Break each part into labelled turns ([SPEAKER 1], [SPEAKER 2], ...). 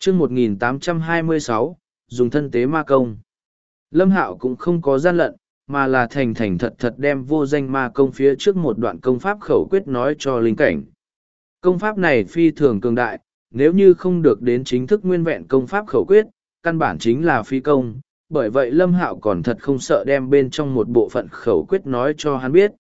[SPEAKER 1] chương 1826, dùng thân tế ma công. Lâm Hạo cũng không có gian lận, mà là thành thành thật thật đem vô danh ma công phía trước một đoạn công pháp khẩu quyết nói cho linh cảnh. Công pháp này phi thường cường đại, nếu như không được đến chính thức nguyên vẹn công pháp khẩu quyết, căn bản chính là phi công, bởi vậy Lâm Hạo còn thật không sợ đem bên trong một bộ phận khẩu quyết nói cho hắn biết.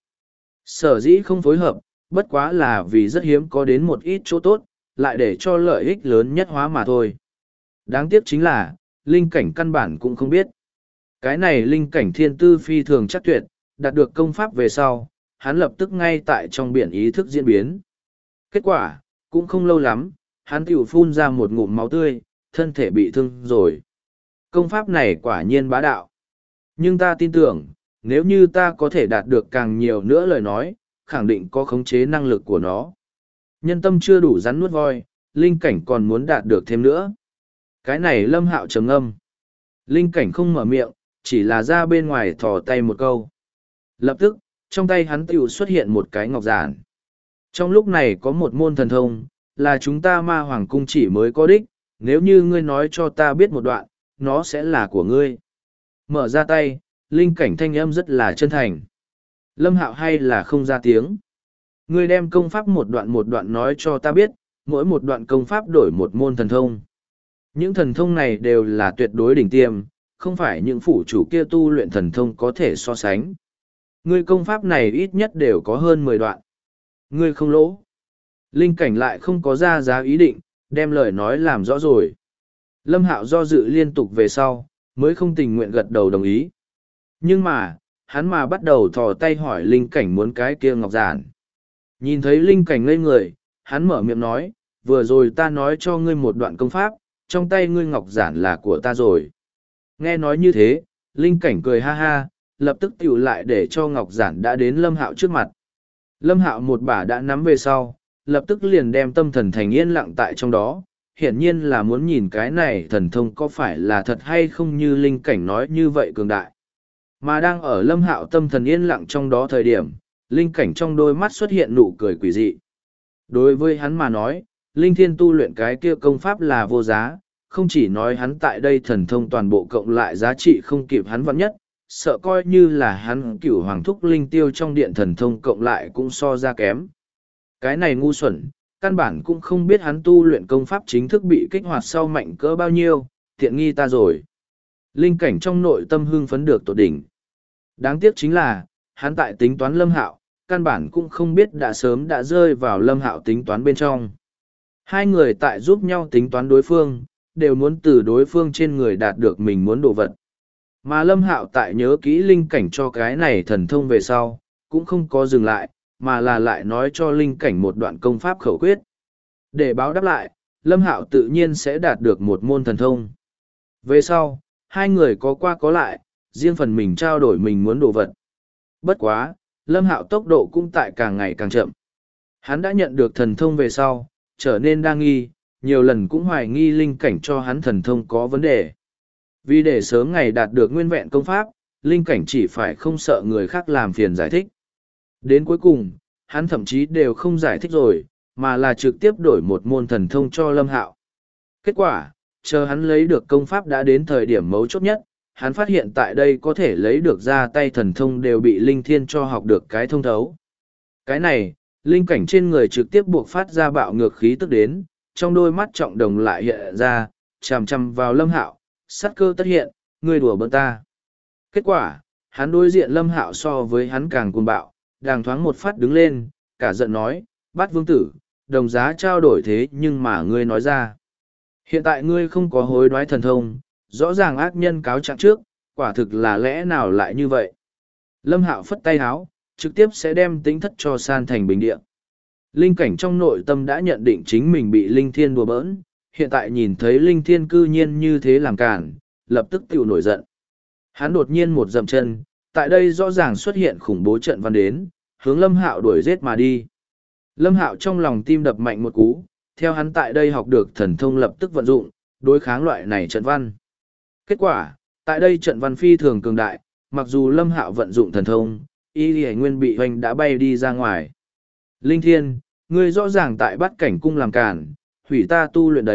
[SPEAKER 1] Sở dĩ không phối hợp, bất quá là vì rất hiếm có đến một ít chỗ tốt, lại để cho lợi ích lớn nhất hóa mà thôi. Đáng tiếc chính là, linh cảnh căn bản cũng không biết. Cái này linh cảnh thiên tư phi thường chắc tuyệt, đạt được công pháp về sau, hắn lập tức ngay tại trong biển ý thức diễn biến. Kết quả, cũng không lâu lắm, hắn tiểu phun ra một ngụm máu tươi, thân thể bị thương rồi. Công pháp này quả nhiên bá đạo. Nhưng ta tin tưởng, nếu như ta có thể đạt được càng nhiều nữa lời nói, khẳng định có khống chế năng lực của nó. Nhân tâm chưa đủ rắn nuốt voi, linh cảnh còn muốn đạt được thêm nữa. Cái này Lâm Hạo trầm ngâm. Linh cảnh không mở miệng, chỉ là ra bên ngoài thò tay một câu. Lập tức, trong tay hắn tiểu xuất hiện một cái ngọc giản. Trong lúc này có một môn thần thông, là chúng ta ma hoàng cung chỉ mới có đích, nếu như ngươi nói cho ta biết một đoạn, nó sẽ là của ngươi. Mở ra tay, linh cảnh thanh âm rất là chân thành. Lâm Hạo hay là không ra tiếng. Ngươi đem công pháp một đoạn nói cho ta biết, mỗi một đoạn công pháp đổi một môn thần thông. Những thần thông này đều là tuyệt đối đỉnh tiêm, không phải những phủ chủ kia tu luyện thần thông có thể so sánh. Ngươi công pháp này ít nhất đều có hơn 10 đoạn. Ngươi không lỗ. Linh cảnh lại không có ra giá ý định, đem lời nói làm rõ rồi. Lâm Hạo do dự liên tục về sau, mới không tình nguyện gật đầu đồng ý. Nhưng mà, hắn mà bắt đầu thò tay hỏi linh cảnh muốn cái kia ngọc giản. Nhìn thấy linh cảnh ngây người, hắn mở miệng nói, vừa rồi ta nói cho ngươi một đoạn công pháp, trong tay ngươi ngọc giản là của ta rồi. Nghe nói như thế, linh cảnh cười ha ha, lập tức tiểu lại để cho ngọc giản đã đến Lâm Hạo trước mặt. Lâm Hạo một bả đã nắm về sau, lập tức liền đem tâm thần thành yên lặng tại trong đó, hiển nhiên là muốn nhìn cái này thần thông có phải là thật hay không như linh cảnh nói như vậy cường đại. Mà đang ở Lâm Hạo tâm thần yên lặng trong đó thời điểm, linh cảnh trong đôi mắt xuất hiện nụ cười quỷ dị. Đối với hắn mà nói, linh thiên tu luyện cái kia công pháp là vô giá, không chỉ nói hắn tại đây thần thông toàn bộ cộng lại giá trị không kịp hắn vạn nhất, sợ coi như là hắn cửu hoàng thúc linh tiêu trong điện thần thông cộng lại cũng so ra kém. Cái này ngu xuẩn, căn bản cũng không biết hắn tu luyện công pháp chính thức bị kích hoạt sau mạnh cỡ bao nhiêu, tiện nghi ta rồi. Linh cảnh trong nội tâm hưng phấn được tột đỉnh. Đáng tiếc chính là, hắn tại tính toán Lâm Hạo, căn bản cũng không biết đã sớm đã rơi vào Lâm Hạo tính toán bên trong. Hai người tại giúp nhau tính toán đối phương, đều muốn từ đối phương trên người đạt được mình muốn đồ vật. Mà Lâm Hạo tại nhớ kỹ linh cảnh cho cái này thần thông về sau, cũng không có dừng lại, mà là lại nói cho linh cảnh một đoạn công pháp khẩu quyết. Để báo đáp lại, Lâm Hạo tự nhiên sẽ đạt được một môn thần thông. Về sau, hai người có qua có lại, riêng phần mình trao đổi mình muốn đồ vật. Bất quá, Lâm Hạo tốc độ cũng tại càng ngày càng chậm. Hắn đã nhận được thần thông về sau, trở nên đa nghi, nhiều lần cũng hoài nghi linh cảnh cho hắn thần thông có vấn đề. Vì để sớm ngày đạt được nguyên vẹn công pháp, linh cảnh chỉ phải không sợ người khác làm phiền giải thích. Đến cuối cùng, hắn thậm chí đều không giải thích rồi, mà là trực tiếp đổi một môn thần thông cho Lâm Hạo. Kết quả, chờ hắn lấy được công pháp đã đến thời điểm mấu chốt nhất, hắn phát hiện tại đây có thể lấy được ra tay thần thông đều bị linh thiên cho học được cái thông thấu. Cái này, linh cảnh trên người trực tiếp buộc phát ra bạo ngược khí tức đến, trong đôi mắt trọng đồng lại hiện ra, chằm chằm vào Lâm Hạo, sát cơ tất hiện, ngươi đùa bỡn ta. Kết quả, hắn đối diện Lâm Hạo so với hắn càng cuồng bạo, đàng thoáng một phát đứng lên, cả giận nói, Bát vương tử, đồng giá trao đổi thế nhưng mà ngươi nói ra. Hiện tại ngươi không có hối đoái thần thông, rõ ràng ác nhân cáo trạng trước, quả thực là lẽ nào lại như vậy. Lâm Hạo phất tay háo, trực tiếp sẽ đem tính thất cho san thành bình địa. Linh cảnh trong nội tâm đã nhận định chính mình bị linh thiên đùa bỡn, hiện tại nhìn thấy linh thiên cư nhiên như thế làm cản, lập tức tiểu nổi giận. Hắn đột nhiên một dậm chân, tại đây rõ ràng xuất hiện khủng bố trận văn đến, hướng Lâm Hạo đuổi giết mà đi. Lâm Hạo trong lòng tim đập mạnh một cú, theo hắn tại đây học được thần thông lập tức vận dụng, đối kháng loại này trận văn. Kết quả, tại đây trận văn phi thường cường đại, mặc dù Lâm Hạo vận dụng thần thông, y lì nguyên bị hoành đã bay đi ra ngoài. Linh thiên, ngươi rõ ràng tại Bát cảnh cung làm cản, hủy ta tu luyện đấy,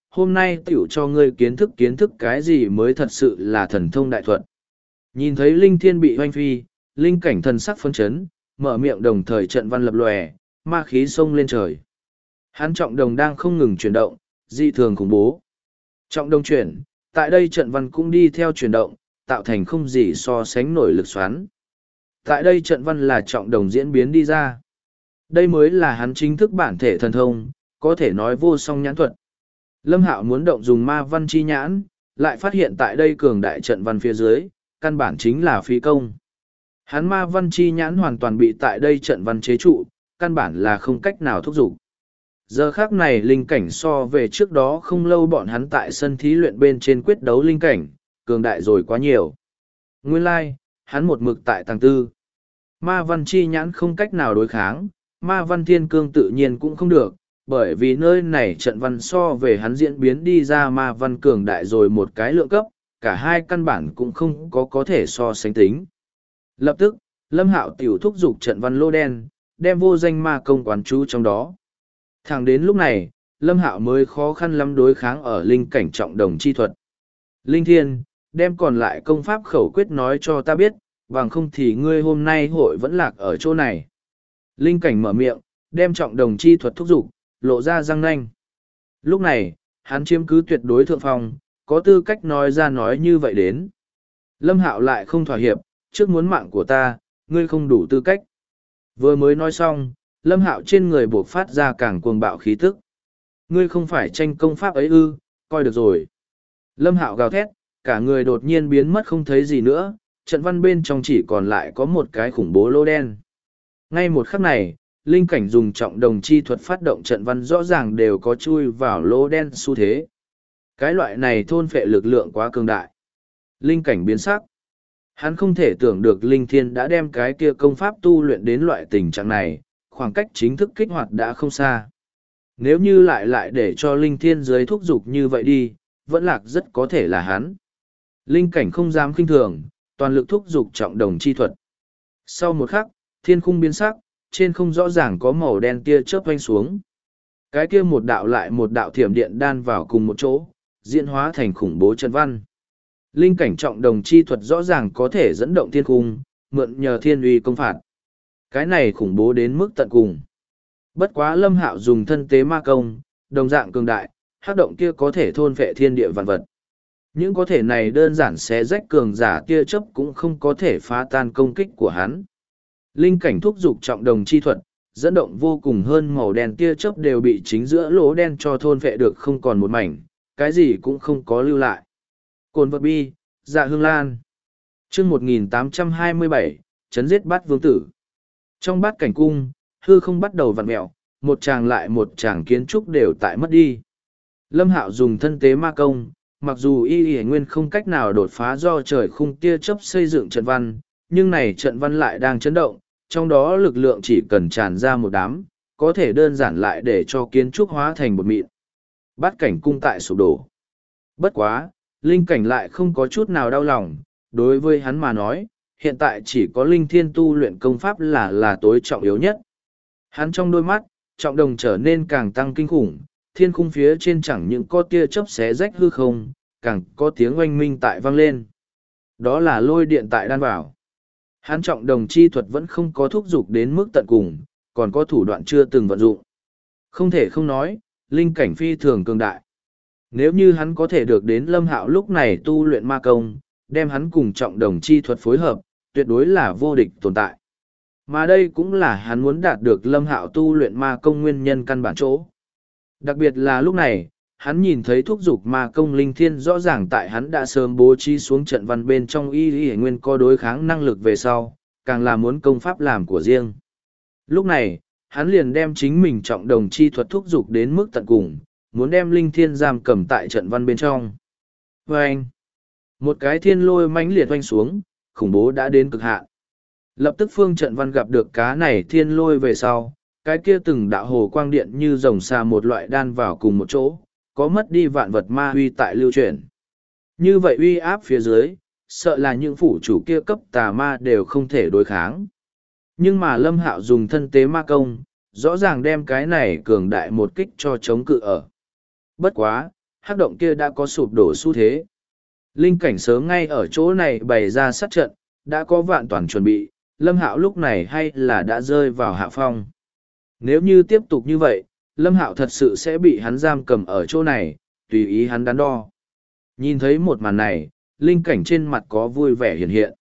[SPEAKER 1] hôm nay tiểu cho ngươi kiến thức cái gì mới thật sự là thần thông đại thuật. Nhìn thấy linh thiên bị hoanh phi, linh cảnh thần sắc phấn chấn, mở miệng đồng thời trận văn lập lòe, ma khí xông lên trời. Hắn trọng đồng đang không ngừng chuyển động, dị thường khủng bố. Trọng đồng chuyển, tại đây trận văn cũng đi theo chuyển động, tạo thành không gì so sánh nổi lực xoắn. Tại đây trận văn là trọng đồng diễn biến đi ra. Đây mới là hắn chính thức bản thể thần thông, có thể nói vô song nhãn thuật. Lâm Hạo muốn động dùng ma văn chi nhãn, lại phát hiện tại đây cường đại trận văn phía dưới, căn bản chính là phi công. Hắn ma văn chi nhãn hoàn toàn bị tại đây trận văn chế trụ, căn bản là không cách nào thúc giục. Giờ khác này linh cảnh so về trước đó không lâu bọn hắn tại sân thí luyện bên trên quyết đấu linh cảnh, cường đại rồi quá nhiều. Nguyên lai, hắn một mực tại tàng tư. Ma văn chi nhãn không cách nào đối kháng, ma văn thiên cương tự nhiên cũng không được, bởi vì nơi này trận văn so về hắn diễn biến đi ra ma văn cường đại rồi một cái lượng cấp, cả hai căn bản cũng không có thể so sánh tính. Lập tức, Lâm Hạo tiểu thúc giục trận văn lô đen, đem vô danh ma công quán chú trong đó. Thẳng đến lúc này, Lâm Hạo mới khó khăn lắm đối kháng ở linh cảnh trọng đồng chi thuật. Linh Thiên, đem còn lại công pháp khẩu quyết nói cho ta biết, bằng không thì ngươi hôm nay hội vẫn lạc ở chỗ này. Linh cảnh mở miệng, đem trọng đồng chi thuật thúc giục, lộ ra răng nanh. Lúc này, hắn chiếm cứ tuyệt đối thượng phong, có tư cách nói ra nói như vậy đến. Lâm Hạo lại không thỏa hiệp, trước muốn mạng của ta, ngươi không đủ tư cách. Vừa mới nói xong, Lâm Hạo trên người buộc phát ra càng cuồng bạo khí tức. Ngươi không phải tranh công pháp ấy ư, coi được rồi. Lâm Hạo gào thét, cả người đột nhiên biến mất không thấy gì nữa, trận văn bên trong chỉ còn lại có một cái khủng bố lô đen. Ngay một khắc này, linh cảnh dùng trọng đồng chi thuật phát động trận văn rõ ràng đều có chui vào lô đen xu thế. Cái loại này thôn phệ lực lượng quá cường đại. Linh cảnh biến sắc. Hắn không thể tưởng được Linh Thiên đã đem cái kia công pháp tu luyện đến loại tình trạng này, khoảng cách chính thức kích hoạt đã không xa. Nếu như lại để cho Linh Thiên dưới thúc dục như vậy đi, vẫn lạc rất có thể là hắn. Linh cảnh không dám khinh thường, toàn lực thúc dục trọng đồng chi thuật. Sau một khắc, thiên khung biến sắc, trên không rõ ràng có màu đen tia chớp vanh xuống. Cái kia một đạo lại một đạo thiểm điện đan vào cùng một chỗ, diễn hóa thành khủng bố trận văn. Linh cảnh trọng đồng chi thuật rõ ràng có thể dẫn động thiên khung, mượn nhờ thiên uy công phạt. Cái này khủng bố đến mức tận cùng. Bất quá Lâm Hạo dùng thân tế ma công, đồng dạng cường đại, hắc động kia có thể thôn vệ thiên địa vạn vật. Những có thể này đơn giản xé rách cường giả tia chớp cũng không có thể phá tan công kích của hắn. Linh cảnh thúc dục trọng đồng chi thuật, dẫn động vô cùng hơn màu đen tia chớp đều bị chính giữa lỗ đen cho thôn vệ được không còn một mảnh, cái gì cũng không có lưu lại. Cồn vật bi, dạ hương lan. Chương 1827, chấn giết bát vương tử. Trong bát cảnh cung, hư không bắt đầu vặn mẹo, một tràng lại một tràng kiến trúc đều tại mất đi. Lâm Hạo dùng thân tế ma công, mặc dù y nguyên không cách nào đột phá do trời khung tia chớp xây dựng trận văn, nhưng này trận văn lại đang chấn động, trong đó lực lượng chỉ cần tràn ra một đám, có thể đơn giản lại để cho kiến trúc hóa thành bột mịn. Bát cảnh cung tại sụp đổ. Bất quá, linh cảnh lại không có chút nào đau lòng, đối với hắn mà nói, hiện tại chỉ có linh thiên tu luyện công pháp là tối trọng yếu nhất. Hắn trong đôi mắt, trọng đồng trở nên càng tăng kinh khủng, thiên khung phía trên chẳng những có tia chớp xé rách hư không, càng có tiếng oanh minh tại vang lên. Đó là lôi điện tại đan vào. Hắn trọng đồng chi thuật vẫn không có thúc giục đến mức tận cùng, còn có thủ đoạn chưa từng vận dụng. Không thể không nói, linh cảnh phi thường cường đại. Nếu như hắn có thể được đến Lâm Hạo lúc này tu luyện ma công, đem hắn cùng trọng đồng chi thuật phối hợp, tuyệt đối là vô địch tồn tại. Mà đây cũng là hắn muốn đạt được Lâm Hạo tu luyện ma công nguyên nhân căn bản chỗ. Đặc biệt là lúc này, hắn nhìn thấy thúc giục ma công linh thiên rõ ràng tại hắn đã sớm bố trí xuống trận văn bên trong y nguyên có đối kháng năng lực về sau, càng là muốn công pháp làm của riêng. Lúc này, hắn liền đem chính mình trọng đồng chi thuật thúc giục đến mức tận cùng, muốn đem linh thiên giam cầm tại trận văn bên trong. Vâng! Một cái thiên lôi mãnh liệt oanh xuống, khủng bố đã đến cực hạn. Lập tức phương trận văn gặp được cá này thiên lôi về sau, cái kia từng đạo hồ quang điện như rồng xà một loại đan vào cùng một chỗ, có mất đi vạn vật ma uy tại lưu chuyển. Như vậy uy áp phía dưới, sợ là những phủ chủ kia cấp tà ma đều không thể đối kháng. Nhưng mà Lâm Hạo dùng thân tế ma công, rõ ràng đem cái này cường đại một kích cho chống cự ở. Bất quá, hắc động kia đã có sụp đổ xu thế. Linh cảnh sớm ngay ở chỗ này bày ra sát trận, đã có vạn toàn chuẩn bị, Lâm Hạo lúc này hay là đã rơi vào hạ phong. Nếu như tiếp tục như vậy, Lâm Hạo thật sự sẽ bị hắn giam cầm ở chỗ này, tùy ý hắn đắn đo. Nhìn thấy một màn này, linh cảnh trên mặt có vui vẻ hiện hiện.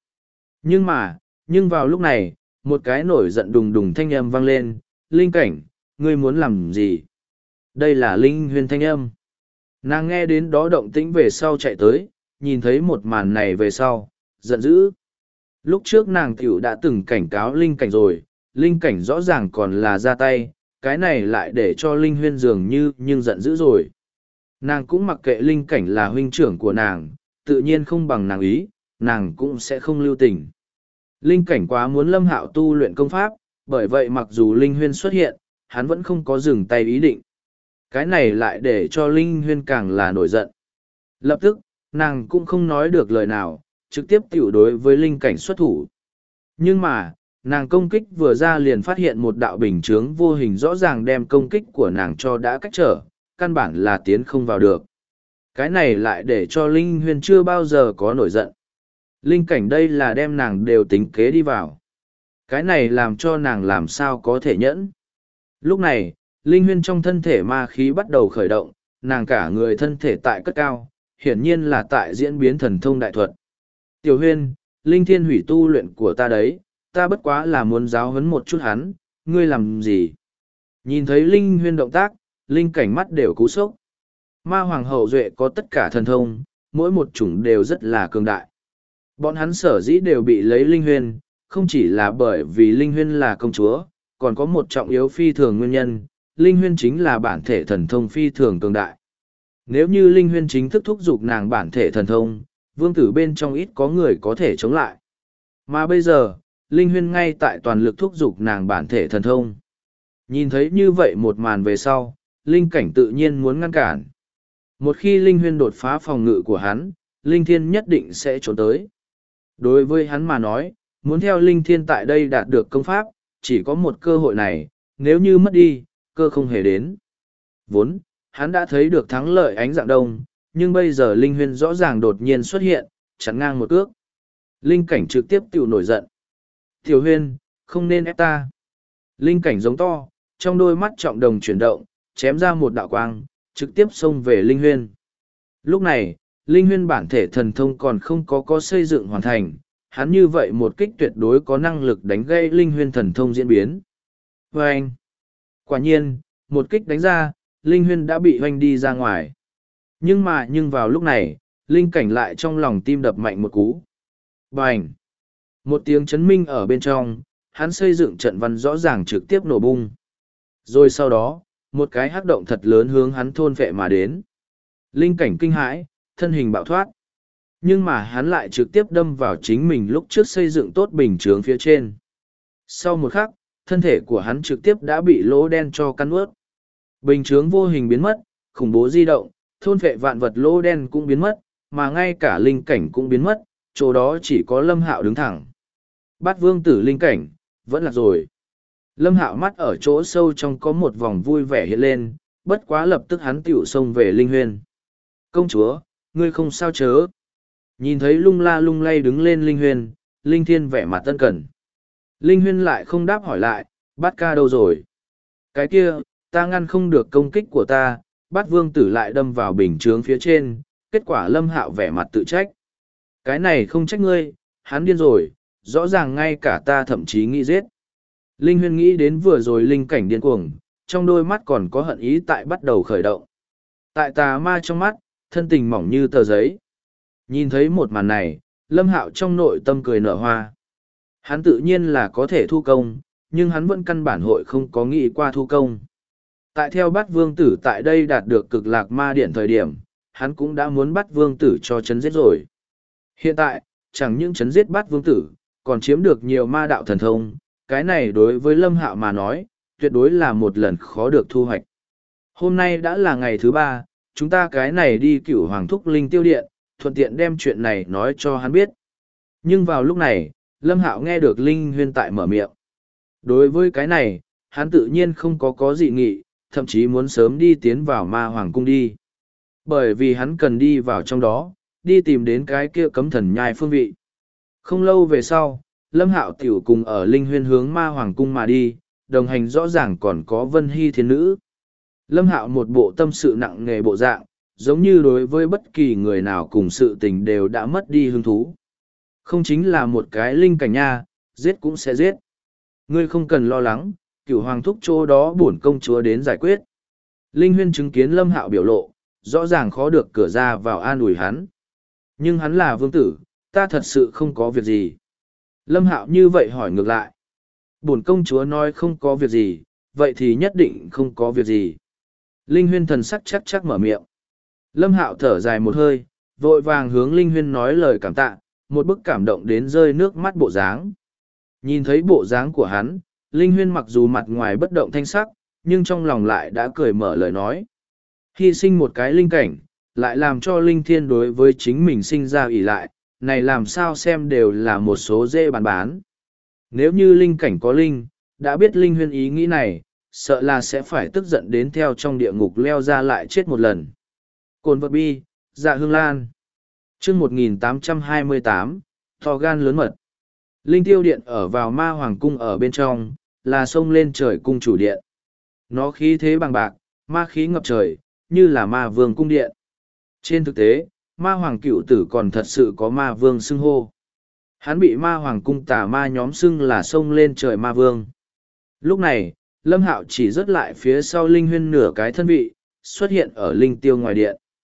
[SPEAKER 1] Nhưng vào lúc này, một cái nổi giận đùng đùng thanh âm vang lên, linh cảnh, ngươi muốn làm gì? Đây là Linh Huyên thanh âm. Nàng nghe đến đó động tĩnh về sau chạy tới, nhìn thấy một màn này về sau, giận dữ. Lúc trước nàng tiểu đã từng cảnh cáo linh cảnh rồi, linh cảnh rõ ràng còn là ra tay, cái này lại để cho Linh Huyên dường như nhưng giận dữ rồi. Nàng cũng mặc kệ linh cảnh là huynh trưởng của nàng, tự nhiên không bằng nàng ý, nàng cũng sẽ không lưu tình. Linh cảnh quá muốn Lâm Hạo tu luyện công pháp, bởi vậy mặc dù Linh Huyên xuất hiện, hắn vẫn không có dừng tay ý định. Cái này lại để cho Linh Huyên càng là nổi giận. Lập tức, nàng cũng không nói được lời nào, trực tiếp tiểu đối với linh cảnh xuất thủ. Nhưng mà, nàng công kích vừa ra liền phát hiện một đạo bình chướng vô hình rõ ràng đem công kích của nàng cho đã cách trở, căn bản là tiến không vào được. Cái này lại để cho Linh Huyên chưa bao giờ có nổi giận. Linh cảnh đây là đem nàng đều tính kế đi vào. Cái này làm cho nàng làm sao có thể nhẫn. Lúc này, Linh Huyên trong thân thể ma khí bắt đầu khởi động, nàng cả người thân thể tại cất cao, hiển nhiên là tại diễn biến thần thông đại thuật. Tiểu Huyên, Linh Thiên hủy tu luyện của ta đấy, ta bất quá là muốn giáo huấn một chút hắn, ngươi làm gì? Nhìn thấy Linh Huyên động tác, Linh cảnh mắt đều cú sốc. Ma Hoàng hậu duệ có tất cả thần thông, mỗi một chủng đều rất là cường đại. Bọn hắn sở dĩ đều bị lấy Linh Huyên, không chỉ là bởi vì Linh Huyên là công chúa, còn có một trọng yếu phi thường nguyên nhân, Linh Huyên chính là bản thể thần thông phi thường cường đại. Nếu như Linh Huyên chính thức thúc giục nàng bản thể thần thông, vương tử bên trong ít có người có thể chống lại. Mà bây giờ, Linh Huyên ngay tại toàn lực thúc giục nàng bản thể thần thông. Nhìn thấy như vậy một màn về sau, Linh cảnh tự nhiên muốn ngăn cản. Một khi Linh Huyên đột phá phòng ngự của hắn, Linh Thiên nhất định sẽ trốn tới. Đối với hắn mà nói, muốn theo Linh Thiên tại đây đạt được công pháp, chỉ có một cơ hội này, nếu như mất đi, cơ không hề đến. Vốn, hắn đã thấy được thắng lợi ánh dạng đông, nhưng bây giờ Linh Huyên rõ ràng đột nhiên xuất hiện, chắn ngang một cước. Linh cảnh trực tiếp tiểu nổi giận. Tiểu Huyên, không nên ép ta. Linh cảnh giống to, trong đôi mắt trọng đồng chuyển động, chém ra một đạo quang, trực tiếp xông về Linh Huyên. Lúc này, Linh Huyên bản thể thần thông còn không có xây dựng hoàn thành, hắn như vậy một kích tuyệt đối có năng lực đánh gây Linh Huyên thần thông diễn biến. Và anh, quả nhiên, một kích đánh ra, Linh Huyên đã bị hoanh đi ra ngoài. Nhưng vào lúc này, Linh cảnh lại trong lòng tim đập mạnh một cú. Bành! Một tiếng chấn minh ở bên trong, hắn xây dựng trận văn rõ ràng trực tiếp nổ bung. Rồi sau đó, một cái hắc động thật lớn hướng hắn thôn vệ mà đến. Linh cảnh kinh hãi, thân hình bạo thoát. Nhưng mà hắn lại trực tiếp đâm vào chính mình lúc trước xây dựng tốt bình chướng phía trên. Sau một khắc, thân thể của hắn trực tiếp đã bị lỗ đen cho căn ướt. Bình chướng vô hình biến mất, khủng bố di động, thôn vệ vạn vật lỗ đen cũng biến mất, mà ngay cả linh cảnh cũng biến mất, chỗ đó chỉ có Lâm Hạo đứng thẳng. Bát vương tử linh cảnh, vẫn là rồi. Lâm Hạo mắt ở chỗ sâu trong có một vòng vui vẻ hiện lên, bất quá lập tức hắn tiểu xông về Linh Huyên. Công chúa, ngươi không sao chớ. Nhìn thấy lung la lung lay đứng lên Linh Huyên, Linh Thiên vẻ mặt tân cẩn. Linh Huyên lại không đáp hỏi lại, Bát ca đâu rồi? Cái kia, ta ngăn không được công kích của ta, Bát vương tử lại đâm vào bình chướng phía trên, kết quả Lâm Hạo vẻ mặt tự trách. Cái này không trách ngươi, hắn điên rồi, rõ ràng ngay cả ta thậm chí nghĩ giết. Linh Huyên nghĩ đến vừa rồi linh cảnh điên cuồng, trong đôi mắt còn có hận ý tại bắt đầu khởi động. Tại tà ma trong mắt, thân tình mỏng như tờ giấy. Nhìn thấy một màn này, Lâm Hạo trong nội tâm cười nở hoa. Hắn tự nhiên là có thể thu công, nhưng hắn vẫn căn bản hội không có nghĩ qua thu công. Tại theo bắt vương tử tại đây đạt được cực lạc ma điện thời điểm, hắn cũng đã muốn bắt vương tử cho chấn giết rồi. Hiện tại, chẳng những chấn giết bắt vương tử, còn chiếm được nhiều ma đạo thần thông, cái này đối với Lâm Hạo mà nói, tuyệt đối là một lần khó được thu hoạch. Hôm nay đã là ngày thứ 3, chúng ta cái này đi Cửu Hoàng Thúc Linh Tiêu Điện, thuận tiện đem chuyện này nói cho hắn biết. Nhưng vào lúc này, Lâm Hạo nghe được Linh Huyên tại mở miệng. Đối với cái này, hắn tự nhiên không có dị nghị, thậm chí muốn sớm đi tiến vào ma hoàng cung đi. Bởi vì hắn cần đi vào trong đó, đi tìm đến cái kia cấm thần nhai phương vị. Không lâu về sau, Lâm Hạo tiểu cùng ở Linh Huyên hướng Ma Hoàng cung mà đi, đồng hành rõ ràng còn có Vân Hy thiên nữ. Lâm Hạo một bộ tâm sự nặng nề bộ dạng, giống như đối với bất kỳ người nào cùng sự tình đều đã mất đi hứng thú. Không chính là một cái linh cảnh nha, giết cũng sẽ giết. Ngươi không cần lo lắng, Cửu Hoàng thúc chỗ đó bổn công chúa đến giải quyết. Linh Huyên chứng kiến Lâm Hạo biểu lộ, rõ ràng khó được cửa ra vào an ủi hắn. Nhưng hắn là vương tử, ta thật sự không có việc gì. Lâm Hạo như vậy hỏi ngược lại. Bổn công chúa nói không có việc gì, vậy thì nhất định không có việc gì. Linh Huyên thần sắc chắc chắc mở miệng. Lâm Hạo thở dài một hơi, vội vàng hướng Linh Huyên nói lời cảm tạ, một bức cảm động đến rơi nước mắt bộ dáng. Nhìn thấy bộ dáng của hắn, Linh Huyên mặc dù mặt ngoài bất động thanh sắc, nhưng trong lòng lại đã cười mở lời nói. Hy sinh một cái linh cảnh, lại làm cho linh thiên đối với chính mình sinh ra ỷ lại, này làm sao xem đều là một số dê bán. Nếu như linh cảnh có linh, đã biết Linh Huyên ý nghĩ này, sợ là sẽ phải tức giận đến theo trong địa ngục leo ra lại chết một lần. Cồn vật bi, dạ hương lan. chương 1828, to gan lớn mật. Linh tiêu điện ở vào Ma Hoàng cung ở bên trong, là sông lên trời cung chủ điện. Nó khí thế bằng bạc, ma khí ngập trời, như là ma vương cung điện. Trên thực tế, ma hoàng cựu tử còn thật sự có ma vương xưng hô. Hắn bị ma hoàng cung tà ma nhóm xưng là sông lên trời ma vương. Lúc này, Lâm Hạo chỉ rớt lại phía sau Linh Huyên nửa cái thân vị, xuất hiện ở linh tiêu ngoài điện.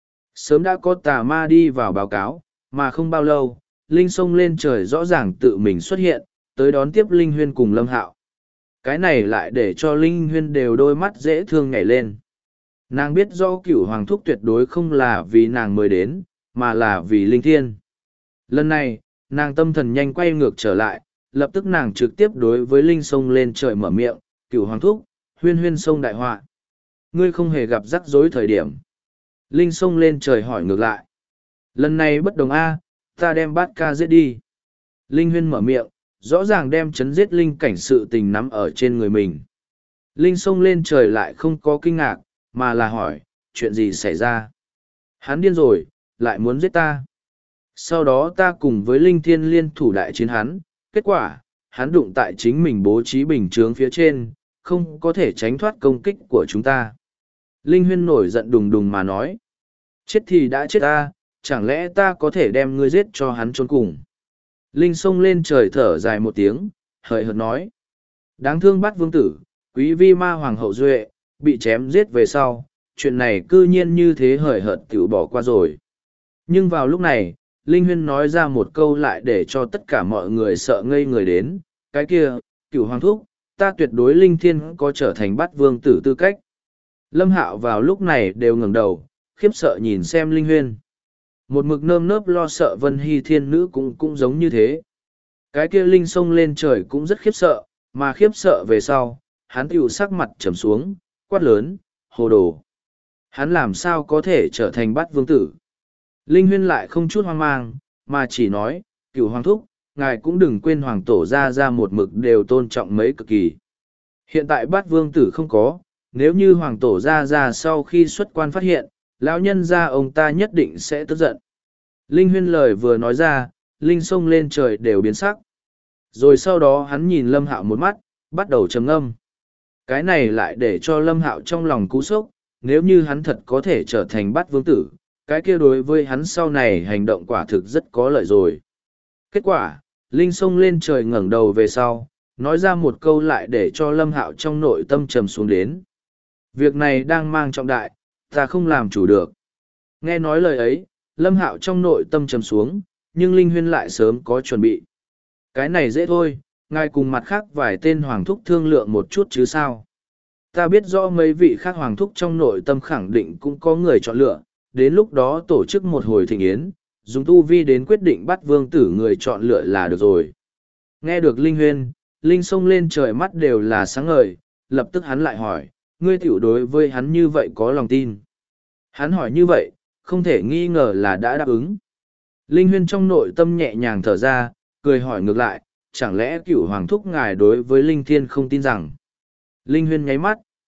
[SPEAKER 1] Sớm đã có tà ma đi vào báo cáo, mà không bao lâu, Linh sông lên trời rõ ràng tự mình xuất hiện, tới đón tiếp Linh Huyên cùng Lâm Hạo. Cái này lại để cho Linh Huyên đều đôi mắt dễ thương nhảy lên. Nàng biết do Cửu Hoàng thúc tuyệt đối không là vì nàng mới đến, mà là vì Linh Thiên. Lần này, nàng tâm thần nhanh quay ngược trở lại, lập tức nàng trực tiếp đối với Linh sông lên trời mở miệng, Cửu Hoàng thúc, huyên huyên sông đại họa. Ngươi không hề gặp rắc rối thời điểm. Linh sông lên trời hỏi ngược lại. Lần này bất đồng A, ta đem bát ca giết đi. Linh huyên mở miệng, rõ ràng đem chấn giết linh cảnh sự tình nắm ở trên người mình. Linh sông lên trời lại không có kinh ngạc, mà là hỏi, chuyện gì xảy ra? Hắn điên rồi, lại muốn giết ta. Sau đó ta cùng với Linh Thiên liên thủ đại chiến hắn, kết quả, hắn đụng tại chính mình bố trí bình chướng phía trên, không có thể tránh thoát công kích của chúng ta. Linh Huyên nổi giận đùng đùng mà nói, chết thì đã chết ta, chẳng lẽ ta có thể đem ngươi giết cho hắn trốn cùng. Linh sông lên trời thở dài một tiếng, hời hợt nói, đáng thương bắt vương tử, quý vi ma hoàng hậu duệ, bị chém giết về sau, chuyện này cư nhiên như thế hời hợt tiểu bỏ qua rồi. Nhưng vào lúc này, Linh Huyên nói ra một câu lại để cho tất cả mọi người sợ ngây người đến, cái kia, Cửu Hoàng thúc, ta tuyệt đối Linh Thiên có trở thành bắt vương tử tư cách. Lâm Hạo vào lúc này đều ngẩng đầu, khiếp sợ nhìn xem Linh Huyên. Một mực nơm nớp lo sợ Vân Hy thiên nữ cũng giống như thế. Cái kia Linh sông lên trời cũng rất khiếp sợ, mà khiếp sợ về sau, hắn tiểu sắc mặt trầm xuống, quát lớn, hồ đồ. Hắn làm sao có thể trở thành bắt vương tử? Linh Huyên lại không chút hoang mang, mà chỉ nói, Cửu Hoàng thúc, ngài cũng đừng quên hoàng tổ ra một mực đều tôn trọng mấy cực kỳ. Hiện tại bắt vương tử không có, nếu như hoàng tổ ra sau khi xuất quan phát hiện, lão nhân gia ông ta nhất định sẽ tức giận. Linh Huyên lời vừa nói ra, Linh sông lên trời đều biến sắc. Rồi sau đó hắn nhìn Lâm Hạo một mắt, bắt đầu trầm ngâm. Cái này lại để cho Lâm Hạo trong lòng cú sốc, nếu như hắn thật có thể trở thành bắt vương tử, cái kia đối với hắn sau này hành động quả thực rất có lợi rồi. Kết quả, Linh sông lên trời ngẩng đầu về sau, nói ra một câu lại để cho Lâm Hạo trong nội tâm trầm xuống đến. Việc này đang mang trọng đại, ta không làm chủ được. Nghe nói lời ấy, Lâm Hạo trong nội tâm trầm xuống, nhưng Linh Huyên lại sớm có chuẩn bị. Cái này dễ thôi, ngài cùng mặt khác vài tên hoàng thúc thương lượng một chút chứ sao. Ta biết rõ mấy vị khác hoàng thúc trong nội tâm khẳng định cũng có người chọn lựa, đến lúc đó tổ chức một hồi thịnh yến, dùng tu vi đến quyết định bắt vương tử người chọn lựa là được rồi. Nghe được Linh Huyên, Linh sông lên trời mắt đều là sáng ngời, lập tức hắn lại hỏi, ngươi tiểu đối với hắn như vậy có lòng tin. Hắn hỏi như vậy, không thể nghi ngờ là đã đáp ứng. Linh Huyên trong nội tâm nhẹ nhàng thở ra, cười hỏi ngược lại, chẳng lẽ Cửu Hoàng thúc ngài đối với Linh Thiên không tin rằng. Linh Huyên nháy mắt,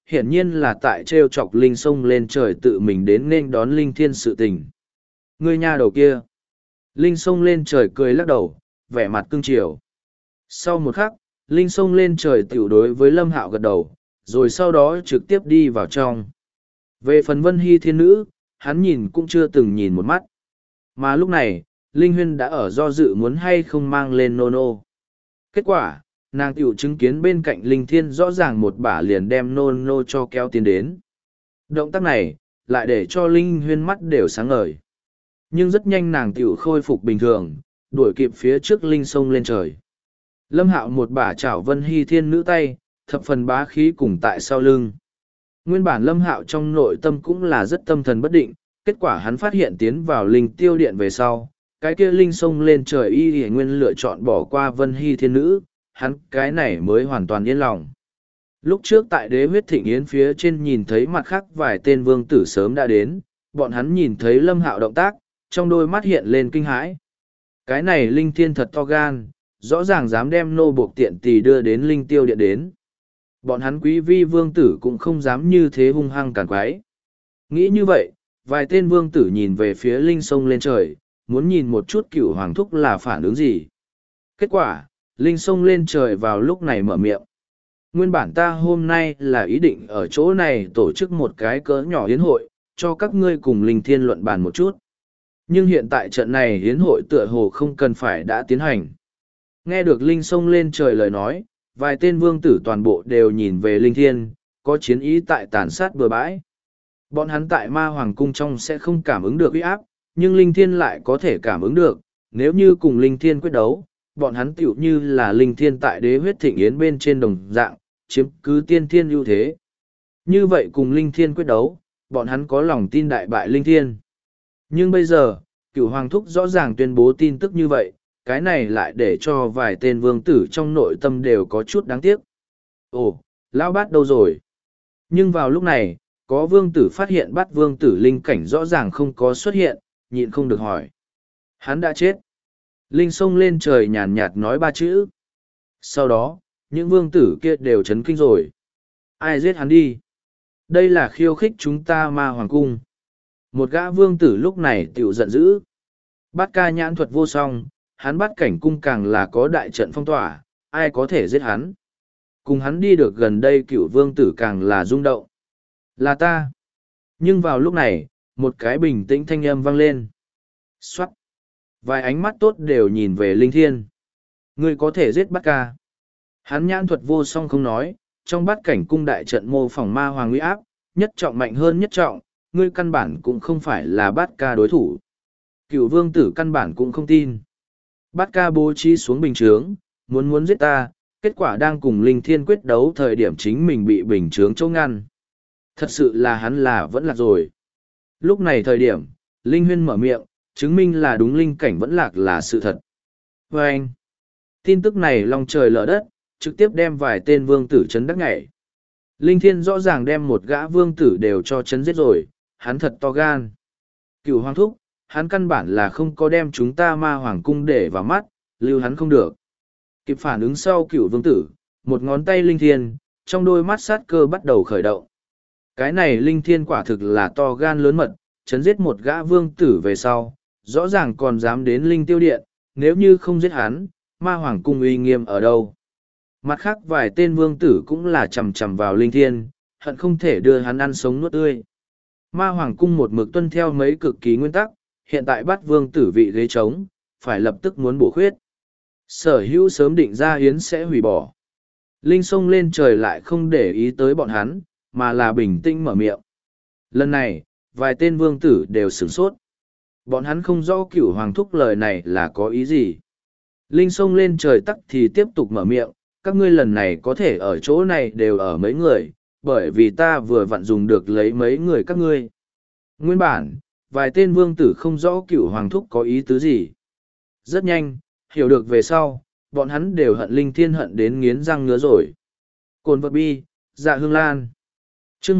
[SPEAKER 1] hiển nhiên là tại trêu chọc linh sông lên trời tự mình đến nên đón linh thiên sự tình. Ngươi nha đầu kia. Linh sông lên trời cười lắc đầu, vẻ mặt cưng chiều. Sau một khắc, linh sông lên trời tiểu đối với Lâm Hạo gật đầu, rồi sau đó trực tiếp đi vào trong. Về phần Vân Hy thiên nữ, hắn nhìn cũng chưa từng nhìn một mắt. Mà lúc này, Linh Huyên đã ở do dự muốn hay không mang lên nô nô. Kết quả, nàng tiểu chứng kiến bên cạnh Linh Thiên rõ ràng một bả liền đem nô nô cho kéo tiến đến. Động tác này, lại để cho Linh Huyên mắt đều sáng ngời. Nhưng rất nhanh nàng tiểu khôi phục bình thường, đuổi kịp phía trước Linh sông lên trời. Lâm Hạo một bả chảo Vân Hy thiên nữ tay, thập phần bá khí cùng tại sau lưng. Nguyên bản Lâm Hạo trong nội tâm cũng là rất tâm thần bất định, kết quả hắn phát hiện tiến vào linh tiêu điện về sau, cái kia linh sông lên trời y hề nguyên lựa chọn bỏ qua Vân Hy thiên nữ, hắn cái này mới hoàn toàn yên lòng. Lúc trước tại đế huyết thịnh yến phía trên nhìn thấy mặt khác vài tên vương tử sớm đã đến, bọn hắn nhìn thấy Lâm Hạo động tác, trong đôi mắt hiện lên kinh hãi. Cái này linh thiên thật to gan, rõ ràng dám đem nô buộc tiện tỳ đưa đến linh tiêu điện đến. Bọn hắn quý vi vương tử cũng không dám như thế hung hăng càn quái. Nghĩ như vậy, vài tên vương tử nhìn về phía linh sông lên trời, muốn nhìn một chút cựu hoàng thúc là phản ứng gì. Kết quả, linh sông lên trời vào lúc này mở miệng. Nguyên bản ta hôm nay là ý định ở chỗ này tổ chức một cái cỡ nhỏ hiến hội, cho các ngươi cùng linh thiên luận bàn một chút. Nhưng hiện tại trận này hiến hội tựa hồ không cần phải đã tiến hành. Nghe được linh sông lên trời lời nói, vài tên vương tử toàn bộ đều nhìn về linh thiên, có chiến ý tại tàn sát bừa bãi. Bọn hắn tại ma hoàng cung trong sẽ không cảm ứng được uy áp, nhưng linh thiên lại có thể cảm ứng được, nếu như cùng linh thiên quyết đấu, bọn hắn tựu như là linh thiên tại đế huyết thịnh yến bên trên đồng dạng, chiếm cứ tiên thiên ưu thế. Như vậy cùng linh thiên quyết đấu, bọn hắn có lòng tin đại bại linh thiên. Nhưng bây giờ, cửu hoàng thúc rõ ràng tuyên bố tin tức như vậy, cái này lại để cho vài tên vương tử trong nội tâm đều có chút đáng tiếc. Ồ, lão bát đâu rồi? Nhưng vào lúc này, có vương tử phát hiện bắt vương tử linh cảnh rõ ràng không có xuất hiện, nhịn không được hỏi. Hắn đã chết. Linh sông lên trời nhàn nhạt nói ba chữ. Sau đó, những vương tử kia đều chấn kinh rồi. Ai giết hắn đi? Đây là khiêu khích chúng ta ma hoàng cung. Một gã vương tử lúc này tiểu giận dữ. Bát ca nhãn thuật vô song, hắn bắt cảnh cung càng là có đại trận phong tỏa, ai có thể giết hắn. Cùng hắn đi được gần đây cựu vương tử càng là rung động. Là ta. Nhưng vào lúc này, một cái bình tĩnh thanh âm vang lên. Xoát. Vài ánh mắt tốt đều nhìn về Linh Thiên. Ngươi có thể giết Bát ca. Hắn nhãn thuật vô song không nói, trong bát cảnh cung đại trận mô phỏng ma hoàng uy áp, nhất trọng mạnh hơn nhất trọng, ngươi căn bản cũng không phải là Bát ca đối thủ. Cựu vương tử căn bản cũng không tin. Bát ca bố trí xuống bình chướng, muốn giết ta, kết quả đang cùng Linh Thiên quyết đấu thời điểm chính mình bị bình chướng chỗ ngăn. Thật sự là hắn là vẫn lạc rồi. Lúc này thời điểm, Linh Huyên mở miệng, chứng minh là đúng linh cảnh vẫn lạc là sự thật. Và anh, tin tức này long trời lở đất, trực tiếp đem vài tên vương tử chấn đắc nhảy. Linh Thiên rõ ràng đem một gã vương tử đều cho chấn giết rồi, hắn thật to gan. Cựu hoàng thúc, hắn căn bản là không có đem chúng ta ma hoàng cung để vào mắt, lưu hắn không được. Kịp phản ứng sau cựu vương tử, một ngón tay Linh Thiên, trong đôi mắt sát cơ bắt đầu khởi động. Cái này Linh Thiên quả thực là to gan lớn mật, chấn giết một gã vương tử về sau, rõ ràng còn dám đến Linh Tiêu Điện, nếu như không giết hắn, ma hoàng cung uy nghiêm ở đâu. Mặt khác vài tên vương tử cũng là chầm chầm vào Linh Thiên, hận không thể đưa hắn ăn sống nuốt tươi. Ma hoàng cung một mực tuân theo mấy cực kỳ nguyên tắc, hiện tại bắt vương tử vị ghế trống, phải lập tức muốn bổ khuyết. Sở hữu sớm định ra hiến sẽ hủy bỏ. Linh sông lên trời lại không để ý tới bọn hắn, mà là bình tĩnh mở miệng. Lần này, vài tên vương tử đều sửng sốt. Bọn hắn không rõ cửu hoàng thúc lời này là có ý gì. Linh sông lên trời tắc thì tiếp tục mở miệng, các ngươi lần này có thể ở chỗ này đều ở mấy người, bởi vì ta vừa vặn dùng được lấy mấy người các ngươi. Nguyên bản, vài tên vương tử không rõ cửu hoàng thúc có ý tứ gì. Rất nhanh, hiểu được về sau, bọn hắn đều hận Linh Thiên hận đến nghiến răng ngứa rồi. Cồn vật bi, dạ hương lan. chương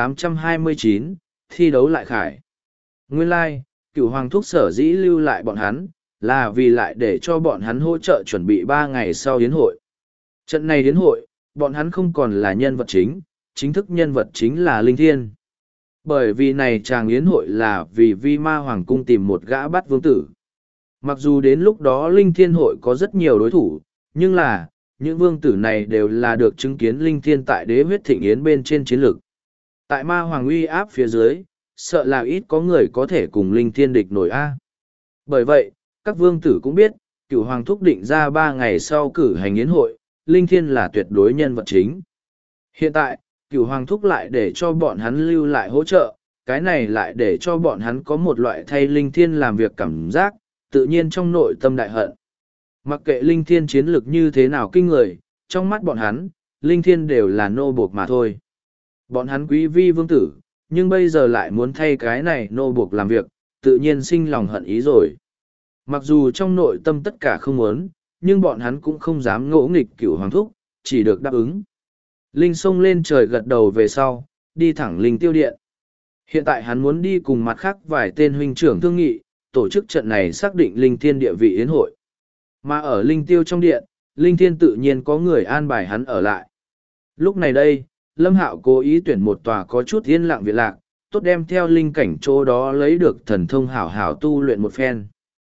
[SPEAKER 1] 1829, thi đấu lại khải. Nguyên lai, cửu hoàng thúc sở dĩ lưu lại bọn hắn, là vì lại để cho bọn hắn hỗ trợ chuẩn bị 3 ngày sau yến hội. Trận này yến hội, bọn hắn không còn là nhân vật chính, chính thức nhân vật chính là Linh Thiên. Bởi vì này chàng yến hội là vì Vi Ma Hoàng cung tìm một gã bắt vương tử. Mặc dù đến lúc đó Linh Thiên hội có rất nhiều đối thủ, nhưng là, những vương tử này đều là được chứng kiến Linh Thiên tại đế huyết thịnh yến bên trên chiến lược. Tại Ma Hoàng uy áp phía dưới, sợ là ít có người có thể cùng Linh Thiên địch nổi A. Bởi vậy, các vương tử cũng biết, Cửu Hoàng thúc định ra 3 ngày sau cử hành yến hội, Linh Thiên là tuyệt đối nhân vật chính. Hiện tại, Cửu Hoàng thúc lại để cho bọn hắn lưu lại hỗ trợ, cái này lại để cho bọn hắn có một loại thay Linh Thiên làm việc cảm giác, tự nhiên trong nội tâm đại hận. Mặc kệ Linh Thiên chiến lực như thế nào kinh người, trong mắt bọn hắn, Linh Thiên đều là nô buộc mà thôi. Bọn hắn quý vi vương tử, nhưng bây giờ lại muốn thay cái này nô buộc làm việc, tự nhiên sinh lòng hận ý rồi. Mặc dù trong nội tâm tất cả không muốn, nhưng bọn hắn cũng không dám ngỗ nghịch Cửu Hoàng thúc, chỉ được đáp ứng. Linh xông lên trời gật đầu về sau, đi thẳng Linh tiêu điện. Hiện tại hắn muốn đi cùng mặt khác vài tên huynh trưởng thương nghị, tổ chức trận này xác định Linh Thiên địa vị yến hội. Mà ở Linh tiêu trong điện, Linh Thiên tự nhiên có người an bài hắn ở lại. Lúc này đây, Lâm Hạo cố ý tuyển một tòa có chút yên lặng viện lạc, tốt đem theo linh cảnh chỗ đó lấy được thần thông hảo hảo tu luyện một phen.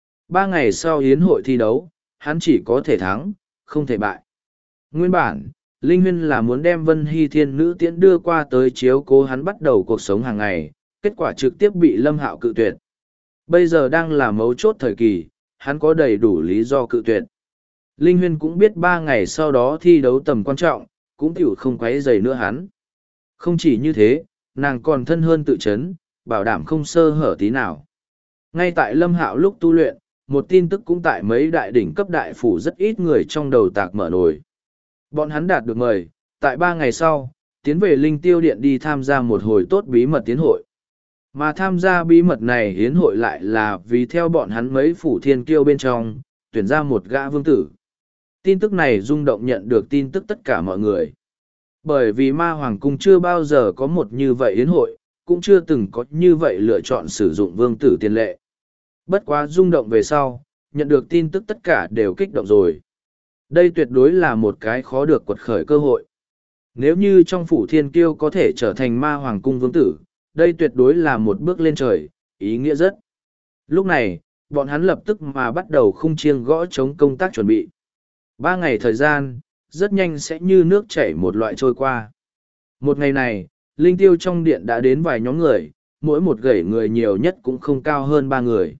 [SPEAKER 1] 3 ngày sau yến hội thi đấu, hắn chỉ có thể thắng, không thể bại. Nguyên bản, Linh Huyên là muốn đem Vân Hy Thiên Nữ tiễn đưa qua tới chiếu cố hắn bắt đầu cuộc sống hàng ngày, kết quả trực tiếp bị Lâm Hạo cự tuyệt. Bây giờ đang là mấu chốt thời kỳ, hắn có đầy đủ lý do cự tuyệt. Linh Huyên cũng biết 3 ngày sau đó thi đấu tầm quan trọng, cũng tiểu không quấy rầy nữa hắn. Không chỉ như thế, nàng còn thân hơn tự chấn, bảo đảm không sơ hở tí nào. Ngay tại Lâm Hạo lúc tu luyện, một tin tức cũng tại mấy đại đỉnh cấp đại phủ rất ít người trong đầu tạc mở nổi. Bọn hắn đạt được mời, tại 3 ngày sau, tiến về Linh Tiêu Điện đi tham gia một hồi tốt bí mật tiến hội. Mà tham gia bí mật này hiến hội lại là vì theo bọn hắn mấy phủ thiên kiêu bên trong, tuyển ra một gã vương tử. Tin tức này rung động nhận được tin tức tất cả mọi người. Bởi vì Ma Hoàng Cung chưa bao giờ có một như vậy hiến hội, cũng chưa từng có như vậy lựa chọn sử dụng vương tử tiền lệ. Bất quá rung động về sau, nhận được tin tức tất cả đều kích động rồi. Đây tuyệt đối là một cái khó được quật khởi cơ hội. Nếu như trong phủ thiên kiêu có thể trở thành Ma Hoàng Cung vương tử, đây tuyệt đối là một bước lên trời, ý nghĩa rất. Lúc này, bọn hắn lập tức mà bắt đầu khung chiêng gõ chống công tác chuẩn bị. 3 ngày thời gian, rất nhanh sẽ như nước chảy một loại trôi qua. Một ngày này, Linh Tiêu trong điện đã đến vài nhóm người, mỗi một gẩy người nhiều nhất cũng không cao hơn 3 người.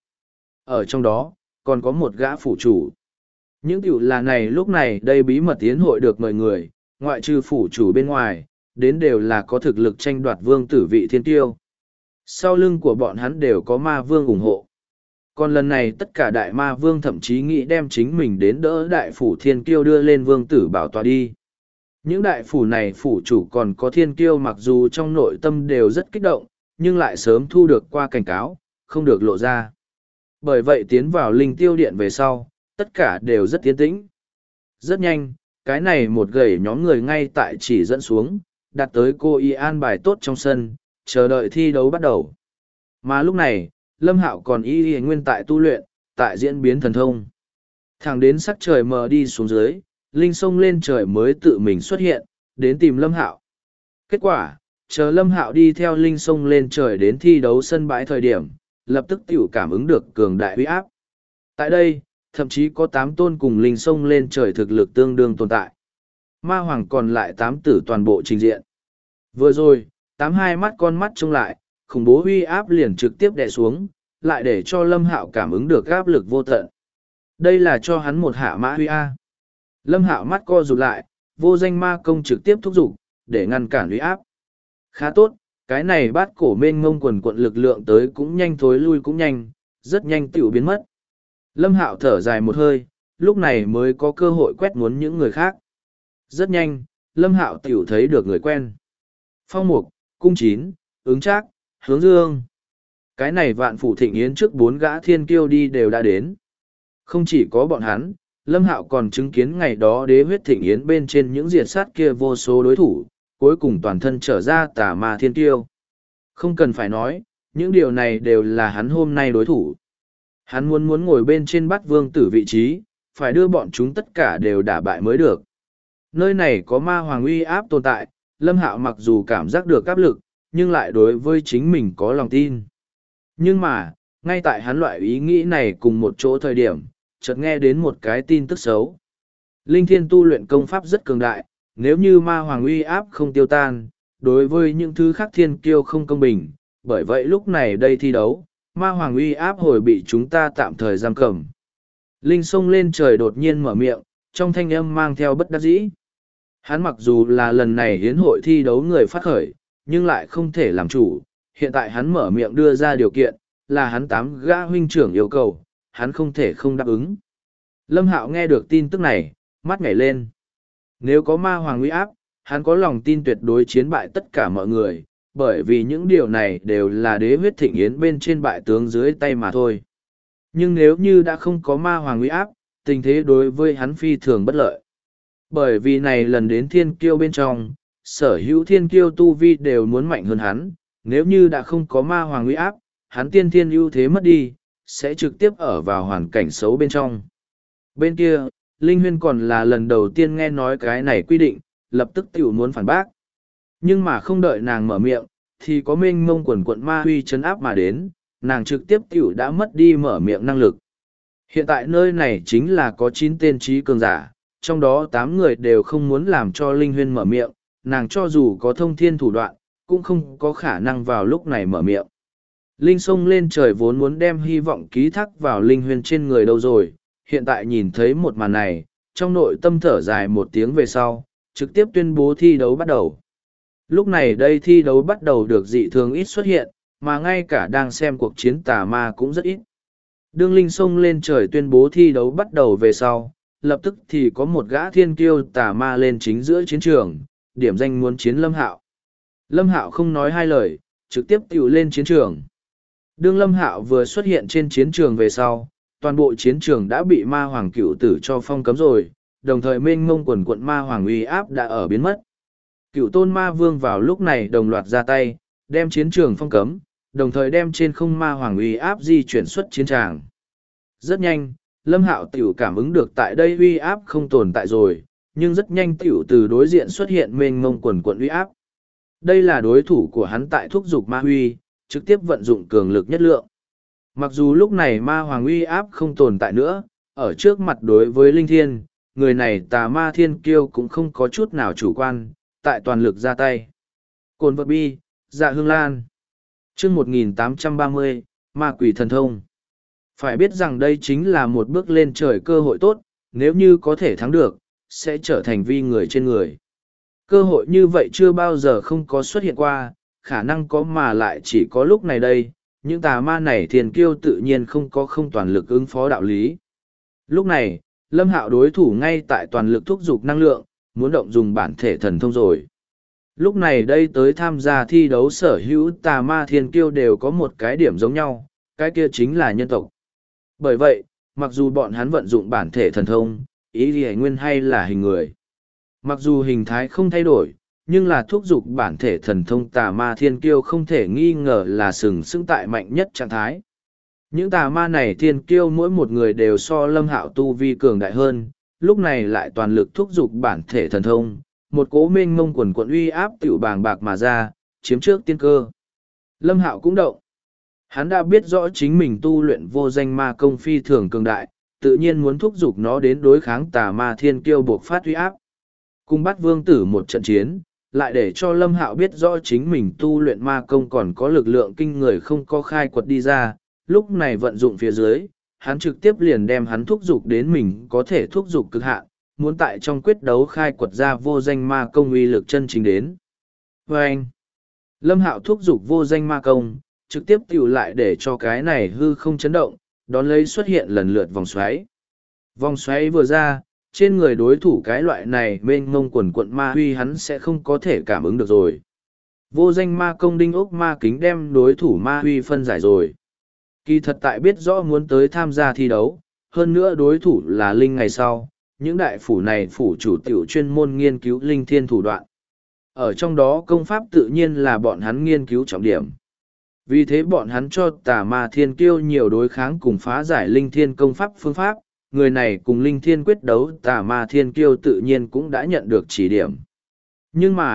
[SPEAKER 1] Ở trong đó, còn có một gã phủ chủ. Những tiểu là này lúc này đây bí mật tiến hội được mời người, ngoại trừ phủ chủ bên ngoài, đến đều là có thực lực tranh đoạt vương tử vị thiên tiêu. Sau lưng của bọn hắn đều có ma vương ủng hộ. Còn lần này tất cả đại ma vương thậm chí nghĩ đem chính mình đến đỡ đại phủ thiên kiêu đưa lên vương tử bảo tọa đi. Những đại phủ này phủ chủ còn có thiên kiêu mặc dù trong nội tâm đều rất kích động, nhưng lại sớm thu được qua cảnh cáo, không được lộ ra. Bởi vậy tiến vào Linh Tiêu Điện về sau, tất cả đều rất tiến tĩnh. Rất nhanh, cái này một gầy nhóm người ngay tại chỉ dẫn xuống, đặt tới cô y an bài tốt trong sân, chờ đợi thi đấu bắt đầu. Mà lúc này, Lâm Hạo còn y nguyên tại tu luyện, tại diễn biến thần thông. Thẳng đến sắc trời mờ đi xuống dưới, Linh sông lên trời mới tự mình xuất hiện, đến tìm Lâm Hạo. Kết quả, chờ Lâm Hạo đi theo Linh sông lên trời đến thi đấu sân bãi thời điểm, lập tức tiểu cảm ứng được cường đại uy áp. Tại đây, thậm chí có 8 tôn cùng Linh sông lên trời thực lực tương đương tồn tại. Ma Hoàng còn lại 8 tử toàn bộ trình diện. Vừa rồi, 82 mắt con mắt trông lại, khủng bố uy áp liền trực tiếp đè xuống, lại để cho Lâm Hạo cảm ứng được áp lực vô tận. Đây là cho hắn một hạ mã huy a. Lâm Hạo mắt co rụt lại, vô danh ma công trực tiếp thúc giục, để ngăn cản uy áp. Khá tốt, cái này bát cổ mênh ngông quần quận lực lượng tới cũng nhanh thối lui cũng nhanh, rất nhanh tiểu biến mất. Lâm Hạo thở dài một hơi, lúc này mới có cơ hội quét muốn những người khác. Rất nhanh, Lâm Hạo tiểu thấy được người quen. Phong Mục, Cung Chín, Ứng Trác, Hướng Dương. Cái này Vạn Phủ Thịnh Yến trước 4 gã thiên kiêu đi đều đã đến. Không chỉ có bọn hắn, Lâm Hạo còn chứng kiến ngày đó đế huyết Thịnh Yến bên trên những diệt sát kia vô số đối thủ, cuối cùng toàn thân trở ra tà ma thiên kiêu. Không cần phải nói, những điều này đều là hắn hôm nay đối thủ. Hắn muốn ngồi bên trên bát vương tử vị trí, phải đưa bọn chúng tất cả đều đả bại mới được. Nơi này có ma hoàng uy áp tồn tại, Lâm Hạo mặc dù cảm giác được áp lực, nhưng lại đối với chính mình có lòng tin. Nhưng mà, ngay tại hắn loại ý nghĩ này cùng một chỗ thời điểm, chợt nghe đến một cái tin tức xấu. Linh Thiên tu luyện công pháp rất cường đại, nếu như ma hoàng uy áp không tiêu tan, đối với những thứ khác thiên kiêu không công bình, bởi vậy lúc này đây thi đấu, ma hoàng uy áp hồi bị chúng ta tạm thời giam cầm. Linh xông lên trời đột nhiên mở miệng, trong thanh âm mang theo bất đắc dĩ. Hắn mặc dù là lần này hiến hội thi đấu người phát khởi, nhưng lại không thể làm chủ, hiện tại hắn mở miệng đưa ra điều kiện, là hắn 8 gã huynh trưởng yêu cầu, hắn không thể không đáp ứng. Lâm Hạo nghe được tin tức này, mắt nhảy lên. Nếu có ma hoàng uy áp, hắn có lòng tin tuyệt đối chiến bại tất cả mọi người, bởi vì những điều này đều là đế huyết thịnh yến bên trên bại tướng dưới tay mà thôi. Nhưng nếu như đã không có ma hoàng uy áp, tình thế đối với hắn phi thường bất lợi. Bởi vì này lần đến thiên kiêu bên trong, sở hữu thiên kiêu tu vi đều muốn mạnh hơn hắn, nếu như đã không có ma hoàng uy áp, hắn tiên thiên ưu thế mất đi, sẽ trực tiếp ở vào hoàn cảnh xấu bên trong. Bên kia, Linh Huyên còn là lần đầu tiên nghe nói cái này quy định, lập tức tiểu muốn phản bác. Nhưng mà không đợi nàng mở miệng, thì có mênh mông quần quận ma huy chấn áp mà đến, nàng trực tiếp tiểu đã mất đi mở miệng năng lực. Hiện tại nơi này chính là có 9 tên trí cường giả, trong đó 8 người đều không muốn làm cho Linh Huyên mở miệng, nàng cho dù có thông thiên thủ đoạn, cũng không có khả năng vào lúc này mở miệng. Linh xông lên trời vốn muốn đem hy vọng ký thác vào Linh Huyên trên người đâu rồi, hiện tại nhìn thấy một màn này, trong nội tâm thở dài một tiếng về sau, trực tiếp tuyên bố thi đấu bắt đầu. Lúc này đây thi đấu bắt đầu được dị thường ít xuất hiện, mà ngay cả đang xem cuộc chiến tà ma cũng rất ít. Đương Linh xông lên trời tuyên bố thi đấu bắt đầu về sau, lập tức thì có một gã thiên kiêu tà ma lên chính giữa chiến trường, điểm danh muốn chiến Lâm Hạo. Lâm Hạo không nói hai lời, trực tiếp tiểu lên chiến trường. Đương Lâm Hạo vừa xuất hiện trên chiến trường về sau, toàn bộ chiến trường đã bị ma hoàng cựu tử cho phong cấm rồi, đồng thời mênh mông quần quận ma hoàng uy áp đã ở biến mất. Cựu tôn ma vương vào lúc này đồng loạt ra tay, đem chiến trường phong cấm, đồng thời đem trên không ma hoàng uy áp di chuyển xuất chiến tràng. Rất nhanh, Lâm Hạo tiểu cảm ứng được tại đây uy áp không tồn tại rồi, nhưng rất nhanh tiểu từ đối diện xuất hiện mênh mông quần quận uy áp. Đây là đối thủ của hắn tại thúc dục ma huy, trực tiếp vận dụng cường lực nhất lượng. Mặc dù lúc này ma hoàng uy áp không tồn tại nữa, ở trước mặt đối với Linh Thiên, người này tà ma thiên kiêu cũng không có chút nào chủ quan, tại toàn lực ra tay. Cồn vật bi, dạ hương lan. Chương 1830, ma quỷ thần thông. Phải biết rằng đây chính là một bước lên trời cơ hội tốt, nếu như có thể thắng được, sẽ trở thành vi người trên người. Cơ hội như vậy chưa bao giờ không có xuất hiện qua, khả năng có mà lại chỉ có lúc này đây, những tà ma này thiền kiêu tự nhiên không có không toàn lực ứng phó đạo lý. Lúc này, Lâm Hạo đối thủ ngay tại toàn lực thúc giục năng lượng, muốn động dùng bản thể thần thông rồi. Lúc này đây tới tham gia thi đấu sở hữu tà ma thiên kiêu đều có một cái điểm giống nhau, cái kia chính là nhân tộc. Bởi vậy, mặc dù bọn hắn vận dụng bản thể thần thông, ý gì nguyên hay là hình người. Mặc dù hình thái không thay đổi, nhưng là thúc giục bản thể thần thông tà ma thiên kiêu không thể nghi ngờ là sừng sững tại mạnh nhất trạng thái. Những tà ma này thiên kiêu mỗi một người đều so Lâm Hạo tu vi cường đại hơn, lúc này lại toàn lực thúc giục bản thể thần thông, một cỗ mênh mông quần quận uy áp tiểu bàng bạc mà ra, chiếm trước tiên cơ. Lâm Hạo cũng động. Hắn đã biết rõ chính mình tu luyện vô danh ma công phi thường cường đại, tự nhiên muốn thúc giục nó đến đối kháng tà ma thiên kiêu buộc phát uy áp. Cùng bắt vương tử một trận chiến, lại để cho Lâm Hạo biết rõ chính mình tu luyện ma công còn có lực lượng kinh người không có khai quật đi ra, lúc này vận dụng phía dưới, hắn trực tiếp liền đem hắn thúc giục đến mình có thể thúc giục cực hạn, muốn tại trong quyết đấu khai quật ra vô danh ma công uy lực chân chính đến. Và anh, Lâm Hạo thúc giục vô danh ma công, trực tiếp tiểu lại để cho cái này hư không chấn động, đón lấy xuất hiện lần lượt vòng xoáy. Vòng xoáy vừa ra, trên người đối thủ cái loại này mênh mông quần quận ma huy hắn sẽ không có thể cảm ứng được rồi. Vô danh ma công đinh ốc ma kính đem đối thủ ma huy phân giải rồi. Kỳ thật tại biết rõ muốn tới tham gia thi đấu, hơn nữa đối thủ là linh ngày sau, những đại phủ này phủ chủ tiểu chuyên môn nghiên cứu linh thiên thủ đoạn. Ở trong đó công pháp tự nhiên là bọn hắn nghiên cứu trọng điểm. Vì thế bọn hắn cho tà ma thiên kiêu nhiều đối kháng cùng phá giải linh thiên công pháp phương pháp, người này cùng linh thiên quyết đấu tà ma thiên kiêu tự nhiên cũng đã nhận được chỉ điểm. Nhưng mà,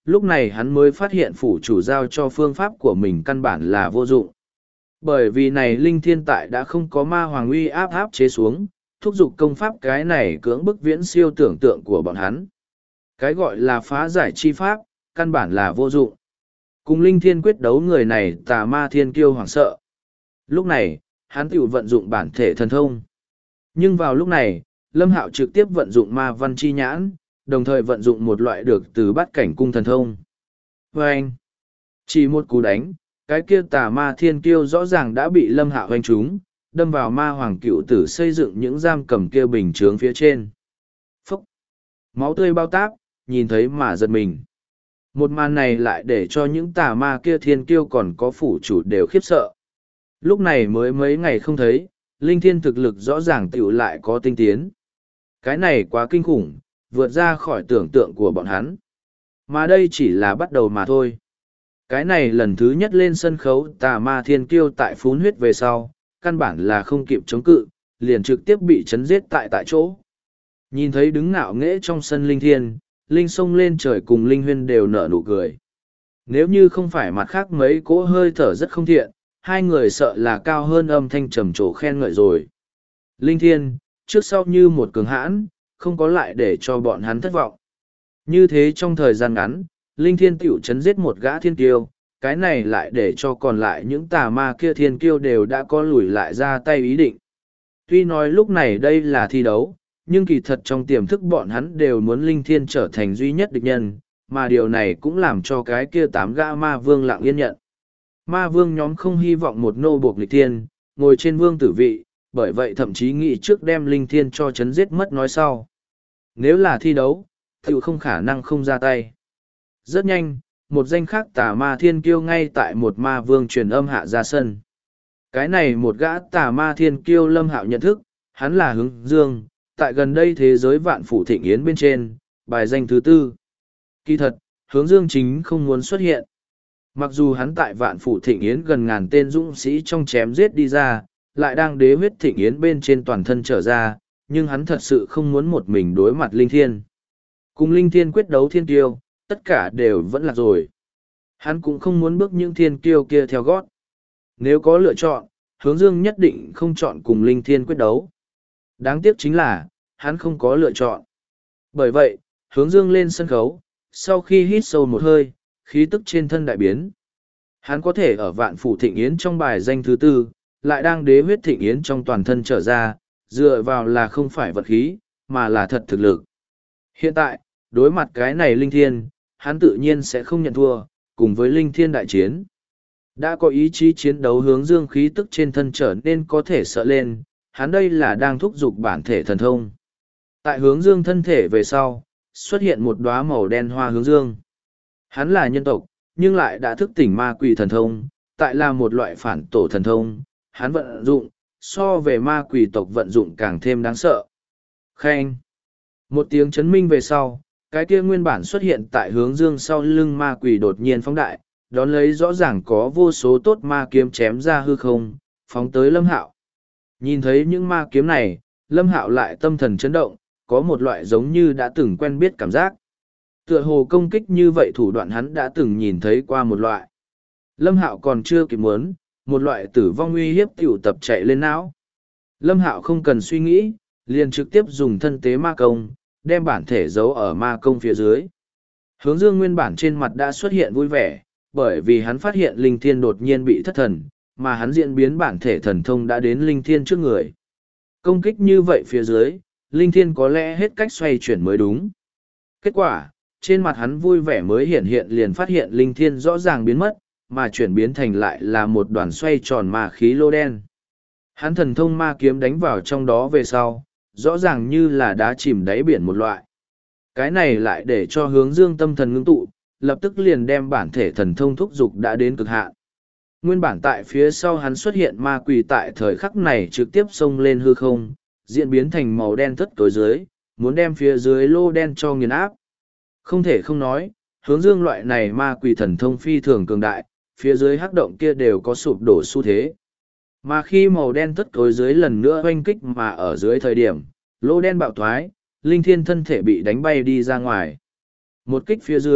[SPEAKER 1] lúc này hắn mới phát hiện phủ chủ giao cho phương pháp của mình căn bản là vô dụng. Bởi vì này linh thiên tại đã không có ma hoàng uy áp chế xuống, thúc giục công pháp cái này cưỡng bức viễn siêu tưởng tượng của bọn hắn. Cái gọi là phá giải chi pháp, căn bản là vô dụng. Cùng linh thiên quyết đấu người này tà ma thiên kiêu hoảng sợ. Lúc này, hắn tự vận dụng bản thể thần thông. Nhưng vào lúc này, Lâm Hạo trực tiếp vận dụng ma văn chi nhãn, đồng thời vận dụng một loại được từ bát cảnh cung thần thông. Và anh, chỉ một cú đánh, cái kia tà ma thiên kiêu rõ ràng đã bị Lâm Hạo hoành trúng, đâm vào ma hoàng cựu tử xây dựng những giam cầm kia bình chướng phía trên. Phúc! Máu tươi bao táp, nhìn thấy mà giật mình. Một màn này lại để cho những tà ma kia thiên kiêu còn có phủ chủ đều khiếp sợ. Lúc này mới mấy ngày không thấy, linh thiên thực lực rõ ràng tiểu lại có tinh tiến. Cái này quá kinh khủng, vượt ra khỏi tưởng tượng của bọn hắn. Mà đây chỉ là bắt đầu mà thôi. Cái này lần thứ nhất lên sân khấu tà ma thiên kiêu tại phún huyết về sau, căn bản là không kịp chống cự, liền trực tiếp bị chấn giết tại chỗ. Nhìn thấy đứng ngạo nghễ trong sân linh thiên, linh sông lên trời cùng linh huyên đều nở nụ cười. Nếu như không phải mặt khác mấy cỗ hơi thở rất không thiện, hai người sợ là cao hơn âm thanh trầm trồ khen ngợi rồi. Linh thiên, trước sau như một cường hãn, không có lại để cho bọn hắn thất vọng. Như thế trong thời gian ngắn, linh thiên tiểu chấn giết một gã thiên kiêu, cái này lại để cho còn lại những tà ma kia thiên kiêu đều đã có lùi lại ra tay ý định. Tuy nói lúc này đây là thi đấu, nhưng kỳ thật trong tiềm thức bọn hắn đều muốn linh thiên trở thành duy nhất địch nhân, mà điều này cũng làm cho cái kia 8 gã ma vương lặng yên nhận. Ma vương nhóm không hy vọng một nô buộc lịch thiên, ngồi trên vương tử vị, bởi vậy thậm chí nghĩ trước đem linh thiên cho chấn giết mất nói sau. Nếu là thi đấu, thì không khả năng không ra tay. Rất nhanh, một danh khác tà ma thiên kiêu ngay tại một ma vương truyền âm hạ ra sân. Cái này một gã tà ma thiên kiêu Lâm Hạo nhận thức, hắn là Hướng Dương, tại gần đây thế giới vạn phủ thịnh yến bên trên, bài danh thứ 4. Kỳ thật, Hướng Dương chính không muốn xuất hiện. Mặc dù hắn tại vạn phủ thịnh yến gần ngàn tên dũng sĩ trong chém giết đi ra, lại đang đế huyết thịnh yến bên trên toàn thân trở ra, nhưng hắn thật sự không muốn một mình đối mặt linh thiên. Cùng linh thiên quyết đấu thiên kiêu, tất cả đều vẫn là rồi. Hắn cũng không muốn bước những thiên kiêu kia theo gót. Nếu có lựa chọn, Hướng Dương nhất định không chọn cùng linh thiên quyết đấu. Đáng tiếc chính là, hắn không có lựa chọn. Bởi vậy, Hướng Dương lên sân khấu, sau khi hít sâu một hơi, khí tức trên thân đại biến. Hắn có thể ở vạn phủ thịnh yến trong bài danh thứ 4, lại đang đế huyết thịnh yến trong toàn thân trở ra, dựa vào là không phải vật khí, mà là thật thực lực. Hiện tại, đối mặt cái này linh thiên, hắn tự nhiên sẽ không nhận thua, cùng với linh thiên đại chiến. Đã có ý chí chiến đấu Hướng Dương khí tức trên thân trở nên có thể sợ lên, hắn đây là đang thúc giục bản thể thần thông. Tại Hướng Dương thân thể về sau, xuất hiện một đóa màu đen hoa hướng dương. Hắn là nhân tộc, nhưng lại đã thức tỉnh ma quỷ thần thông, tại là một loại phản tổ thần thông, hắn vận dụng, so về ma quỷ tộc vận dụng càng thêm đáng sợ. Khen! Một tiếng chấn minh về sau, cái kia nguyên bản xuất hiện tại hướng dương sau lưng ma quỷ đột nhiên phóng đại, đón lấy rõ ràng có vô số tốt ma kiếm chém ra hư không, phóng tới Lâm Hạo. Nhìn thấy những ma kiếm này, Lâm Hạo lại tâm thần chấn động, có một loại giống như đã từng quen biết cảm giác. Tựa hồ công kích như vậy thủ đoạn hắn đã từng nhìn thấy qua một loại. Lâm Hạo còn chưa kịp muốn, một loại tử vong uy hiếp tiểu tập chạy lên não. Lâm Hạo không cần suy nghĩ, liền trực tiếp dùng thân tế ma công, đem bản thể giấu ở ma công phía dưới. Hướng dương nguyên bản trên mặt đã xuất hiện vui vẻ, bởi vì hắn phát hiện linh thiên đột nhiên bị thất thần, mà hắn diễn biến bản thể thần thông đã đến linh thiên trước người. Công kích như vậy phía dưới, linh thiên có lẽ hết cách xoay chuyển mới đúng. Kết quả, trên mặt hắn vui vẻ mới hiện hiện liền phát hiện linh thiên rõ ràng biến mất, mà chuyển biến thành lại là một đoàn xoay tròn ma khí lô đen. Hắn thần thông ma kiếm đánh vào trong đó về sau, rõ ràng như là đá chìm đáy biển một loại. Cái này lại để cho hướng dương tâm thần ngưng tụ, lập tức liền đem bản thể thần thông thúc dục đã đến cực hạn. Nguyên bản tại phía sau hắn xuất hiện ma quỷ tại thời khắc này trực tiếp xông lên hư không, diễn biến thành màu đen thất tối dưới, muốn đem phía dưới lô đen cho nghiền áp. Không thể không nói, hướng dương loại này ma quỷ thần thông phi thường cường đại, phía dưới hắc động kia đều có sụp đổ xu thế. Mà khi màu đen thất tối dưới lần nữa oanh kích mà ở dưới thời điểm, lô đen bạo thoái, linh thiên thân thể bị đánh bay đi ra ngoài. Một kích phía dưới,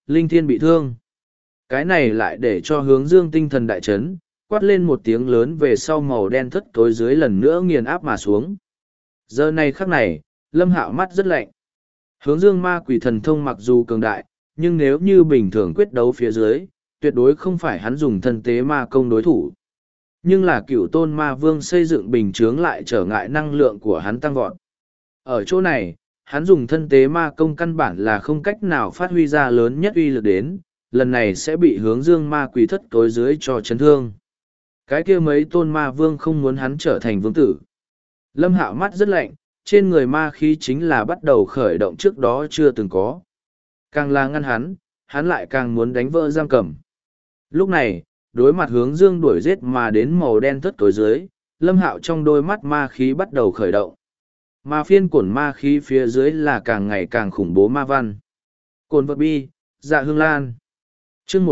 [SPEAKER 1] Linh Thiên bị thương. Cái này lại để cho Hướng Dương tinh thần đại chấn, quát lên một tiếng lớn về sau màu đen thất tối dưới lần nữa nghiền áp mà xuống. Giờ này khắc này, Lâm Hạo mắt rất lạnh. Hướng Dương ma quỷ thần thông mặc dù cường đại, nhưng nếu như bình thường quyết đấu phía dưới, tuyệt đối không phải hắn dùng thân tế ma công đối thủ. Nhưng là cựu tôn ma vương xây dựng bình chướng lại trở ngại năng lượng của hắn tăng vọt. Ở chỗ này, hắn dùng thân tế ma công căn bản là không cách nào phát huy ra lớn nhất uy lực đến, lần này sẽ bị Hướng Dương ma quỷ thất tối dưới cho chấn thương. Cái kia mấy tôn ma vương không muốn hắn trở thành vương tử. Lâm Hạo mắt rất lạnh, trên người ma khí chính là bắt đầu khởi động trước đó chưa từng có. Càng là ngăn hắn lại càng muốn đánh vỡ giam cầm. Lúc này, đối mặt Hướng Dương đuổi giết mà đến màu đen thất tối dưới, Lâm Hạo trong đôi mắt ma khí bắt đầu khởi động. Mà phiên cổn ma khí phía dưới là càng ngày càng khủng bố ma văn. Cồn vật bi, dạ hương lan. Chương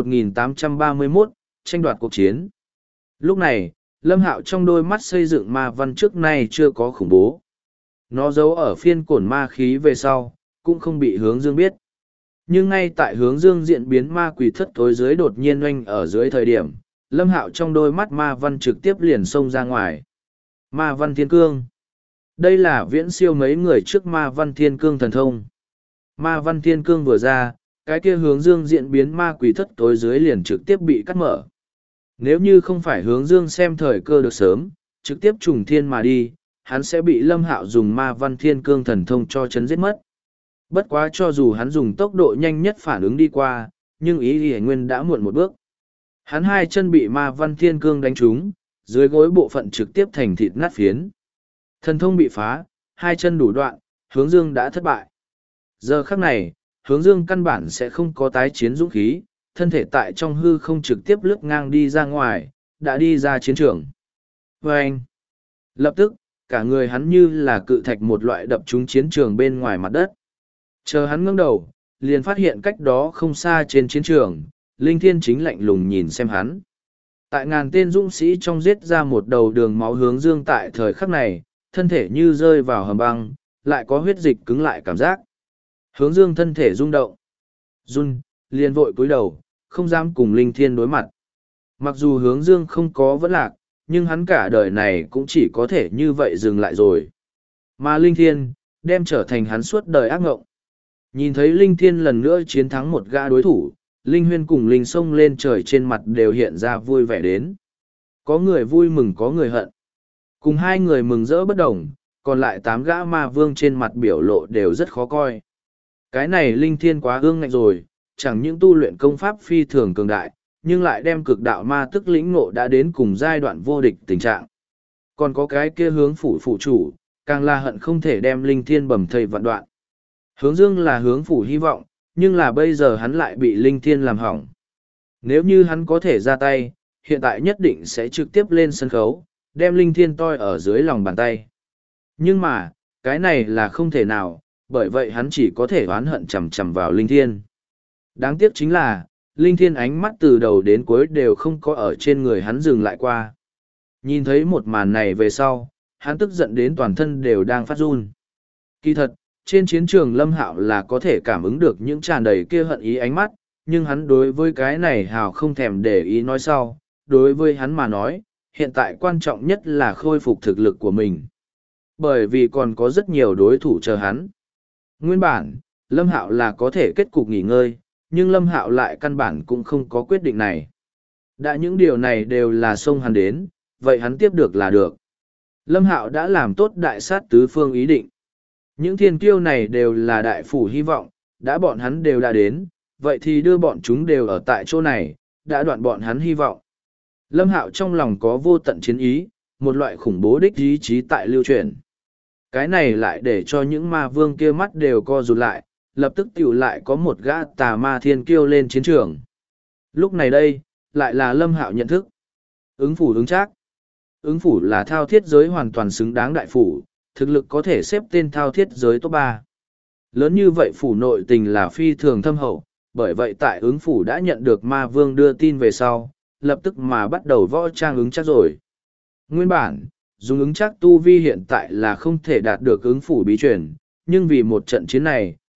[SPEAKER 1] 1831, tranh đoạt cuộc chiến. Lúc này, Lâm Hạo trong đôi mắt xây dựng ma văn trước nay chưa có khủng bố. Nó giấu ở phiên cổn ma khí về sau, cũng không bị Hướng Dương biết. Nhưng ngay tại Hướng Dương diễn biến ma quỷ thất tối dưới đột nhiên oanh ở dưới thời điểm, Lâm Hạo trong đôi mắt ma văn trực tiếp liền xông ra ngoài. Ma văn thiên cương. Đây là viễn siêu mấy người trước ma văn thiên cương thần thông. Ma văn thiên cương vừa ra, cái kia Hướng Dương diễn biến ma quỷ thất tối dưới liền trực tiếp bị cắt mở. Nếu như không phải Hướng Dương xem thời cơ được sớm, trực tiếp trùng thiên mà đi, hắn sẽ bị Lâm Hạo dùng ma văn thiên cương thần thông cho chấn giết mất. Bất quá cho dù hắn dùng tốc độ nhanh nhất phản ứng đi qua, nhưng ý Hề Nguyên đã muộn một bước. Hắn hai chân bị ma văn thiên cương đánh trúng, dưới gối bộ phận trực tiếp thành thịt nát phiến. Thần thông bị phá, hai chân đủ đoạn, Hướng Dương đã thất bại. Giờ khắc này, Hướng Dương căn bản sẽ không có tái chiến dũng khí, thân thể tại trong hư không trực tiếp lướt ngang đi ra ngoài, đã đi ra chiến trường. Và anh, lập tức, cả người hắn như là cự thạch một loại đập trúng chiến trường bên ngoài mặt đất. Chờ hắn ngẩng đầu, liền phát hiện cách đó không xa trên chiến trường, Linh Thiên chính lạnh lùng nhìn xem hắn. Tại ngàn tên dũng sĩ trong giết ra một đầu đường máu Hướng Dương tại thời khắc này, thân thể như rơi vào hầm băng, lại có huyết dịch cứng lại cảm giác. Hướng Dương thân thể rung động. Run, liền vội cúi đầu, không dám cùng Linh Thiên đối mặt. Mặc dù Hướng Dương không có vẫn lạc, nhưng hắn cả đời này cũng chỉ có thể như vậy dừng lại rồi. Mà Linh Thiên, đem trở thành hắn suốt đời ác ngộng. Nhìn thấy Linh Thiên lần nữa chiến thắng một gã đối thủ, Linh Huyên cùng Linh sông lên trời trên mặt đều hiện ra vui vẻ đến. Có người vui mừng có người hận. Cùng hai người mừng rỡ bất đồng, còn lại 8 gã ma vương trên mặt biểu lộ đều rất khó coi. Cái này Linh Thiên quá ương ngạnh rồi, chẳng những tu luyện công pháp phi thường cường đại, nhưng lại đem cực đạo ma tức lĩnh ngộ đã đến cùng giai đoạn vô địch tình trạng. Còn có cái kia Hướng phủ phụ chủ, càng là hận không thể đem Linh Thiên bầm thây vạn đoạn. Hướng Dương là Hướng phủ hy vọng, nhưng là bây giờ hắn lại bị Linh Thiên làm hỏng. Nếu như hắn có thể ra tay, hiện tại nhất định sẽ trực tiếp lên sân khấu, đem Linh Thiên toi ở dưới lòng bàn tay. Nhưng mà, cái này là không thể nào, bởi vậy hắn chỉ có thể oán hận chằm chằm vào Linh Thiên. Đáng tiếc chính là, Linh Thiên ánh mắt từ đầu đến cuối đều không có ở trên người hắn dừng lại qua. Nhìn thấy một màn này về sau, hắn tức giận đến toàn thân đều đang phát run. Kỳ thật, trên chiến trường Lâm Hạo là có thể cảm ứng được những tràn đầy kia hận ý ánh mắt, nhưng hắn đối với cái này hào không thèm để ý nói sau. Đối với hắn mà nói, hiện tại quan trọng nhất là khôi phục thực lực của mình. Bởi vì còn có rất nhiều đối thủ chờ hắn. Nguyên bản, Lâm Hạo là có thể kết cục nghỉ ngơi, nhưng Lâm Hạo lại căn bản cũng không có quyết định này. Đã những điều này đều là xông hắn đến, vậy hắn tiếp được là được. Lâm Hạo đã làm tốt đại sát tứ phương ý định. Những thiên kiêu này đều là đại phủ hy vọng, đã bọn hắn đều đã đến, vậy thì đưa bọn chúng đều ở tại chỗ này, đã đoạn bọn hắn hy vọng. Lâm Hạo trong lòng có vô tận chiến ý, một loại khủng bố đích ý chí tại lưu truyền. Cái này lại để cho những ma vương kia mắt đều co rụt lại, lập tức tiểu lại có một gã tà ma thiên kiêu lên chiến trường. Lúc này đây, lại là Lâm Hạo nhận thức. Ứng phủ ứng trác. Ứng phủ là thao thiết giới hoàn toàn xứng đáng đại phủ, thực lực có thể xếp tên thao thiết giới top 3. Lớn như vậy phủ nội tình là phi thường thâm hậu, bởi vậy tại ứng phủ đã nhận được ma vương đưa tin về sau, lập tức mà bắt đầu võ trang ứng trác rồi. Nguyên bản, dùng ứng trác tu vi hiện tại là không thể đạt được ứng phủ bí truyền, nhưng vì một trận chiến này,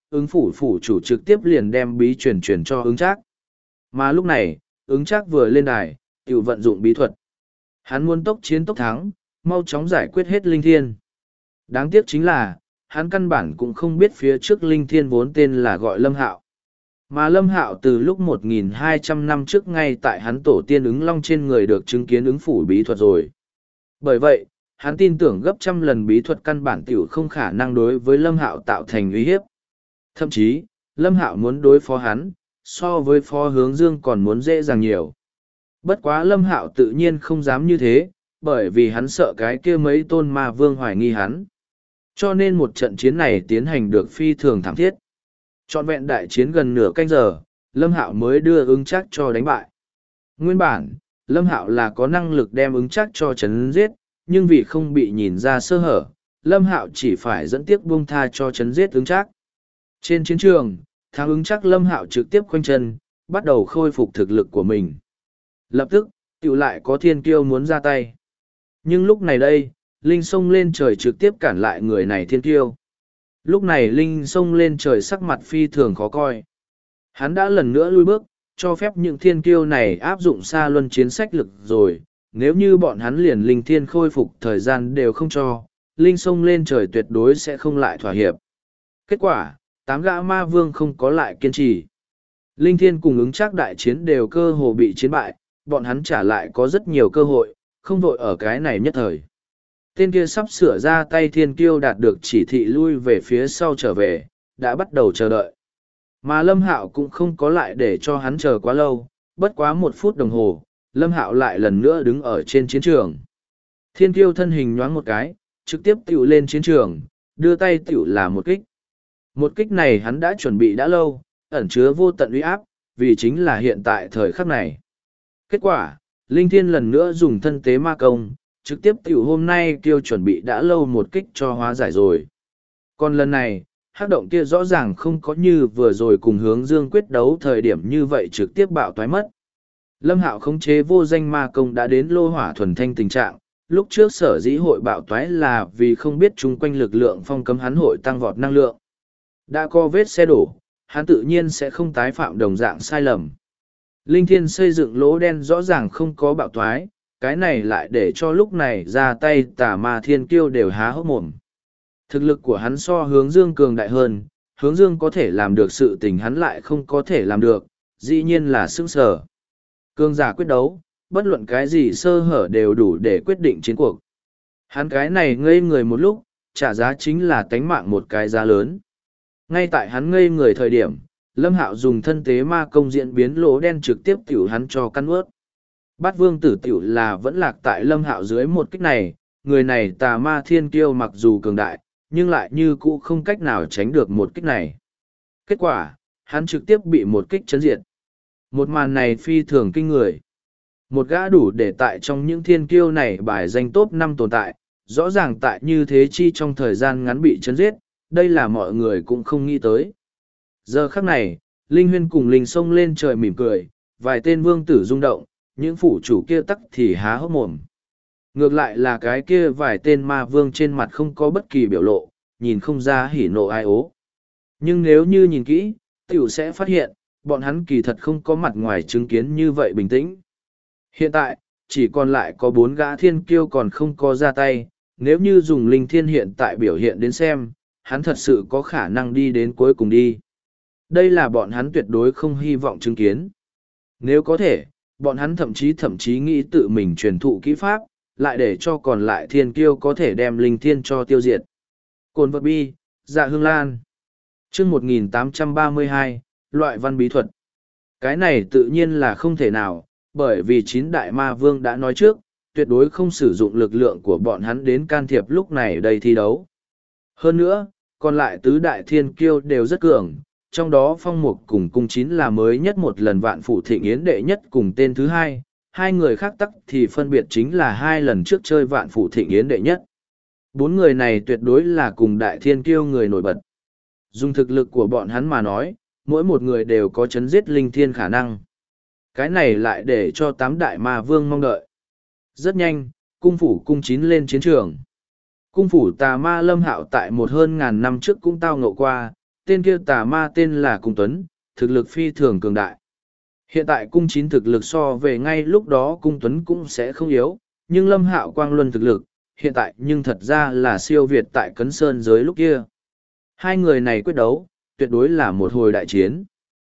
[SPEAKER 1] ứng phủ phủ chủ trực tiếp liền đem bí truyền cho ứng trác. Mà lúc này, ứng trác vừa lên đài, tiểu vận dụng bí thuật. Hắn muốn tốc chiến tốc thắng, mau chóng giải quyết hết linh thiên. Đáng tiếc chính là, hắn căn bản cũng không biết phía trước linh thiên vốn tên là gọi Lâm Hạo. Mà Lâm Hạo từ lúc 1.200 năm trước ngay tại hắn tổ tiên ứng long trên người được chứng kiến ứng phủ bí thuật rồi. Bởi vậy, hắn tin tưởng gấp trăm lần bí thuật căn bản tiểu không khả năng đối với Lâm Hạo tạo thành uy hiếp. Thậm chí, Lâm Hạo muốn đối phó hắn, so với phó hướng dương còn muốn dễ dàng nhiều. Bất quá Lâm Hạo tự nhiên không dám như thế, bởi vì hắn sợ cái kia mấy tôn ma vương hoài nghi hắn. Cho nên một trận chiến này tiến hành được phi thường thảm thiết. Trọn vẹn đại chiến gần nửa canh giờ, Lâm Hạo mới đưa ứng trác cho đánh bại. Nguyên bản, Lâm Hạo là có năng lực đem ứng trác cho chấn giết, nhưng vì không bị nhìn ra sơ hở, Lâm Hạo chỉ phải dẫn tiếc buông tha cho chấn giết ứng trác. Trên chiến trường, thắng ứng trác Lâm Hạo trực tiếp khoanh chân, bắt đầu khôi phục thực lực của mình. Lập tức, tiểu lại có thiên kiêu muốn ra tay. Nhưng lúc này đây, Linh xông lên trời trực tiếp cản lại người này thiên kiêu. Lúc này Linh xông lên trời sắc mặt phi thường khó coi. Hắn đã lần nữa lui bước, cho phép những thiên kiêu này áp dụng xa luân chiến sách lực rồi. Nếu như bọn hắn liền Linh thiên khôi phục thời gian đều không cho, Linh xông lên trời tuyệt đối sẽ không lại thỏa hiệp. Kết quả, 8 gã ma vương không có lại kiên trì. Linh thiên cùng ứng trác đại chiến đều cơ hồ bị chiến bại, bọn hắn trả lại có rất nhiều cơ hội, không vội ở cái này nhất thời. Tên kia sắp sửa ra tay thiên kiêu đạt được chỉ thị lui về phía sau trở về, đã bắt đầu chờ đợi. Mà Lâm Hạo cũng không có lại để cho hắn chờ quá lâu, bất quá 1 phút đồng hồ, Lâm Hạo lại lần nữa đứng ở trên chiến trường. Thiên kiêu thân hình nhoáng một cái, trực tiếp tiểu lên chiến trường, đưa tay tiểu là một kích. Một kích này hắn đã chuẩn bị đã lâu, ẩn chứa vô tận uy áp, vì chính là hiện tại thời khắc này. Kết quả, Linh Thiên lần nữa dùng thân tế ma công, trực tiếp tiểu hôm nay kêu chuẩn bị đã lâu một kích cho hóa giải rồi. Còn lần này, hắc động kia rõ ràng không có như vừa rồi cùng hướng dương quyết đấu thời điểm như vậy trực tiếp bạo toái mất. Lâm Hạo khống chế vô danh ma công đã đến lô hỏa thuần thanh tình trạng, lúc trước sở dĩ hội bạo toái là vì không biết chung quanh lực lượng phong cấm hắn hội tăng vọt năng lượng. Đã có vết xe đổ, hắn tự nhiên sẽ không tái phạm đồng dạng sai lầm. Linh Thiên xây dựng lỗ đen rõ ràng không có bạo toái, cái này lại để cho lúc này ra tay tà ma thiên kiêu đều há hốc mồm. Thực lực của hắn so hướng dương cường đại hơn, hướng dương có thể làm được sự tình hắn lại không có thể làm được, dĩ nhiên là sững sờ. Cường giả quyết đấu, bất luận cái gì sơ hở đều đủ để quyết định chiến cuộc. Hắn cái này ngây người một lúc, trả giá chính là tánh mạng một cái giá lớn. Ngay tại hắn ngây người thời điểm, Lâm Hạo dùng thân tế ma công diễn biến lỗ đen trực tiếp tiểu hắn cho căn ướt. Bát vương tử tiểu là vẫn lạc tại Lâm Hạo dưới một kích này, người này tà ma thiên kiêu mặc dù cường đại, nhưng lại như cũ không cách nào tránh được một kích này. Kết quả, hắn trực tiếp bị một kích chấn diệt. Một màn này phi thường kinh người. Một gã đủ để tại trong những thiên kiêu này bài danh top 5 tồn tại, rõ ràng tại như thế chi trong thời gian ngắn bị chấn giết, đây là mọi người cũng không nghĩ tới. Giờ khắc này, Linh Huyên cùng Linh xông lên trời mỉm cười, vài tên vương tử rung động, những phủ chủ kia tắc thì há hốc mồm. Ngược lại là cái kia vài tên ma vương trên mặt không có bất kỳ biểu lộ, nhìn không ra hỉ nộ ai ố. Nhưng nếu như nhìn kỹ, tiểu sẽ phát hiện, bọn hắn kỳ thật không có mặt ngoài chứng kiến như vậy bình tĩnh. Hiện tại, chỉ còn lại có 4 gã thiên kiêu còn không có ra tay, nếu như dùng Linh Thiên hiện tại biểu hiện đến xem, hắn thật sự có khả năng đi đến cuối cùng đi. Đây là bọn hắn tuyệt đối không hy vọng chứng kiến. Nếu có thể, bọn hắn thậm chí nghĩ tự mình truyền thụ kỹ pháp, lại để cho còn lại thiên kiêu có thể đem Linh Thiên cho tiêu diệt. Cồn vật bi, dạ hương lan. chương 1832, loại văn bí thuật. Cái này tự nhiên là không thể nào, bởi vì 9 đại ma vương đã nói trước, tuyệt đối không sử dụng lực lượng của bọn hắn đến can thiệp lúc này đây thi đấu. Hơn nữa, còn lại tứ đại thiên kiêu đều rất cường, trong đó phong mục cùng cung 9 là mới nhất một lần vạn phủ thịnh yến đệ nhất cùng tên thứ hai, 2 người khác tắc thì phân biệt chính là 2 lần trước chơi vạn phủ thịnh yến đệ nhất. 4 người này tuyệt đối là cùng đại thiên kiêu người nổi bật. Dùng thực lực của bọn hắn mà nói, mỗi một người đều có chấn giết linh thiên khả năng. Cái này lại để cho 8 đại ma vương mong đợi. Rất nhanh, cung phủ cung 9 lên chiến trường. Cung phủ tà ma Lâm Hạo tại một hơn ngàn năm trước cũng tao ngộ qua, tên kia tà ma tên là Cung Tuấn, thực lực phi thường cường đại. Hiện tại cung chín thực lực so về ngay lúc đó Cung Tuấn cũng sẽ không yếu, nhưng Lâm Hạo Quang Luân thực lực, hiện tại nhưng thật ra là siêu việt tại Cấn Sơn giới lúc kia. Hai người này quyết đấu, tuyệt đối là một hồi đại chiến.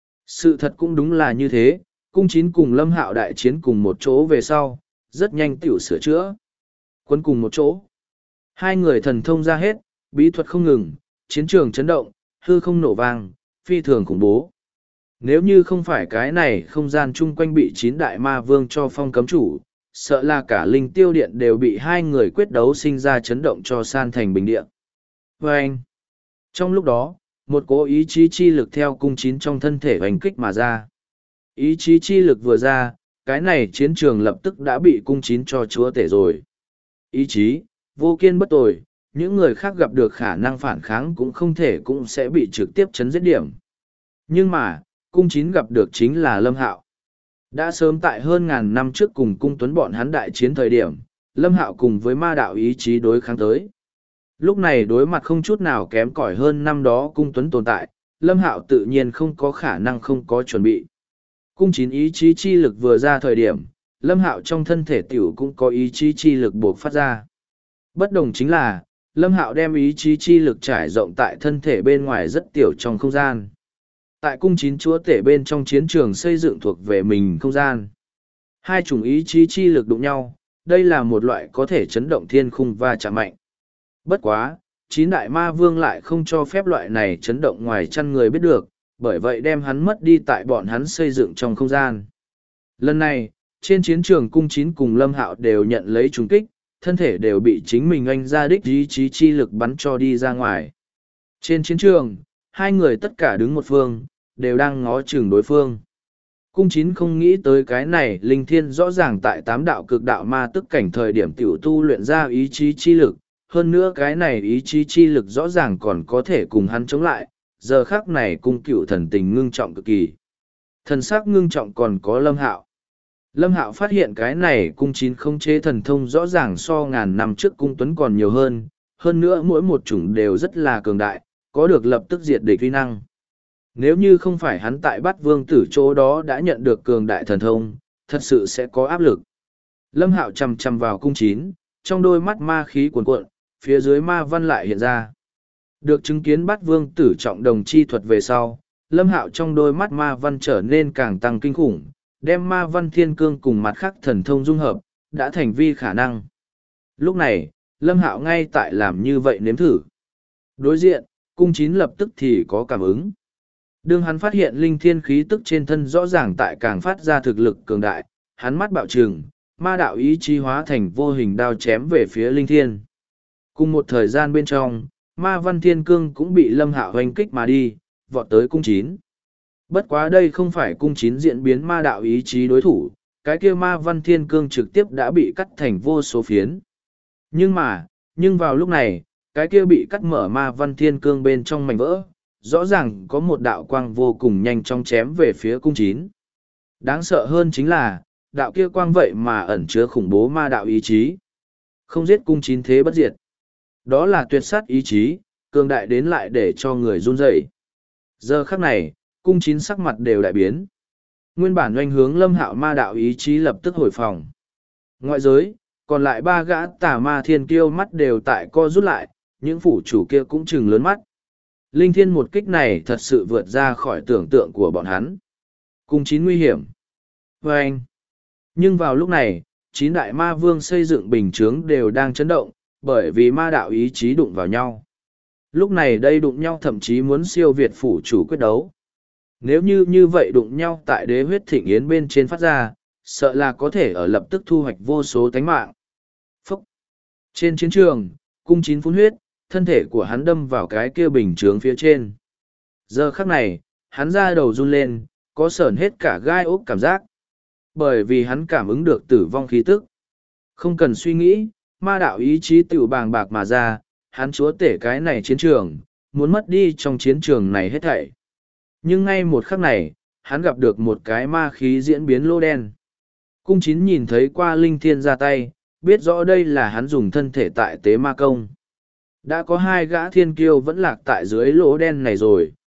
[SPEAKER 1] Sự thật cũng đúng là như thế, cung chín cùng Lâm Hạo đại chiến cùng một chỗ về sau, rất nhanh tiểu sửa chữa. Quân cùng một chỗ. Hai người thần thông ra hết, bí thuật không ngừng, chiến trường chấn động, hư không nổ vang, phi thường khủng bố. Nếu như không phải cái này không gian chung quanh bị chín đại ma vương cho phong cấm chủ, sợ là cả linh tiêu điện đều bị hai người quyết đấu sinh ra chấn động cho san thành bình địa. Và anh, trong lúc đó, một cỗ ý chí chi lực theo cung chín trong thân thể hoành kích mà ra. Ý chí chi lực vừa ra, cái này chiến trường lập tức đã bị cung chín cho chúa tể rồi. Ý chí, vô kiên bất tồi, những người khác gặp được khả năng phản kháng cũng không thể cũng sẽ bị trực tiếp chấn giết điểm. Nhưng mà, cung chín gặp được chính là Lâm Hạo. Đã sớm tại hơn ngàn năm trước cùng cung tuấn bọn hắn đại chiến thời điểm, Lâm Hạo cùng với ma đạo ý chí đối kháng tới. Lúc này đối mặt không chút nào kém cỏi hơn năm đó cung tuấn tồn tại, Lâm Hạo tự nhiên không có khả năng không có chuẩn bị. Cung chín ý chí chi lực vừa ra thời điểm, Lâm Hạo trong thân thể tiểu cũng có ý chí chi lực buộc phát ra. Bất đồng chính là, Lâm Hạo đem ý chí chi lực trải rộng tại thân thể bên ngoài rất tiểu trong không gian. Tại cung chín chúa tể bên trong chiến trường xây dựng thuộc về mình không gian. Hai chủng ý chí chi lực đụng nhau, đây là một loại có thể chấn động thiên khung và chạm mạnh. Bất quá, chín đại ma vương lại không cho phép loại này chấn động ngoài chăn người biết được, bởi vậy đem hắn mất đi tại bọn hắn xây dựng trong không gian. Lần này, trên chiến trường cung chín cùng Lâm Hạo đều nhận lấy trùng kích, thân thể đều bị chính mình anh ra đích ý chí chi lực bắn cho đi ra ngoài. Trên chiến trường, hai người tất cả đứng một phương, đều đang ngó chừng đối phương. Cung chín không nghĩ tới cái này linh thiên rõ ràng tại tám đạo cực đạo ma tức cảnh thời điểm tiểu tu luyện ra ý chí chi lực, hơn nữa cái này ý chí chi lực rõ ràng còn có thể cùng hắn chống lại, giờ khác này cung cựu thần tình ngưng trọng cực kỳ. Thần sắc ngưng trọng còn có Lâm Hạo. Lâm Hạo phát hiện cái này cung chín không chế thần thông rõ ràng so ngàn năm trước cung tuấn còn nhiều hơn nữa mỗi một chủng đều rất là cường đại, có được lập tức diệt địch uy năng. Nếu như không phải hắn tại Bát Vương Tử chỗ đó đã nhận được cường đại thần thông, thật sự sẽ có áp lực. Lâm Hạo chằm chằm vào cung chín, trong đôi mắt ma khí cuồn cuộn, phía dưới ma văn lại hiện ra. Được chứng kiến Bát Vương Tử trọng đồng chi thuật về sau, Lâm Hạo trong đôi mắt ma văn trở nên càng tăng kinh khủng, đem ma văn thiên cương cùng mặt khác thần thông dung hợp, đã thành vi khả năng. Lúc này, Lâm Hạo ngay tại làm như vậy nếm thử. Đối diện, cung chín lập tức thì có cảm ứng. Đương hắn phát hiện linh thiên khí tức trên thân rõ ràng tại càng phát ra thực lực cường đại, hắn mắt bạo trừng, ma đạo ý chí hóa thành vô hình đao chém về phía linh thiên. Cùng một thời gian bên trong, ma văn thiên cương cũng bị Lâm Hạo hoành kích mà đi, vọt tới cung chín. Bất quá đây không phải cung chín diễn biến ma đạo ý chí đối thủ, cái kia ma văn thiên cương trực tiếp đã bị cắt thành vô số phiến. Nhưng vào lúc này, cái kia bị cắt mở ma văn thiên cương bên trong mảnh vỡ, rõ ràng có một đạo quang vô cùng nhanh chóng chém về phía cung chín. Đáng sợ hơn chính là, đạo kia quang vậy mà ẩn chứa khủng bố ma đạo ý chí. Không giết cung chín thế bất diệt. Đó là tuyệt sát ý chí, cường đại đến lại để cho người run rẩy. Giờ khắc này, cung chín sắc mặt đều đại biến. Nguyên bản doanh hướng Lâm Hạo ma đạo ý chí lập tức hồi phòng. Ngoại giới, còn lại ba gã tà ma thiên kiêu mắt đều tại co rút lại, những phủ chủ kia cũng chừng lớn mắt. Linh thiên một kích này thật sự vượt ra khỏi tưởng tượng của bọn hắn. Cung chín nguy hiểm. Và anh. Nhưng vào lúc này, chín đại ma vương xây dựng bình chướng đều đang chấn động, bởi vì ma đạo ý chí đụng vào nhau. Lúc này đây đụng nhau thậm chí muốn siêu việt phủ chủ quyết đấu. Nếu như vậy đụng nhau tại đế huyết thịnh yến bên trên phát ra, sợ là có thể ở lập tức thu hoạch vô số tánh mạng. Phúc! Trên chiến trường, cung chín phun huyết, thân thể của hắn đâm vào cái kia bình chướng phía trên. Giờ khắc này, hắn ra đầu run lên, có sởn hết cả gai ốc cảm giác. Bởi vì hắn cảm ứng được tử vong khí tức. Không cần suy nghĩ, ma đạo ý chí tiểu bàng bạc mà ra, hắn chúa tể cái này chiến trường, muốn mất đi trong chiến trường này hết thảy. Nhưng ngay một khắc này, hắn gặp được một cái ma khí diễn biến lô đen. Cung chín nhìn thấy qua linh thiên ra tay, biết rõ đây là hắn dùng thân thể tại tế ma công. Đã có hai gã thiên kiêu vẫn lạc tại dưới lỗ đen này rồi,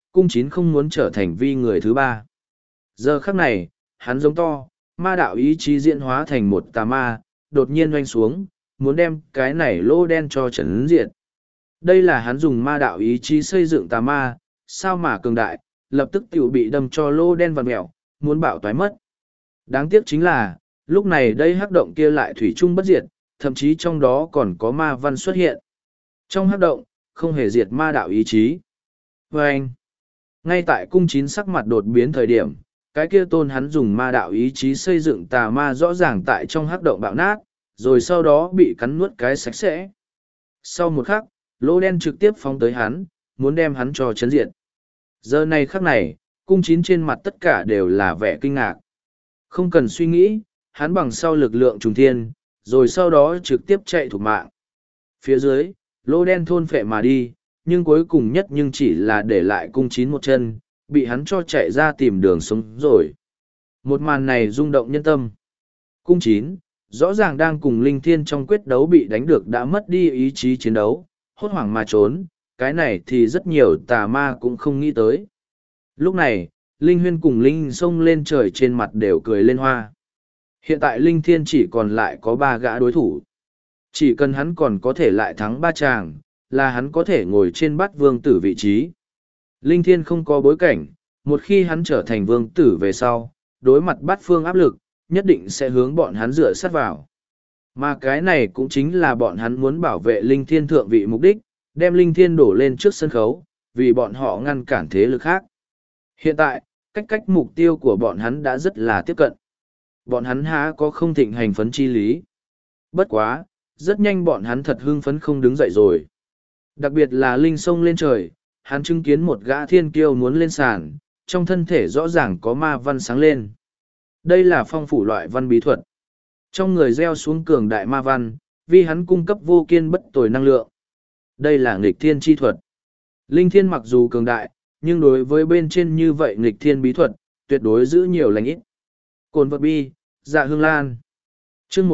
[SPEAKER 1] cung chín không muốn trở thành vi người thứ ba. Giờ khắc này, hắn giống to, ma đạo ý chí diễn hóa thành một tà ma, đột nhiên oanh xuống, muốn đem cái này lô đen cho trấn diệt. Đây là hắn dùng ma đạo ý chí xây dựng tà ma, sao mà cường đại, lập tức tiểu bị đâm cho lô đen vằn mẹo, muốn bạo toái mất. Đáng tiếc chính là, lúc này đây hắc động kia lại thủy chung bất diệt, thậm chí trong đó còn có ma văn xuất hiện. Trong hắc động, không hề diệt ma đạo ý chí. Và anh, ngay tại cung chín sắc mặt đột biến thời điểm, cái kia tôn hắn dùng ma đạo ý chí xây dựng tà ma rõ ràng tại trong hắc động bạo nát, rồi sau đó bị cắn nuốt cái sạch sẽ. Sau một khắc, lỗ đen trực tiếp phóng tới hắn, muốn đem hắn cho chấn diệt. Giờ này khắc này, cung chín trên mặt tất cả đều là vẻ kinh ngạc. Không cần suy nghĩ, hắn bằng sau lực lượng trùng thiên, rồi sau đó trực tiếp chạy thục mạng. Phía dưới, lỗ đen thôn phệ mà đi, nhưng cuối cùng nhất nhưng chỉ là để lại cung chín một chân, bị hắn cho chạy ra tìm đường sống rồi. Một màn này rung động nhân tâm. Cung chín, rõ ràng đang cùng Linh Thiên trong quyết đấu bị đánh được đã mất đi ý chí chiến đấu, hốt hoảng mà trốn, cái này thì rất nhiều tà ma cũng không nghĩ tới. Lúc này, Linh Huyên cùng Linh xông lên trời trên mặt đều cười lên hoa. Hiện tại Linh Thiên chỉ còn lại có 3 gã đối thủ. Chỉ cần hắn còn có thể lại thắng 3 chàng, là hắn có thể ngồi trên bát vương tử vị trí. Linh Thiên không có bối cảnh, một khi hắn trở thành vương tử về sau, đối mặt bát phương áp lực, nhất định sẽ hướng bọn hắn dựa sát vào. Mà cái này cũng chính là bọn hắn muốn bảo vệ Linh Thiên thượng vị mục đích, đem Linh Thiên đổ lên trước sân khấu, vì bọn họ ngăn cản thế lực khác. Hiện tại, cách mục tiêu của bọn hắn đã rất là tiếp cận. Bọn hắn há có không thịnh hành phấn chi lý. Bất quá, rất nhanh bọn hắn thật hưng phấn không đứng dậy rồi. Đặc biệt là Linh xông lên trời, hắn chứng kiến một gã thiên kiêu muốn lên sàn, trong thân thể rõ ràng có ma văn sáng lên. Đây là phong phủ loại văn bí thuật. Trong người gieo xuống cường đại ma văn, vì hắn cung cấp vô kiên bất tồi năng lượng. Đây là nghịch thiên chi thuật. Linh thiên mặc dù cường đại, nhưng đối với bên trên như vậy nghịch thiên bí thuật, tuyệt đối giữ nhiều lành ít. Cồn vật bi, dạ hương lan. chương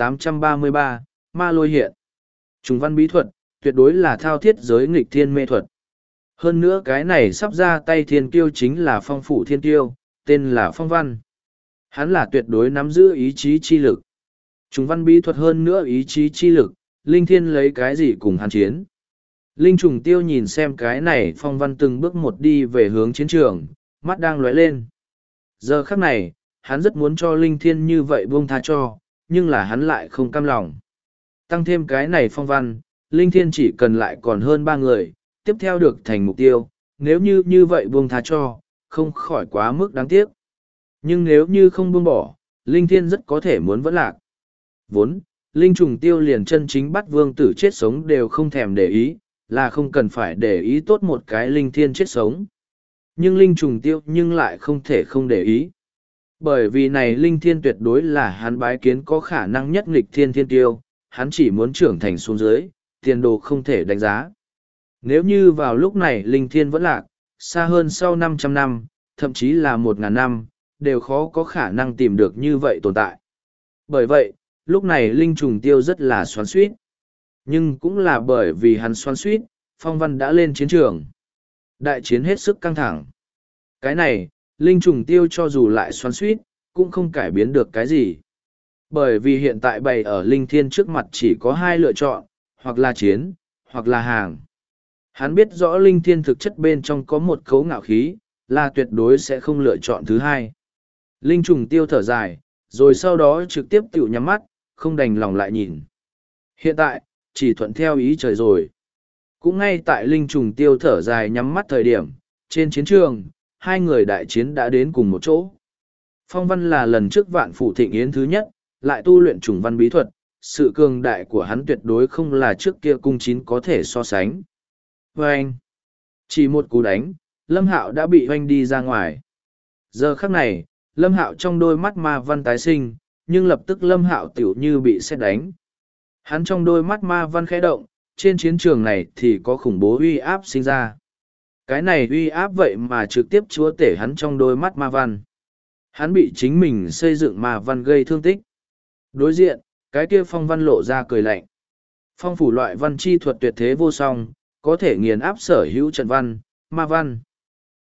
[SPEAKER 1] 1833, ma lôi hiện. Trùng văn bí thuật, tuyệt đối là thao thiết giới nghịch thiên mê thuật. Hơn nữa cái này sắp ra tay thiên kiêu chính là phong phủ thiên kiêu, tên là Phong Văn. Hắn là tuyệt đối nắm giữ ý chí chi lực. Trùng văn bí thuật hơn nữa ý chí chi lực, Linh Thiên lấy cái gì cùng hắn chiến. Linh Trùng Tiêu nhìn xem cái này Phong Văn từng bước một đi về hướng chiến trường, mắt đang lóe lên. Giờ khắc này, hắn rất muốn cho Linh Thiên như vậy buông tha cho, nhưng là hắn lại không cam lòng. Tăng thêm cái này Phong Văn, Linh Thiên chỉ cần lại còn hơn 3 người, tiếp theo được thành mục tiêu, nếu như vậy buông tha cho, không khỏi quá mức đáng tiếc. Nhưng nếu như không buông bỏ, Linh Thiên rất có thể muốn vẫn lạc. Vốn, Linh Trùng Tiêu liền chân chính bắt vương tử chết sống đều không thèm để ý, là không cần phải để ý tốt một cái Linh Thiên chết sống. Nhưng Linh Trùng Tiêu nhưng lại không thể không để ý. Bởi vì này Linh Thiên tuyệt đối là hắn bái kiến có khả năng nhất nghịch thiên thiên tiêu, hắn chỉ muốn trưởng thành xuống dưới, tiền đồ không thể đánh giá. Nếu như vào lúc này Linh Thiên vẫn lạc, xa hơn sau 500 năm, thậm chí là 1.000 năm, đều khó có khả năng tìm được như vậy tồn tại. Bởi vậy, lúc này Linh Trùng Tiêu rất là xoắn xuýt. Nhưng cũng là bởi vì hắn xoắn xuýt, Phong Văn đã lên chiến trường. Đại chiến hết sức căng thẳng. Cái này, Linh Trùng Tiêu cho dù lại xoắn xuýt, cũng không cải biến được cái gì. Bởi vì hiện tại bày ở Linh Thiên trước mặt chỉ có 2 lựa chọn, hoặc là chiến, hoặc là hàng. Hắn biết rõ Linh Thiên thực chất bên trong có một cấu ngạo khí, là tuyệt đối sẽ không lựa chọn thứ hai. Linh Trùng Tiêu thở dài, rồi sau đó trực tiếp tiểu nhắm mắt, không đành lòng lại nhìn. Hiện tại, chỉ thuận theo ý trời rồi. Cũng ngay tại Linh Trùng Tiêu thở dài nhắm mắt thời điểm, trên chiến trường, 2 người đại chiến đã đến cùng một chỗ. Phong Văn là lần trước Vạn Phủ Thịnh Yến thứ nhất, lại tu luyện trùng văn bí thuật, sự cường đại của hắn tuyệt đối không là trước kia cung chín có thể so sánh. Vâng! Chỉ một cú đánh, Lâm Hạo đã bị hoanh đi ra ngoài. Giờ khắc này, Lâm Hạo trong đôi mắt ma văn tái sinh, nhưng lập tức Lâm Hạo tiểu như bị sét đánh. Hắn trong đôi mắt ma văn khẽ động, trên chiến trường này thì có khủng bố uy áp sinh ra. Cái này uy áp vậy mà trực tiếp chúa tể hắn trong đôi mắt ma văn. Hắn bị chính mình xây dựng ma văn gây thương tích. Đối diện, cái kia Phong Văn lộ ra cười lạnh. Phong phủ loại văn chi thuật tuyệt thế vô song, có thể nghiền áp sở hữu trận văn, ma văn.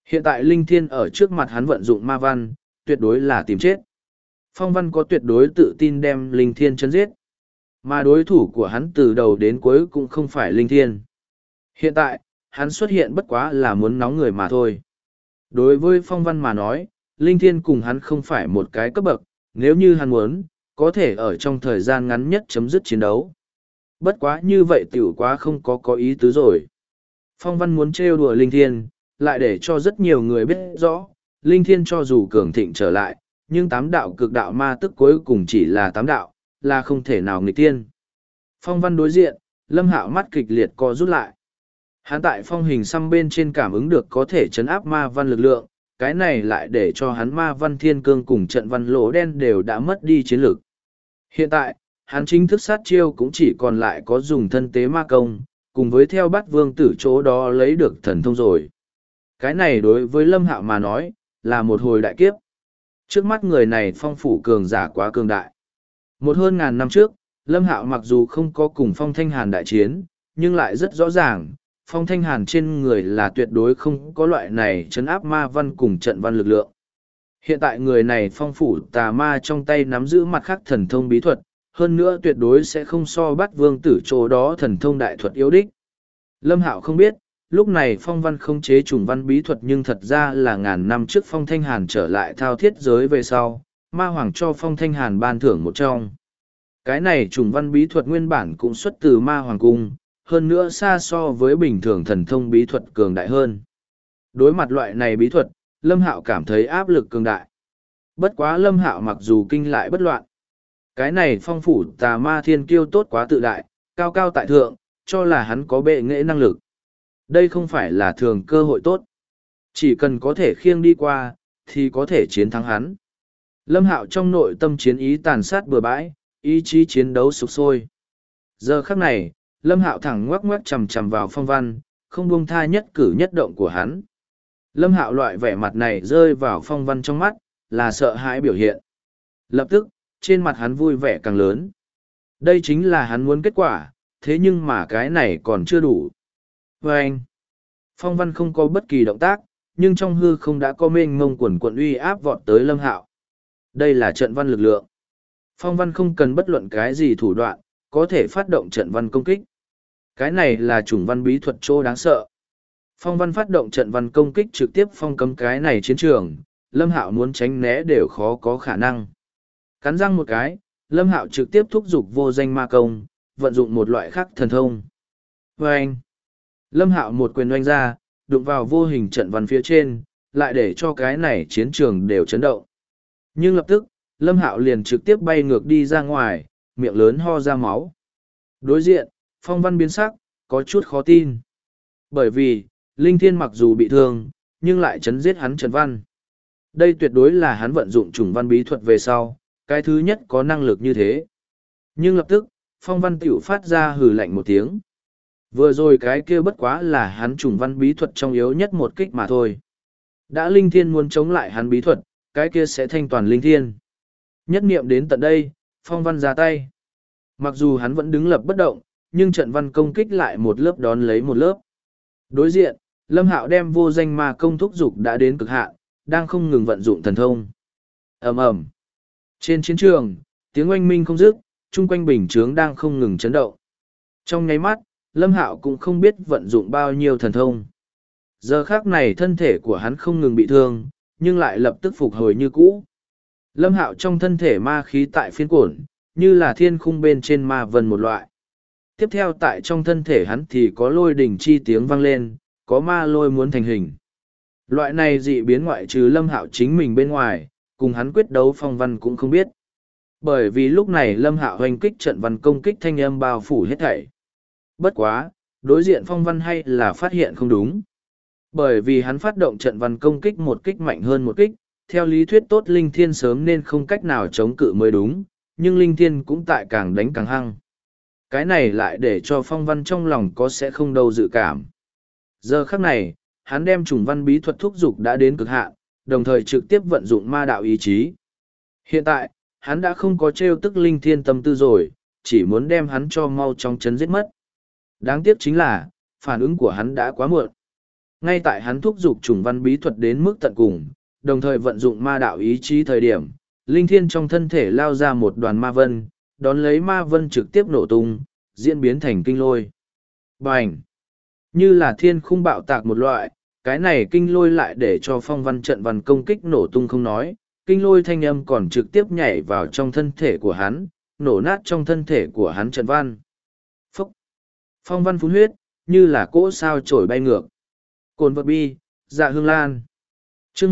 [SPEAKER 1] Hiện tại Linh Thiên ở trước mặt hắn vận dụng ma văn, tuyệt đối là tìm chết. Phong Văn có tuyệt đối tự tin đem Linh Thiên chấn giết. Mà đối thủ của hắn từ đầu đến cuối cũng không phải Linh Thiên. Hiện tại, hắn xuất hiện bất quá là muốn nóng người mà thôi. Đối với Phong Văn mà nói, Linh Thiên cùng hắn không phải một cái cấp bậc, nếu như hắn muốn, có thể ở trong thời gian ngắn nhất chấm dứt chiến đấu. Bất quá như vậy tiểu quá không có ý tứ rồi. Phong Văn muốn trêu đùa Linh Thiên, lại để cho rất nhiều người biết rõ, Linh Thiên cho dù cường thịnh trở lại, nhưng tám đạo cực đạo ma tức cuối cùng chỉ là tám đạo, là không thể nào nghịch tiên. Phong Văn đối diện, Lâm Hạo mắt kịch liệt co rút lại. Hắn tại phong hình xăm bên trên cảm ứng được có thể chấn áp ma văn lực lượng, cái này lại để cho hắn ma văn thiên cương cùng trận văn lỗ đen đều đã mất đi chiến lực. Hiện tại, hắn chính thức sát chiêu cũng chỉ còn lại có dùng thân tế ma công, cùng với theo bắt vương tử chỗ đó lấy được thần thông rồi. Cái này đối với Lâm Hạo mà nói, là một hồi đại kiếp. Trước mắt người này phong phủ cường giả quá cường đại. Một hơn ngàn năm trước, Lâm Hạo mặc dù không có cùng Phong Thanh Hàn đại chiến, nhưng lại rất rõ ràng, Phong Thanh Hàn trên người là tuyệt đối không có loại này chấn áp ma văn cùng trận văn lực lượng. Hiện tại người này phong phủ tà ma trong tay nắm giữ mặt khác thần thông bí thuật, hơn nữa tuyệt đối sẽ không so bắt vương tử chỗ đó thần thông đại thuật yếu đích. Lâm Hạo không biết, lúc này Phong Văn không chế trùng văn bí thuật nhưng thật ra là ngàn năm trước Phong Thanh Hàn trở lại thao thiết giới về sau, ma hoàng cho Phong Thanh Hàn ban thưởng một trong. Cái này trùng văn bí thuật nguyên bản cũng xuất từ ma hoàng cung, hơn nữa xa so với bình thường thần thông bí thuật cường đại hơn. Đối mặt loại này bí thuật, Lâm Hạo cảm thấy áp lực cường đại. Bất quá Lâm Hạo mặc dù kinh lại bất loạn. Cái này phong phủ tà ma thiên kiêu tốt quá tự đại, cao cao tại thượng, cho là hắn có bệ nghệ năng lực. Đây không phải là thường cơ hội tốt. Chỉ cần có thể khiêng đi qua, thì có thể chiến thắng hắn. Lâm Hạo trong nội tâm chiến ý tàn sát bừa bãi, ý chí chiến đấu sục sôi. Giờ khắc này, Lâm Hạo thẳng ngoắc ngoắc chầm chầm vào Phong Văn, không buông tha nhất cử nhất động của hắn. Lâm Hạo loại vẻ mặt này rơi vào Phong Văn trong mắt, là sợ hãi biểu hiện. Lập tức, trên mặt hắn vui vẻ càng lớn. Đây chính là hắn muốn kết quả, thế nhưng mà cái này còn chưa đủ. Và anh, Phong Văn không có bất kỳ động tác, nhưng trong hư không đã có mênh mông quần quận uy áp vọt tới Lâm Hạo. Đây là trận văn lực lượng. Phong Văn không cần bất luận cái gì thủ đoạn, có thể phát động trận văn công kích. Cái này là chủng văn bí thuật chỗ đáng sợ. Phong Văn phát động trận văn công kích trực tiếp phong cấm cái này chiến trường, Lâm Hạo muốn tránh né đều khó có khả năng. Cắn răng một cái, Lâm Hạo trực tiếp thúc giục vô danh ma công, vận dụng một loại khác thần thông. Và anh, Lâm Hạo một quyền oanh ra, đụng vào vô hình trận văn phía trên, lại để cho cái này chiến trường đều chấn động. Nhưng lập tức, Lâm Hạo liền trực tiếp bay ngược đi ra ngoài, miệng lớn ho ra máu. Đối diện, Phong Văn biến sắc, có chút khó tin. Bởi vì, Linh Thiên mặc dù bị thương, nhưng lại chấn giết hắn trận văn. Đây tuyệt đối là hắn vận dụng chủng văn bí thuật về sau, cái thứ nhất có năng lực như thế. Nhưng lập tức, Phong Văn tiểu phát ra hừ lạnh một tiếng. Vừa rồi cái kia bất quá là hắn chủng văn bí thuật trong yếu nhất một kích mà thôi. Đã Linh Thiên muốn chống lại hắn bí thuật, cái kia sẽ thanh toàn Linh Thiên. Nhất niệm đến tận đây, Phong Văn ra tay. Mặc dù hắn vẫn đứng lập bất động, nhưng trận văn công kích lại một lớp đón lấy một lớp. Đối diện, Lâm Hạo đem vô danh ma công thúc dục đã đến cực hạn, đang không ngừng vận dụng thần thông. Ầm ầm. Trên chiến trường, tiếng oanh minh không dứt, chung quanh bình chướng đang không ngừng chấn động. Trong nháy mắt, Lâm Hạo cũng không biết vận dụng bao nhiêu thần thông. Giờ khắc này thân thể của hắn không ngừng bị thương, nhưng lại lập tức phục hồi như cũ. Lâm Hạo trong thân thể ma khí tại phiên cuộn, như là thiên khung bên trên ma vân một loại. Tiếp theo tại trong thân thể hắn thì có lôi đỉnh chi tiếng vang lên, có ma lôi muốn thành hình. Loại này dị biến ngoại trừ Lâm Hạo chính mình bên ngoài, cùng hắn quyết đấu Phong Văn cũng không biết. Bởi vì lúc này Lâm Hạo hoành kích trận văn công kích thanh âm bao phủ hết thảy. Bất quá, đối diện Phong Văn hay là phát hiện không đúng. Bởi vì hắn phát động trận văn công kích một kích mạnh hơn một kích, theo lý thuyết tốt Linh Thiên sớm nên không cách nào chống cự mới đúng, nhưng Linh Thiên cũng tại càng đánh càng hăng. Cái này lại để cho Phong Văn trong lòng có sẽ không đâu dự cảm. Giờ khắc này, hắn đem chủng văn bí thuật thúc dục đã đến cực hạn, đồng thời trực tiếp vận dụng ma đạo ý chí. Hiện tại, hắn đã không có trêu tức Linh Thiên tâm tư rồi, chỉ muốn đem hắn cho mau chóng chấn giết mất. Đáng tiếc chính là, phản ứng của hắn đã quá muộn. Ngay tại hắn thúc giục trùng văn bí thuật đến mức tận cùng, đồng thời vận dụng ma đạo ý chí thời điểm, linh thiên trong thân thể lao ra một đoàn ma vân, đón lấy ma vân trực tiếp nổ tung, diễn biến thành kinh lôi. Bành! Như là thiên khung bạo tạc một loại, cái này kinh lôi lại để cho phong văn trận văn công kích nổ tung không nói, kinh lôi thanh âm còn trực tiếp nhảy vào trong thân thể của hắn, nổ nát trong thân thể của hắn trận văn. Phúc! Phong văn phun huyết, như là cỗ sao trổi bay ngược. Cồn vật bi, dạ hương lan. chương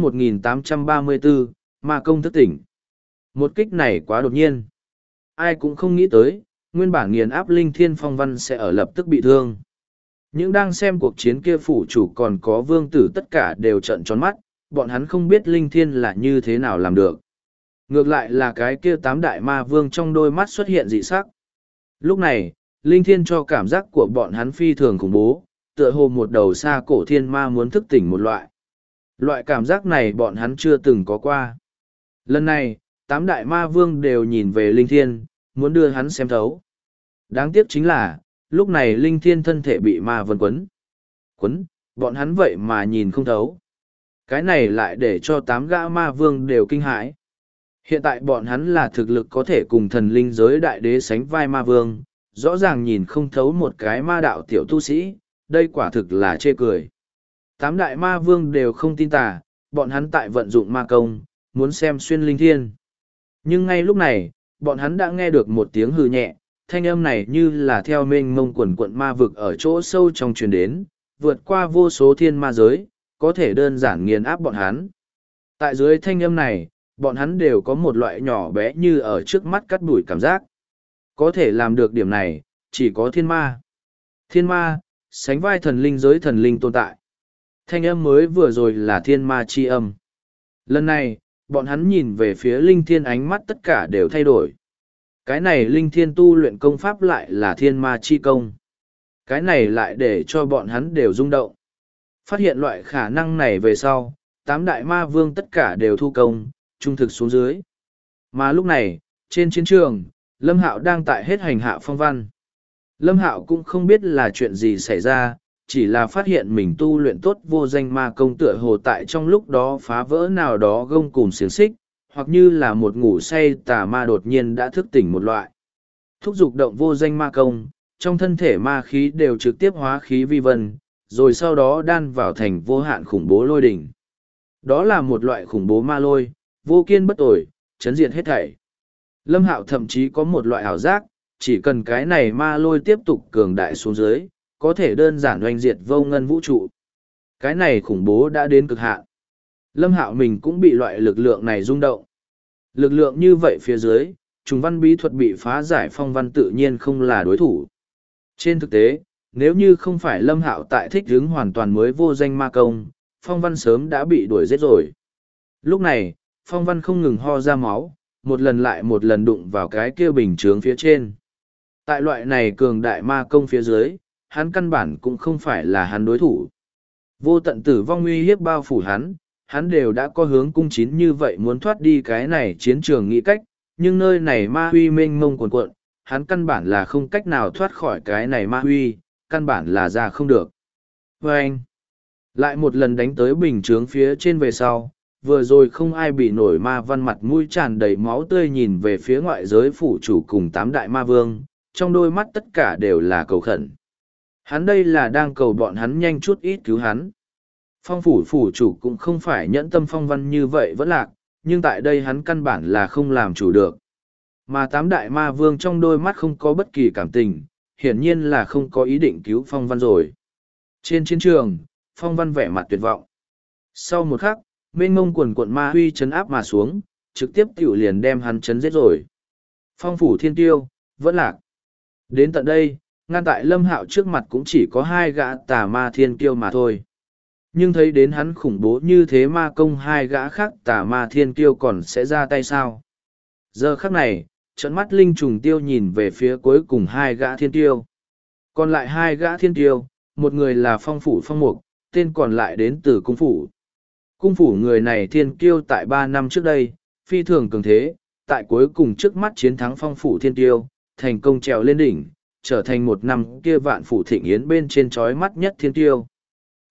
[SPEAKER 1] 1834, ma công thức tỉnh. Một kích này quá đột nhiên. Ai cũng không nghĩ tới, nguyên bản nghiền áp linh thiên phong văn sẽ ở lập tức bị thương. Những đang xem cuộc chiến kia phủ chủ còn có vương tử tất cả đều trợn tròn mắt, bọn hắn không biết linh thiên là như thế nào làm được. Ngược lại là cái kia tám đại ma vương trong đôi mắt xuất hiện dị sắc. Lúc này, linh thiên cho cảm giác của bọn hắn phi thường khủng bố, tựa hồ một đầu xa cổ thiên ma muốn thức tỉnh một loại. Loại cảm giác này bọn hắn chưa từng có qua. Lần này, tám đại ma vương đều nhìn về linh thiên, muốn đưa hắn xem thấu. Đáng tiếc chính là, lúc này linh thiên thân thể bị ma vân quấn. Quấn, bọn hắn vậy mà nhìn không thấu. Cái này lại để cho tám gã ma vương đều kinh hãi. Hiện tại bọn hắn là thực lực có thể cùng thần linh giới đại đế sánh vai ma vương, rõ ràng nhìn không thấu một cái ma đạo tiểu tu sĩ, đây quả thực là chê cười. Tám đại ma vương đều không tin tà, bọn hắn tại vận dụng ma công, muốn xem xuyên linh thiên. Nhưng ngay lúc này, bọn hắn đã nghe được một tiếng hừ nhẹ, thanh âm này như là theo mênh mông quần quận ma vực ở chỗ sâu trong truyền đến, vượt qua vô số thiên ma giới, có thể đơn giản nghiền áp bọn hắn. Tại dưới thanh âm này, bọn hắn đều có một loại nhỏ bé như ở trước mắt cắt đuổi cảm giác. Có thể làm được điểm này, chỉ có thiên ma. Thiên ma, sánh vai thần linh giới thần linh tồn tại. Thanh âm mới vừa rồi là thiên ma chi âm. Lần này, bọn hắn nhìn về phía linh thiên ánh mắt tất cả đều thay đổi. Cái này linh thiên tu luyện công pháp lại là thiên ma chi công. Cái này lại để cho bọn hắn đều rung động. Phát hiện loại khả năng này về sau, tám đại ma vương tất cả đều thu công, trung thực xuống dưới. Mà lúc này, trên chiến trường, Lâm Hạo đang tại hết hành hạ phong văn. Lâm Hạo cũng không biết là chuyện gì xảy ra, chỉ là phát hiện mình tu luyện tốt vô danh ma công tựa hồ tại trong lúc đó phá vỡ nào đó gông cùm xiềng xích, hoặc như là một ngủ say tà ma đột nhiên đã thức tỉnh một loại. Thúc giục động vô danh ma công, trong thân thể ma khí đều trực tiếp hóa khí vi vân, rồi sau đó đan vào thành vô hạn khủng bố lôi đỉnh. Đó là một loại khủng bố ma lôi, vô kiên bất tội, chấn diệt hết thảy. Lâm Hạo thậm chí có một loại ảo giác, chỉ cần cái này ma lôi tiếp tục cường đại xuống dưới, có thể đơn giản oanh diệt vô ngân vũ trụ. Cái này khủng bố đã đến cực hạn. Lâm Hạo mình cũng bị loại lực lượng này rung động. Lực lượng như vậy phía dưới, trùng văn bí thuật bị phá giải phong văn tự nhiên không là đối thủ. Trên thực tế, nếu như không phải Lâm Hạo tại thích hướng hoàn toàn mới vô danh ma công, phong văn sớm đã bị đuổi giết rồi. Lúc này, phong văn không ngừng ho ra máu, một lần lại một lần đụng vào cái kia bình chướng phía trên. Tại loại này cường đại ma công phía dưới, hắn căn bản cũng không phải là hắn đối thủ. Vô tận tử vong uy hiếp bao phủ hắn đều đã có hướng cung chín như vậy muốn thoát đi cái này chiến trường nghĩ cách, nhưng nơi này ma huy mênh mông cuồn cuộn, hắn căn bản là không cách nào thoát khỏi cái này ma huy, căn bản là ra không được. Và anh, lại một lần đánh tới bình chướng phía trên về sau, vừa rồi không ai bị nổi ma văn mặt mũi tràn đầy máu tươi nhìn về phía ngoại giới phủ chủ cùng tám đại ma vương, trong đôi mắt tất cả đều là cầu khẩn. Hắn đây là đang cầu bọn hắn nhanh chút ít cứu hắn. Phong phủ phủ chủ cũng không phải nhẫn tâm phong văn như vậy vẫn lạc, nhưng tại đây hắn căn bản là không làm chủ được. Mà tám đại ma vương trong đôi mắt không có bất kỳ cảm tình, hiển nhiên là không có ý định cứu phong văn rồi. Trên chiến trường, phong văn vẻ mặt tuyệt vọng. Sau một khắc, mênh mông quần quận ma huy chấn áp mà xuống, trực tiếp tiểu liền đem hắn chấn giết rồi. Phong phủ thiên tiêu, vẫn lạc. Đến tận đây, ngăn tại Lâm Hạo trước mặt cũng chỉ có hai gã tà ma thiên kiêu mà thôi. Nhưng thấy đến hắn khủng bố như thế ma công hai gã khác tà ma thiên kiêu còn sẽ ra tay sao? Giờ khắc này, trận mắt linh trùng tiêu nhìn về phía cuối cùng hai gã thiên tiêu. Còn lại hai gã thiên tiêu, một người là phong phủ phong mục, tên còn lại đến từ cung phủ. Cung phủ người này thiên kiêu tại 3 năm trước đây, phi thường cường thế, tại cuối cùng trước mắt chiến thắng phong phủ thiên kiêu, thành công trèo lên đỉnh, trở thành một năm kia vạn phủ thịnh yến bên trên chói mắt nhất thiên kiêu.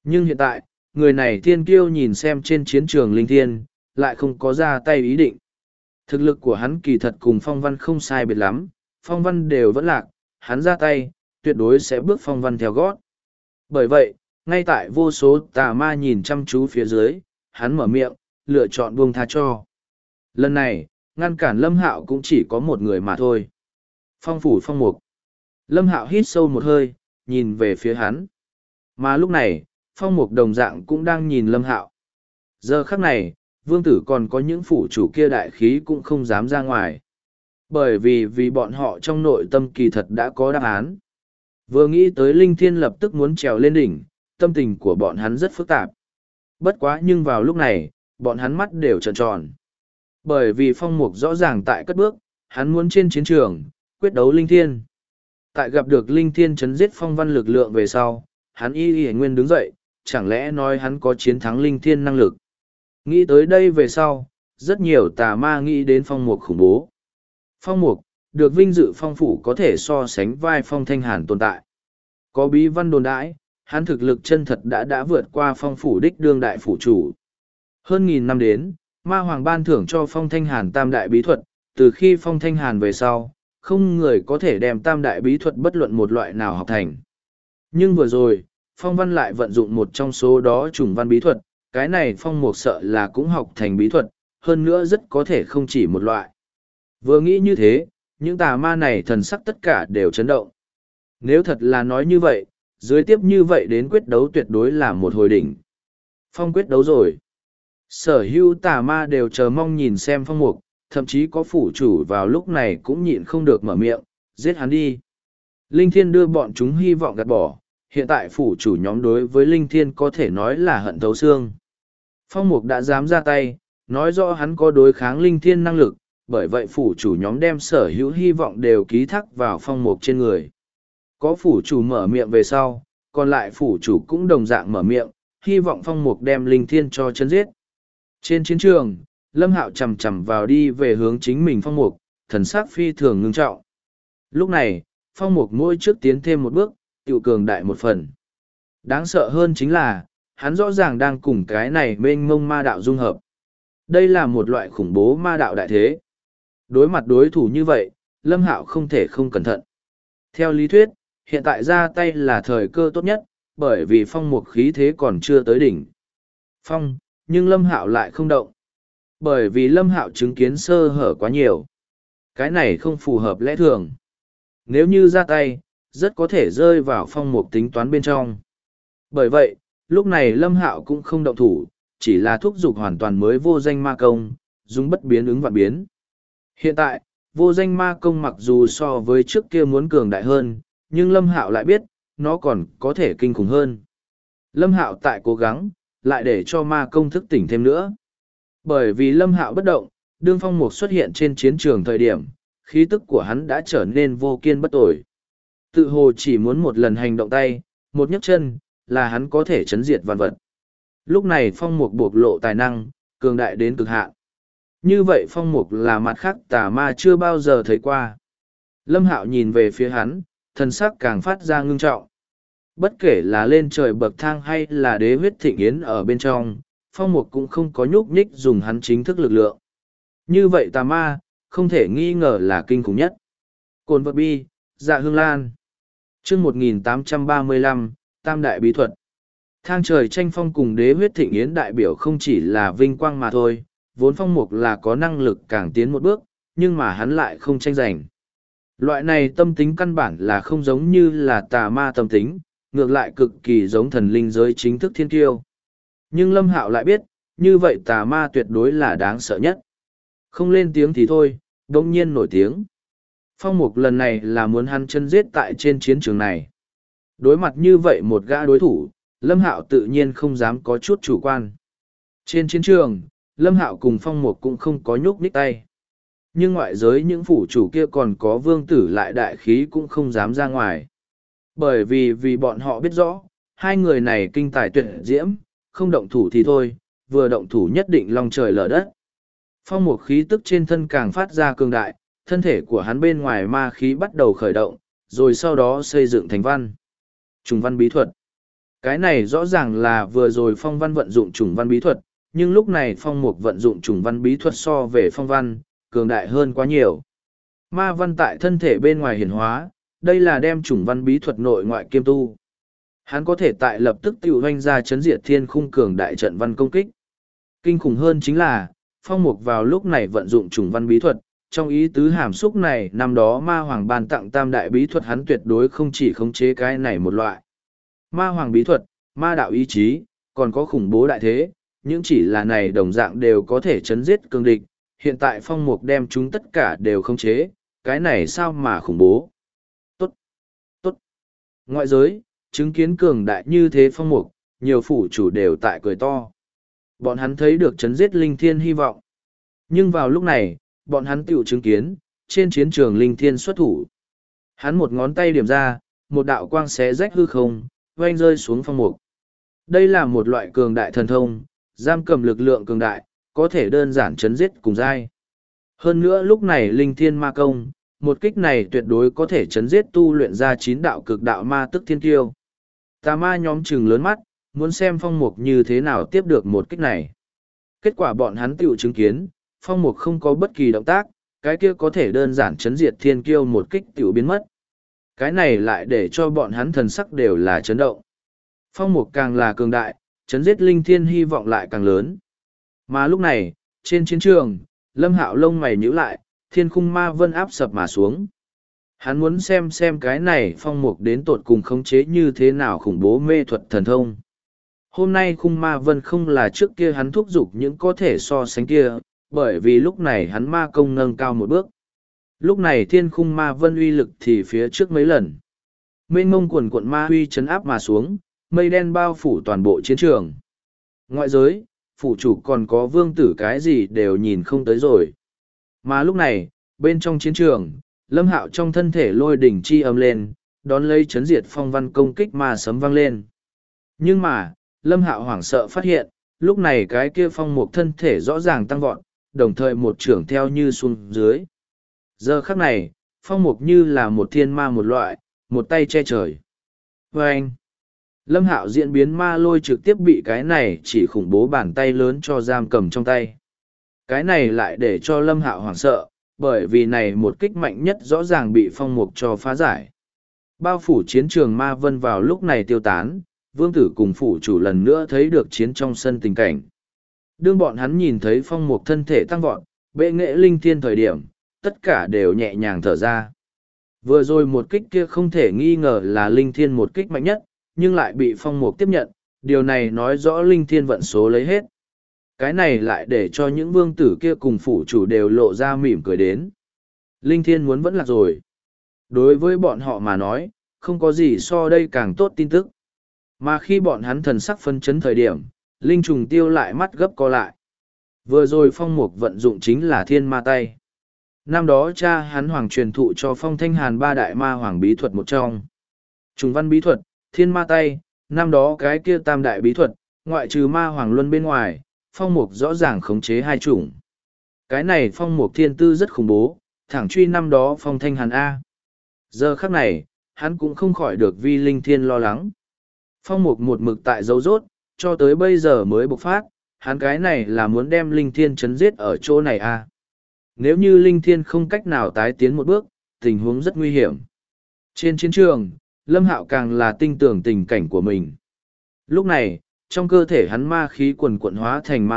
[SPEAKER 1] Nhưng hiện tại, người này thiên kiêu nhìn xem trên chiến trường linh thiên, lại không có ra tay ý định. Thực lực của hắn kỳ thật cùng phong văn không sai biệt lắm, phong văn đều vẫn lạc, hắn ra tay, tuyệt đối sẽ bước phong văn theo gót. Bởi vậy, ngay tại vô số tà ma nhìn chăm chú phía dưới, hắn mở miệng, lựa chọn buông tha cho. Lần này, ngăn cản Lâm Hạo cũng chỉ có một người mà thôi. Phong phủ Phong Mục. Lâm Hạo hít sâu một hơi, nhìn về phía hắn. Mà lúc này, Phong Mục đồng dạng cũng đang nhìn Lâm Hạo. Giờ khắc này, vương tử còn có những phủ chủ kia đại khí cũng không dám ra ngoài. Bởi vì bọn họ trong nội tâm kỳ thật đã có đáp án. Vừa nghĩ tới Linh Thiên lập tức muốn trèo lên đỉnh, tâm tình của bọn hắn rất phức tạp. Bất quá nhưng vào lúc này, bọn hắn mắt đều trợn tròn. Bởi vì Phong Mục rõ ràng tại cất bước, hắn muốn trên chiến trường, quyết đấu Linh Thiên. Tại gặp được Linh Thiên chấn giết phong văn lực lượng về sau, hắn y nguyên đứng dậy, chẳng lẽ nói hắn có chiến thắng Linh Thiên năng lực. Nghĩ tới đây về sau, rất nhiều tà ma nghĩ đến Phong Mục khủng bố. Phong Mục, được vinh dự phong phủ có thể so sánh vai Phong Thanh Hàn tồn tại. Có bí văn đồn đãi, hắn thực lực chân thật đã vượt qua phong phủ đích đương đại phủ chủ. Hơn nghìn năm đến, ma hoàng ban thưởng cho Phong Thanh Hàn tam đại bí thuật, từ khi Phong Thanh Hàn về sau, không người có thể đem tam đại bí thuật bất luận một loại nào học thành. Nhưng vừa rồi, Phong Văn lại vận dụng một trong số đó chủng văn bí thuật, cái này Phong Mục sợ là cũng học thành bí thuật, hơn nữa rất có thể không chỉ một loại. Vừa nghĩ như thế, những tà ma này thần sắc tất cả đều chấn động. Nếu thật là nói như vậy, dưới tiếp như vậy đến quyết đấu tuyệt đối là một hồi đỉnh. Phong quyết đấu rồi. Sở hữu tà ma đều chờ mong nhìn xem Phong Mục, thậm chí có phủ chủ vào lúc này cũng nhịn không được mở miệng, giết hắn đi. Linh Thiên đưa bọn chúng hy vọng gạt bỏ, hiện tại phủ chủ nhóm đối với Linh Thiên có thể nói là hận thấu xương. Phong Mục đã dám ra tay, nói rõ hắn có đối kháng Linh Thiên năng lực, bởi vậy phủ chủ nhóm đem sở hữu hy vọng đều ký thác vào Phong Mục trên người. Có phủ chủ mở miệng về sau, còn lại phủ chủ cũng đồng dạng mở miệng, hy vọng Phong Mục đem Linh Thiên cho chân giết. Trên chiến trường, Lâm Hạo chầm chầm vào đi về hướng chính mình Phong Mục, thần sắc phi thường ngưng trọng. Lúc này, Phong Mục mỗi trước tiến thêm một bước, tiểu cường đại một phần. Đáng sợ hơn chính là, hắn rõ ràng đang cùng cái này mênh mông ma đạo dung hợp. Đây là một loại khủng bố ma đạo đại thế. Đối mặt đối thủ như vậy, Lâm Hạo không thể không cẩn thận. Theo lý thuyết, hiện tại ra tay là thời cơ tốt nhất, bởi vì Phong Mục khí thế còn chưa tới đỉnh. Nhưng Lâm Hạo lại không động. Bởi vì Lâm Hạo chứng kiến sơ hở quá nhiều. Cái này không phù hợp lẽ thường. Nếu như ra tay, rất có thể rơi vào Phong Mục tính toán bên trong. Bởi vậy, lúc này Lâm Hạo cũng không động thủ, chỉ là thúc giục hoàn toàn mới vô danh ma công, dùng bất biến ứng vạn biến. Hiện tại, vô danh ma công mặc dù so với trước kia muốn cường đại hơn, nhưng Lâm Hạo lại biết, nó còn có thể kinh khủng hơn. Lâm Hạo tại cố gắng, lại để cho ma công thức tỉnh thêm nữa. Bởi vì Lâm Hạo bất động, đương Phong Mục xuất hiện trên chiến trường thời điểm, khí tức của hắn đã trở nên vô kiên bất tồi. Tự hồ chỉ muốn một lần hành động tay, một nhấc chân, là hắn có thể chấn diệt vạn vật. Lúc này Phong Mục bộc lộ tài năng, cường đại đến cực hạn. Như vậy Phong Mục là mặt khác tà ma chưa bao giờ thấy qua. Lâm Hạo nhìn về phía hắn, thần sắc càng phát ra ngưng trọng. Bất kể là lên trời bậc thang hay là đế huyết thịnh yến ở bên trong, Phong Mục cũng không có nhúc nhích dùng hắn chính thức lực lượng. Như vậy tà ma, không thể nghi ngờ là kinh khủng nhất. Cồn vật bi, dạ hương lan. Chương 1835, Tam Đại Bí Thuật. Thang trời tranh phong cùng đế huyết thịnh yến đại biểu không chỉ là vinh quang mà thôi, vốn Phong Mục là có năng lực càng tiến một bước, nhưng mà hắn lại không tranh giành. Loại này tâm tính căn bản là không giống như là tà ma tâm tính, ngược lại cực kỳ giống thần linh giới chính thức thiên kiêu. Nhưng Lâm Hạo lại biết, như vậy tà ma tuyệt đối là đáng sợ nhất. Không lên tiếng thì thôi, đông nhiên nổi tiếng. Phong Mục lần này là muốn hắn chân giết tại trên chiến trường này. Đối mặt như vậy một gã đối thủ, Lâm Hạo tự nhiên không dám có chút chủ quan. Trên chiến trường, Lâm Hạo cùng Phong Mục cũng không có nhúc nhích tay. Nhưng ngoại giới những phủ chủ kia còn có vương tử lại đại khí cũng không dám ra ngoài. Bởi vì bọn họ biết rõ, hai người này kinh tài tuyệt diễm, không động thủ thì thôi, vừa động thủ nhất định long trời lở đất. Phong Mục khí tức trên thân càng phát ra cường đại, thân thể của hắn bên ngoài ma khí bắt đầu khởi động, rồi sau đó xây dựng thành văn. Trùng văn bí thuật. Cái này rõ ràng là vừa rồi phong văn vận dụng chủng văn bí thuật, nhưng lúc này phong mục vận dụng chủng văn bí thuật so về phong văn, cường đại hơn quá nhiều. Ma văn tại thân thể bên ngoài hiển hóa, đây là đem chủng văn bí thuật nội ngoại kiêm tu. Hắn có thể tại lập tức tiêu hoanh ra chấn diệt thiên khung cường đại trận văn công kích. Kinh khủng hơn chính là, phong mục vào lúc này vận dụng chủng văn bí thuật, trong ý tứ hàm xúc này năm đó ma hoàng ban tặng tam đại bí thuật hắn tuyệt đối không chỉ khống chế cái này một loại. Ma hoàng bí thuật, ma đạo ý chí, còn có khủng bố đại thế, những chỉ là này đồng dạng đều có thể chấn giết cường địch, hiện tại phong mục đem chúng tất cả đều khống chế, cái này sao mà khủng bố. Tốt, tốt. Ngoại giới, chứng kiến cường đại như thế phong mục, nhiều phủ chủ đều tại cười to. Bọn hắn thấy được chấn giết linh thiên hy vọng. Nhưng vào lúc này, bọn hắn tự chứng kiến, trên chiến trường linh thiên xuất thủ. Hắn một ngón tay điểm ra, một đạo quang xé rách hư không, oanh rơi xuống phong mục. Đây là một loại cường đại thần thông, giam cầm lực lượng cường đại, có thể đơn giản chấn giết cùng giai. Hơn nữa lúc này linh thiên ma công, một kích này tuyệt đối có thể chấn giết tu luyện ra 9 đạo cực đạo ma tức thiên kiêu. Tà ma nhóm trừng lớn mắt, muốn xem phong mục như thế nào tiếp được một kích này. Kết quả bọn hắn tự chứng kiến, phong mục không có bất kỳ động tác, cái kia có thể đơn giản chấn diệt thiên kiêu một kích tiểu biến mất. Cái này lại để cho bọn hắn thần sắc đều là chấn động. Phong mục càng là cường đại, chấn giết linh thiên hy vọng lại càng lớn. Mà lúc này, trên chiến trường, Lâm Hạo lông mày nhíu lại, thiên khung ma vân áp sập mà xuống. Hắn muốn xem cái này phong mục đến tột cùng khống chế như thế nào khủng bố mê thuật thần thông. Hôm nay khung ma vân không là trước kia hắn thúc giục những có thể so sánh kia, bởi vì lúc này hắn ma công nâng cao một bước. Lúc này thiên khung ma vân uy lực thì phía trước mấy lần. Mênh mông quần cuộn ma uy chấn áp mà xuống, mây đen bao phủ toàn bộ chiến trường. Ngoại giới, phủ chủ còn có vương tử cái gì đều nhìn không tới rồi. Mà lúc này, bên trong chiến trường, Lâm Hạo trong thân thể lôi đỉnh chi âm lên, đón lấy chấn diệt phong văn công kích ma sấm vang lên. Nhưng mà, Lâm Hạo hoảng sợ phát hiện, lúc này cái kia phong mục thân thể rõ ràng tăng vọt, đồng thời một trưởng theo như xuống dưới. Giờ khắc này, phong mục như là một thiên ma một loại, một tay che trời. Và anh, Lâm Hạo diễn biến ma lôi trực tiếp bị cái này chỉ khủng bố bàn tay lớn cho giam cầm trong tay. Cái này lại để cho Lâm Hạo hoảng sợ, bởi vì này một kích mạnh nhất rõ ràng bị phong mục cho phá giải. Bao phủ chiến trường ma vân vào lúc này tiêu tán, vương tử cùng phủ chủ lần nữa thấy được chiến trong sân tình cảnh. Đương bọn hắn nhìn thấy phong mục thân thể tăng vọt, bệ nghệ linh thiên thời điểm, tất cả đều nhẹ nhàng thở ra. Vừa rồi một kích kia không thể nghi ngờ là linh thiên một kích mạnh nhất, nhưng lại bị phong mục tiếp nhận, điều này nói rõ linh thiên vận số lấy hết. Cái này lại để cho những vương tử kia cùng phủ chủ đều lộ ra mỉm cười đến. Linh thiên muốn vẫn lạc rồi. Đối với bọn họ mà nói, không có gì so đây càng tốt tin tức. Mà khi bọn hắn thần sắc phân chấn thời điểm, linh trùng tiêu lại mắt gấp co lại. Vừa rồi phong mục vận dụng chính là thiên ma tay. Năm đó cha hắn hoàng truyền thụ cho phong thanh hàn ba đại ma hoàng bí thuật một trong. Trùng văn bí thuật, thiên ma tay, năm đó cái kia tam đại bí thuật, ngoại trừ ma hoàng luân bên ngoài, phong mục rõ ràng khống chế hai chủng. Cái này phong mục thiên tư rất khủng bố, thẳng truy năm đó phong thanh hàn A. Giờ khắc này, hắn cũng không khỏi được vi linh thiên lo lắng. Phong mục một mực tại dấu rốt, cho tới bây giờ mới bộc phát, hắn cái này là muốn đem linh thiên chấn giết ở chỗ này A. Nếu như linh thiên không cách nào tái tiến một bước, tình huống rất nguy hiểm. Trên chiến trường, Lâm Hạo càng là tinh tưởng tình cảnh của mình. Lúc này, trong cơ thể hắn ma khí quần quận hóa thành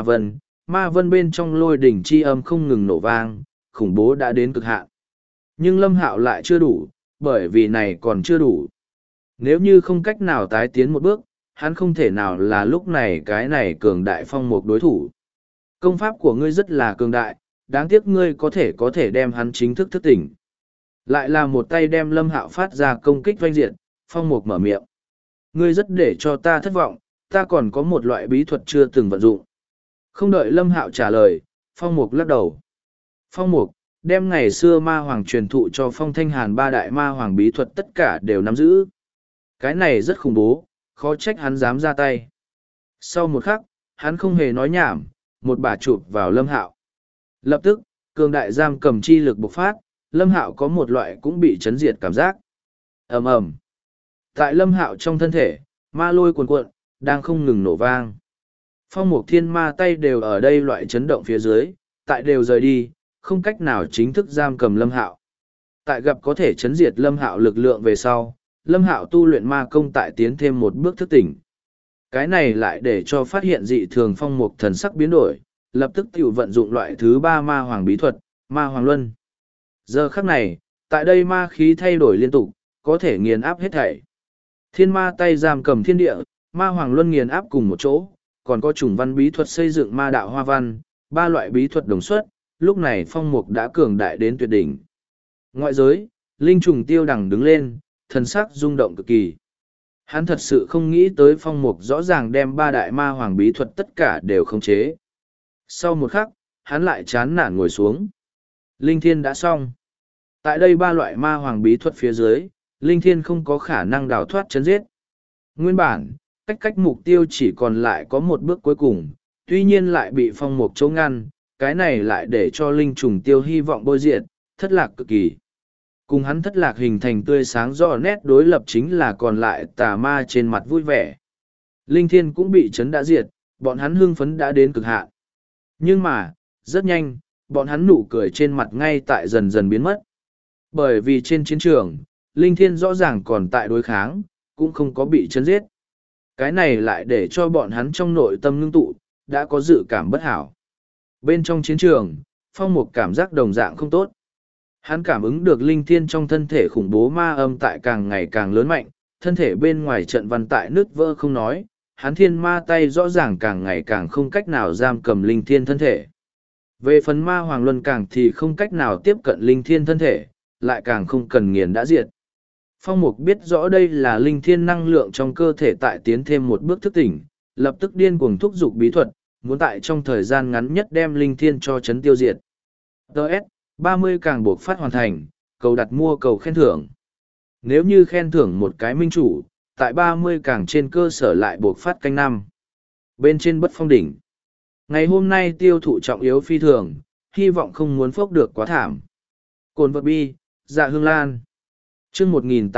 [SPEAKER 1] ma vân bên trong lôi đỉnh chi âm không ngừng nổ vang, khủng bố đã đến cực hạn. Nhưng Lâm Hạo lại chưa đủ, bởi vì này còn chưa đủ. Nếu như không cách nào tái tiến một bước, hắn không thể nào là lúc này cái này cường đại phong mục đối thủ. Công pháp của ngươi rất là cường đại, đáng tiếc ngươi có thể đem hắn chính thức thức tỉnh. Lại là một tay đem Lâm Hạo phát ra công kích doanh diện, phong mục mở miệng. Ngươi rất để cho ta thất vọng, ta còn có một loại bí thuật chưa từng vận dụng. Không đợi Lâm Hạo trả lời, phong mục lắc đầu. Phong mục, đem ngày xưa ma hoàng truyền thụ cho phong thanh hàn ba đại ma hoàng bí thuật tất cả đều nắm giữ. Cái này rất khủng bố, khó trách hắn dám ra tay. Sau một khắc, hắn không hề nói nhảm, một bà chụp vào Lâm Hạo. Lập tức, cường đại giam cầm chi lực bộc phát, Lâm Hạo có một loại cũng bị chấn diệt cảm giác. Ầm ầm. Tại Lâm Hạo trong thân thể, ma lôi cuồn cuộn, đang không ngừng nổ vang. Phong mục thiên ma tay đều ở đây loại chấn động phía dưới, tại đều rời đi, không cách nào chính thức giam cầm Lâm Hạo. Tại gặp có thể chấn diệt Lâm Hạo lực lượng về sau, Lâm Hạo tu luyện ma công tại tiến thêm một bước thức tỉnh. Cái này lại để cho phát hiện dị thường phong mục thần sắc biến đổi, lập tức tiểu vận dụng loại thứ ba ma hoàng bí thuật, ma hoàng luân. Giờ khắc này, tại đây ma khí thay đổi liên tục, có thể nghiền áp hết thảy. Thiên ma tay giam cầm thiên địa, ma hoàng luân nghiền áp cùng một chỗ, còn có chủng văn bí thuật xây dựng ma đạo hoa văn, ba loại bí thuật đồng xuất, lúc này phong mục đã cường đại đến tuyệt đỉnh. Ngoại giới, linh trùng tiêu đằng đứng lên, thần sắc rung động cực kỳ. Hắn thật sự không nghĩ tới phong mục rõ ràng đem ba đại ma hoàng bí thuật tất cả đều khống chế. Sau một khắc, hắn lại chán nản ngồi xuống. Linh thiên đã xong. Tại đây ba loại ma hoàng bí thuật phía dưới, linh thiên không có khả năng đào thoát chấn giết. Nguyên bản, cách mục tiêu chỉ còn lại có một bước cuối cùng, tuy nhiên lại bị phong mục chống ngăn, cái này lại để cho linh trùng tiêu hy vọng bôi diệt, thất lạc cực kỳ. Cùng hắn thất lạc hình thành tươi sáng rõ nét đối lập chính là còn lại tà ma trên mặt vui vẻ. Linh thiên cũng bị chấn đã diệt, bọn hắn hưng phấn đã đến cực hạn. Nhưng mà, rất nhanh, bọn hắn nụ cười trên mặt ngay tại dần dần biến mất. Bởi vì trên chiến trường, Linh thiên rõ ràng còn tại đối kháng, cũng không có bị chấn giết. Cái này lại để cho bọn hắn trong nội tâm ngưng tụ, đã có dự cảm bất hảo. Bên trong chiến trường, phong mục cảm giác đồng dạng không tốt. Hắn cảm ứng được linh thiên trong thân thể khủng bố ma âm tại càng ngày càng lớn mạnh, thân thể bên ngoài trận văn tại nứt vỡ không nói, hắn thiên ma tay rõ ràng càng ngày càng không cách nào giam cầm linh thiên thân thể. Về phần ma hoàng luân càng thì không cách nào tiếp cận linh thiên thân thể, lại càng không cần nghiền đã diệt. Phong mục biết rõ đây là linh thiên năng lượng trong cơ thể tại tiến thêm một bước thức tỉnh, lập tức điên cuồng thúc giục bí thuật, muốn tại trong thời gian ngắn nhất đem linh thiên cho chấn tiêu diệt. Đợt, 30 càng buộc phát hoàn thành, cầu đặt mua cầu khen thưởng. Nếu như khen thưởng một cái minh chủ, tại 30 càng trên cơ sở lại buộc phát canh năm. Bên trên bất phong đỉnh. Ngày hôm nay tiêu thụ trọng yếu phi thường, hy vọng không muốn phốc được quá thảm. Cồn vật bi, dạ hương lan. chương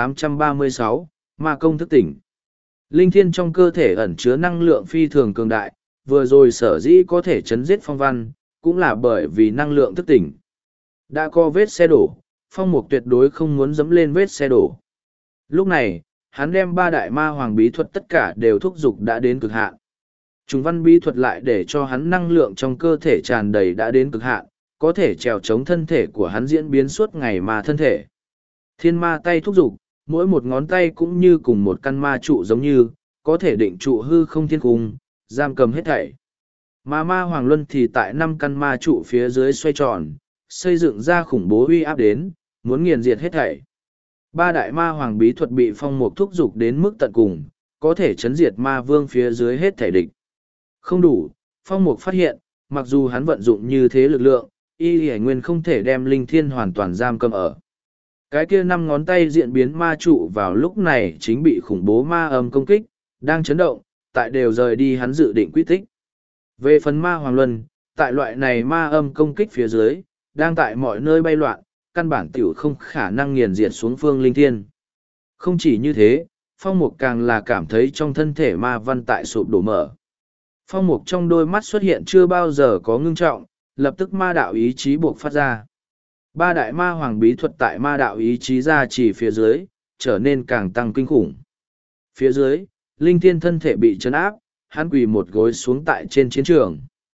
[SPEAKER 1] 1836, ma công thức tỉnh. Linh thiên trong cơ thể ẩn chứa năng lượng phi thường cường đại, vừa rồi sở dĩ có thể chấn giết phong văn, cũng là bởi vì năng lượng thức tỉnh. Đã có vết xe đổ, phong mục tuyệt đối không muốn dẫm lên vết xe đổ. Lúc này, hắn đem ba đại ma hoàng bí thuật tất cả đều thúc giục đã đến cực hạn. Trùng văn bí thuật lại để cho hắn năng lượng trong cơ thể tràn đầy đã đến cực hạn, có thể trèo chống thân thể của hắn diễn biến suốt ngày mà thân thể. Thiên ma tay thúc giục, mỗi một ngón tay cũng như cùng một căn ma trụ giống như, có thể định trụ hư không thiên cung, giam cầm hết thảy. Mà ma hoàng luân thì tại 5 căn ma trụ phía dưới xoay tròn, xây dựng ra khủng bố uy áp đến, muốn nghiền diệt hết thảy. Ba đại ma hoàng bí thuật bị phong mục thúc giục đến mức tận cùng, có thể chấn diệt ma vương phía dưới hết thảy địch. Không đủ, phong mục phát hiện, mặc dù hắn vận dụng như thế lực lượng, y hải nguyên không thể đem linh thiên hoàn toàn giam cầm ở. Cái kia 5 ngón tay diễn biến ma trụ vào lúc này chính bị khủng bố ma âm công kích, đang chấn động, tại đều rời đi hắn dự định quy tích. Về phần ma hoàng luân, tại loại này ma âm công kích phía dưới, đang tại mọi nơi bay loạn, căn bản tiểu không khả năng nghiền diệt xuống phương linh thiên. Không chỉ như thế, phong mục càng là cảm thấy trong thân thể ma văn tại sụp đổ mở. Phong mục trong đôi mắt xuất hiện chưa bao giờ có ngưng trọng, lập tức ma đạo ý chí buộc phát ra. Ba đại ma hoàng bí thuật tại ma đạo ý chí ra chỉ phía dưới, trở nên càng tăng kinh khủng. Phía dưới, linh thiên thân thể bị chấn áp, hắn quỳ một gối xuống tại trên chiến trường.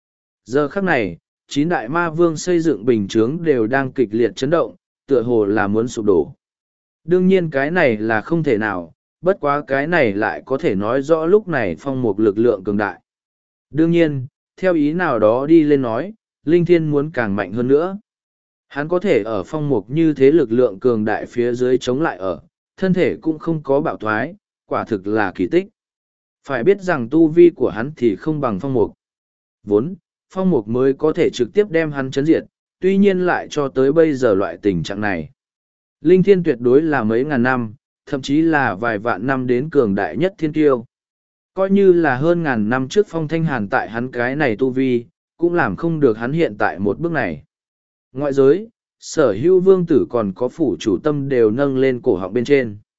[SPEAKER 1] Giờ khắc này, 9 đại ma vương xây dựng bình chướng đều đang kịch liệt chấn động, tựa hồ là muốn sụp đổ. Đương nhiên cái này là không thể nào, bất quá cái này lại có thể nói rõ lúc này phong mục lực lượng cường đại. Đương nhiên, theo ý nào đó đi lên nói, linh thiên muốn càng mạnh hơn nữa. Hắn có thể ở phong mục như thế lực lượng cường đại phía dưới chống lại ở, thân thể cũng không có bạo thoái, quả thực là kỳ tích. Phải biết rằng tu vi của hắn thì không bằng phong mục. Vốn, phong mục mới có thể trực tiếp đem hắn chấn diệt, tuy nhiên lại cho tới bây giờ loại tình trạng này. Linh thiên tuyệt đối là mấy ngàn năm, thậm chí là vài vạn năm đến cường đại nhất thiên tiêu. Coi như là hơn ngàn năm trước phong thanh hàn tại hắn cái này tu vi, cũng làm không được hắn hiện tại một bước này. Ngoại giới, sở hữu vương tử còn có phủ chủ tâm đều nâng lên cổ họng bên trên.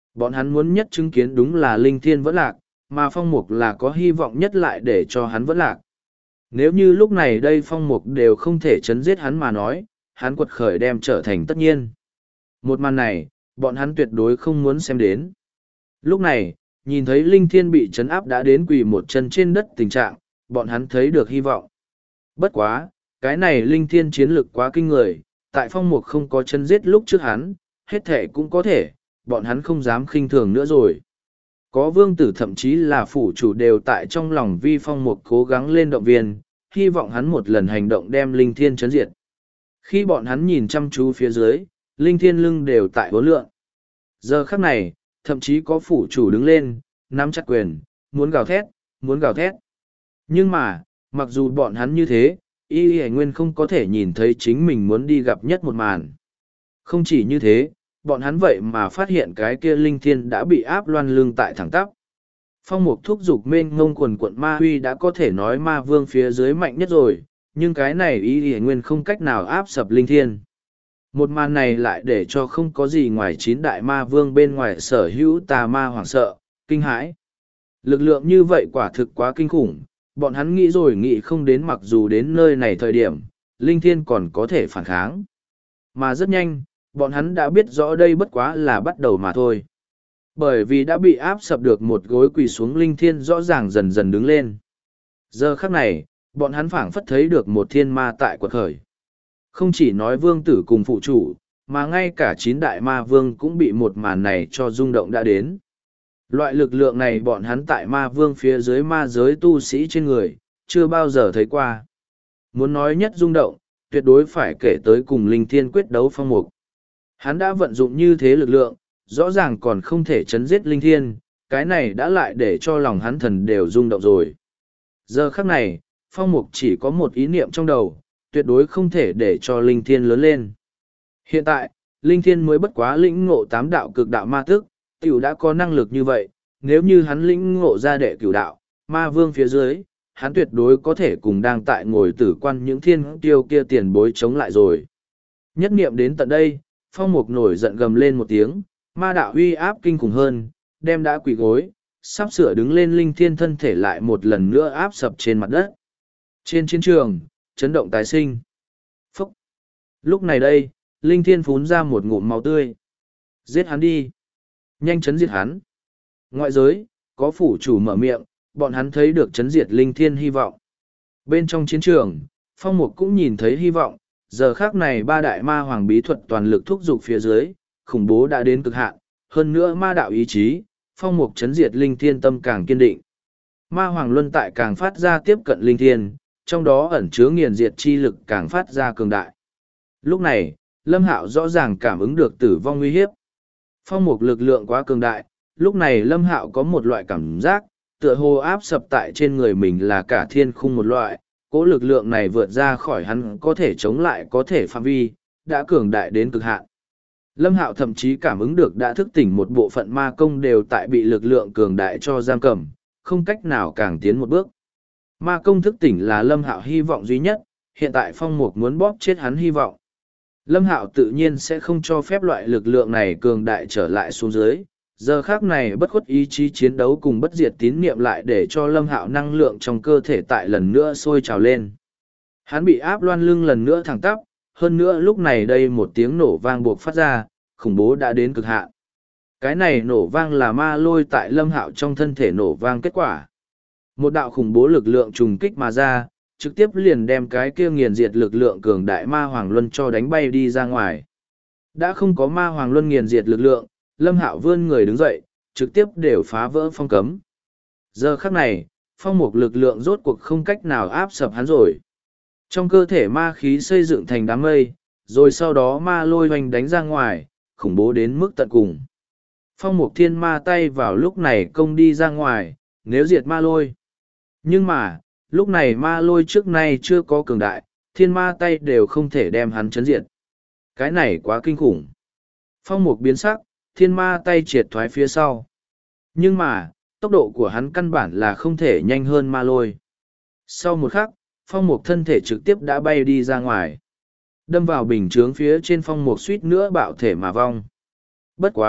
[SPEAKER 1] Bọn hắn muốn nhất chứng kiến đúng là linh thiên vẫn lạc, mà phong mục là có hy vọng nhất lại để cho hắn vẫn lạc. Nếu như lúc này đây phong mục đều không thể chấn giết hắn mà nói, hắn quật khởi đem trở thành tất nhiên. Một màn này, bọn hắn tuyệt đối không muốn xem đến. Lúc này, nhìn thấy linh thiên bị chấn áp đã đến quỳ một chân trên đất tình trạng, bọn hắn thấy được hy vọng. Bất quá, cái này linh thiên chiến lực quá kinh người, tại phong mục không có chân giết lúc trước hắn, hết thể cũng có thể, bọn hắn không dám khinh thường nữa rồi. Có vương tử thậm chí là phủ chủ đều tại trong lòng vi phong mục cố gắng lên động viên, hy vọng hắn một lần hành động đem linh thiên chấn diệt. Khi bọn hắn nhìn chăm chú phía dưới, linh thiên lưng đều tại hố lượng. Giờ khắc này, thậm chí có phủ chủ đứng lên, nắm chặt quyền, muốn gào thét, muốn gào thét. Nhưng mà, mặc dù bọn hắn như thế, y nguyên không có thể nhìn thấy chính mình muốn đi gặp nhất một màn. Không chỉ như thế, bọn hắn vậy mà phát hiện cái kia linh thiên đã bị áp loan lưng tại thẳng tắp. Phong mục thúc giục mênh ngông quần quận ma huy đã có thể nói ma vương phía dưới mạnh nhất rồi, nhưng cái này y nguyên không cách nào áp sập linh thiên. Một màn này lại để cho không có gì ngoài 9 đại ma vương bên ngoài sở hữu tà ma hoảng sợ, kinh hãi. Lực lượng như vậy quả thực quá kinh khủng, bọn hắn nghĩ rồi nghĩ không đến mặc dù đến nơi này thời điểm, linh thiên còn có thể phản kháng. Mà rất nhanh, bọn hắn đã biết rõ đây bất quá là bắt đầu mà thôi. Bởi vì đã bị áp sập được một gối quỳ xuống linh thiên rõ ràng dần dần đứng lên. Giờ khắc này, bọn hắn phảng phất thấy được một thiên ma tại quật khởi. Không chỉ nói vương tử cùng phụ chủ, mà ngay cả 9 đại ma vương cũng bị một màn này cho rung động đã đến. Loại lực lượng này bọn hắn tại ma vương phía dưới ma giới tu sĩ trên người, chưa bao giờ thấy qua. Muốn nói nhất rung động, tuyệt đối phải kể tới cùng linh thiên quyết đấu phong mục. Hắn đã vận dụng như thế lực lượng, rõ ràng còn không thể chấn giết linh thiên, cái này đã lại để cho lòng hắn thần đều rung động rồi. Giờ khắc này, phong mục chỉ có một ý niệm trong đầu, tuyệt đối không thể để cho linh thiên lớn lên. Hiện tại, linh thiên mới bất quá lĩnh ngộ 8 đạo cực đạo ma tức, tiểu đã có năng lực như vậy, nếu như hắn lĩnh ngộ ra đệ cửu đạo, ma vương phía dưới, hắn tuyệt đối có thể cùng đang tại ngồi tử quan những thiên tiêu kia tiền bối chống lại rồi. Nhất niệm đến tận đây, phong mục nổi giận gầm lên một tiếng, ma đạo uy áp kinh khủng hơn, đem đã quỳ gối, sắp sửa đứng lên linh thiên thân thể lại một lần nữa áp sập trên mặt đất. Trên chiến trường, chấn động tái sinh. Phúc! Lúc này đây, linh thiên phún ra một ngụm máu tươi. Giết hắn đi! Nhanh chấn diệt hắn! Ngoại giới, có phủ chủ mở miệng, bọn hắn thấy được chấn diệt linh thiên hy vọng. Bên trong chiến trường, phong mục cũng nhìn thấy hy vọng, giờ khác này 3 đại ma hoàng bí thuật toàn lực thúc giục phía dưới, khủng bố đã đến cực hạn, hơn nữa ma đạo ý chí, phong mục chấn diệt linh thiên tâm càng kiên định. Ma hoàng luân tại càng phát ra tiếp cận linh thiên, trong đó ẩn chứa nghiền diệt chi lực càng phát ra cường đại. Lúc này, Lâm Hạo rõ ràng cảm ứng được tử vong nguy hiếp. Phong mục lực lượng quá cường đại, lúc này Lâm Hạo có một loại cảm giác, tựa hồ áp sập tại trên người mình là cả thiên khung một loại, cỗ lực lượng này vượt ra khỏi hắn có thể chống lại có thể phạm vi, đã cường đại đến cực hạn. Lâm Hạo thậm chí cảm ứng được đã thức tỉnh một bộ phận ma công đều tại bị lực lượng cường đại cho giam cầm, không cách nào càng tiến một bước. Ma công thức tỉnh là Lâm Hạo hy vọng duy nhất, hiện tại phong mục muốn bóp chết hắn hy vọng. Lâm Hạo tự nhiên sẽ không cho phép loại lực lượng này cường đại trở lại xuống dưới. Giờ khác này bất khuất ý chí chiến đấu cùng bất diệt tín niệm lại để cho Lâm Hạo năng lượng trong cơ thể tại lần nữa sôi trào lên. Hắn bị áp loan lưng lần nữa thẳng tắp, hơn nữa lúc này đây một tiếng nổ vang buộc phát ra, khủng bố đã đến cực hạn. Cái này nổ vang là ma lôi tại Lâm Hạo trong thân thể nổ vang kết quả. Một đạo khủng bố lực lượng trùng kích mà ra, trực tiếp liền đem cái kia nghiền diệt lực lượng cường đại ma hoàng luân cho đánh bay đi ra ngoài. Đã không có ma hoàng luân nghiền diệt lực lượng, Lâm Hạo vươn người đứng dậy, trực tiếp đều phá vỡ phong cấm. Giờ khắc này, phong mục lực lượng rốt cuộc không cách nào áp sập hắn rồi. Trong cơ thể ma khí xây dựng thành đám mây, rồi sau đó ma lôi hoành đánh ra ngoài, khủng bố đến mức tận cùng. Phong mục thiên ma tay vào lúc này công đi ra ngoài, nếu diệt ma lôi. Nhưng mà, lúc này ma lôi trước nay chưa có cường đại, thiên ma tay đều không thể đem hắn chấn diệt. Cái này quá kinh khủng. Phong mục biến sắc, thiên ma tay triệt thoái phía sau. Nhưng mà, tốc độ của hắn căn bản là không thể nhanh hơn ma lôi. Sau một khắc, phong mục thân thể trực tiếp đã bay đi ra ngoài. Đâm vào bình chướng phía trên phong mục suýt nữa bạo thể mà vong. Bất quá,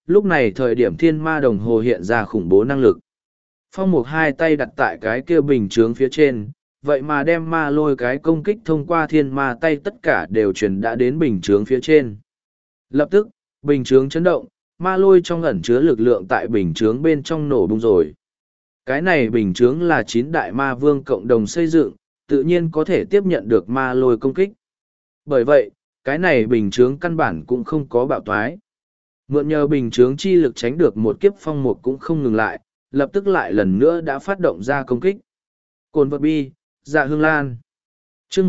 [SPEAKER 1] lúc này thời điểm thiên ma đồng hồ hiện ra khủng bố năng lực. Phong Mục hai tay đặt tại cái kia bình chướng phía trên, vậy mà đem ma lôi cái công kích thông qua thiên ma tay tất cả đều truyền đã đến bình chướng phía trên. Lập tức, bình chướng chấn động, ma lôi trong ẩn chứa lực lượng tại bình chướng bên trong nổ bung rồi. Cái này bình chướng là 9 đại ma vương cộng đồng xây dựng, tự nhiên có thể tiếp nhận được ma lôi công kích. Bởi vậy, cái này bình chướng căn bản cũng không có bạo toái. Mượn nhờ bình chướng chi lực tránh được một kiếp Phong Mục cũng không ngừng lại, lập tức lại lần nữa đã phát động ra công kích. Cồn vật bi, dạ hương lan. chương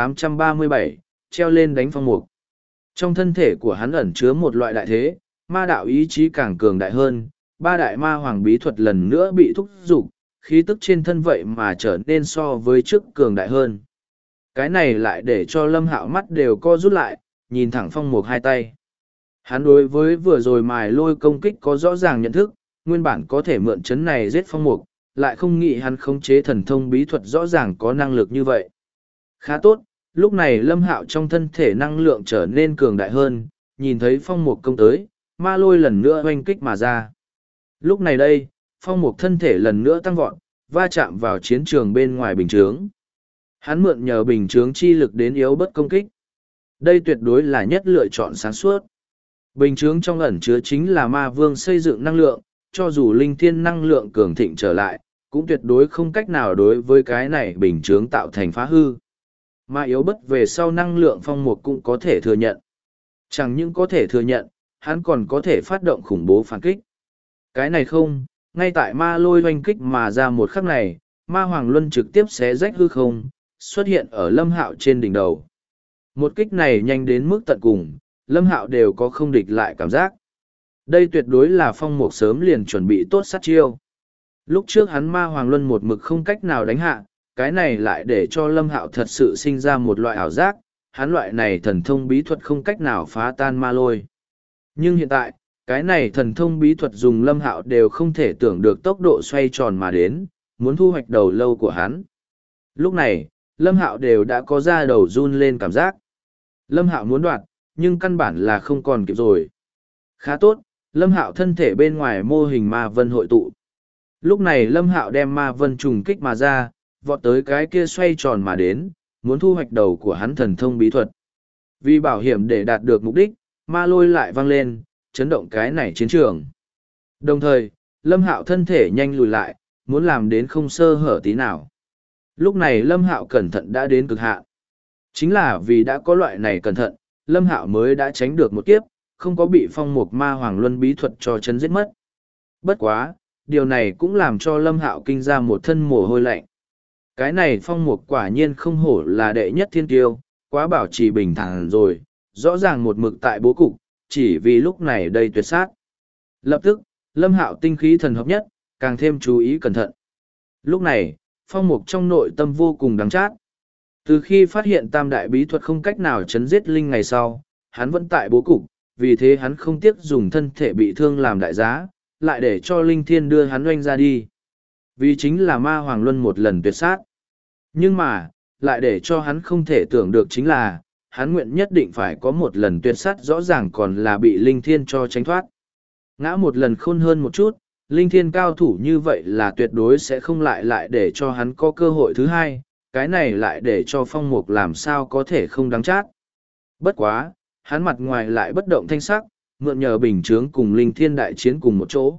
[SPEAKER 1] 1837, treo lên đánh Phong Mục. Trong thân thể của hắn ẩn chứa một loại đại thế, ma đạo ý chí càng cường đại hơn, ba đại ma hoàng bí thuật lần nữa bị thúc giục, khí tức trên thân vậy mà trở nên so với trước cường đại hơn. Cái này lại để cho Lâm Hạo mắt đều co rút lại, nhìn thẳng Phong Mục hai tay. Hắn đối với vừa rồi mài lôi công kích có rõ ràng nhận thức, nguyên bản có thể mượn chấn này giết Phong Mục, lại không nghĩ hắn khống chế thần thông bí thuật rõ ràng có năng lực như vậy. Khá tốt, lúc này Lâm Hạo trong thân thể năng lượng trở nên cường đại hơn, nhìn thấy Phong Mục công tới, ma lôi lần nữa oanh kích mà ra. Lúc này đây, Phong Mục thân thể lần nữa tăng vọt, va chạm vào chiến trường bên ngoài bình chướng. Hắn mượn nhờ bình chướng chi lực đến yếu bất công kích. Đây tuyệt đối là nhất lựa chọn sáng suốt. Bình chướng trong ẩn chứa chính là ma vương xây dựng năng lượng, cho dù linh thiên năng lượng cường thịnh trở lại, cũng tuyệt đối không cách nào đối với cái này bình chướng tạo thành phá hư. Mà yếu bất về sau năng lượng Phong Mục cũng có thể thừa nhận. Chẳng những có thể thừa nhận, hắn còn có thể phát động khủng bố phản kích. Cái này không, ngay tại ma lôi oanh kích mà ra một khắc này, ma hoàng luân trực tiếp xé rách hư không, xuất hiện ở Lâm Hạo trên đỉnh đầu. Một kích này nhanh đến mức tận cùng, Lâm Hạo đều có không địch lại cảm giác. Đây tuyệt đối là Phong Mục sớm liền chuẩn bị tốt sát chiêu. Lúc trước hắn ma hoàng luân một mực không cách nào đánh hạ, cái này lại để cho Lâm Hạo thật sự sinh ra một loại ảo giác, hắn loại này thần thông bí thuật không cách nào phá tan ma lôi. Nhưng hiện tại, cái này thần thông bí thuật dùng Lâm Hạo đều không thể tưởng được tốc độ xoay tròn mà đến, muốn thu hoạch đầu lâu của hắn. Lúc này, Lâm Hạo đều đã có ra đầu run lên cảm giác. Lâm Hạo muốn đoạt, nhưng căn bản là không còn kịp rồi. Khá tốt, Lâm Hạo thân thể bên ngoài mô hình ma vân hội tụ. Lúc này Lâm Hạo đem ma vân trùng kích mà ra, vọt tới cái kia xoay tròn mà đến, muốn thu hoạch đầu của hắn thần thông bí thuật. Vì bảo hiểm để đạt được mục đích, ma lôi lại vang lên, chấn động cái này chiến trường. Đồng thời, Lâm Hạo thân thể nhanh lùi lại, muốn làm đến không sơ hở tí nào. Lúc này Lâm Hạo cẩn thận đã đến cực hạn. Chính là vì đã có loại này cẩn thận, Lâm Hạo mới đã tránh được một kiếp, không có bị Phong Mục ma hoàng luân bí thuật cho chấn giết mất. Bất quá, điều này cũng làm cho Lâm Hạo kinh ra một thân mồ hôi lạnh. Cái này Phong Mục quả nhiên không hổ là đệ nhất thiên tiêu, quá bảo trì bình thản rồi, rõ ràng một mực tại bố cục, chỉ vì lúc này đây tuyệt sát. Lập tức, Lâm Hạo tinh khí thần hợp nhất, càng thêm chú ý cẩn thận. Lúc này, Phong Mục trong nội tâm vô cùng đắng chát. Từ khi phát hiện tam đại bí thuật không cách nào chấn giết linh ngày sau, hắn vẫn tại bố cục, vì thế hắn không tiếc dùng thân thể bị thương làm đại giá, lại để cho linh thiên đưa hắn oanh ra đi. Vì chính là ma hoàng luân một lần tuyệt sát. Nhưng mà, lại để cho hắn không thể tưởng được chính là, hắn nguyện nhất định phải có một lần tuyệt sát rõ ràng còn là bị linh thiên cho tránh thoát. Ngã một lần khôn hơn một chút, linh thiên cao thủ như vậy là tuyệt đối sẽ không lại để cho hắn có cơ hội thứ hai, cái này lại để cho Phong Mục làm sao có thể không đáng chát. Bất quá, hắn mặt ngoài lại bất động thanh sắc, mượn nhờ bình chướng cùng linh thiên đại chiến cùng một chỗ.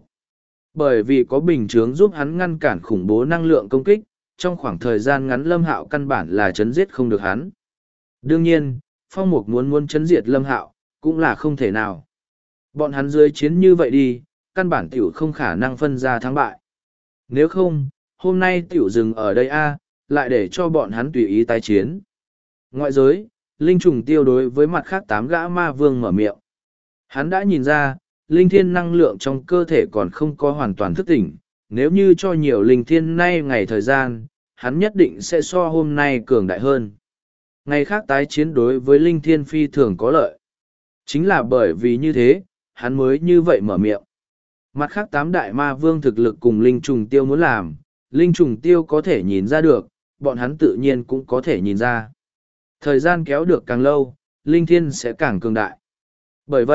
[SPEAKER 1] Bởi vì có bình chướng giúp hắn ngăn cản khủng bố năng lượng công kích, trong khoảng thời gian ngắn Lâm Hạo căn bản là chấn giết không được hắn. Đương nhiên, Phong Mục muốn chấn diệt Lâm Hạo, cũng là không thể nào. Bọn hắn dưới chiến như vậy đi, căn bản tiểu không khả năng phân ra thắng bại. Nếu không, hôm nay tiểu dừng ở đây lại để cho bọn hắn tùy ý tái chiến. Ngoại giới, Linh Trùng Tiêu đối với mặt khác 8 gã ma vương mở miệng. Hắn đã nhìn ra, linh thiên năng lượng trong cơ thể còn không có hoàn toàn thức tỉnh. Nếu như cho nhiều linh thiên nay ngày thời gian, hắn nhất định sẽ so hôm nay cường đại hơn. Ngày khác tái chiến đối với linh thiên phi thường có lợi. Chính là bởi vì như thế, hắn mới như vậy mở miệng. Mặt khác 8 đại ma vương thực lực cùng Linh Trùng Tiêu muốn làm, Linh Trùng Tiêu có thể nhìn ra được, bọn hắn tự nhiên cũng có thể nhìn ra. Thời gian kéo được càng lâu, Linh Thiên sẽ càng cường đại. Bởi vậy,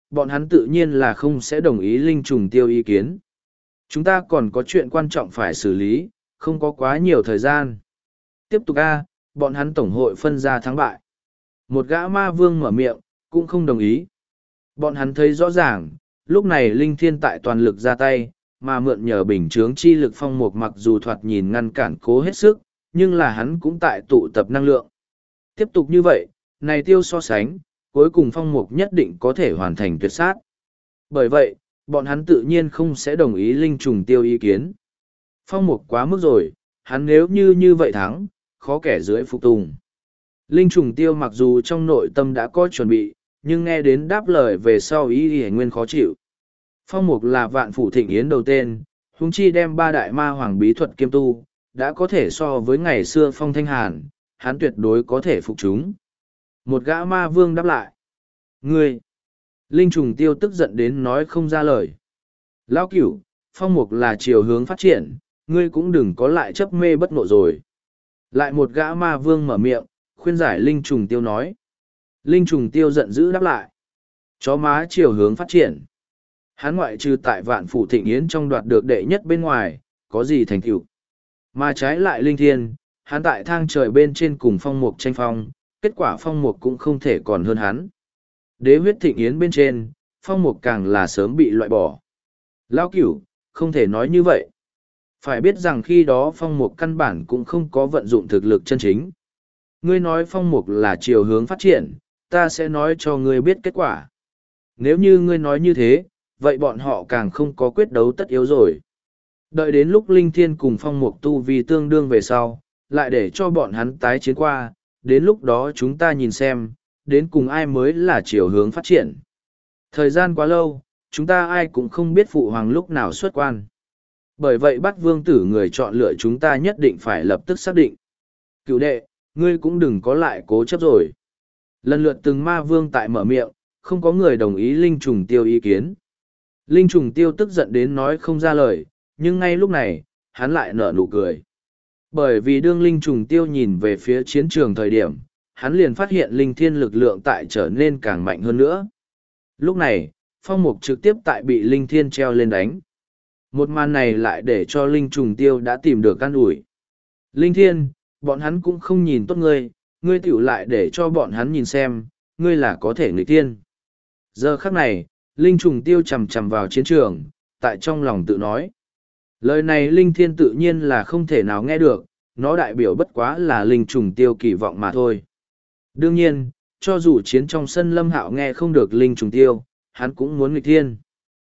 [SPEAKER 1] bọn hắn tự nhiên là không sẽ đồng ý linh trùng tiêu ý kiến. Chúng ta còn có chuyện quan trọng phải xử lý, không có quá nhiều thời gian. Tiếp tục bọn hắn tổng hội phân ra thắng bại. Một gã ma vương mở miệng, cũng không đồng ý. Bọn hắn thấy rõ ràng, lúc này linh thiên tại toàn lực ra tay, mà mượn nhờ bình chướng chi lực phong mục mặc dù thoạt nhìn ngăn cản cố hết sức, nhưng là hắn cũng tại tụ tập năng lượng. Tiếp tục như vậy, này tiêu so sánh, cuối cùng phong mục nhất định có thể hoàn thành tuyệt sát. Bởi vậy, bọn hắn tự nhiên không sẽ đồng ý linh trùng tiêu ý kiến. Phong mục quá mức rồi, hắn nếu như vậy thắng, khó kẻ dưới phục tùng. Linh trùng tiêu mặc dù trong nội tâm đã có chuẩn bị, nhưng nghe đến đáp lời về sau ý hề nguyên khó chịu. Phong mục là vạn phủ thịnh yến đầu tên, huống chi đem ba đại ma hoàng bí thuật kiêm tu, đã có thể so với ngày xưa phong thanh hàn, hắn tuyệt đối có thể phục chúng. Một gã ma vương đáp lại. Ngươi! Linh trùng tiêu tức giận đến nói không ra lời. Lão cửu, phong mục là chiều hướng phát triển, ngươi cũng đừng có lại chấp mê bất ngộ rồi. Lại một gã ma vương mở miệng, khuyên giải linh trùng tiêu nói. Linh trùng tiêu giận dữ đáp lại. Chó má chiều hướng phát triển. Hắn ngoại trừ tại vạn phủ thịnh yến trong đoạt được đệ nhất bên ngoài, có gì thành tựu. Mà trái lại linh thiên, hắn tại thang trời bên trên cùng phong mục tranh phong, kết quả phong mục cũng không thể còn hơn hắn. Đế huyết thịnh yến bên trên, phong mục càng là sớm bị loại bỏ. Lão cửu, không thể nói như vậy. Phải biết rằng khi đó phong mục căn bản cũng không có vận dụng thực lực chân chính. Ngươi nói phong mục là chiều hướng phát triển, ta sẽ nói cho ngươi biết kết quả. Nếu như ngươi nói như thế, vậy bọn họ càng không có quyết đấu tất yếu rồi. Đợi đến lúc linh thiên cùng phong mục tu vi tương đương về sau, lại để cho bọn hắn tái chiến qua, đến lúc đó chúng ta nhìn xem, đến cùng ai mới là chiều hướng phát triển. Thời gian quá lâu, chúng ta ai cũng không biết phụ hoàng lúc nào xuất quan. Bởi vậy bắt vương tử người chọn lựa chúng ta nhất định phải lập tức xác định. Cựu đệ, ngươi cũng đừng có lại cố chấp rồi. Lần lượt từng ma vương tại mở miệng, không có người đồng ý linh trùng tiêu ý kiến. Linh trùng tiêu tức giận đến nói không ra lời, nhưng ngay lúc này, hắn lại nở nụ cười. Bởi vì đương linh trùng tiêu nhìn về phía chiến trường thời điểm, hắn liền phát hiện linh thiên lực lượng tại trở nên càng mạnh hơn nữa. Lúc này, phong mục trực tiếp tại bị linh thiên treo lên đánh. Một màn này lại để cho linh trùng tiêu đã tìm được căn ủi. Linh thiên, bọn hắn cũng không nhìn tốt ngươi, ngươi tiểu lại để cho bọn hắn nhìn xem, ngươi là có thể nghịch tiên. Giờ khắc này, linh trùng tiêu chầm chầm vào chiến trường, tại trong lòng tự nói. Lời này linh thiên tự nhiên là không thể nào nghe được, nó đại biểu bất quá là linh trùng tiêu kỳ vọng mà thôi. Đương nhiên, cho dù chiến trong sân Lâm Hạo nghe không được linh trùng tiêu, hắn cũng muốn nghịch thiên.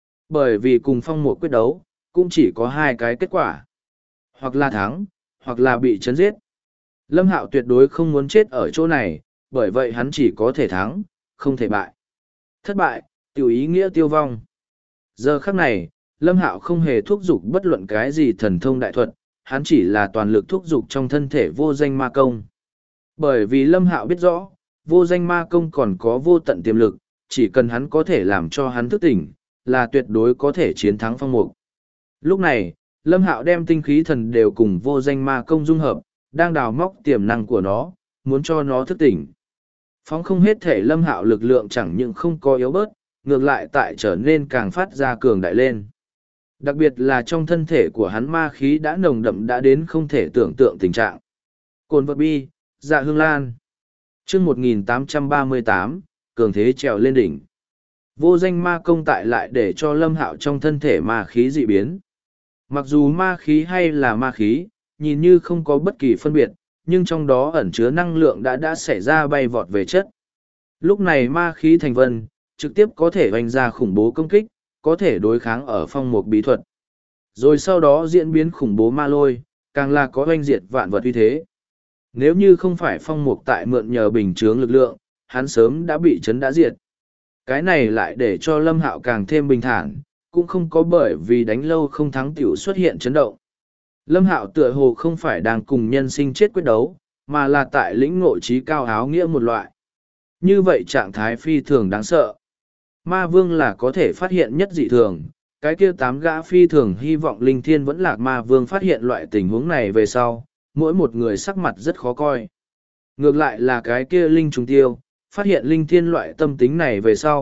[SPEAKER 1] Bởi vì cùng phong một quyết đấu, cũng chỉ có hai cái kết quả. Hoặc là thắng, hoặc là bị chấn giết. Lâm Hạo tuyệt đối không muốn chết ở chỗ này, bởi vậy hắn chỉ có thể thắng, không thể bại. Thất bại, tiểu ý nghĩa tiêu vong. Giờ khắc này, Lâm Hạo không hề thúc giục bất luận cái gì thần thông đại thuật, hắn chỉ là toàn lực thúc giục trong thân thể vô danh ma công. Bởi vì Lâm Hạo biết rõ, vô danh ma công còn có vô tận tiềm lực, chỉ cần hắn có thể làm cho hắn thức tỉnh, là tuyệt đối có thể chiến thắng phong mục. Lúc này, Lâm Hạo đem tinh khí thần đều cùng vô danh ma công dung hợp, đang đào móc tiềm năng của nó, muốn cho nó thức tỉnh. Phóng không hết thể Lâm Hạo lực lượng chẳng những không có yếu bớt, ngược lại tại trở nên càng phát ra cường đại lên. Đặc biệt là trong thân thể của hắn ma khí đã nồng đậm đã đến không thể tưởng tượng tình trạng. Cồn vật bi, dạ hương lan. Chương 1838, cường thế trèo lên đỉnh. Vô danh ma công tại lại để cho Lâm Hạo trong thân thể ma khí dị biến. Mặc dù ma khí hay là ma khí, nhìn như không có bất kỳ phân biệt, nhưng trong đó ẩn chứa năng lượng đã xảy ra bay vọt về chất. Lúc này ma khí thành vân, trực tiếp có thể vành ra khủng bố công kích, có thể đối kháng ở phong mục bí thuật. Rồi sau đó diễn biến khủng bố ma lôi, càng là có oanh diệt vạn vật uy thế. Nếu như không phải phong mục tại mượn nhờ bình chướng lực lượng, hắn sớm đã bị chấn đã diệt. Cái này lại để cho Lâm Hạo càng thêm bình thản, cũng không có bởi vì đánh lâu không thắng tiểu xuất hiện chấn động. Lâm Hạo tựa hồ không phải đang cùng nhân sinh chết quyết đấu, mà là tại lĩnh ngộ trí cao áo nghĩa một loại. Như vậy trạng thái phi thường đáng sợ. Ma vương là có thể phát hiện nhất dị thường, cái kia 8 gã phi thường hy vọng linh thiên vẫn lạc ma vương phát hiện loại tình huống này về sau, mỗi một người sắc mặt rất khó coi. Ngược lại là cái kia linh trùng tiêu, phát hiện linh thiên loại tâm tính này về sau,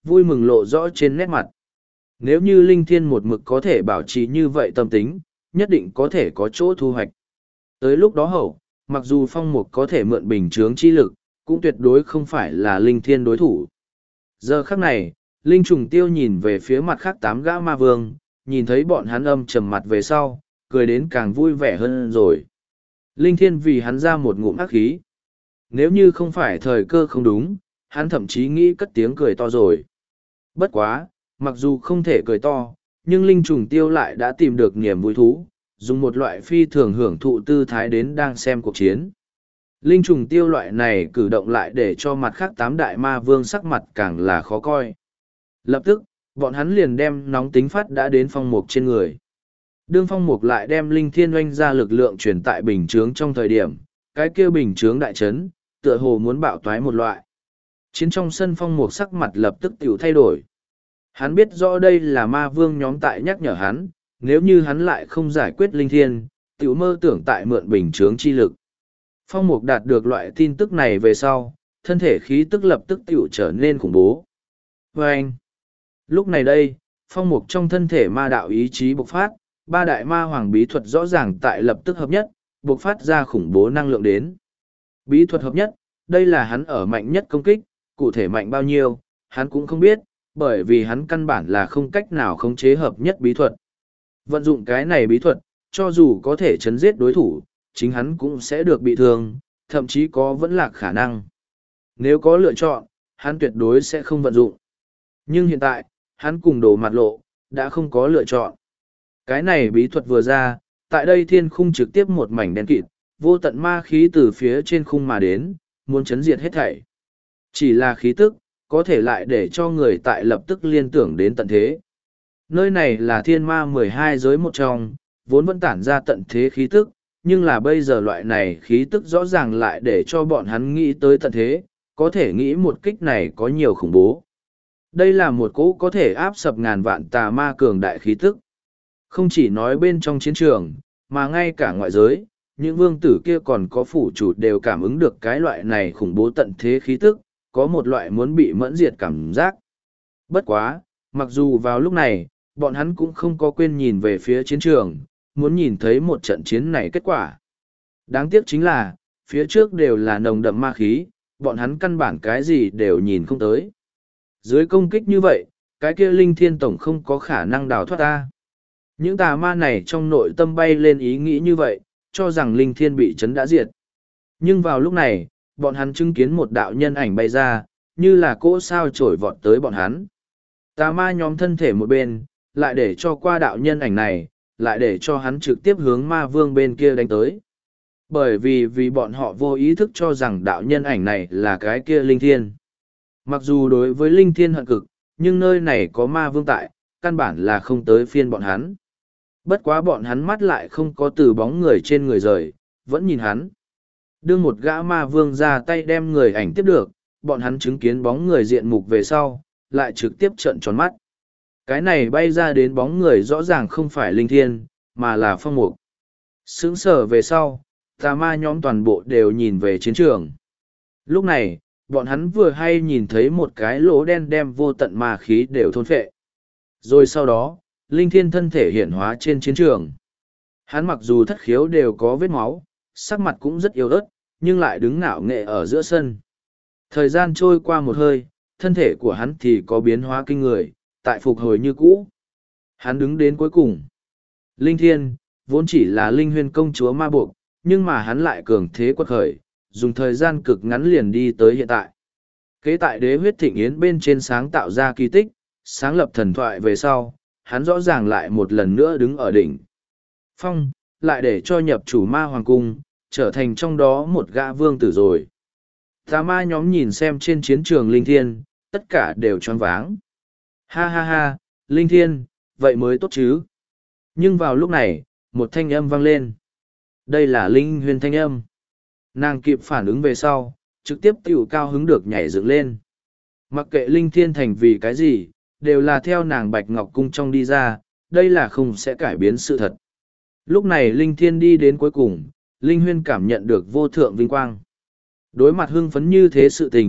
[SPEAKER 1] vui mừng lộ rõ trên nét mặt. Nếu như Linh Thiên một mực có thể bảo trì như vậy tâm tính, nhất định có thể có chỗ thu hoạch. Tới lúc đó hậu, mặc dù phong mục có thể mượn bình chướng chi lực, cũng tuyệt đối không phải là Linh Thiên đối thủ. Giờ khắc này, Linh Trùng Tiêu nhìn về phía mặt khác 8 gã ma vương, nhìn thấy bọn hắn âm trầm mặt về sau, cười đến càng vui vẻ hơn rồi. Linh Thiên vì hắn ra một ngụm ác khí. Nếu như không phải thời cơ không đúng, hắn thậm chí nghĩ cất tiếng cười to rồi. Bất quá, mặc dù không thể cười to, nhưng Linh Trùng Tiêu lại đã tìm được niềm vui thú, dùng một loại phi thường hưởng thụ tư thái đến đang xem cuộc chiến. Linh Trùng Tiêu loại này cử động lại để cho mặt khác 8 đại ma vương sắc mặt càng là khó coi. Lập tức, bọn hắn liền đem nóng tính phát đã đến phong mục trên người. Đương phong mục lại đem Linh Thiên oanh ra lực lượng truyền tại bình chướng trong thời điểm, cái kia bình chướng đại chấn, tựa hồ muốn bạo toái một loại. Chiến trong sân phong mục sắc mặt lập tức tiểu thay đổi. Hắn biết rõ đây là ma vương nhóm tại nhắc nhở hắn, nếu như hắn lại không giải quyết Linh Thiên, tiểu mơ tưởng tại mượn bình chướng chi lực. Phong mục đạt được loại tin tức này về sau, thân thể khí tức lập tức tiểu trở nên khủng bố. Vâng! Lúc này đây, phong mục trong thân thể ma đạo ý chí bộc phát, 3 đại ma hoàng bí thuật rõ ràng tại lập tức hợp nhất, bộc phát ra khủng bố năng lượng đến. Bí thuật hợp nhất, đây là hắn ở mạnh nhất công kích, cụ thể mạnh bao nhiêu, hắn cũng không biết, bởi vì hắn căn bản là không cách nào khống chế hợp nhất bí thuật. Vận dụng cái này bí thuật, cho dù có thể chấn giết đối thủ, chính hắn cũng sẽ được bị thương, thậm chí có vẫn lạc khả năng. Nếu có lựa chọn, hắn tuyệt đối sẽ không vận dụng. Nhưng hiện tại, hắn cùng Đồ Mặt Lộ, đã không có lựa chọn. Cái này bí thuật vừa ra, tại đây thiên khung trực tiếp một mảnh đen kịt, vô tận ma khí từ phía trên khung mà đến, muốn chấn diệt hết thảy. Chỉ là khí tức, có thể lại để cho người tại lập tức liên tưởng đến tận thế. Nơi này là thiên ma 12 giới một trong, vốn vẫn tản ra tận thế khí tức, nhưng là bây giờ loại này khí tức rõ ràng lại để cho bọn hắn nghĩ tới tận thế, có thể nghĩ một kích này có nhiều khủng bố. Đây là một cỗ có thể áp sập ngàn vạn tà ma cường đại khí tức. Không chỉ nói bên trong chiến trường, mà ngay cả ngoại giới, những vương tử kia còn có phủ chủ đều cảm ứng được cái loại này khủng bố tận thế khí tức, có một loại muốn bị mẫn diệt cảm giác. Bất quá, mặc dù vào lúc này, bọn hắn cũng không có quên nhìn về phía chiến trường, muốn nhìn thấy một trận chiến này kết quả. Đáng tiếc chính là, phía trước đều là nồng đậm ma khí, bọn hắn căn bản cái gì đều nhìn không tới. Dưới công kích như vậy, cái kia Linh Thiên Tổng không có khả năng đào thoát ta. Những tà ma này trong nội tâm bay lên ý nghĩ như vậy, cho rằng Linh Thiên bị chấn đã diệt. Nhưng vào lúc này, bọn hắn chứng kiến một đạo nhân ảnh bay ra, như là cỗ sao trổi vọt tới bọn hắn. Tà ma nhóm thân thể một bên, lại để cho qua đạo nhân ảnh này, lại để cho hắn trực tiếp hướng ma vương bên kia đánh tới. Bởi vì bọn họ vô ý thức cho rằng đạo nhân ảnh này là cái kia Linh Thiên. Mặc dù đối với Linh Thiên hận cực, nhưng nơi này có ma vương tại, căn bản là không tới phiên bọn hắn. Bất quá bọn hắn mắt lại không có từ bóng người trên người rời, vẫn nhìn hắn. Đương một gã ma vương ra tay đem người ảnh tiếp được, bọn hắn chứng kiến bóng người diện mục về sau, lại trực tiếp trợn tròn mắt. Cái này bay ra đến bóng người rõ ràng không phải Linh Thiên, mà là Phong Mục. Sững sờ về sau, tà ma nhóm toàn bộ đều nhìn về chiến trường. Lúc này, bọn hắn vừa hay nhìn thấy một cái lỗ đen đem vô tận ma khí đều thôn phệ. Rồi sau đó, Linh Thiên thân thể hiển hóa trên chiến trường. Hắn mặc dù thất khiếu đều có vết máu, sắc mặt cũng rất yếu ớt, nhưng lại đứng ngạo nghệ ở giữa sân. Thời gian trôi qua một hơi, thân thể của hắn thì có biến hóa kinh người, tại phục hồi như cũ. Hắn đứng đến cuối cùng. Linh Thiên, vốn chỉ là linh huyền công chúa ma buộc, nhưng mà hắn lại cường thế quật khởi, dùng thời gian cực ngắn liền đi tới hiện tại. Kế tại đế huyết thịnh yến bên trên sáng tạo ra kỳ tích, sáng lập thần thoại về sau, hắn rõ ràng lại một lần nữa đứng ở đỉnh. Phong, lại để cho nhập chủ ma hoàng cung, trở thành trong đó một gã vương tử rồi. Tà ma nhóm nhìn xem trên chiến trường Linh Thiên, tất cả đều choáng váng. Ha ha ha, Linh Thiên, vậy mới tốt chứ. Nhưng vào lúc này, một thanh âm vang lên. Đây là Linh Huyền thanh âm. Nàng kịp phản ứng về sau, trực tiếp tiểu cao hứng được nhảy dựng lên. Mặc kệ Linh Thiên thành vì cái gì, đều là theo nàng Bạch Ngọc Cung trong đi ra, đây là không sẽ cải biến sự thật. Lúc này Linh Thiên đi đến cuối cùng, Linh Huyên cảm nhận được vô thượng vinh quang. Đối mặt hưng phấn như thế sự tình,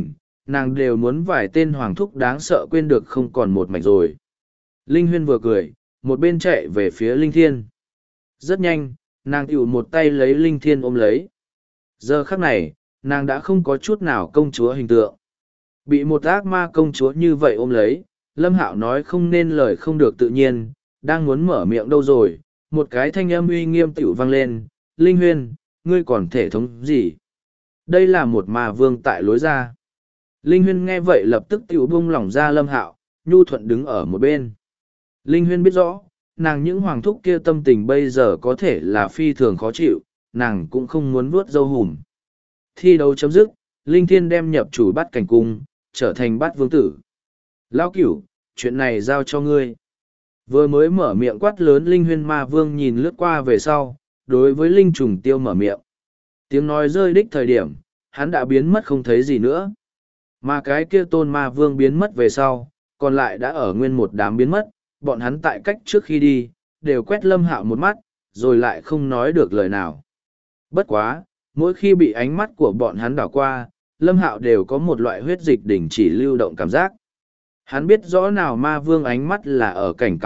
[SPEAKER 1] nàng đều muốn vài tên hoàng thúc đáng sợ quên được không còn một mảnh rồi. Linh Huyên vừa cười, một bên chạy về phía Linh Thiên. Rất nhanh, nàng tiểu một tay lấy Linh Thiên ôm lấy. Giờ khắc này, nàng đã không có chút nào công chúa hình tượng. Bị một ác ma công chúa như vậy ôm lấy, Lâm Hạo nói không nên lời không được tự nhiên, đang muốn mở miệng đâu rồi, một cái thanh âm uy nghiêm tiểu vang lên, Linh Huyên, ngươi còn thể thống gì? Đây là một ma vương tại lối ra. Linh Huyên nghe vậy lập tức tiểu buông lỏng ra Lâm Hạo, nhu thuận đứng ở một bên. Linh Huyên biết rõ, nàng những hoàng thúc kia tâm tình bây giờ có thể là phi thường khó chịu, nàng cũng không muốn vuốt râu hùm. Thi đấu chấm dứt, Linh Thiên đem nhập chủ Bát Cảnh Cung, trở thành Bát Vương Tử. Lão Cửu, chuyện này giao cho ngươi. Vừa mới mở miệng quát lớn Linh Huyên Ma Vương nhìn lướt qua về sau, đối với Linh Trùng Tiêu mở miệng. Tiếng nói rơi đích thời điểm, hắn đã biến mất không thấy gì nữa. Mà cái kia tôn Ma Vương biến mất về sau, còn lại đã ở nguyên một đám biến mất, bọn hắn tại cách trước khi đi, đều quét Lâm Hạo một mắt, rồi lại không nói được lời nào. Bất quá, mỗi khi bị ánh mắt của bọn hắn đảo qua, Lâm Hạo đều có một loại huyết dịch đình chỉ lưu động cảm giác. Hắn biết rõ nào Ma Vương ánh mắt là ở cảnh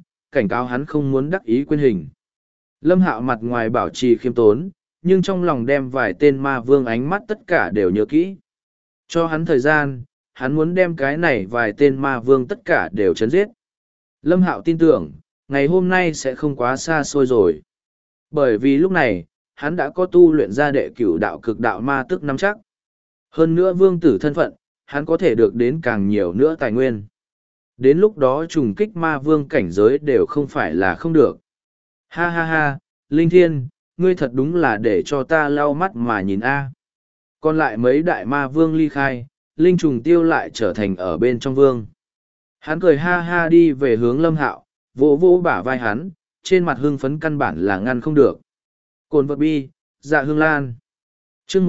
[SPEAKER 1] cáo hắn không muốn đắc ý quên hình. Lâm Hạo mặt ngoài bảo trì khiêm tốn, nhưng trong lòng đem vài tên Ma Vương ánh mắt tất cả đều nhớ kỹ. Cho hắn thời gian, hắn muốn đem cái này vài tên Ma Vương tất cả đều chấn giết. Lâm Hạo tin tưởng, ngày hôm nay sẽ không quá xa xôi rồi. Bởi vì lúc này, hắn đã có tu luyện ra đệ cửu đạo cực đạo ma tức nắm chắc. Hơn nữa vương tử thân phận, hắn có thể được đến càng nhiều nữa tài nguyên. Đến lúc đó trùng kích ma vương cảnh giới đều không phải là không được. Ha ha ha, Linh Thiên, ngươi thật đúng là để cho ta lau mắt mà nhìn a. Còn lại mấy đại ma vương ly khai, Linh Trùng Tiêu lại trở thành ở bên trong vương. Hắn cười ha ha đi về hướng Lâm Hạo, vỗ vỗ bả vai hắn, trên mặt hưng phấn căn bản là ngăn không được. Cồn vật bi, dạ hương lan. Chương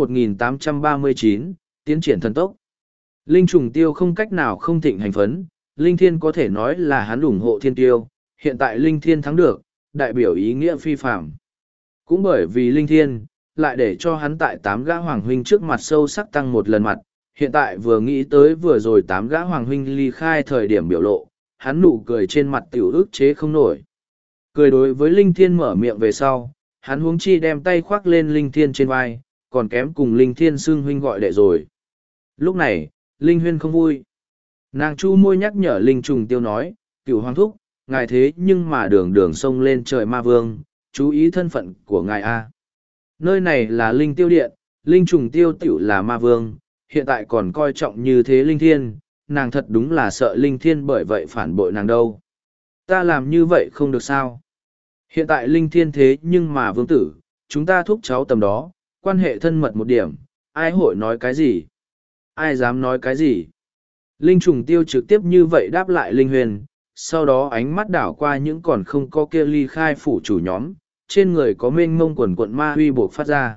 [SPEAKER 1] 1839, tiến triển thần tốc. Linh Trùng Tiêu không cách nào không thịnh hành phấn, Linh Thiên có thể nói là hắn ủng hộ Thiên Tiêu, hiện tại Linh Thiên thắng được, đại biểu ý nghĩa phi phạm. Cũng bởi vì Linh Thiên, lại để cho hắn tại 8 gã hoàng huynh trước mặt sâu sắc tăng một lần mặt, hiện tại vừa nghĩ tới vừa rồi 8 gã hoàng huynh ly khai thời điểm biểu lộ, hắn nụ cười trên mặt tiểu ức chế không nổi. Cười đối với Linh Thiên mở miệng về sau, hắn huống chi đem tay khoác lên Linh Thiên trên vai, còn kém cùng Linh Thiên xưng huynh gọi đệ rồi. Lúc này, Linh Huyên không vui. Nàng chu môi nhắc nhở Linh Trùng Tiêu nói, cửu hoàng thúc, ngài thế nhưng mà đường đường sông lên trời ma vương, chú ý thân phận của ngài A. Nơi này là Linh Tiêu Điện, Linh Trùng Tiêu tiểu là ma vương, hiện tại còn coi trọng như thế Linh Thiên, nàng thật đúng là sợ Linh Thiên bởi vậy phản bội nàng đâu. Ta làm như vậy không được sao. Hiện tại Linh Thiên thế nhưng mà vương tử, chúng ta thúc cháu tầm đó, quan hệ thân mật một điểm, ai hội nói cái gì? Ai dám nói cái gì? Linh Trùng Tiêu trực tiếp như vậy đáp lại Linh Huyền, sau đó ánh mắt đảo qua những còn không có kia ly khai phủ chủ nhóm, trên người có mênh mông quần quận ma huy buộc phát ra.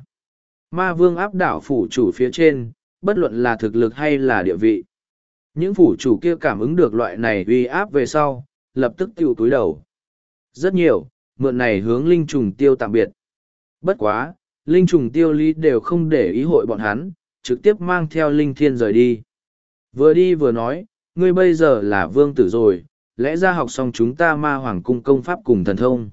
[SPEAKER 1] Ma vương áp đảo phủ chủ phía trên, bất luận là thực lực hay là địa vị. Những phủ chủ kia cảm ứng được loại này uy áp về sau, lập tức tiêu túi đầu. Rất nhiều, mượn này hướng Linh Trùng Tiêu tạm biệt. Bất quá, Linh Trùng Tiêu lý đều không để ý hội bọn hắn, trực tiếp mang theo Linh Thiên rời đi. Vừa đi vừa nói, ngươi bây giờ là vương tử rồi, lẽ ra học xong chúng ta ma hoàng cung công pháp cùng thần thông.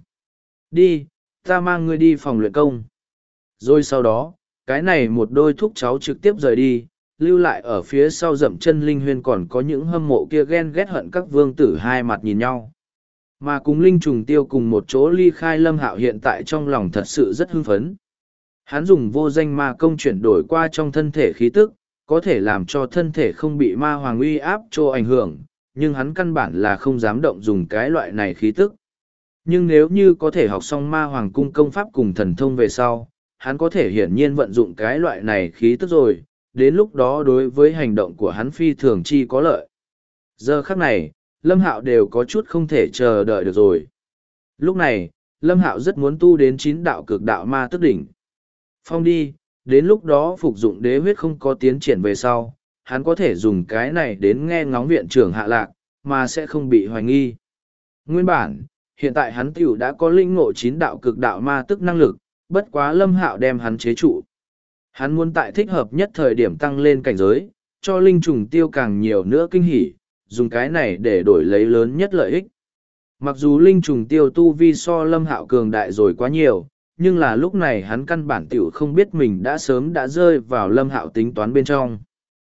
[SPEAKER 1] Đi, ta mang ngươi đi phòng luyện công. Rồi sau đó, cái này một đôi thúc cháu trực tiếp rời đi, lưu lại ở phía sau dậm chân Linh Huyên còn có những hâm mộ kia ghen ghét hận các vương tử hai mặt nhìn nhau. Mà cùng Linh Trùng Tiêu cùng một chỗ ly khai Lâm Hạo hiện tại trong lòng thật sự rất hưng phấn. Hắn dùng vô danh ma công chuyển đổi qua trong thân thể khí tức, có thể làm cho thân thể không bị ma hoàng uy áp cho ảnh hưởng, nhưng hắn căn bản là không dám động dùng cái loại này khí tức. Nhưng nếu như có thể học xong ma hoàng cung công pháp cùng thần thông về sau, hắn có thể hiển nhiên vận dụng cái loại này khí tức rồi, đến lúc đó đối với hành động của hắn phi thường chi có lợi. Giờ khắc này, Lâm Hạo đều có chút không thể chờ đợi được rồi. Lúc này, Lâm Hạo rất muốn tu đến 9 đạo cực đạo ma tức đỉnh. Phong đi, đến lúc đó phục dụng đế huyết không có tiến triển về sau, hắn có thể dùng cái này đến nghe ngóng viện trưởng hạ lạc, mà sẽ không bị hoài nghi. Nguyên bản, hiện tại hắn tiểu đã có linh ngộ 9 đạo cực đạo ma tức năng lực, bất quá Lâm Hạo đem hắn chế trụ. Hắn muốn tại thích hợp nhất thời điểm tăng lên cảnh giới, cho linh trùng tiêu càng nhiều nữa kinh hỉ, dùng cái này để đổi lấy lớn nhất lợi ích. Mặc dù linh trùng tiêu tu vi so Lâm Hạo cường đại rồi quá nhiều, nhưng là lúc này hắn căn bản tiểu không biết mình đã sớm đã rơi vào Lâm Hạo tính toán bên trong.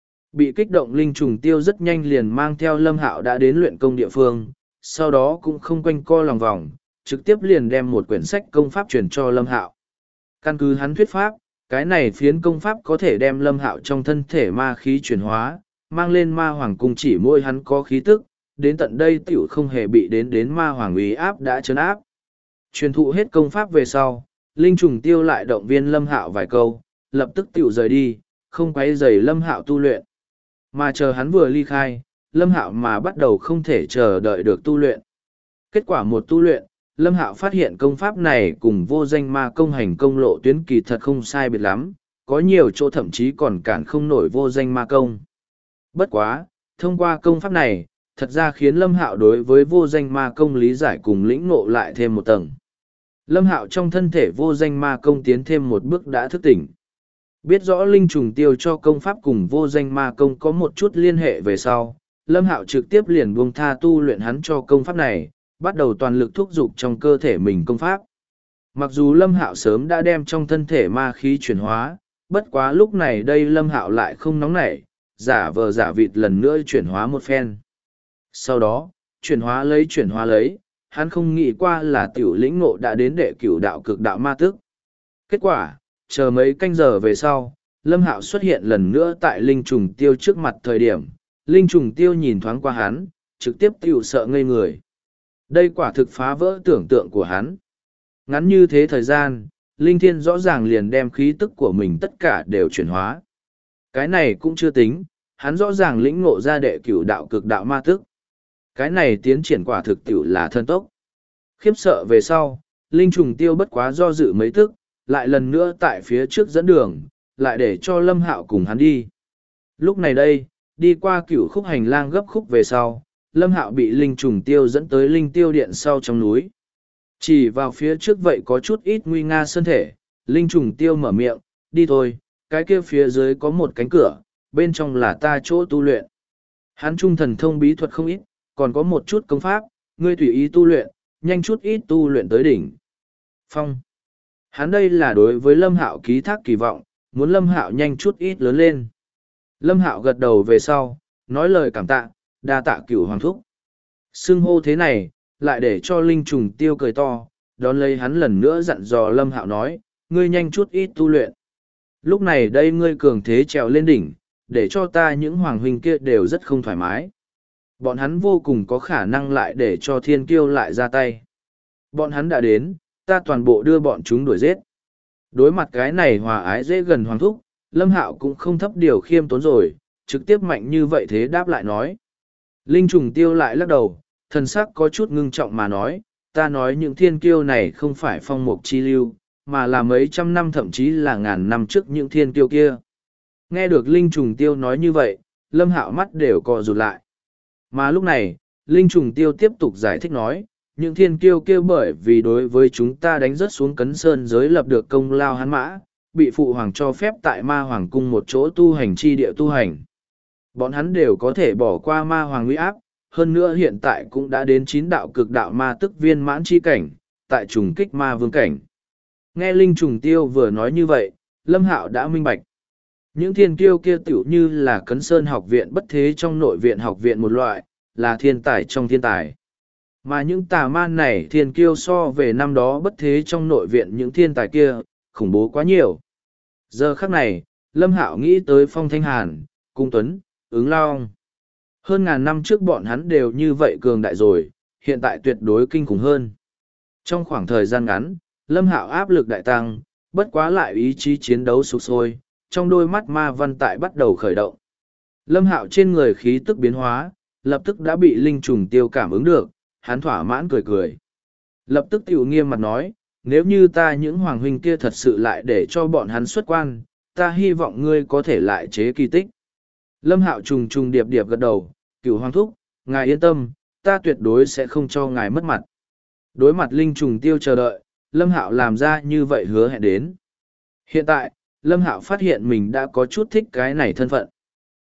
[SPEAKER 1] Bị kích động linh trùng tiêu rất nhanh liền mang theo Lâm Hạo đã đến luyện công địa phương, sau đó cũng không quanh co lòng vòng, trực tiếp liền đem một quyển sách công pháp truyền cho Lâm Hạo. Căn cứ hắn thuyết pháp, cái này phiến công pháp có thể đem Lâm Hạo trong thân thể ma khí chuyển hóa, mang lên ma hoàng cung chỉ mỗi hắn có khí tức, đến tận đây tiểu không hề bị đến ma hoàng uy áp đã trấn áp. Truyền thụ hết công pháp về sau, linh trùng tiêu lại động viên Lâm Hạo vài câu, lập tức tiểu rời đi, không quấy rầy Lâm Hạo tu luyện. Mà chờ hắn vừa ly khai, Lâm Hạo mà bắt đầu không thể chờ đợi được tu luyện. Kết quả một tu luyện, Lâm Hạo phát hiện công pháp này cùng vô danh ma công hành công lộ tuyến kỳ thật không sai biệt lắm, có nhiều chỗ thậm chí còn cản không nổi vô danh ma công. Bất quá, thông qua công pháp này, thật ra khiến Lâm Hạo đối với vô danh ma công lý giải cùng lĩnh ngộ lại thêm một tầng. Lâm Hạo trong thân thể vô danh ma công tiến thêm một bước đã thức tỉnh. Biết rõ linh trùng tiêu cho công pháp cùng vô danh ma công có một chút liên hệ về sau, Lâm Hạo trực tiếp liền buông tha tu luyện hắn cho công pháp này, bắt đầu toàn lực thúc giục trong cơ thể mình công pháp. Mặc dù Lâm Hạo sớm đã đem trong thân thể ma khí chuyển hóa, bất quá lúc này đây Lâm Hạo lại không nóng nảy, giả vờ giả vịt lần nữa chuyển hóa một phen. Sau đó, chuyển hóa lấy, hắn không nghĩ qua là tiểu lĩnh ngộ đã đến đệ cửu đạo cực đạo ma tức. Kết quả, chờ mấy canh giờ về sau, Lâm Hạo xuất hiện lần nữa tại linh trùng tiêu trước mặt thời điểm, linh trùng tiêu nhìn thoáng qua hắn, trực tiếp tiểu sợ ngây người. Đây quả thực phá vỡ tưởng tượng của hắn. Ngắn như thế thời gian, linh thiên rõ ràng liền đem khí tức của mình tất cả đều chuyển hóa. Cái này cũng chưa tính, hắn rõ ràng lĩnh ngộ ra đệ cửu đạo cực đạo ma tức. Cái này tiến triển quả thực tiểu là thân tốc. Khiếp sợ về sau, linh trùng tiêu bất quá do dự mấy tức, lại lần nữa tại phía trước dẫn đường, lại để cho Lâm Hạo cùng hắn đi. Lúc này đây, đi qua cửu khúc hành lang gấp khúc về sau, Lâm Hạo bị linh trùng tiêu dẫn tới linh tiêu điện sau trong núi. Chỉ vào phía trước vậy có chút ít nguy nga sơn thể, linh trùng tiêu mở miệng, đi thôi, cái kia phía dưới có một cánh cửa, bên trong là ta chỗ tu luyện. Hắn trung thần thông bí thuật không ít, còn có một chút công pháp, ngươi tùy ý tu luyện, nhanh chút ít tu luyện tới đỉnh. Phong. Hắn đây là đối với Lâm Hạo ký thác kỳ vọng, muốn Lâm Hạo nhanh chút ít lớn lên. Lâm Hạo gật đầu về sau, nói lời cảm tạ, đa tạ cửu hoàng thúc. Xưng hô thế này, lại để cho linh trùng tiêu cười to, đón lấy hắn lần nữa dặn dò Lâm Hạo nói, ngươi nhanh chút ít tu luyện. Lúc này đây ngươi cường thế trèo lên đỉnh, để cho ta những hoàng huynh kia đều rất không thoải mái. Bọn hắn vô cùng có khả năng lại để cho thiên kiêu lại ra tay. Bọn hắn đã đến, ta toàn bộ đưa bọn chúng đuổi giết. Đối mặt cái này hòa ái dễ gần hoàng thúc, Lâm Hạo cũng không thấp điều khiêm tốn rồi, trực tiếp mạnh như vậy thế đáp lại nói. Linh trùng tiêu lại lắc đầu, thần sắc có chút ngưng trọng mà nói, ta nói những thiên kiêu này không phải phong mục chi lưu, mà là mấy trăm năm thậm chí là ngàn năm trước những thiên kiêu kia. Nghe được Linh trùng tiêu nói như vậy, Lâm Hạo mắt đều co rụt lại. Mà lúc này, Linh trùng tiêu tiếp tục giải thích nói, những thiên kiêu kia bởi vì đối với chúng ta đánh rớt xuống cấn sơn giới lập được công lao hắn mã, bị phụ hoàng cho phép tại ma hoàng cung một chỗ tu hành chi địa tu hành. Bọn hắn đều có thể bỏ qua ma hoàng uy áp, hơn nữa hiện tại cũng đã đến 9 đạo cực đạo ma tức viên mãn chi cảnh, tại trùng kích ma vương cảnh. Nghe Linh trùng tiêu vừa nói như vậy, Lâm Hạo đã minh bạch. Những thiên kiêu kia tiểu như là cấn sơn học viện bất thế trong nội viện học viện một loại, là thiên tài trong thiên tài. Mà những tà man này thiên kiêu so về năm đó bất thế trong nội viện những thiên tài kia, khủng bố quá nhiều. Giờ khắc này, Lâm Hạo nghĩ tới Phong Thanh Hàn, Cung Tuấn, Ứng Long. Hơn ngàn năm trước bọn hắn đều như vậy cường đại rồi, hiện tại tuyệt đối kinh khủng hơn. Trong khoảng thời gian ngắn, Lâm Hạo áp lực đại tăng, bất quá lại ý chí chiến đấu sục sôi, trong đôi mắt ma văn tại bắt đầu khởi động. Lâm Hạo trên người khí tức biến hóa, lập tức đã bị linh trùng tiêu cảm ứng được, hắn thỏa mãn cười cười. Lập tức tiểu nghiêm mặt nói, nếu như ta những hoàng huynh kia thật sự lại để cho bọn hắn xuất quan, ta hy vọng ngươi có thể lại chế kỳ tích. Lâm Hạo trùng trùng điệp điệp gật đầu, Cửu hoàng thúc, ngài yên tâm, ta tuyệt đối sẽ không cho ngài mất mặt. Đối mặt linh trùng tiêu chờ đợi, Lâm Hạo làm ra như vậy hứa hẹn đến. Hiện tại, Lâm Hạo phát hiện mình đã có chút thích cái này thân phận.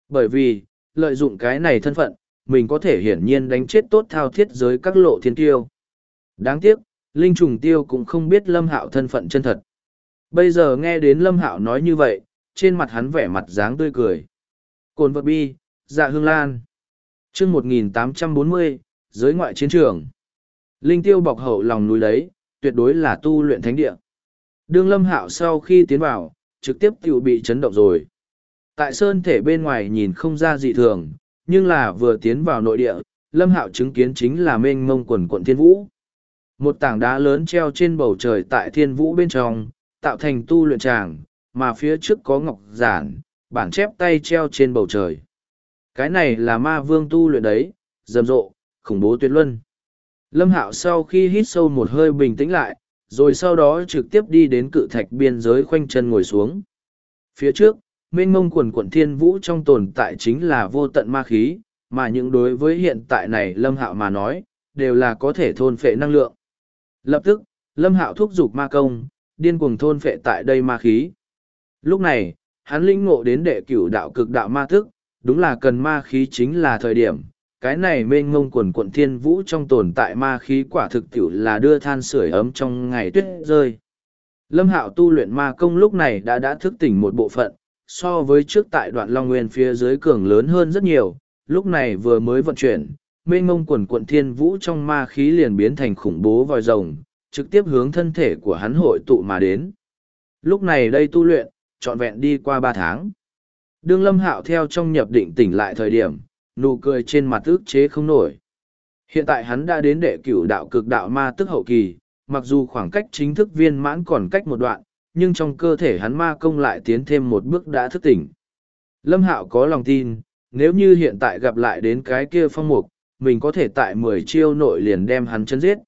[SPEAKER 1] Bởi vì, lợi dụng cái này thân phận, mình có thể hiển nhiên đánh chết tốt thao thiết giới các lộ thiên tiêu. Đáng tiếc, Linh Trùng Tiêu cũng không biết Lâm Hạo thân phận chân thật. Bây giờ nghe đến Lâm Hạo nói như vậy, trên mặt hắn vẻ mặt dáng tươi cười. Cồn vật bi, dạ hương lan. Chương 1840, giới ngoại chiến trường. Linh Tiêu bọc hậu lòng núi đấy, tuyệt đối là tu luyện thánh địa. Đương Lâm Hạo sau khi tiến vào, trực tiếp tiểu bị chấn động rồi. Tại sơn thể bên ngoài nhìn không ra dị thường, nhưng là vừa tiến vào nội địa, Lâm Hạo chứng kiến chính là mênh mông quần quận thiên vũ. Một tảng đá lớn treo trên bầu trời tại thiên vũ bên trong, tạo thành tu luyện tràng, mà phía trước có ngọc giản, bản chép tay treo trên bầu trời. Cái này là ma vương tu luyện đấy, rầm rộ, khủng bố tuyệt luân. Lâm Hạo sau khi hít sâu một hơi bình tĩnh lại, rồi sau đó trực tiếp đi đến cự thạch biên giới khoanh chân ngồi xuống. Phía trước, mênh mông quần quận thiên vũ trong tồn tại chính là vô tận ma khí, mà những đối với hiện tại này Lâm Hạo mà nói, đều là có thể thôn phệ năng lượng. Lập tức, Lâm Hạo thúc giục ma công, điên cuồng thôn phệ tại đây ma khí. Lúc này, hắn lĩnh ngộ đến đệ cửu đạo cực đạo ma thức, đúng là cần ma khí chính là thời điểm. Cái này mênh mông quần quận thiên vũ trong tồn tại ma khí quả thực tiểu là đưa than sưởi ấm trong ngày tuyết rơi. Lâm Hạo tu luyện ma công lúc này đã thức tỉnh một bộ phận, so với trước tại đoạn Long Nguyên phía dưới cường lớn hơn rất nhiều, lúc này vừa mới vận chuyển, mênh mông quần quận thiên vũ trong ma khí liền biến thành khủng bố vòi rồng, trực tiếp hướng thân thể của hắn hội tụ mà đến. Lúc này đây tu luyện, trọn vẹn đi qua 3 tháng. Đương Lâm Hạo theo trong nhập định tỉnh lại thời điểm, nụ cười trên mặt ức chế không nổi. Hiện tại hắn đã đến đệ cửu đạo cực đạo ma tức hậu kỳ, mặc dù khoảng cách chính thức viên mãn còn cách một đoạn, nhưng trong cơ thể hắn ma công lại tiến thêm một bước đã thức tỉnh. Lâm Hạo có lòng tin, nếu như hiện tại gặp lại đến cái kia phong mục, mình có thể tại 10 chiêu nội liền đem hắn chân giết.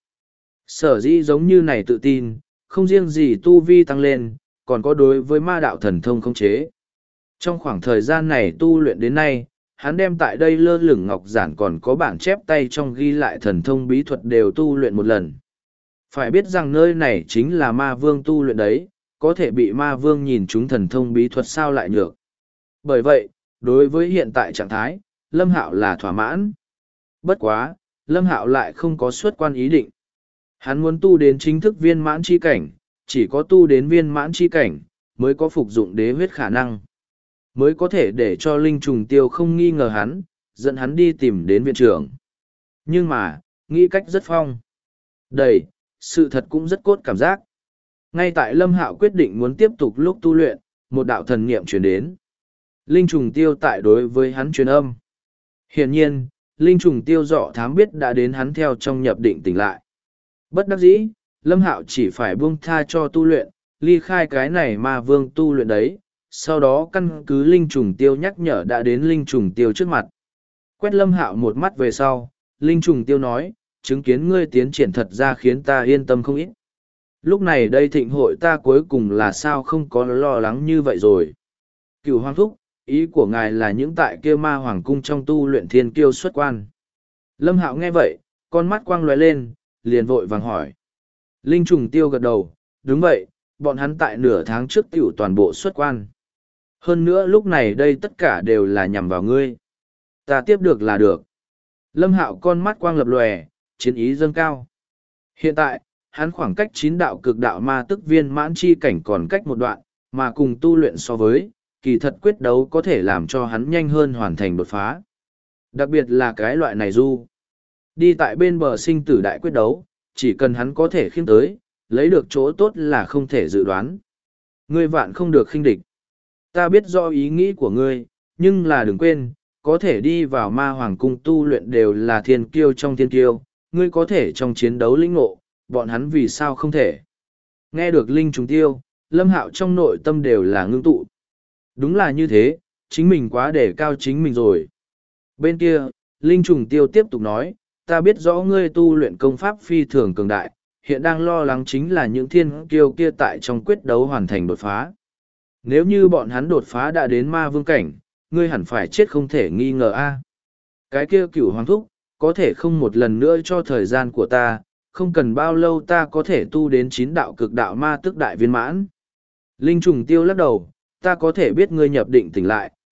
[SPEAKER 1] Sở dĩ giống như này tự tin, không riêng gì tu vi tăng lên, còn có đối với ma đạo thần thông khống chế. Trong khoảng thời gian này tu luyện đến nay, hắn đem tại đây lơ lửng ngọc giản còn có bản chép tay trong ghi lại thần thông bí thuật đều tu luyện một lần. Phải biết rằng nơi này chính là ma vương tu luyện đấy, có thể bị ma vương nhìn chúng thần thông bí thuật sao lại nhược. Bởi vậy, đối với hiện tại trạng thái, Lâm Hạo là thỏa mãn. Bất quá, Lâm Hạo lại không có xuất quan ý định. Hắn muốn tu đến chính thức viên mãn chi cảnh, chỉ có tu đến viên mãn chi cảnh, mới có phục dụng đế huyết khả năng. Mới có thể để cho Linh Trùng Tiêu không nghi ngờ hắn, dẫn hắn đi tìm đến viện trưởng. Nhưng mà, nghĩ cách rất phong. Đầy, sự thật cũng rất cốt cảm giác. Ngay tại Lâm Hạo quyết định muốn tiếp tục lúc tu luyện, một đạo thần niệm truyền đến. Linh Trùng Tiêu tại đối với hắn truyền âm. Hiển nhiên, Linh Trùng Tiêu dọ thám biết đã đến hắn theo trong nhập định tỉnh lại. Bất đắc dĩ, Lâm Hạo chỉ phải buông tha cho tu luyện, ly khai cái này ma vương tu luyện đấy, sau đó căn cứ Linh Trùng Tiêu nhắc nhở đã đến Linh Trùng Tiêu trước mặt. Quét Lâm Hạo một mắt về sau, Linh Trùng Tiêu nói, chứng kiến ngươi tiến triển thật ra khiến ta yên tâm không ít. Lúc này đây thịnh hội ta cuối cùng là sao không có lo lắng như vậy rồi. Cửu Hoàng Thúc, ý của ngài là những tại kia ma hoàng cung trong tu luyện thiên kiêu xuất quan. Lâm Hạo nghe vậy, con mắt quang lóe lên, liền vội vàng hỏi. Linh Trùng Tiêu gật đầu, đúng vậy, bọn hắn tại nửa tháng trước tiểu toàn bộ xuất quan. Hơn nữa lúc này đây tất cả đều là nhằm vào ngươi. Ta tiếp được là được. Lâm Hạo con mắt quang lập lòe, chiến ý dâng cao. Hiện tại, hắn khoảng cách 9 đạo cực đạo ma tức viên mãn chi cảnh còn cách một đoạn, mà cùng tu luyện so với, kỳ thật quyết đấu có thể làm cho hắn nhanh hơn hoàn thành đột phá. Đặc biệt là cái loại này du. Đi tại bên bờ sinh tử đại quyết đấu, chỉ cần hắn có thể khiêm tới, lấy được chỗ tốt là không thể dự đoán. Ngươi vạn không được khinh địch. Ta biết rõ ý nghĩ của ngươi, nhưng là đừng quên, có thể đi vào ma hoàng cung tu luyện đều là thiên kiêu trong thiên kiêu, ngươi có thể trong chiến đấu lĩnh ngộ, bọn hắn vì sao không thể. Nghe được Linh Trùng Tiêu, Lâm Hạo trong nội tâm đều là ngưng tụ. Đúng là như thế, chính mình quá để cao chính mình rồi. Bên kia, Linh Trùng Tiêu tiếp tục nói, ta biết rõ ngươi tu luyện công pháp phi thường cường đại, hiện đang lo lắng chính là những thiên kiêu kia tại trong quyết đấu hoàn thành đột phá. Nếu như bọn hắn đột phá đã đến ma vương cảnh, ngươi hẳn phải chết không thể nghi ngờ a. Cái kia Cửu Hoàng Thúc, có thể không một lần nữa cho thời gian của ta, không cần bao lâu ta có thể tu đến 9 đạo cực đạo ma tức đại viên mãn. Linh Trùng Tiêu lắc đầu, ta có thể biết ngươi nhập định tỉnh lại,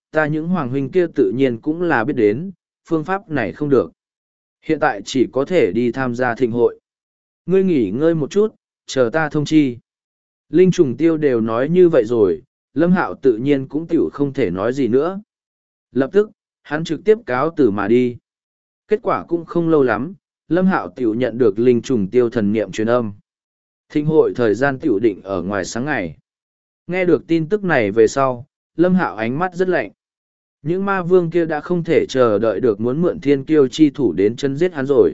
[SPEAKER 1] ta những hoàng huynh kia tự nhiên cũng là biết đến, phương pháp này không được. Hiện tại chỉ có thể đi tham gia thịnh hội. Ngươi nghỉ ngơi một chút, chờ ta thông chi. Linh Trùng Tiêu đều nói như vậy rồi, Lâm Hạo tự nhiên cũng tiểu không thể nói gì nữa. Lập tức, hắn trực tiếp cáo từ mà đi. Kết quả cũng không lâu lắm, Lâm Hạo tiểu nhận được Linh Trùng Tiêu thần niệm truyền âm. Thịnh hội thời gian tiểu định ở ngoài sáng ngày. Nghe được tin tức này về sau, Lâm Hạo ánh mắt rất lạnh. Những ma vương kia đã không thể chờ đợi được muốn mượn thiên kiêu chi thủ đến chân giết hắn rồi.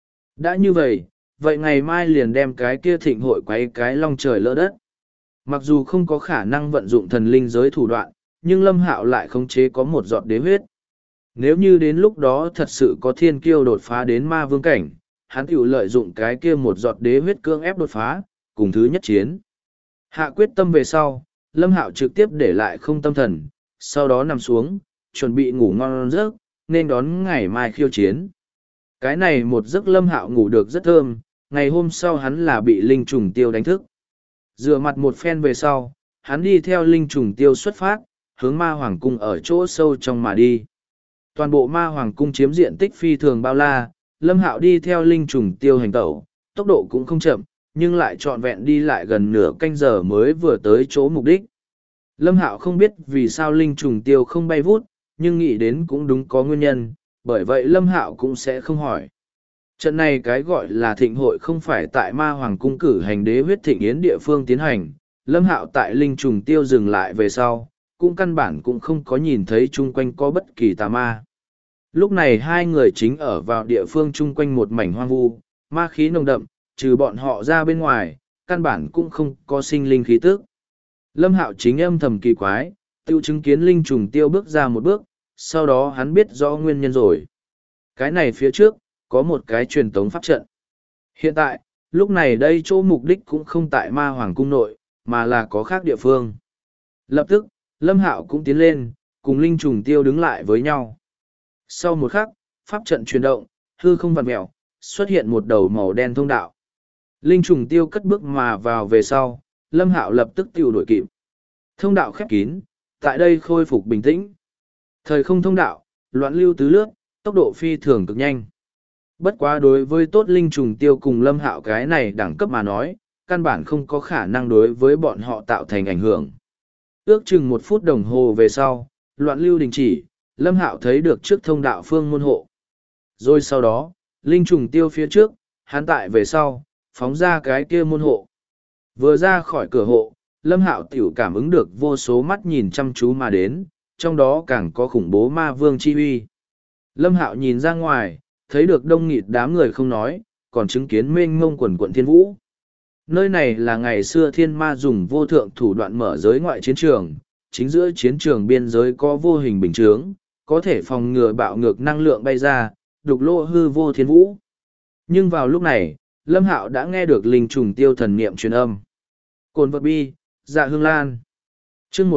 [SPEAKER 1] Đã như vậy, vậy ngày mai liền đem cái kia thịnh hội quấy cái long trời lỡ đất. Mặc dù không có khả năng vận dụng thần linh giới thủ đoạn, nhưng Lâm Hạo lại khống chế có một giọt đế huyết. Nếu như đến lúc đó thật sự có thiên kiêu đột phá đến ma vương cảnh, hắn tiểu lợi dụng cái kia một giọt đế huyết cưỡng ép đột phá, cùng thứ nhất chiến. Hạ quyết tâm về sau, Lâm Hạo trực tiếp để lại không tâm thần, sau đó nằm xuống, chuẩn bị ngủ ngon giấc, nên đón ngày mai khiêu chiến. Cái này một giấc Lâm Hạo ngủ được rất thơm, ngày hôm sau hắn là bị Linh Trùng Tiêu đánh thức. Rửa mặt một phen về sau, hắn đi theo Linh Trùng Tiêu xuất phát, hướng ma hoàng cung ở chỗ sâu trong mà đi. Toàn bộ ma hoàng cung chiếm diện tích phi thường bao la, Lâm Hạo đi theo Linh Trùng Tiêu hành tẩu, tốc độ cũng không chậm, nhưng lại trọn vẹn đi lại gần nửa canh giờ mới vừa tới chỗ mục đích. Lâm Hạo không biết vì sao Linh Trùng Tiêu không bay vút, nhưng nghĩ đến cũng đúng có nguyên nhân, bởi vậy Lâm Hạo cũng sẽ không hỏi. Trận này cái gọi là thịnh hội không phải tại ma hoàng cung cử hành đế huyết thịnh yến địa phương tiến hành, Lâm Hạo tại Linh Trùng Tiêu dừng lại về sau, cũng căn bản cũng không có nhìn thấy chung quanh có bất kỳ tà ma. Lúc này hai người chính ở vào địa phương chung quanh một mảnh hoang vu, ma khí nồng đậm, trừ bọn họ ra bên ngoài, căn bản cũng không có sinh linh khí tức. Lâm Hạo chính âm thầm kỳ quái, tiêu chứng kiến Linh Trùng Tiêu bước ra một bước, sau đó hắn biết rõ nguyên nhân rồi. Cái này phía trước, có một cái truyền tống pháp trận. Hiện tại, lúc này đây chỗ mục đích cũng không tại ma hoàng cung nội, mà là có khác địa phương. Lập tức, Lâm Hạo cũng tiến lên, cùng Linh Trùng Tiêu đứng lại với nhau. Sau một khắc, pháp trận chuyển động, hư không vặn mèo, xuất hiện một đầu màu đen thông đạo. Linh Trùng Tiêu cất bước mà vào về sau, Lâm Hạo lập tức tiêu đuổi kịp. Thông đạo khép kín, tại đây khôi phục bình tĩnh. Thời không thông đạo, loạn lưu tứ lướt, tốc độ phi thường cực nhanh. Bất quá đối với tốt Linh Trùng Tiêu cùng Lâm Hạo cái này đẳng cấp mà nói, căn bản không có khả năng đối với bọn họ tạo thành ảnh hưởng. Ước chừng 1 phút đồng hồ về sau, loạn lưu đình chỉ, Lâm Hạo thấy được trước thông đạo phương môn hộ. Rồi sau đó, Linh Trùng Tiêu phía trước, hắn tại về sau, phóng ra cái kia môn hộ. Vừa ra khỏi cửa hộ, Lâm Hạo tiểu cảm ứng được vô số mắt nhìn chăm chú mà đến, trong đó càng có khủng bố ma vương chi uy. Lâm Hạo nhìn ra ngoài, thấy được đông nghịt đám người không nói, còn chứng kiến mênh mông quần quận thiên vũ. Nơi này là ngày xưa thiên ma dùng vô thượng thủ đoạn mở giới ngoại chiến trường, chính giữa chiến trường biên giới có vô hình bình chướng, có thể phòng ngừa bạo ngược năng lượng bay ra, đục lỗ hư vô thiên vũ. Nhưng vào lúc này, Lâm Hạo đã nghe được Linh Trùng Tiêu thần niệm truyền âm. Cồn vật bi, dạ hương lan. chương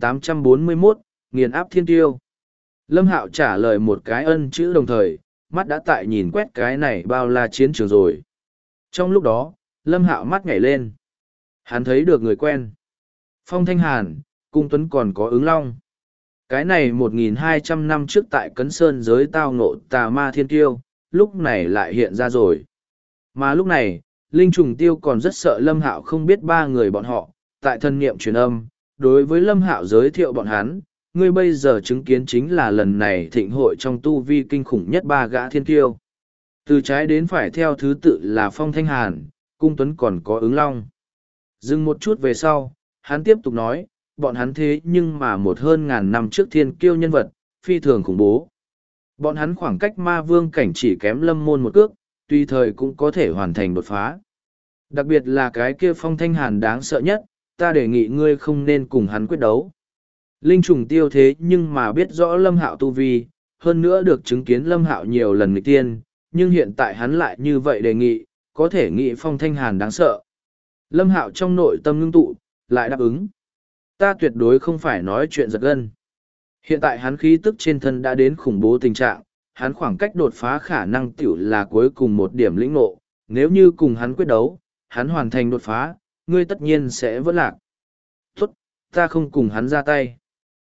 [SPEAKER 1] 1841, nghiền áp thiên tiêu. Lâm Hạo trả lời một cái ân chữ đồng thời, mắt đã tại nhìn quét cái này bao la chiến trường rồi. Trong lúc đó, Lâm Hạo mắt nhảy lên. Hắn thấy được người quen. Phong Thanh Hàn, Cung Tuấn còn có ứng long. Cái này 1.200 năm trước tại Cấn Sơn giới tao ngộ tà ma thiên tiêu, lúc này lại hiện ra rồi. Mà lúc này, Linh Trùng Tiêu còn rất sợ Lâm Hạo không biết ba người bọn họ, tại thân niệm truyền âm, đối với Lâm Hạo giới thiệu bọn hắn, ngươi bây giờ chứng kiến chính là lần này thịnh hội trong tu vi kinh khủng nhất 3 gã thiên kiêu. Từ trái đến phải theo thứ tự là Phong Thanh Hàn, Cung Tuấn còn có ứng long. Dừng một chút về sau, hắn tiếp tục nói, bọn hắn thế nhưng mà một hơn ngàn năm trước thiên kiêu nhân vật, phi thường khủng bố. Bọn hắn khoảng cách ma vương cảnh chỉ kém lâm môn một cước, tùy thời cũng có thể hoàn thành đột phá. Đặc biệt là cái kia Phong Thanh Hàn đáng sợ nhất, ta đề nghị ngươi không nên cùng hắn quyết đấu. Linh Trùng Tiêu thế nhưng mà biết rõ Lâm Hạo tu vi, hơn nữa được chứng kiến Lâm Hạo nhiều lần nghịch tiên, nhưng hiện tại hắn lại như vậy đề nghị, có thể nghĩ Phong Thanh Hàn đáng sợ. Lâm Hạo trong nội tâm ngưng tụ, lại đáp ứng. Ta tuyệt đối không phải nói chuyện giật gân. Hiện tại hắn khí tức trên thân đã đến khủng bố tình trạng, hắn khoảng cách đột phá khả năng tiểu là cuối cùng một điểm lĩnh ngộ, nếu như cùng hắn quyết đấu, hắn hoàn thành đột phá, ngươi tất nhiên sẽ vỡ lạc. Tốt, ta không cùng hắn ra tay.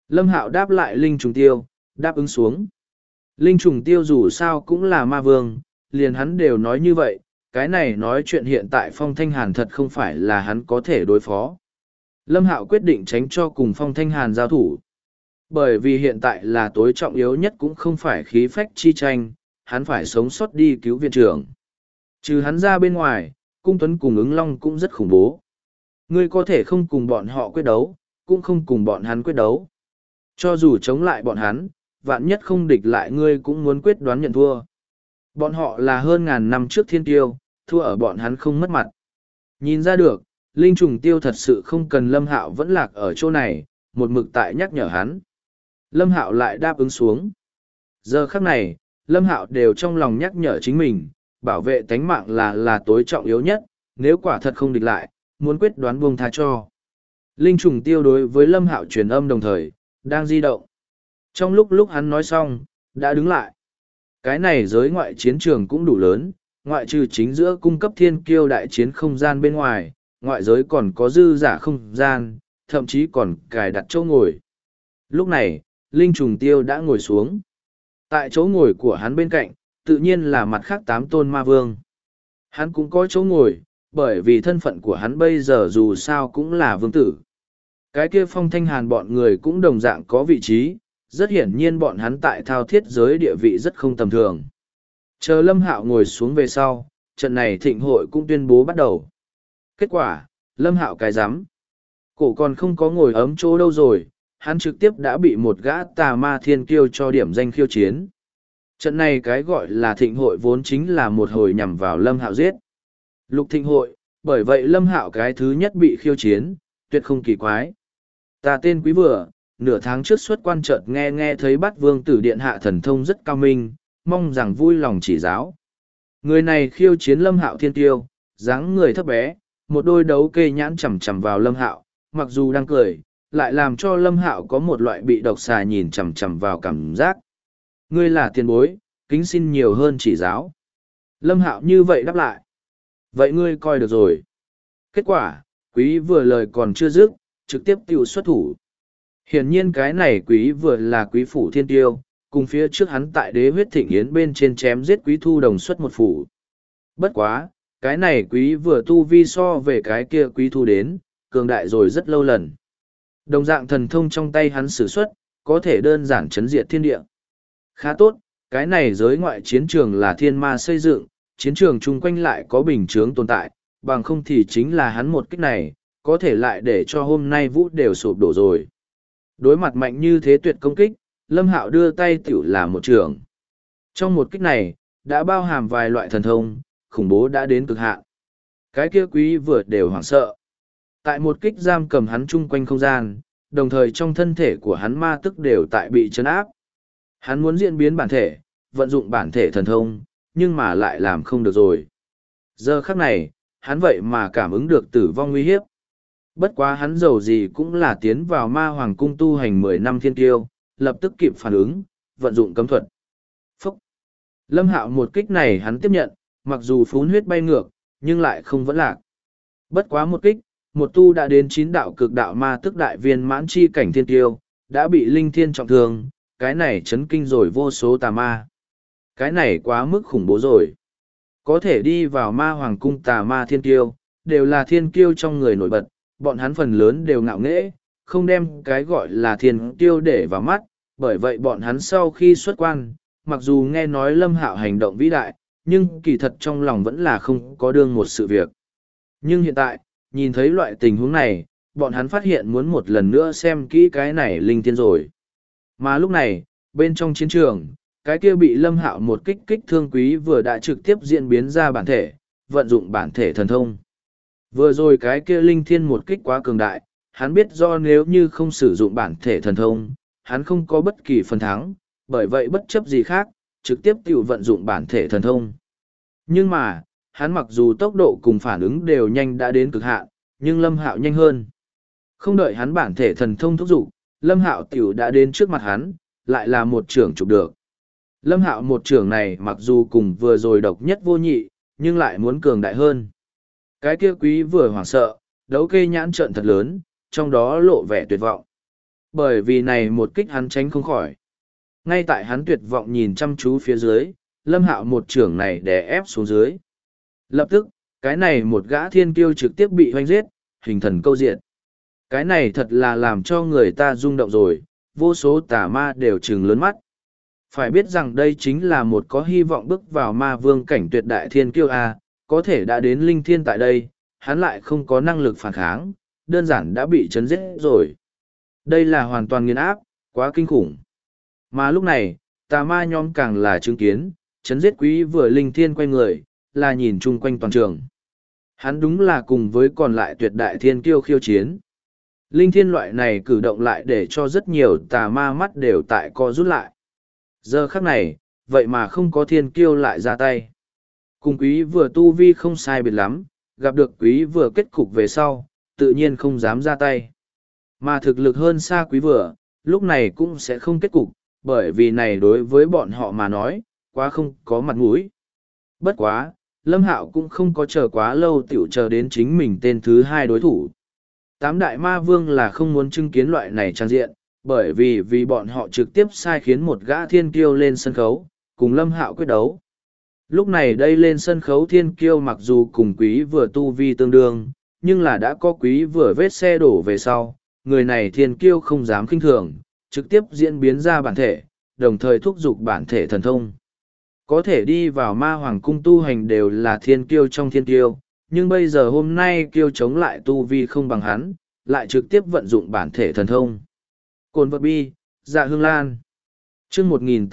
[SPEAKER 1] Lâm Hạo đáp lại Linh Trùng Tiêu, đáp ứng xuống. Linh Trùng Tiêu dù sao cũng là ma vương, liền hắn đều nói như vậy, cái này nói chuyện hiện tại Phong Thanh Hàn thật không phải là hắn có thể đối phó. Lâm Hạo quyết định tránh cho cùng Phong Thanh Hàn giao thủ. Bởi vì hiện tại là tối trọng yếu nhất cũng không phải khí phách chi tranh, hắn phải sống sót đi cứu viện trưởng. Trừ hắn ra bên ngoài, Cung Tuấn cùng ứng long cũng rất khủng bố. Ngươi có thể không cùng bọn họ quyết đấu, cũng không cùng bọn hắn quyết đấu. Cho dù chống lại bọn hắn, vạn nhất không địch lại ngươi cũng muốn quyết đoán nhận thua. Bọn họ là hơn ngàn năm trước thiên tiêu, thua ở bọn hắn không mất mặt. Nhìn ra được, Linh Trùng Tiêu thật sự không cần Lâm Hạo vẫn lạc ở chỗ này, một mực tại nhắc nhở hắn. Lâm Hạo lại đáp ứng xuống. Giờ khắc này, Lâm Hạo đều trong lòng nhắc nhở chính mình, bảo vệ tánh mạng là tối trọng yếu nhất, nếu quả thật không địch lại, muốn quyết đoán buông tha cho. Linh Trùng Tiêu đối với Lâm Hạo truyền âm đồng thời, đang di động. Trong lúc hắn nói xong, đã đứng lại. Cái này giới ngoại chiến trường cũng đủ lớn, ngoại trừ chính giữa cung cấp thiên kiêu đại chiến không gian bên ngoài, ngoại giới còn có dư giả không gian, thậm chí còn cài đặt chỗ ngồi. Lúc này, Linh Trùng Tiêu đã ngồi xuống. Tại chỗ ngồi của hắn bên cạnh, tự nhiên là mặt khác 8 tôn ma vương. Hắn cũng có chỗ ngồi, bởi vì thân phận của hắn bây giờ dù sao cũng là vương tử. Cái kia Phong Thanh Hàn bọn người cũng đồng dạng có vị trí, rất hiển nhiên bọn hắn tại thao thiết giới địa vị rất không tầm thường. Chờ Lâm Hạo ngồi xuống về sau, trận này thịnh hội cũng tuyên bố bắt đầu. Kết quả, Lâm Hạo cái rắm cổ còn không có ngồi ấm chỗ đâu rồi, hắn trực tiếp đã bị một gã tà ma thiên kiêu cho điểm danh khiêu chiến. Trận này cái gọi là thịnh hội vốn chính là một hồi nhằm vào Lâm Hạo giết. Lục thịnh hội, bởi vậy Lâm Hạo cái thứ nhất bị khiêu chiến, tuyệt không kỳ quái. Ta tên Quý Vừa, nửa tháng trước xuất quan chợt nghe thấy Bát Vương Tử Điện hạ thần thông rất cao minh, mong rằng vui lòng chỉ giáo. Người này khiêu chiến Lâm Hạo thiên tiêu, dáng người thấp bé, một đôi đấu kê nhãn chằm chằm vào Lâm Hạo, mặc dù đang cười, lại làm cho Lâm Hạo có một loại bị độc xà nhìn chằm chằm vào cảm giác. Ngươi là tiền bối, kính xin nhiều hơn chỉ giáo. Lâm Hạo như vậy đáp lại. Vậy ngươi coi được rồi. Kết quả, Quý Vừa lời còn chưa dứt, trực tiếp tiêu xuất thủ. Hiển nhiên cái này Quý Vừa là Quý phủ thiên tiêu, cùng phía trước hắn tại Đế Huyết Thịnh Yến bên trên chém giết Quý Thu đồng xuất một phủ. Bất quá, cái này Quý Vừa tu vi so về cái kia Quý Thu đến, cường đại rồi rất lâu lần. Đồng dạng thần thông trong tay hắn sử xuất, có thể đơn giản chấn diệt thiên địa. Khá tốt, cái này giới ngoại chiến trường là thiên ma xây dựng, chiến trường chung quanh lại có bình chướng tồn tại, bằng không thì chính là hắn một kích này, có thể lại để cho hôm nay vũ đều sụp đổ rồi. Đối mặt mạnh như thế tuyệt công kích, Lâm Hạo đưa tay tiểu là một trường. Trong một kích này, đã bao hàm vài loại thần thông, khủng bố đã đến cực hạn. Cái kia Quý Vừa đều hoảng sợ. Tại một kích giam cầm hắn chung quanh không gian, đồng thời trong thân thể của hắn ma tức đều tại bị chấn áp. Hắn muốn diễn biến bản thể, vận dụng bản thể thần thông, nhưng mà lại làm không được rồi. Giờ khắc này, hắn vậy mà cảm ứng được tử vong nguy hiếp. Bất quá hắn dầu gì cũng là tiến vào ma hoàng cung tu hành 10 năm thiên tiêu, lập tức kịp phản ứng, vận dụng cấm thuật. Phúc! Lâm Hạo một kích này hắn tiếp nhận, mặc dù phún huyết bay ngược, nhưng lại không vẫn lạc. Bất quá một kích, một tu đã đến 9 đạo cực đạo ma tức đại viên mãn chi cảnh thiên tiêu, đã bị linh thiên trọng thương, cái này chấn kinh rồi vô số tà ma. Cái này quá mức khủng bố rồi. Có thể đi vào ma hoàng cung tà ma thiên kiêu, đều là thiên kiêu trong người nổi bật, bọn hắn phần lớn đều ngạo nghễ, không đem cái gọi là thiên kiêu để vào mắt, bởi vậy bọn hắn sau khi xuất quan, mặc dù nghe nói Lâm Hạo hành động vĩ đại, nhưng kỳ thật trong lòng vẫn là không có đương một sự việc. Nhưng hiện tại, nhìn thấy loại tình huống này, bọn hắn phát hiện muốn một lần nữa xem kỹ cái này linh thiên rồi. Mà lúc này, bên trong chiến trường, cái kia bị Lâm Hạo một kích kích thương Quý Vừa đã trực tiếp diễn biến ra bản thể, vận dụng bản thể thần thông. Vừa rồi cái kia linh thiên một kích quá cường đại, hắn biết do nếu như không sử dụng bản thể thần thông, hắn không có bất kỳ phần thắng, bởi vậy bất chấp gì khác, trực tiếp tự vận dụng bản thể thần thông. Nhưng mà, hắn mặc dù tốc độ cùng phản ứng đều nhanh đã đến cực hạn, nhưng Lâm Hạo nhanh hơn. Không đợi hắn bản thể thần thông thúc giục, Lâm Hạo tiểu đã đến trước mặt hắn, lại là một trưởng chụp được. Lâm Hạo một trưởng này mặc dù cùng vừa rồi độc nhất vô nhị, nhưng lại muốn cường đại hơn. Cái kia Quý Vừa hoảng sợ, đấu kê nhãn trợn thật lớn, trong đó lộ vẻ tuyệt vọng. Bởi vì này một kích hắn tránh không khỏi. Ngay tại hắn tuyệt vọng nhìn chăm chú phía dưới, Lâm Hạo một trưởng này đè ép xuống dưới. Lập tức, cái này một gã thiên kiêu trực tiếp bị hoanh giết, hình thần câu diện. Cái này thật là làm cho người ta rung động rồi, vô số tà ma đều trừng lớn mắt. Phải biết rằng đây chính là một có hy vọng bước vào ma vương cảnh tuyệt đại thiên kiêu A, có thể đã đến linh thiên tại đây, hắn lại không có năng lực phản kháng, đơn giản đã bị chấn giết rồi. Đây là hoàn toàn nghiền áp, quá kinh khủng. Mà lúc này, tà ma nhóm càng là chứng kiến, chấn giết quý vừa linh thiên quay người, là nhìn chung quanh toàn trường. Hắn đúng là cùng với còn lại tuyệt đại thiên kiêu khiêu chiến. Linh thiên loại này cử động lại để cho rất nhiều tà ma mắt đều tại co rút lại. Giờ khắc này, vậy mà không có thiên kiêu lại ra tay. Cùng quý vừa tu vi không sai biệt lắm, gặp được quý vừa kết cục về sau, tự nhiên không dám ra tay. Mà thực lực hơn xa quý vừa, lúc này cũng sẽ không kết cục, bởi vì này đối với bọn họ mà nói, quá không có mặt mũi. Bất quá, Lâm Hạo cũng không có chờ quá lâu tiểu chờ đến chính mình tên thứ hai đối thủ. Tám đại ma vương là không muốn chứng kiến loại này trang diện, bởi vì bọn họ trực tiếp sai khiến một gã thiên kiêu lên sân khấu, cùng Lâm Hạo quyết đấu. Lúc này đây lên sân khấu thiên kiêu mặc dù cùng quý vừa tu vi tương đương, nhưng là đã có quý vừa vết xe đổ về sau, người này thiên kiêu không dám khinh thường, trực tiếp diễn biến ra bản thể, đồng thời thúc giục bản thể thần thông. Có thể đi vào ma hoàng cung tu hành đều là thiên kiêu trong thiên kiêu, nhưng bây giờ hôm nay kiêu chống lại tu vi không bằng hắn, lại trực tiếp vận dụng bản thể thần thông. Cồn vật bi, dạ hương lan. chương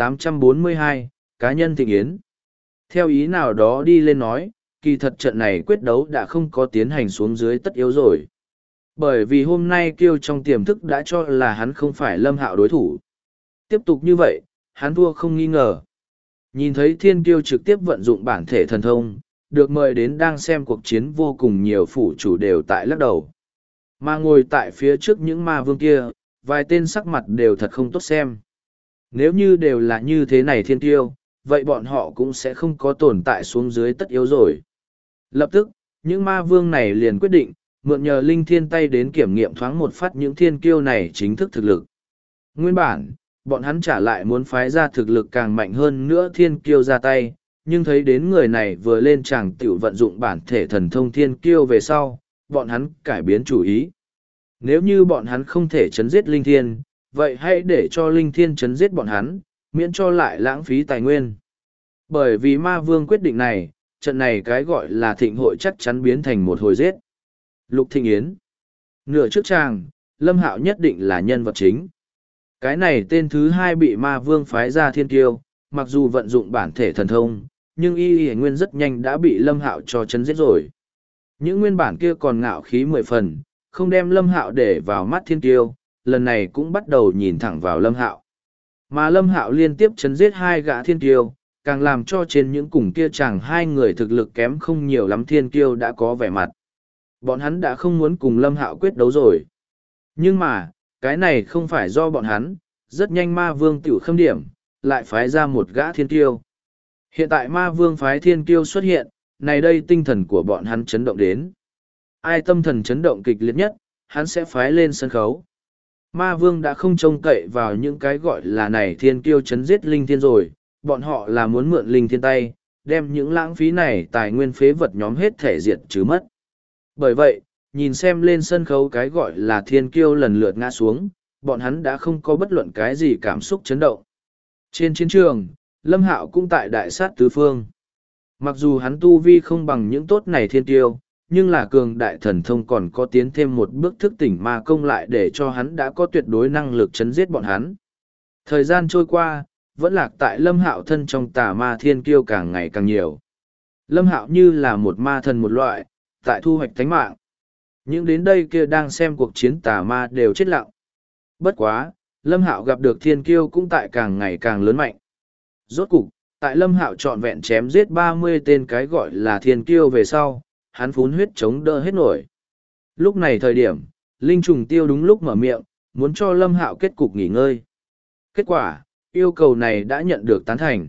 [SPEAKER 1] 1842, cá nhân thịnh yến. Theo ý nào đó đi lên nói, kỳ thật trận này quyết đấu đã không có tiến hành xuống dưới tất yếu rồi. Bởi vì hôm nay kiêu trong tiềm thức đã cho là hắn không phải Lâm Hạo đối thủ. Tiếp tục như vậy, hắn thua không nghi ngờ. Nhìn thấy thiên kiêu trực tiếp vận dụng bản thể thần thông, được mời đến đang xem cuộc chiến vô cùng nhiều phủ chủ đều tại lắc đầu. Mà ngồi tại phía trước những ma vương kia, vài tên sắc mặt đều thật không tốt xem. Nếu như đều là như thế này thiên kiêu, vậy bọn họ cũng sẽ không có tồn tại xuống dưới tất yếu rồi. Lập tức, những ma vương này liền quyết định, mượn nhờ linh thiên tay đến kiểm nghiệm thoáng một phát những thiên kiêu này chính thức thực lực. Nguyên bản, bọn hắn trả lại muốn phái ra thực lực càng mạnh hơn nữa thiên kiêu ra tay, nhưng thấy đến người này vừa lên tràng tiểu vận dụng bản thể thần thông thiên kiêu về sau, bọn hắn cải biến chủ ý. Nếu như bọn hắn không thể chấn giết linh thiên, vậy hãy để cho linh thiên chấn giết bọn hắn, miễn cho lại lãng phí tài nguyên. Bởi vì ma vương quyết định này, trận này cái gọi là thịnh hội chắc chắn biến thành một hồi giết. Lục Thịnh Yến. Nửa trước tràng, Lâm Hạo nhất định là nhân vật chính. Cái này tên thứ hai bị ma vương phái ra thiên kiêu, mặc dù vận dụng bản thể thần thông, nhưng y nguyên rất nhanh đã bị Lâm Hạo cho chấn giết rồi. Những nguyên bản kia còn ngạo khí 10 phần, không đem Lâm Hạo để vào mắt thiên kiêu, lần này cũng bắt đầu nhìn thẳng vào Lâm Hạo. Mà Lâm Hạo liên tiếp chấn giết hai gã thiên kiêu, càng làm cho trên những cùng kia chàng hai người thực lực kém không nhiều lắm thiên kiêu đã có vẻ mặt. Bọn hắn đã không muốn cùng Lâm Hạo quyết đấu rồi. Nhưng mà, cái này không phải do bọn hắn, rất nhanh ma vương tiểu khâm điểm, lại phái ra một gã thiên kiêu. Hiện tại ma vương phái thiên kiêu xuất hiện, này đây tinh thần của bọn hắn chấn động đến. Ai tâm thần chấn động kịch liệt nhất, hắn sẽ phái lên sân khấu. Ma vương đã không trông cậy vào những cái gọi là này thiên kiêu chấn giết linh thiên rồi, bọn họ là muốn mượn linh thiên tay, đem những lãng phí này tài nguyên phế vật nhóm hết thể diệt trừ mất. Bởi vậy, nhìn xem lên sân khấu cái gọi là thiên kiêu lần lượt ngã xuống, bọn hắn đã không có bất luận cái gì cảm xúc chấn động. Trên chiến trường, Lâm Hạo cũng tại đại sát tứ phương. Mặc dù hắn tu vi không bằng những tốt này thiên kiêu, nhưng là cường đại thần thông còn có tiến thêm một bước thức tỉnh ma công lại để cho hắn đã có tuyệt đối năng lực chấn giết bọn hắn. Thời gian trôi qua, vẫn lạc tại Lâm Hạo thân trong tà ma thiên kiêu càng ngày càng nhiều. Lâm Hạo như là một ma thần một loại, tại thu hoạch thánh mạng. Những đến đây kia đang xem cuộc chiến tà ma đều chết lặng. Bất quá, Lâm Hạo gặp được thiên kiêu cũng tại càng ngày càng lớn mạnh. Rốt cục, tại Lâm Hạo trọn vẹn chém giết 30 tên cái gọi là thiên kiêu về sau, hắn phún huyết chống đỡ hết nổi. Lúc này thời điểm, Linh Trùng Tiêu đúng lúc mở miệng, muốn cho Lâm Hạo kết cục nghỉ ngơi. Kết quả, yêu cầu này đã nhận được tán thành.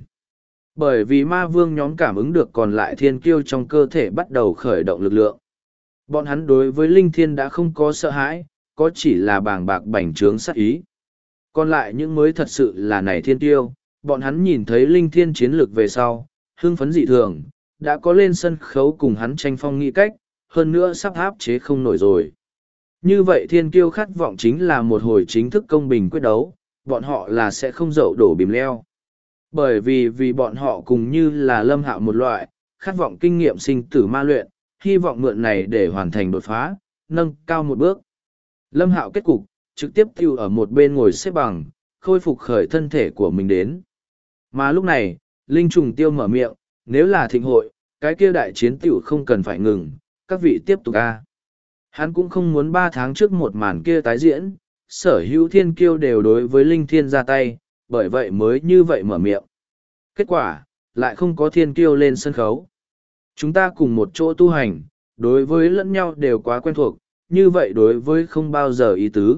[SPEAKER 1] Bởi vì ma vương nhóm cảm ứng được còn lại thiên kiêu trong cơ thể bắt đầu khởi động lực lượng. Bọn hắn đối với linh thiên đã không có sợ hãi, có chỉ là bàng bạc bành trướng sát ý. Còn lại những mới thật sự là này thiên tiêu, bọn hắn nhìn thấy linh thiên chiến lược về sau, hưng phấn dị thường, đã có lên sân khấu cùng hắn tranh phong nghĩ cách, hơn nữa sắp áp chế không nổi rồi. Như vậy thiên kiêu khát vọng chính là một hồi chính thức công bình quyết đấu, bọn họ là sẽ không dậu đổ bìm leo. Bởi vì bọn họ cùng như là Lâm Hạo một loại, khát vọng kinh nghiệm sinh tử ma luyện, hy vọng mượn này để hoàn thành đột phá, nâng cao một bước. Lâm Hạo kết cục, trực tiếp tiêu ở một bên ngồi xếp bằng, khôi phục khởi thân thể của mình đến. Mà lúc này, Linh Trùng Tiêu mở miệng, nếu là thịnh hội, cái kia đại chiến tiểu không cần phải ngừng, các vị tiếp tục a. Hắn cũng không muốn 3 tháng trước một màn kia tái diễn, sở hữu thiên kiêu đều đối với Linh Thiên ra tay, bởi vậy mới như vậy mở miệng. Kết quả, lại không có thiên kiêu lên sân khấu. Chúng ta cùng một chỗ tu hành, đối với lẫn nhau đều quá quen thuộc, như vậy đối với không bao giờ ý tứ.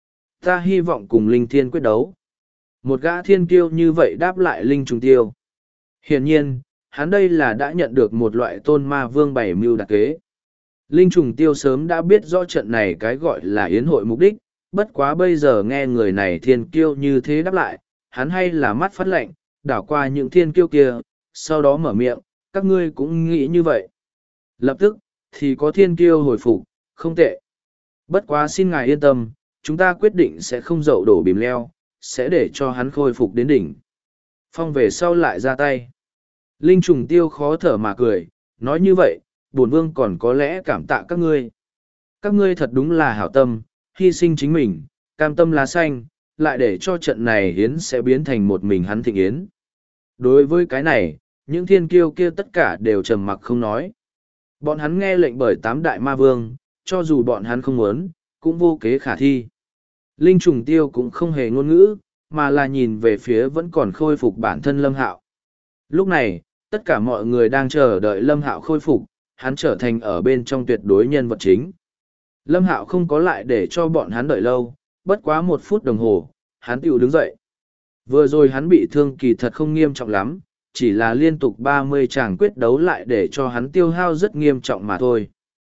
[SPEAKER 1] Ta hy vọng cùng Linh Thiên quyết đấu. Một gã thiên kiêu như vậy đáp lại Linh Trùng Tiêu. Hiển nhiên, hắn đây là đã nhận được một loại tôn ma vương bảy mưu đặc kế. Linh Trùng Tiêu sớm đã biết rõ trận này cái gọi là yến hội mục đích, bất quá bây giờ nghe người này thiên kiêu như thế đáp lại, hắn hay là mắt phát lệnh, đảo qua những thiên kiêu kia, sau đó mở miệng, các ngươi cũng nghĩ như vậy. Lập tức, thì có thiên kiêu hồi phục, không tệ. Bất quá xin ngài yên tâm, chúng ta quyết định sẽ không dậu đổ bìm leo, sẽ để cho hắn khôi phục đến đỉnh. Phong về sau lại ra tay. Linh Trùng Tiêu khó thở mà cười, nói như vậy, bổn vương còn có lẽ cảm tạ các ngươi. Các ngươi thật đúng là hảo tâm, hy sinh chính mình, cam tâm lá xanh, lại để cho trận này hiến sẽ biến thành một mình hắn thịnh yến. Đối với cái này, những thiên kiêu kia tất cả đều trầm mặc không nói. Bọn hắn nghe lệnh bởi 8 đại ma vương, cho dù bọn hắn không muốn, cũng vô kế khả thi. Linh Trùng Tiêu cũng không hề ngôn ngữ, mà là nhìn về phía vẫn còn khôi phục bản thân Lâm Hạo. Lúc này, tất cả mọi người đang chờ đợi Lâm Hạo khôi phục, hắn trở thành ở bên trong tuyệt đối nhân vật chính. Lâm Hạo không có lại để cho bọn hắn đợi lâu, bất quá 1 phút đồng hồ, hắn tiểu đứng dậy. Vừa rồi hắn bị thương kỳ thật không nghiêm trọng lắm, chỉ là liên tục 30 tràng quyết đấu lại để cho hắn tiêu hao rất nghiêm trọng mà thôi.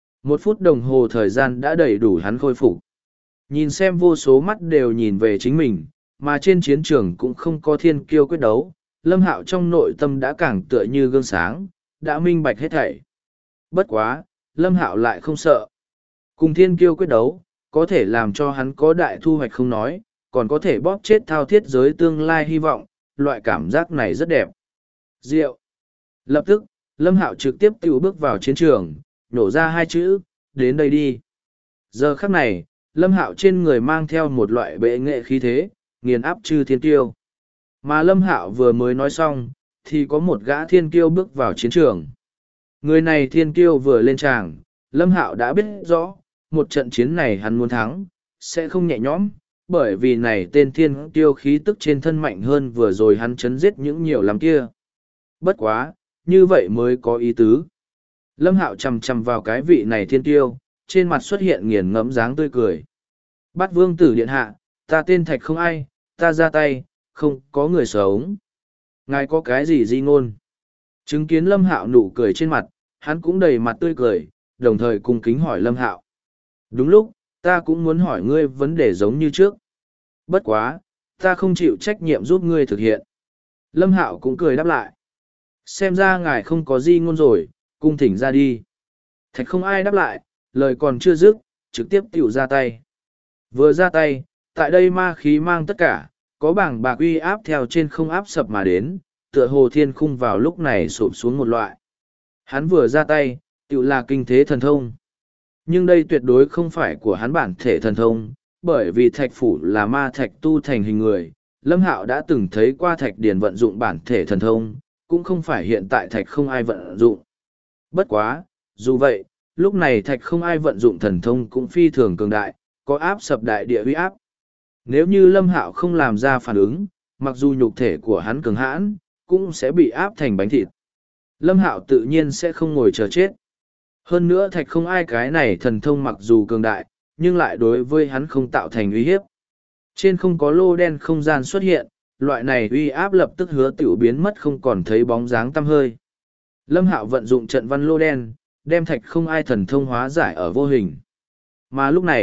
[SPEAKER 1] 1 phút đồng hồ thời gian đã đầy đủ hắn khôi phục. Nhìn xem vô số mắt đều nhìn về chính mình, mà trên chiến trường cũng không có thiên kiêu quyết đấu, Lâm Hạo trong nội tâm đã càng tựa như gương sáng, đã minh bạch hết thảy. Bất quá, Lâm Hạo lại không sợ. Cùng thiên kiêu quyết đấu, có thể làm cho hắn có đại thu hoạch không nói, còn có thể bóp chết thao thiết giới tương lai hy vọng, loại cảm giác này rất đẹp. Diệu. Lập tức, Lâm Hạo trực tiếp tiểu bước vào chiến trường, nhổ ra 2 chữ, đến đây đi. Giờ khắc này, Lâm Hạo trên người mang theo một loại bệ nghệ khí thế, nghiền áp chư thiên kiêu. Mà Lâm Hạo vừa mới nói xong, thì có một gã thiên kiêu bước vào chiến trường. Người này thiên kiêu vừa lên tràng, Lâm Hạo đã biết rõ, một trận chiến này hắn muốn thắng, sẽ không nhẹ nhõm, bởi vì này tên thiên kiêu khí tức trên thân mạnh hơn vừa rồi hắn chấn giết những nhiều lắm kia. Bất quá, như vậy mới có ý tứ. Lâm Hạo chầm chầm vào cái vị này thiên kiêu, trên mặt xuất hiện nghiền ngẫm dáng tươi cười. Bát vương tử điện hạ, ta tên Thạch không ai, ta ra tay, không có người sống. Ngài có cái gì di ngôn? Chứng kiến Lâm Hạo nụ cười trên mặt, hắn cũng đầy mặt tươi cười, đồng thời cung kính hỏi Lâm Hạo. Đúng lúc, ta cũng muốn hỏi ngươi vấn đề giống như trước. Bất quá, ta không chịu trách nhiệm giúp ngươi thực hiện. Lâm Hạo cũng cười đáp lại. Xem ra ngài không có di ngôn rồi, cung thỉnh ra đi. Thạch không ai đáp lại, lời còn chưa dứt, trực tiếp tiểu ra tay. Vừa ra tay, tại đây ma khí mang tất cả, có bảng bạc uy áp theo trên không áp sập mà đến, tựa hồ thiên khung vào lúc này sụp xuống một loại. Hắn vừa ra tay, tiểu là kinh thế thần thông. Nhưng đây tuyệt đối không phải của hắn bản thể thần thông, bởi vì thạch phủ là ma thạch tu thành hình người. Lâm Hạo đã từng thấy qua thạch điền vận dụng bản thể thần thông, cũng không phải hiện tại thạch không ai vận dụng. Bất quá, dù vậy, lúc này thạch không ai vận dụng thần thông cũng phi thường cường đại, có áp sập đại địa uy áp. Nếu như Lâm Hạo không làm ra phản ứng, mặc dù nhục thể của hắn cường hãn, cũng sẽ bị áp thành bánh thịt. Lâm Hạo tự nhiên sẽ không ngồi chờ chết. Hơn nữa thạch không ai cái này thần thông mặc dù cường đại, nhưng lại đối với hắn không tạo thành uy hiếp. Trên không có lô đen không gian xuất hiện, loại này uy áp lập tức hứa tiểu biến mất không còn thấy bóng dáng tăm hơi. Lâm Hạo vận dụng trận văn lô đen, đem thạch không ai thần thông hóa giải ở vô hình. Mà lúc này,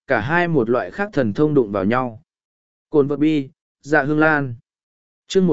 [SPEAKER 1] cả hai một loại khác thần thông đụng vào nhau. Cồn vật bi, dạ hương lan. chương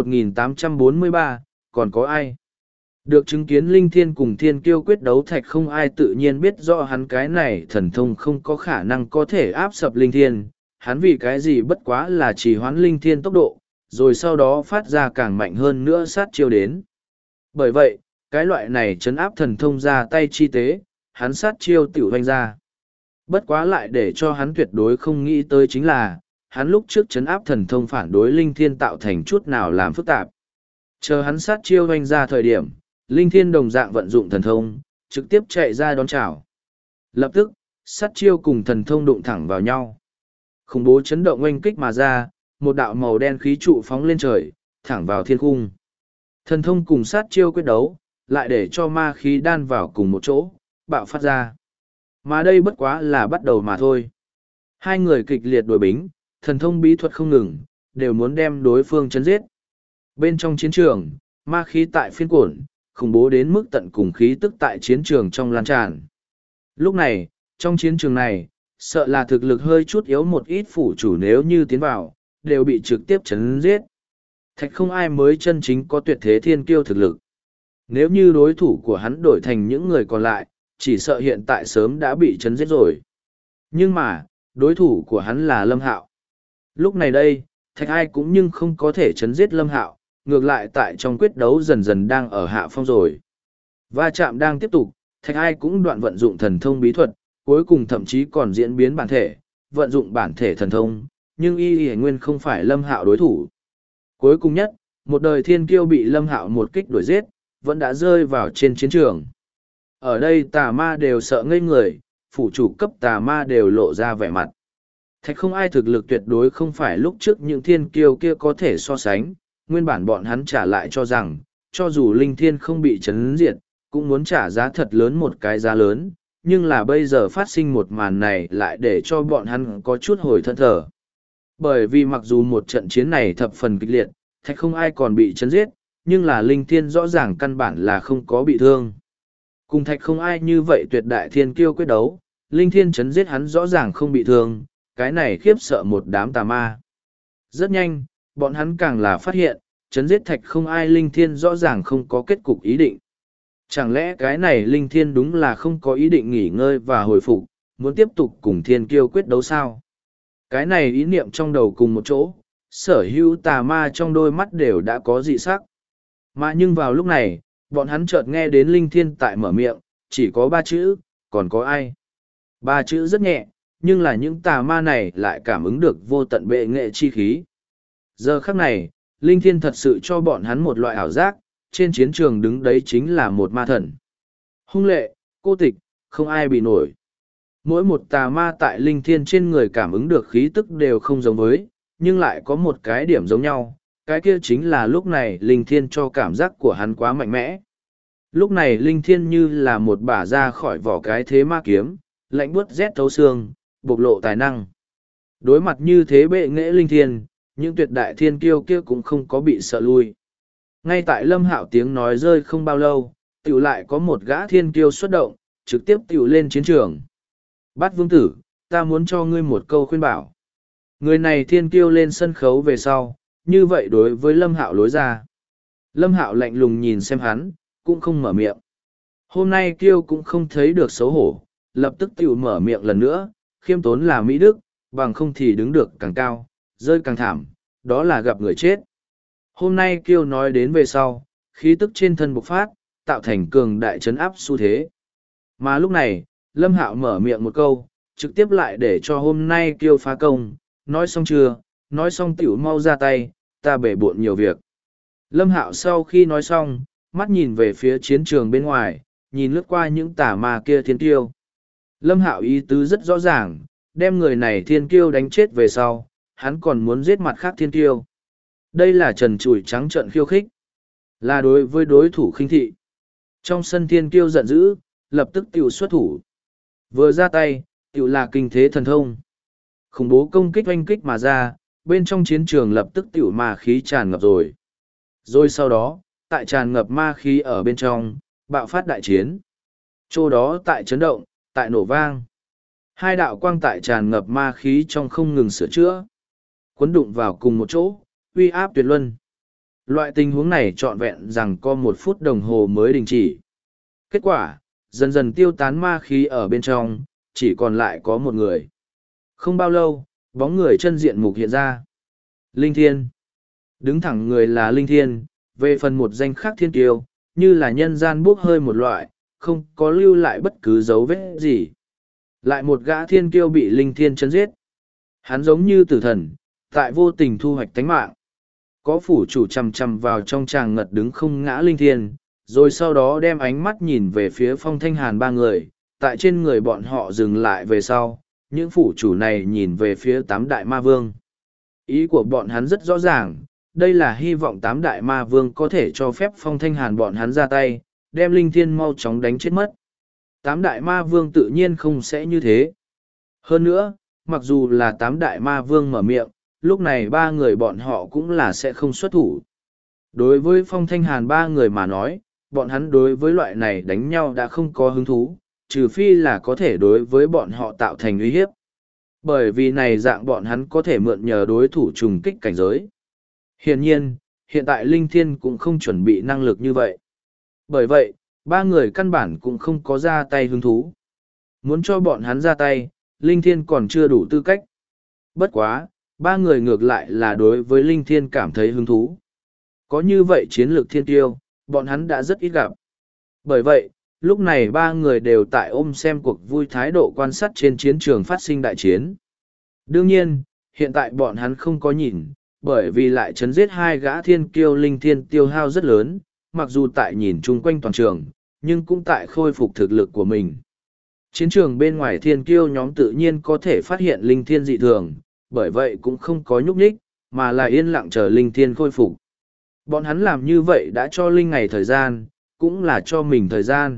[SPEAKER 1] 1843, còn có ai? Được chứng kiến Linh Thiên cùng Thiên Kiêu quyết đấu Thạch Không Ai tự nhiên biết rõ hắn cái này thần thông không có khả năng có thể áp sập Linh Thiên, hắn vì cái gì bất quá là chỉ hoán Linh Thiên tốc độ, rồi sau đó phát ra càng mạnh hơn nữa sát chiêu đến. Bởi vậy, cái loại này chấn áp thần thông ra tay chi tế, hắn sát chiêu tiểu hoanh ra. Bất quá lại để cho hắn tuyệt đối không nghĩ tới chính là, hắn lúc trước chấn áp thần thông phản đối Linh Thiên tạo thành chút nào làm phức tạp. Chờ hắn sát chiêu hoanh ra thời điểm, Linh Thiên đồng dạng vận dụng thần thông, trực tiếp chạy ra đón chào. Lập tức, sát chiêu cùng thần thông đụng thẳng vào nhau. Khủng bố chấn động oanh kích mà ra, một đạo màu đen khí trụ phóng lên trời, thẳng vào thiên cung. Thần thông cùng sát chiêu quyết đấu, lại để cho ma khí đan vào cùng một chỗ, bạo phát ra. Mà đây bất quá là bắt đầu mà thôi. Hai người kịch liệt đối bính, thần thông bí thuật không ngừng, đều muốn đem đối phương chấn giết. Bên trong chiến trường, ma khí tại phiên cuộn, khủng bố đến mức tận cùng khí tức tại chiến trường trong lan tràn. Lúc này, trong chiến trường này, sợ là thực lực hơi chút yếu một ít phủ chủ nếu như tiến vào, đều bị trực tiếp chấn giết. Thạch Không Ai mới chân chính có tuyệt thế thiên kiêu thực lực. Nếu như đối thủ của hắn đổi thành những người còn lại, chỉ sợ hiện tại sớm đã bị chấn giết rồi. Nhưng mà, đối thủ của hắn là Lâm Hạo. Lúc này đây, Thạch Ai cũng nhưng không có thể chấn giết Lâm Hạo, ngược lại tại trong quyết đấu dần dần đang ở hạ phong rồi. Va chạm đang tiếp tục, Thạch Ai cũng đoạn vận dụng thần thông bí thuật, cuối cùng thậm chí còn diễn biến bản thể, vận dụng bản thể thần thông, nhưng y nguyên không phải Lâm Hạo đối thủ. Cuối cùng nhất, một đời thiên kiêu bị Lâm Hạo một kích đuổi giết, vẫn đã rơi vào trên chiến trường. Ở đây tà ma đều sợ ngây người, phủ chủ cấp tà ma đều lộ ra vẻ mặt. Thạch Không Ai thực lực tuyệt đối không phải lúc trước những thiên kiêu kia có thể so sánh, nguyên bản bọn hắn trả lại cho rằng, cho dù Linh Thiên không bị chấn diệt, cũng muốn trả giá thật lớn một cái giá lớn, nhưng là bây giờ phát sinh một màn này lại để cho bọn hắn có chút hồi thân thở. Bởi vì mặc dù một trận chiến này thập phần kịch liệt, Thạch Không Ai còn bị chấn giết, nhưng là Linh Thiên rõ ràng căn bản là không có bị thương. Cùng Thạch Không Ai như vậy tuyệt đại thiên kiêu quyết đấu, Linh Thiên chấn giết hắn rõ ràng không bị thương, cái này khiếp sợ một đám tà ma. Rất nhanh, bọn hắn càng là phát hiện, chấn giết Thạch Không Ai Linh Thiên rõ ràng không có kết cục ý định. Chẳng lẽ cái này Linh Thiên đúng là không có ý định nghỉ ngơi và hồi phục, muốn tiếp tục cùng thiên kiêu quyết đấu sao? Cái này ý niệm trong đầu cùng một chỗ, sở hữu tà ma trong đôi mắt đều đã có dị sắc. Mà nhưng vào lúc này, bọn hắn chợt nghe đến Linh Thiên tại mở miệng, chỉ có 3 chữ, còn có ai? 3 chữ rất nhẹ, nhưng là những tà ma này lại cảm ứng được vô tận bệ nghệ chi khí. Giờ khắc này, Linh Thiên thật sự cho bọn hắn một loại ảo giác, trên chiến trường đứng đấy chính là một ma thần. Hung lệ, cô tịch, không ai bị nổi. Mỗi một tà ma tại Linh Thiên trên người cảm ứng được khí tức đều không giống với, nhưng lại có một cái điểm giống nhau, cái kia chính là lúc này Linh Thiên cho cảm giác của hắn quá mạnh mẽ. Lúc này Linh Thiên như là một bả ra khỏi vỏ cái thế ma kiếm, lạnh buốt rét thấu xương, bộc lộ tài năng. Đối mặt như thế bệ nghệ Linh Thiên, những tuyệt đại thiên kiêu kia cũng không có bị sợ lui. Ngay tại Lâm Hạo tiếng nói rơi không bao lâu, tiểu lại có một gã thiên kiêu xuất động, trực tiếp tiểu lên chiến trường. Bát vương tử, ta muốn cho ngươi một câu khuyên bảo. Người này thiên kiêu lên sân khấu về sau, như vậy đối với Lâm Hạo lối ra. Lâm Hạo lạnh lùng nhìn xem hắn, cũng không mở miệng. Hôm nay kiêu cũng không thấy được xấu hổ, lập tức tiểu mở miệng lần nữa, khiêm tốn là Mỹ Đức, bằng không thì đứng được càng cao, rơi càng thảm, đó là gặp người chết. Hôm nay kiêu nói đến về sau, khí tức trên thân bộc phát, tạo thành cường đại trấn áp xu thế. Mà lúc này, Lâm Hạo mở miệng một câu, trực tiếp lại để cho hôm nay kiêu phá công, nói xong chưa, nói xong tiểu mau ra tay, ta bể bộn nhiều việc. Lâm Hạo sau khi nói xong, mắt nhìn về phía chiến trường bên ngoài, nhìn lướt qua những tà ma kia thiên kiêu. Lâm Hạo ý tứ rất rõ ràng, đem người này thiên kiêu đánh chết về sau, hắn còn muốn giết mặt khác thiên kiêu. Đây là trần trụi trắng trợn khiêu khích, là đối với đối thủ khinh thị. Trong sân thiên kiêu giận dữ, lập tức tiểu xuất thủ. Vừa ra tay, tiểu là kinh thế thần thông. Khủng bố công kích oanh kích mà ra, bên trong chiến trường lập tức tiểu ma khí tràn ngập rồi. Rồi sau đó, tại tràn ngập ma khí ở bên trong, bạo phát đại chiến. Chỗ đó tại chấn động, tại nổ vang. Hai đạo quang tại tràn ngập ma khí trong không ngừng sửa chữa. Quấn đụng vào cùng một chỗ, uy áp tuyệt luân. Loại tình huống này trọn vẹn rằng có 1 phút đồng hồ mới đình chỉ. Kết quả, dần dần tiêu tán ma khí ở bên trong, chỉ còn lại có một người. Không bao lâu, bóng người chân diện mục hiện ra. Linh Thiên. Đứng thẳng người là Linh Thiên, về phần một danh khác thiên kiêu, như là nhân gian bốc hơi một loại, không có lưu lại bất cứ dấu vết gì. Lại một gã thiên kiêu bị Linh Thiên chấn giết. Hắn giống như tử thần, tại vô tình thu hoạch tánh mạng. Có phủ chủ chằm chằm vào trong tràng ngật đứng không ngã Linh Thiên, rồi sau đó đem ánh mắt nhìn về phía Phong Thanh Hàn 3 người, tại trên người bọn họ dừng lại về sau, những phủ chủ này nhìn về phía 8 đại ma vương. Ý của bọn hắn rất rõ ràng, đây là hy vọng 8 đại ma vương có thể cho phép Phong Thanh Hàn bọn hắn ra tay, đem Linh Thiên mau chóng đánh chết mất. 8 đại ma vương tự nhiên không sẽ như thế. Hơn nữa, mặc dù là 8 đại ma vương mở miệng, lúc này 3 người bọn họ cũng là sẽ không xuất thủ. Đối với Phong Thanh Hàn 3 người mà nói, bọn hắn đối với loại này đánh nhau đã không có hứng thú, trừ phi là có thể đối với bọn họ tạo thành uy hiếp. Bởi vì này dạng bọn hắn có thể mượn nhờ đối thủ trùng kích cảnh giới. Hiển nhiên, hiện tại Linh Thiên cũng không chuẩn bị năng lực như vậy. Bởi vậy, 3 người căn bản cũng không có ra tay hứng thú. Muốn cho bọn hắn ra tay, Linh Thiên còn chưa đủ tư cách. Bất quá, 3 người ngược lại là đối với Linh Thiên cảm thấy hứng thú. Có như vậy chiến lược thiên tiêu, bọn hắn đã rất ít gặp. Bởi vậy, lúc này 3 người đều tại ôm xem cuộc vui thái độ quan sát trên chiến trường phát sinh đại chiến. Đương nhiên, hiện tại bọn hắn không có nhìn, bởi vì lại chấn giết 2 gã thiên kiêu Linh Thiên tiêu hao rất lớn, mặc dù tại nhìn chung quanh toàn trường, nhưng cũng tại khôi phục thực lực của mình. Chiến trường bên ngoài thiên kiêu nhóm tự nhiên có thể phát hiện Linh Thiên dị thường, bởi vậy cũng không có nhúc nhích, mà là yên lặng chờ Linh Thiên khôi phục. Bọn hắn làm như vậy đã cho Linh ngày thời gian, cũng là cho mình thời gian.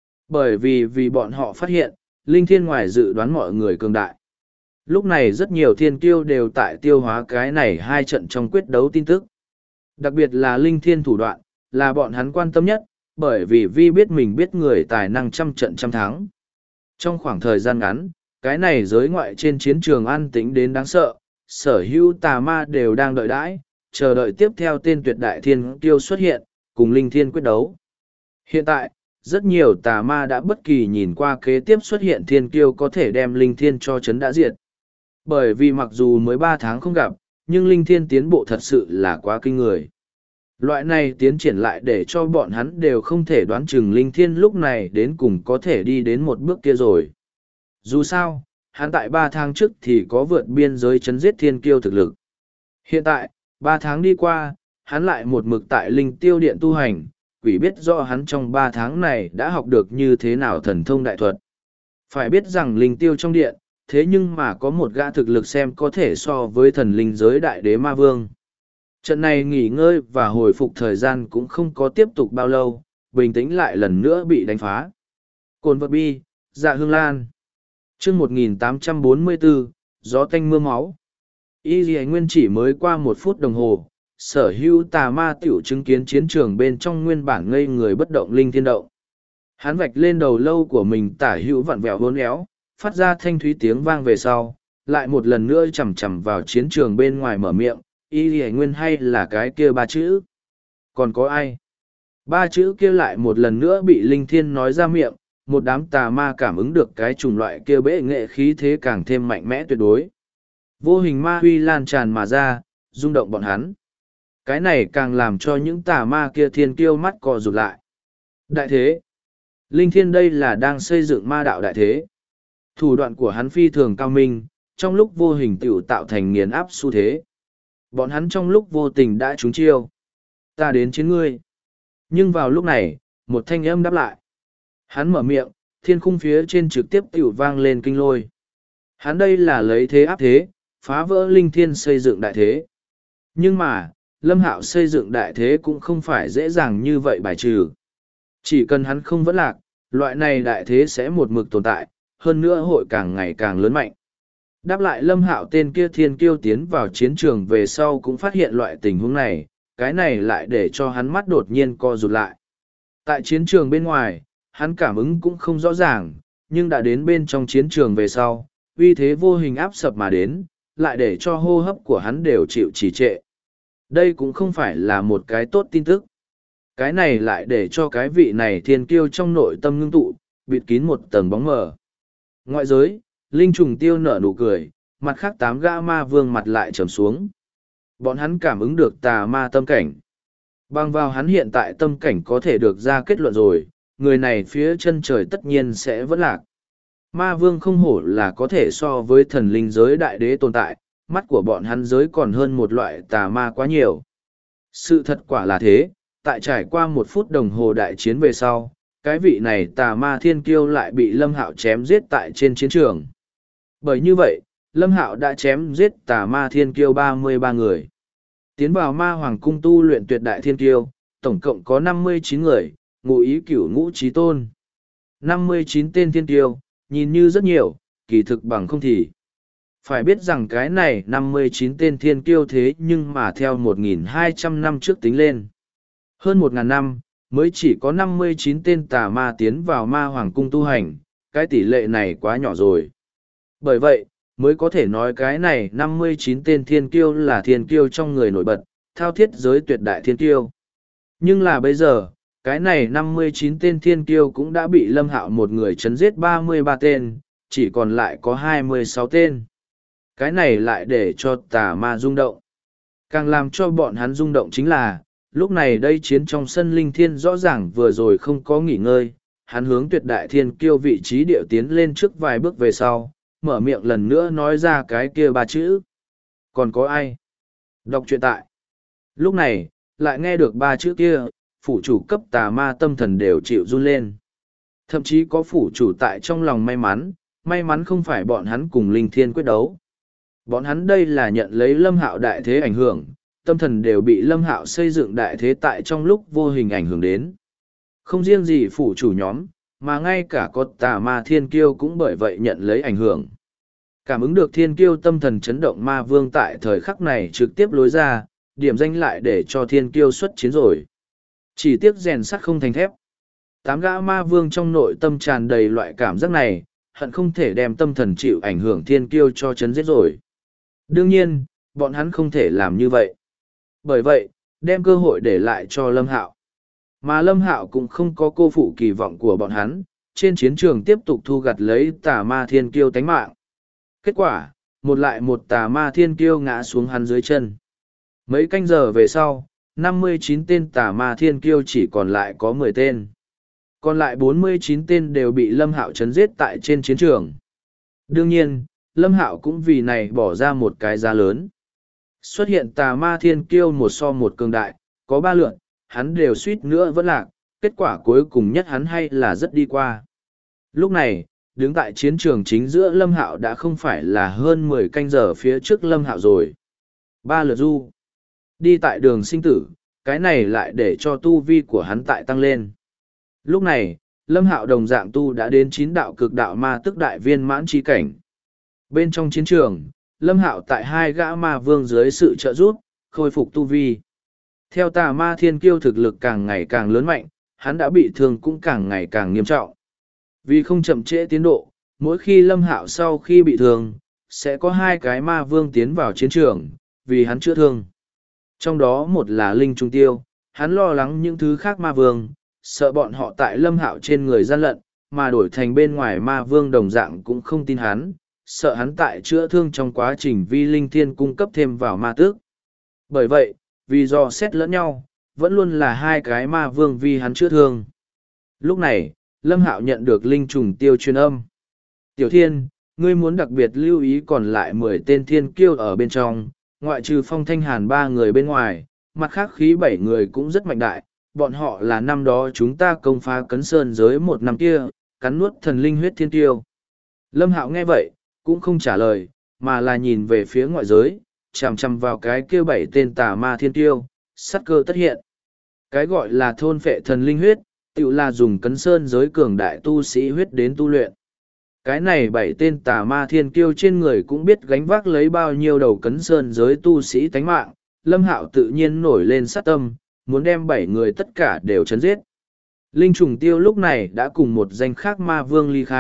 [SPEAKER 1] Bởi vì bọn họ phát hiện, Linh Thiên ngoài dự đoán mọi người cường đại. Lúc này rất nhiều thiên kiêu đều tại tiêu hóa cái này 2 trận trong quyết đấu tin tức. Đặc biệt là Linh Thiên thủ đoạn, là bọn hắn quan tâm nhất, bởi vì vi biết mình biết người tài năng trăm trận trăm thắng. Trong khoảng thời gian ngắn, cái này giới ngoại trên chiến trường an tĩnh đến đáng sợ, sở hữu tà ma đều đang đợi đãi, chờ đợi tiếp theo tên tuyệt đại thiên kiêu xuất hiện, cùng Linh Thiên quyết đấu. Hiện tại, rất nhiều tà ma đã bất kỳ nhìn qua kế tiếp xuất hiện thiên kiêu có thể đem Linh Thiên cho chấn đã diệt. Bởi vì mặc dù mới 3 tháng không gặp, nhưng Linh Thiên tiến bộ thật sự là quá kinh người. Loại này tiến triển lại để cho bọn hắn đều không thể đoán chừng Linh Thiên lúc này đến cùng có thể đi đến một bước kia rồi. Dù sao, hắn tại 3 tháng trước thì có vượt biên giới chấn giết thiên kiêu thực lực. Hiện tại, 3 tháng đi qua, hắn lại một mực tại Linh Tiêu Điện tu hành, quỷ biết rõ hắn trong 3 tháng này đã học được như thế nào thần thông đại thuật. Phải biết rằng Linh Tiêu trong điện, thế nhưng mà có một gã thực lực xem có thể so với thần linh giới đại đế ma vương. Trận này nghỉ ngơi và hồi phục thời gian cũng không có tiếp tục bao lâu, bình tĩnh lại lần nữa bị đánh phá. Cồn vật bi, dạ hương lan. chương 1844, gió tanh mưa máu. Y Dì Nguyên chỉ mới qua 1 phút đồng hồ, sở hữu tà ma tiểu chứng kiến chiến trường bên trong nguyên bản ngây người bất động Linh Thiên động. Hắn vạch lên đầu lâu của mình tả hữu vặn vẹo hôn éo, phát ra thanh thúy tiếng vang về sau, lại một lần nữa chầm chầm vào chiến trường bên ngoài mở miệng, Y Dì Nguyên hay là cái kia 3 chữ. Còn có ai? 3 chữ kia lại một lần nữa bị Linh Thiên nói ra miệng, một đám tà ma cảm ứng được cái chủng loại kia bệ nghệ khí thế càng thêm mạnh mẽ tuyệt đối. Vô hình ma huy lan tràn mà ra, rung động bọn hắn. Cái này càng làm cho những tà ma kia thiên kiêu mắt cò rụt lại. Đại thế. Linh Thiên đây là đang xây dựng ma đạo đại thế. Thủ đoạn của hắn phi thường cao minh, trong lúc vô hình tiểu tạo thành nghiền áp xu thế. Bọn hắn trong lúc vô tình đã trúng chiêu. Ta đến chiến ngươi. Nhưng vào lúc này, một thanh âm đáp lại. Hắn mở miệng, thiên khung phía trên trực tiếp tiểu vang lên kinh lôi. Hắn đây là lấy thế áp thế, phá vỡ Linh Thiên xây dựng đại thế. Nhưng mà, Lâm Hạo xây dựng đại thế cũng không phải dễ dàng như vậy bài trừ. Chỉ cần hắn không vẫn lạc, loại này đại thế sẽ một mực tồn tại, hơn nữa hội càng ngày càng lớn mạnh. Đáp lại Lâm Hạo tên kia thiên kiêu tiến vào chiến trường về sau cũng phát hiện loại tình huống này, cái này lại để cho hắn mắt đột nhiên co rụt lại. Tại chiến trường bên ngoài, hắn cảm ứng cũng không rõ ràng, nhưng đã đến bên trong chiến trường về sau, uy thế vô hình áp sập mà đến, lại để cho hô hấp của hắn đều chịu trì trệ. Đây cũng không phải là một cái tốt tin tức. Cái này lại để cho cái vị này thiên kiêu trong nội tâm ngưng tụ, bịt kín một tầng bóng mờ. Ngoại giới, Linh Trùng Tiêu nở nụ cười, mặt khác 8 gã ma vương mặt lại trầm xuống. Bọn hắn cảm ứng được tà ma tâm cảnh. Bằng vào hắn hiện tại tâm cảnh có thể được ra kết luận rồi, người này phía chân trời tất nhiên sẽ vẫn lạc. Ma vương không hổ là có thể so với thần linh giới đại đế tồn tại, mắt của bọn hắn giới còn hơn một loại tà ma quá nhiều. Sự thật quả là thế, tại trải qua 1 phút đồng hồ đại chiến về sau, cái vị này tà ma thiên kiêu lại bị Lâm Hạo chém giết tại trên chiến trường. Bởi như vậy, Lâm Hạo đã chém giết tà ma thiên kiêu 33 người. Tiến vào ma hoàng cung tu luyện tuyệt đại thiên kiêu, tổng cộng có 59 người, ngụ ý cửu ngũ trí tôn. 59 tên thiên kiêu, nhìn như rất nhiều, kỳ thực bằng không thì. Phải biết rằng cái này 59 tên thiên kiêu thế nhưng mà theo 1.200 năm trước tính lên. Hơn 1.000 năm, mới chỉ có 59 tên tà ma tiến vào ma hoàng cung tu hành, cái tỷ lệ này quá nhỏ rồi. Bởi vậy, mới có thể nói cái này 59 tên thiên kiêu là thiên kiêu trong người nổi bật, thao thiết giới tuyệt đại thiên kiêu. Nhưng là bây giờ, cái này 59 tên thiên kiêu cũng đã bị Lâm Hạo một người chấn giết 33 tên, chỉ còn lại có 26 tên. Cái này lại để cho tà ma rung động. Càng làm cho bọn hắn rung động chính là, lúc này đây chiến trong sân linh thiên rõ ràng vừa rồi không có nghỉ ngơi, hắn hướng tuyệt đại thiên kiêu vị trí điệu tiến lên trước vài bước về sau, mở miệng lần nữa nói ra cái kia 3 chữ. Còn có ai? Đọc truyện tại. Lúc này, lại nghe được 3 chữ kia, phủ chủ cấp tà ma tâm thần đều chịu run lên. Thậm chí có phủ chủ tại trong lòng may mắn không phải bọn hắn cùng linh thiên quyết đấu. Bọn hắn đây là nhận lấy Lâm Hạo đại thế ảnh hưởng, tâm thần đều bị Lâm Hạo xây dựng đại thế tại trong lúc vô hình ảnh hưởng đến. Không riêng gì phủ chủ nhóm, mà ngay cả có tà ma thiên kiêu cũng bởi vậy nhận lấy ảnh hưởng. Cảm ứng được thiên kiêu tâm thần chấn động ma vương tại thời khắc này trực tiếp lối ra, điểm danh lại để cho thiên kiêu xuất chiến rồi. Chỉ tiếc rèn sắt không thành thép. 8 gã ma vương trong nội tâm tràn đầy loại cảm giác này, hận không thể đem tâm thần chịu ảnh hưởng thiên kiêu cho chấn giết rồi. Đương nhiên, bọn hắn không thể làm như vậy. Bởi vậy, đem cơ hội để lại cho Lâm Hạo. Mà Lâm Hạo cũng không có cô phụ kỳ vọng của bọn hắn, trên chiến trường tiếp tục thu gặt lấy tà ma thiên kiêu tánh mạng. Kết quả, một tà ma thiên kiêu ngã xuống hắn dưới chân. Mấy canh giờ về sau, 59 tên tà ma thiên kiêu chỉ còn lại có 10 tên. Còn lại 49 tên đều bị Lâm Hạo chấn giết tại trên chiến trường. Đương nhiên, Lâm Hạo cũng vì này bỏ ra một cái giá lớn. Xuất hiện tà ma thiên kiêu một so một cường đại, có 3 lượt, hắn đều suýt nữa vẫn lạc, kết quả cuối cùng nhất hắn hay là rất đi qua. Lúc này, đứng tại chiến trường chính giữa Lâm Hạo đã không phải là hơn 10 canh giờ phía trước Lâm Hạo rồi. 3 lượt du. Đi tại đường sinh tử, cái này lại để cho tu vi của hắn tại tăng lên. Lúc này, Lâm Hạo đồng dạng tu đã đến 9 đạo cực đạo ma tức đại viên mãn chi cảnh. Bên trong chiến trường, Lâm Hạo tại 2 gã ma vương dưới sự trợ giúp, khôi phục tu vi. Theo tà ma thiên kiêu thực lực càng ngày càng lớn mạnh, hắn đã bị thương cũng càng ngày càng nghiêm trọng. Vì không chậm trễ tiến độ, mỗi khi Lâm Hạo sau khi bị thương, sẽ có 2 cái ma vương tiến vào chiến trường, vì hắn chữa thương. Trong đó một là Linh Trung Tiêu, hắn lo lắng những thứ khác ma vương, sợ bọn họ tại Lâm Hạo trên người gian lận, mà đổi thành bên ngoài ma vương đồng dạng cũng không tin hắn, sợ hắn tại chữa thương trong quá trình vi linh thiên cung cấp thêm vào ma tước. Bởi vậy, vì do xét lẫn nhau, vẫn luôn là 2 cái ma vương vi hắn chữa thương. Lúc này, Lâm Hạo nhận được Linh Trùng Tiêu truyền âm. Tiểu Thiên, ngươi muốn đặc biệt lưu ý còn lại 10 tên thiên kiêu ở bên trong, ngoại trừ Phong Thanh Hàn 3 người bên ngoài, mặt khác khí 7 người cũng rất mạnh đại, bọn họ là năm đó chúng ta công phá Cấn Sơn giới một năm kia, cắn nuốt thần linh huyết thiên kiêu. Lâm Hạo nghe vậy, cũng không trả lời, mà là nhìn về phía ngoại giới, chằm chằm vào cái kia 7 tên tà ma thiên kiêu, sát cơ tất hiện. Cái gọi là thôn phệ thần linh huyết, tự là dùng Cấn Sơn giới cường đại tu sĩ huyết đến tu luyện. Cái này 7 tên tà ma thiên kiêu trên người cũng biết gánh vác lấy bao nhiêu đầu Cấn Sơn giới tu sĩ tánh mạng, Lâm Hạo tự nhiên nổi lên sát tâm, muốn đem 7 người tất cả đều chấn giết. Linh Trùng Tiêu lúc này đã cùng một danh khác ma vương ly khai,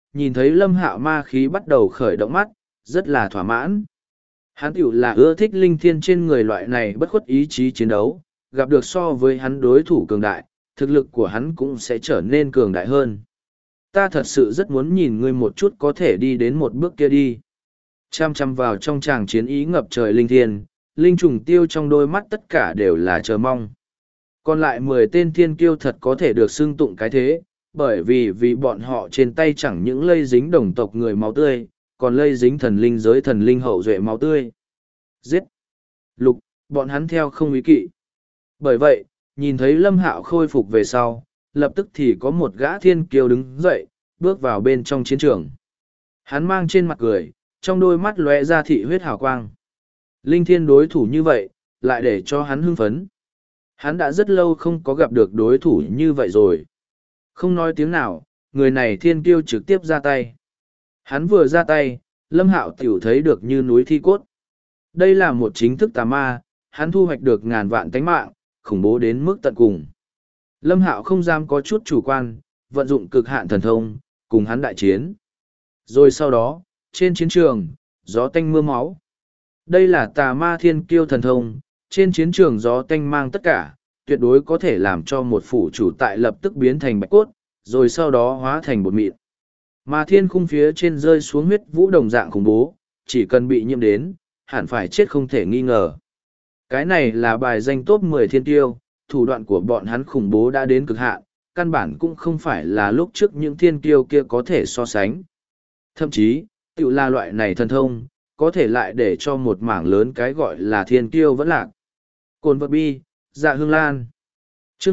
[SPEAKER 1] nhìn thấy Lâm Hạo ma khí bắt đầu khởi động mắt, rất là thỏa mãn. Hắn tiểu là ưa thích linh thiên trên người loại này bất khuất ý chí chiến đấu, gặp được so với hắn đối thủ cường đại, thực lực của hắn cũng sẽ trở nên cường đại hơn. Ta thật sự rất muốn nhìn ngươi một chút có thể đi đến một bước kia đi. Chăm chăm vào trong tràng chiến ý ngập trời linh thiên, linh trùng tiêu trong đôi mắt tất cả đều là chờ mong. Còn lại 10 tên thiên kiêu thật có thể được xưng tụng cái thế, bởi vì bọn họ trên tay chẳng những lây dính đồng tộc người máu tươi, còn lây dính thần linh giới thần linh hậu duệ máu tươi. Giết! Lục, bọn hắn theo không ý kỵ. Bởi vậy, nhìn thấy Lâm Hạo khôi phục về sau, lập tức thì có một gã thiên kiêu đứng dậy, bước vào bên trong chiến trường. Hắn mang trên mặt cười, trong đôi mắt lóe ra thị huyết hào quang. Linh thiên đối thủ như vậy, lại để cho hắn hưng phấn. Hắn đã rất lâu không có gặp được đối thủ như vậy rồi. Không nói tiếng nào, người này thiên kiêu trực tiếp ra tay. Hắn vừa ra tay, Lâm Hạo tiểu thấy được như núi thi cốt. Đây là một chính thức tà ma, hắn thu hoạch được ngàn vạn tánh mạng, khủng bố đến mức tận cùng. Lâm Hạo không dám có chút chủ quan, vận dụng cực hạn thần thông, cùng hắn đại chiến. Rồi sau đó, trên chiến trường, gió tanh mưa máu. Đây là tà ma thiên kiêu thần thông, trên chiến trường gió tanh mang tất cả, tuyệt đối có thể làm cho một phủ chủ tại lập tức biến thành bạch cốt, rồi sau đó hóa thành bột mịn. Mà thiên khung phía trên rơi xuống huyết vũ đồng dạng khủng bố, chỉ cần bị nhiễm đến, hẳn phải chết không thể nghi ngờ. Cái này là bài danh top 10 thiên tiêu, thủ đoạn của bọn hắn khủng bố đã đến cực hạn, căn bản cũng không phải là lúc trước những thiên tiêu kia có thể so sánh. Thậm chí, tự là loại này thần thông, có thể lại để cho một mảng lớn cái gọi là thiên tiêu vẫn lạc. Cồn vật bi, dạ hương lan. Chương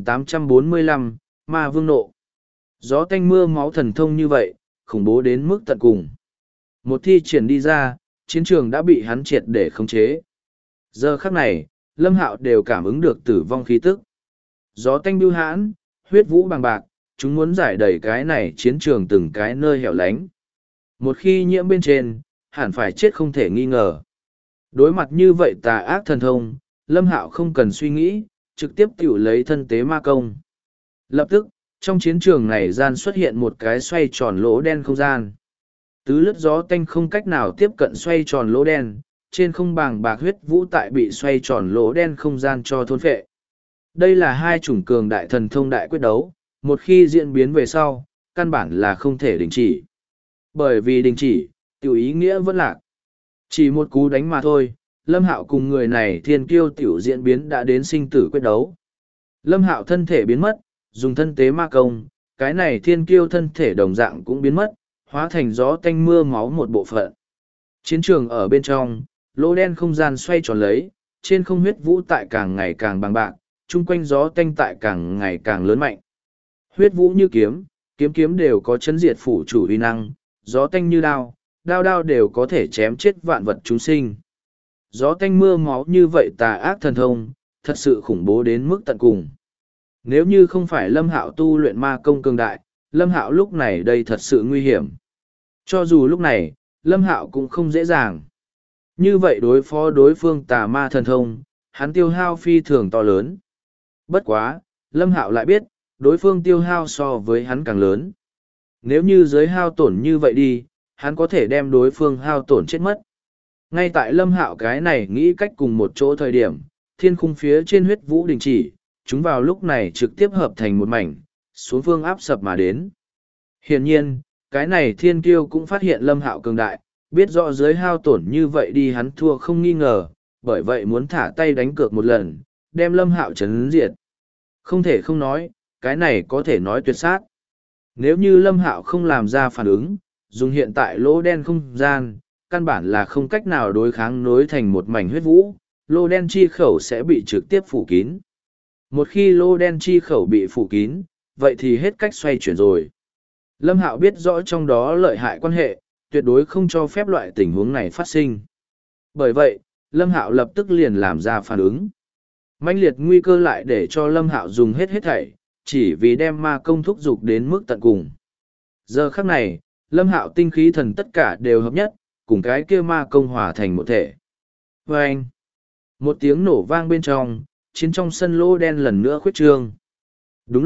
[SPEAKER 1] 1845, Ma Vương Nộ. Gió tanh mưa máu thần thông như vậy, khủng bố đến mức tận cùng. Một thi triển đi ra, chiến trường đã bị hắn triệt để khống chế. Giờ khắc này, Lâm Hạo đều cảm ứng được tử vong khí tức. Gió tanh bưu hãn, huyết vũ bằng bạc, chúng muốn giải đầy cái này chiến trường từng cái nơi hẻo lánh. Một khi nhiễm bên trên, hẳn phải chết không thể nghi ngờ. Đối mặt như vậy tà ác thần thông, Lâm Hạo không cần suy nghĩ, trực tiếp tiểu lấy thân tế ma công. Lập tức, trong chiến trường này gian xuất hiện một cái xoay tròn lỗ đen không gian. Tứ lướt gió tanh không cách nào tiếp cận xoay tròn lỗ đen, trên không bàng bạc huyết vũ tại bị xoay tròn lỗ đen không gian cho thôn phệ. Đây là hai chủng cường đại thần thông đại quyết đấu, một khi diễn biến về sau, căn bản là không thể đình chỉ. Bởi vì đình chỉ, tiểu ý nghĩa vẫn lạc. Chỉ một cú đánh mà thôi, Lâm Hạo cùng người này thiên kiêu tiểu diễn biến đã đến sinh tử quyết đấu. Lâm Hạo thân thể biến mất, dùng thân tế ma công, cái này thiên kiêu thân thể đồng dạng cũng biến mất, hóa thành gió tanh mưa máu một bộ phận. Chiến trường ở bên trong, lỗ đen không gian xoay tròn lấy, trên không huyết vũ tại càng ngày càng bằng bạc, chung quanh gió tanh tại càng ngày càng lớn mạnh. Huyết vũ như kiếm, kiếm kiếm đều có chấn diệt phủ chủ uy năng, gió tanh như đao, đao đao đều có thể chém chết vạn vật chúng sinh. Gió tanh mưa máu như vậy tà ác thần thông, thật sự khủng bố đến mức tận cùng. Nếu như không phải Lâm Hạo tu luyện ma công cường đại, Lâm Hạo lúc này đây thật sự nguy hiểm. Cho dù lúc này, Lâm Hạo cũng không dễ dàng. Như vậy đối phó đối phương tà ma thần thông, hắn tiêu hao phi thường to lớn. Bất quá, Lâm Hạo lại biết, đối phương tiêu hao so với hắn càng lớn. Nếu như giới hao tổn như vậy đi, hắn có thể đem đối phương hao tổn chết mất. Ngay tại Lâm Hạo cái này nghĩ cách cùng một chỗ thời điểm, thiên khung phía trên huyết vũ đình chỉ, chúng vào lúc này trực tiếp hợp thành một mảnh, xuống phương áp sập mà đến. Hiển nhiên, cái này thiên kiêu cũng phát hiện Lâm Hạo cường đại, biết rõ giới hao tổn như vậy đi hắn thua không nghi ngờ, bởi vậy muốn thả tay đánh cược một lần, đem Lâm Hạo chấn diệt. Không thể không nói, cái này có thể nói tuyệt sát. Nếu như Lâm Hạo không làm ra phản ứng, dùng hiện tại lỗ đen không gian, căn bản là không cách nào đối kháng nối thành một mảnh huyết vũ, lỗ đen chi khẩu sẽ bị trực tiếp phủ kín. Một khi lỗ đen chi khẩu bị phủ kín, vậy thì hết cách xoay chuyển rồi. Lâm Hạo biết rõ trong đó lợi hại quan hệ, tuyệt đối không cho phép loại tình huống này phát sinh. Bởi vậy, Lâm Hạo lập tức liền làm ra phản ứng. Mãnh liệt nguy cơ lại để cho Lâm Hạo dùng hết thảy, chỉ vì đem ma công thúc dục đến mức tận cùng. Giờ khắc này, Lâm Hạo tinh khí thần tất cả đều hợp nhất, cùng cái kia ma công hòa thành một thể. Và anh, một tiếng nổ vang bên trong, chiến trong sân lỗ đen lần nữa khuyết trương. Đúng lúc,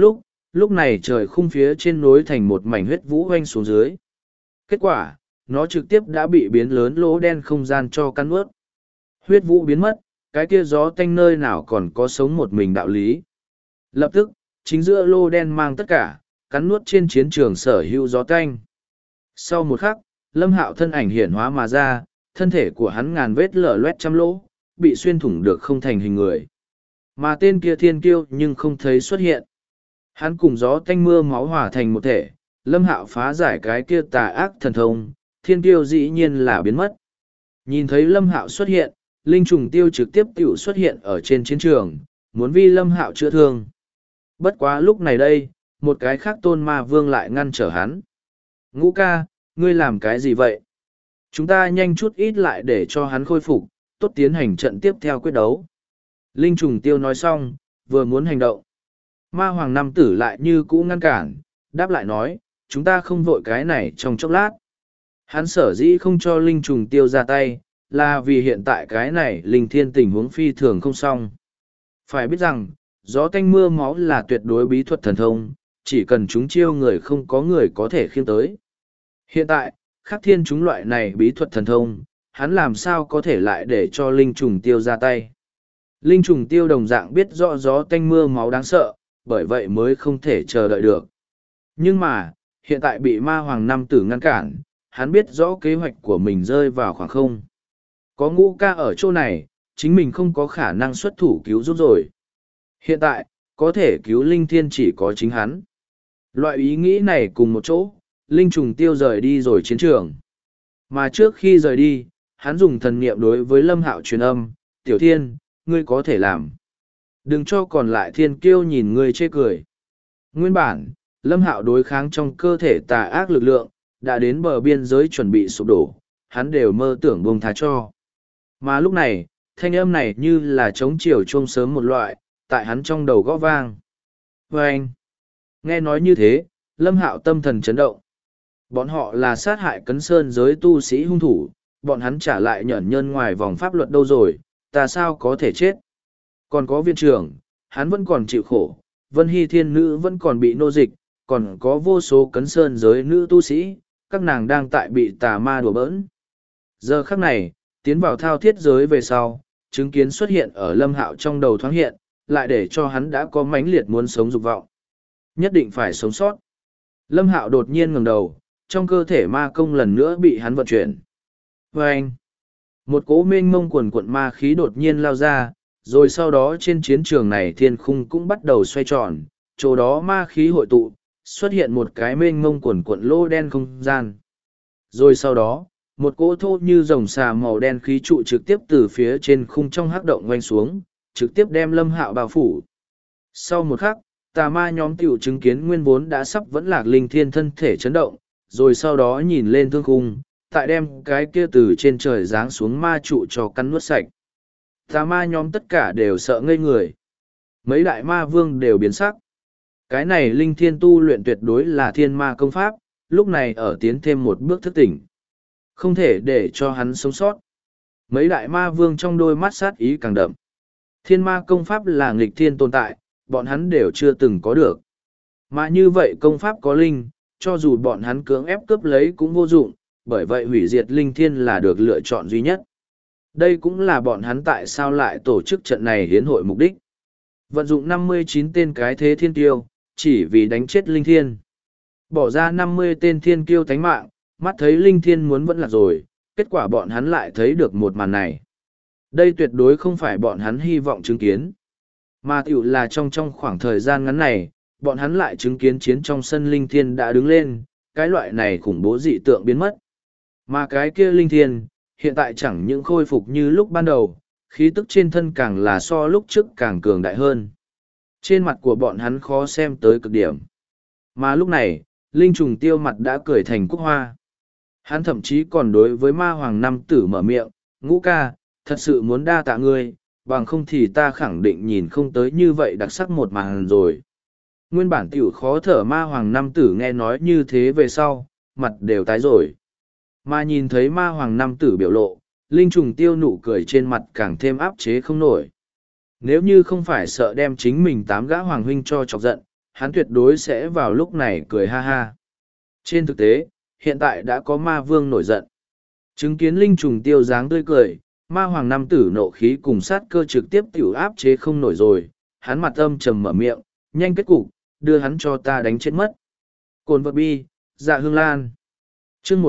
[SPEAKER 1] lúc này trời khung phía trên nối thành một mảnh huyết vũ oanh xuống dưới. Kết quả, nó trực tiếp đã bị biến lớn lỗ đen không gian cho cắn ướt. Huyết vũ biến mất, cái kia gió tanh nơi nào còn có sống một mình đạo lý. Lập tức, chính giữa lô đen mang tất cả, cắn nuốt trên chiến trường sở hữu gió tanh. Sau một khắc, Lâm Hạo thân ảnh hiển hóa mà ra, thân thể của hắn ngàn vết lở loét trăm lỗ, bị xuyên thủng được không thành hình người. Mà tên kia thiên kiêu nhưng không thấy xuất hiện. Hắn cùng gió tanh mưa máu hòa thành một thể, Lâm Hạo phá giải cái kia tà ác thần thông, thiên kiêu dĩ nhiên là biến mất. Nhìn thấy Lâm Hạo xuất hiện, linh trùng tiêu trực tiếp tiểu xuất hiện ở trên chiến trường, muốn vi Lâm Hạo chữa thương. Bất quá lúc này đây, một cái khác tôn ma vương lại ngăn trở hắn. Ngũ ca, ngươi làm cái gì vậy? Chúng ta nhanh chút ít lại để cho hắn khôi phục, tốt tiến hành trận tiếp theo quyết đấu. Linh trùng tiêu nói xong, vừa muốn hành động. Ma hoàng nam tử lại như cũ ngăn cản, đáp lại nói, chúng ta không vội cái này trong chốc lát. Hắn sở dĩ không cho linh trùng tiêu ra tay, là vì hiện tại cái này linh thiên tình huống phi thường không xong. Phải biết rằng, gió tanh mưa máu là tuyệt đối bí thuật thần thông, chỉ cần chúng chiêu người không có người có thể khiêng tới. Hiện tại, khắc thiên chúng loại này bí thuật thần thông, hắn làm sao có thể lại để cho linh trùng tiêu ra tay. Linh trùng tiêu đồng dạng biết rõ gió tanh mưa máu đáng sợ, bởi vậy mới không thể chờ đợi được. Nhưng mà, hiện tại bị ma hoàng nam tử ngăn cản, hắn biết rõ kế hoạch của mình rơi vào khoảng không. Có Ngũ ca ở chỗ này, chính mình không có khả năng xuất thủ cứu giúp rồi. Hiện tại, có thể cứu linh thiên chỉ có chính hắn. Loại ý nghĩ này cùng một chỗ, linh trùng tiêu rời đi rồi chiến trường. Mà trước khi rời đi, hắn dùng thần niệm đối với Lâm Hạo truyền âm, Tiểu Thiên, ngươi có thể làm. Đừng cho còn lại thiên kiêu nhìn ngươi chê cười. Nguyên bản, Lâm Hạo đối kháng trong cơ thể tà ác lực lượng, đã đến bờ biên giới chuẩn bị sụp đổ, hắn đều mơ tưởng buông tha cho. Mà lúc này, thanh âm này như là trống chiều chuông sớm một loại, tại hắn trong đầu gõ vang. Và anh, nghe nói như thế, Lâm Hạo tâm thần chấn động. Bọn họ là sát hại Cấn Sơn giới tu sĩ hung thủ, bọn hắn trả lại nhẫn nhơn ngoài vòng pháp luật đâu rồi, ta sao có thể chết. Còn có viện trưởng, hắn vẫn còn chịu khổ, Vân Hy Thiên Nữ vẫn còn bị nô dịch, còn có vô số Cấn Sơn giới nữ tu sĩ, các nàng đang tại bị tà ma đùa bỡn. Giờ khắc này, tiến vào thao thiết giới về sau, chứng kiến xuất hiện ở Lâm Hạo trong đầu thoáng hiện, lại để cho hắn đã có mãnh liệt muốn sống dục vọng. Nhất định phải sống sót. Lâm Hạo đột nhiên ngẩng đầu, trong cơ thể ma công lần nữa bị hắn vận chuyển. Và anh, một cỗ mênh mông quần quận ma khí đột nhiên lao ra, rồi sau đó trên chiến trường này thiên khung cũng bắt đầu xoay tròn, chỗ đó ma khí hội tụ, xuất hiện một cái mênh mông quần quận lô đen không gian. Rồi sau đó, một cỗ thô như rồng xà màu đen khí trụ trực tiếp từ phía trên khung trong hắc động quanh xuống, trực tiếp đem Lâm Hạo bao phủ. Sau một khắc, tà ma nhóm tiểu chứng kiến nguyên vốn đã sắp vẫn lạc linh thiên thân thể chấn động, rồi sau đó nhìn lên thương khung, tại đem cái kia từ trên trời giáng xuống ma trụ cho cắn nuốt sạch. Tà ma nhóm tất cả đều sợ ngây người. Mấy đại ma vương đều biến sắc. Cái này linh thiên tu luyện tuyệt đối là thiên ma công pháp, lúc này ở tiến thêm một bước thức tỉnh. Không thể để cho hắn sống sót. Mấy đại ma vương trong đôi mắt sát ý càng đậm. Thiên ma công pháp là nghịch thiên tồn tại, bọn hắn đều chưa từng có được. Mà như vậy công pháp có linh, cho dù bọn hắn cưỡng ép cướp lấy cũng vô dụng, bởi vậy hủy diệt linh thiên là được lựa chọn duy nhất. Đây cũng là bọn hắn tại sao lại tổ chức trận này hiến hội mục đích. Vận dụng 59 tên cái thế thiên tiêu, chỉ vì đánh chết linh thiên. Bỏ ra 50 tên thiên kiêu tánh mạng, mắt thấy linh thiên muốn vẫn lạc rồi, kết quả bọn hắn lại thấy được một màn này. Đây tuyệt đối không phải bọn hắn hy vọng chứng kiến. Mà tiểu là trong khoảng thời gian ngắn này, bọn hắn lại chứng kiến chiến trong sân linh thiên đã đứng lên, cái loại này khủng bố dị tượng biến mất. Mà cái kia linh thiên, hiện tại chẳng những khôi phục như lúc ban đầu, khí tức trên thân càng là so lúc trước càng cường đại hơn. Trên mặt của bọn hắn khó xem tới cực điểm. Mà lúc này, linh trùng tiêu mặt đã cười thành cúc hoa. Hắn thậm chí còn đối với ma hoàng năm tử mở miệng, Ngũ ca, thật sự muốn đa tạ ngươi, bằng không thì ta khẳng định nhìn không tới như vậy đặc sắc một màn rồi. Nguyên bản tiểu khó thở ma hoàng năm tử nghe nói như thế về sau, mặt đều tái rồi. Mà nhìn thấy ma hoàng năm tử biểu lộ, linh trùng tiêu nụ cười trên mặt càng thêm áp chế không nổi. Nếu như không phải sợ đem chính mình 8 gã hoàng huynh cho chọc giận, hắn tuyệt đối sẽ vào lúc này cười ha ha. Trên thực tế, hiện tại đã có ma vương nổi giận. Chứng kiến linh trùng tiêu dáng tươi cười, ma hoàng nam tử nộ khí cùng sát cơ trực tiếp tiểu áp chế không nổi rồi, hắn mặt âm trầm mở miệng, nhanh kết cục, đưa hắn cho ta đánh chết mất. Cồn vật bi, dạ hương lan. chương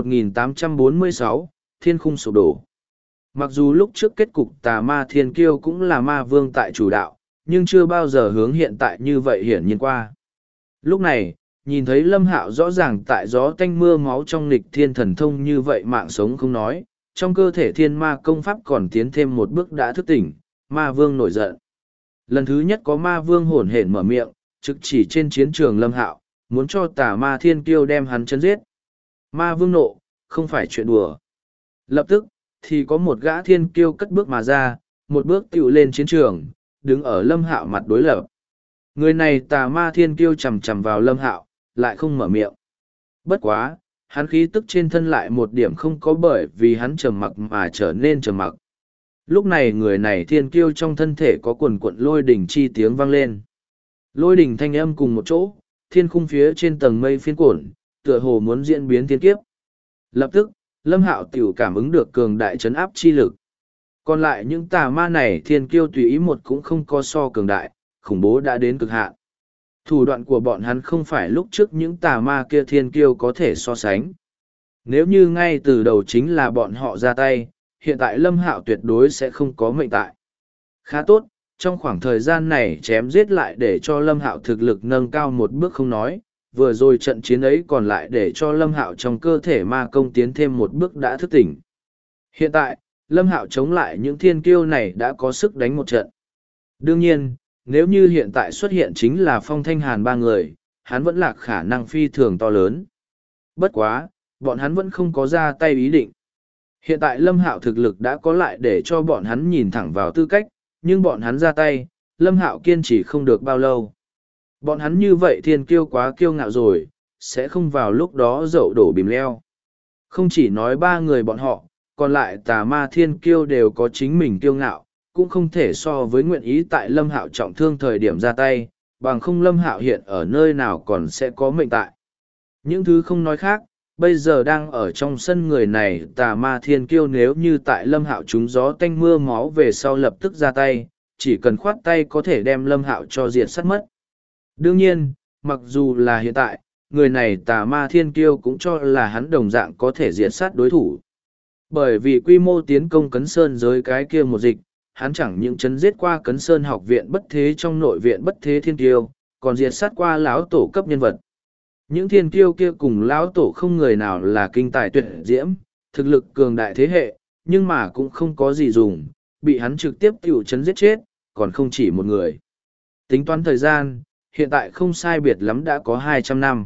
[SPEAKER 1] 1846, thiên khung sụp đổ. Mặc dù lúc trước kết cục tà ma thiên kiêu cũng là ma vương tại chủ đạo, nhưng chưa bao giờ hướng hiện tại như vậy hiển nhiên qua. Lúc này, nhìn thấy Lâm Hạo rõ ràng tại gió tanh mưa máu trong nghịch thiên thần thông như vậy mạng sống không nói, trong cơ thể thiên ma công pháp còn tiến thêm một bước đã thức tỉnh, ma vương nổi giận. Lần thứ nhất có ma vương hổn hển mở miệng, trực chỉ trên chiến trường Lâm Hạo, muốn cho tà ma thiên kiêu đem hắn chấn giết. Ma vương nộ, không phải chuyện đùa. Lập tức, thì có một gã thiên kiêu cất bước mà ra, một bước tựu lên chiến trường, đứng ở Lâm Hạo mặt đối lập. Người này tà ma thiên kiêu chầm chầm vào Lâm Hạo, lại không mở miệng. Bất quá, hắn khí tức trên thân lại một điểm không có bởi vì hắn trầm mặc mà trở nên trầm mặc. Lúc này người này thiên kiêu trong thân thể có quần cuộn lôi đỉnh chi tiếng vang lên. Lôi đỉnh thanh âm cùng một chỗ, thiên khung phía trên tầng mây phiên cuộn, tựa hồ muốn diễn biến thiên kiếp. Lập tức, Lâm Hạo tiểu cảm ứng được cường đại trấn áp chi lực. Còn lại những tà ma này thiên kiêu tùy ý một cũng không có so cường đại, khủng bố đã đến cực hạn. Thủ đoạn của bọn hắn không phải lúc trước những tà ma kia thiên kiêu có thể so sánh. Nếu như ngay từ đầu chính là bọn họ ra tay, hiện tại Lâm Hạo tuyệt đối sẽ không có mệnh tại. Khá tốt, trong khoảng thời gian này chém giết lại để cho Lâm Hạo thực lực nâng cao một bước không nói, vừa rồi trận chiến ấy còn lại để cho Lâm Hạo trong cơ thể ma công tiến thêm một bước đã thức tỉnh. Hiện tại, Lâm Hạo chống lại những thiên kiêu này đã có sức đánh một trận. Đương nhiên, nếu như hiện tại xuất hiện chính là Phong Thanh Hàn ba người, hắn vẫn là khả năng phi thường to lớn. Bất quá, bọn hắn vẫn không có ra tay ý định. Hiện tại Lâm Hạo thực lực đã có lại để cho bọn hắn nhìn thẳng vào tư cách, nhưng bọn hắn ra tay, Lâm Hạo kiên trì không được bao lâu. Bọn hắn như vậy thiên kiêu quá kiêu ngạo rồi, sẽ không vào lúc đó dậu đổ bìm leo. Không chỉ nói ba người bọn họ, còn lại tà ma thiên kiêu đều có chính mình kiêu ngạo, cũng không thể so với nguyện ý tại Lâm Hạo trọng thương thời điểm ra tay, bằng không Lâm Hạo hiện ở nơi nào còn sẽ có mệnh tại. Những thứ không nói khác, bây giờ đang ở trong sân người này tà ma thiên kiêu nếu như tại Lâm Hạo trúng gió tanh mưa máu về sau lập tức ra tay, chỉ cần khoát tay có thể đem Lâm Hạo cho diệt sát mất. Đương nhiên, mặc dù là hiện tại, người này tà ma thiên kiêu cũng cho là hắn đồng dạng có thể diệt sát đối thủ. Bởi vì quy mô tiến công Cấn Sơn giới cái kia một dịch, hắn chẳng những chấn giết qua Cấn Sơn học viện bất thế trong nội viện bất thế thiên kiêu, còn diệt sát qua lão tổ cấp nhân vật. Những thiên kiêu kia cùng lão tổ không người nào là kinh tài tuyệt diễm, thực lực cường đại thế hệ, nhưng mà cũng không có gì dùng, bị hắn trực tiếp tiểu chấn giết chết, còn không chỉ một người. Tính toán thời gian, hiện tại không sai biệt lắm đã có 200 năm.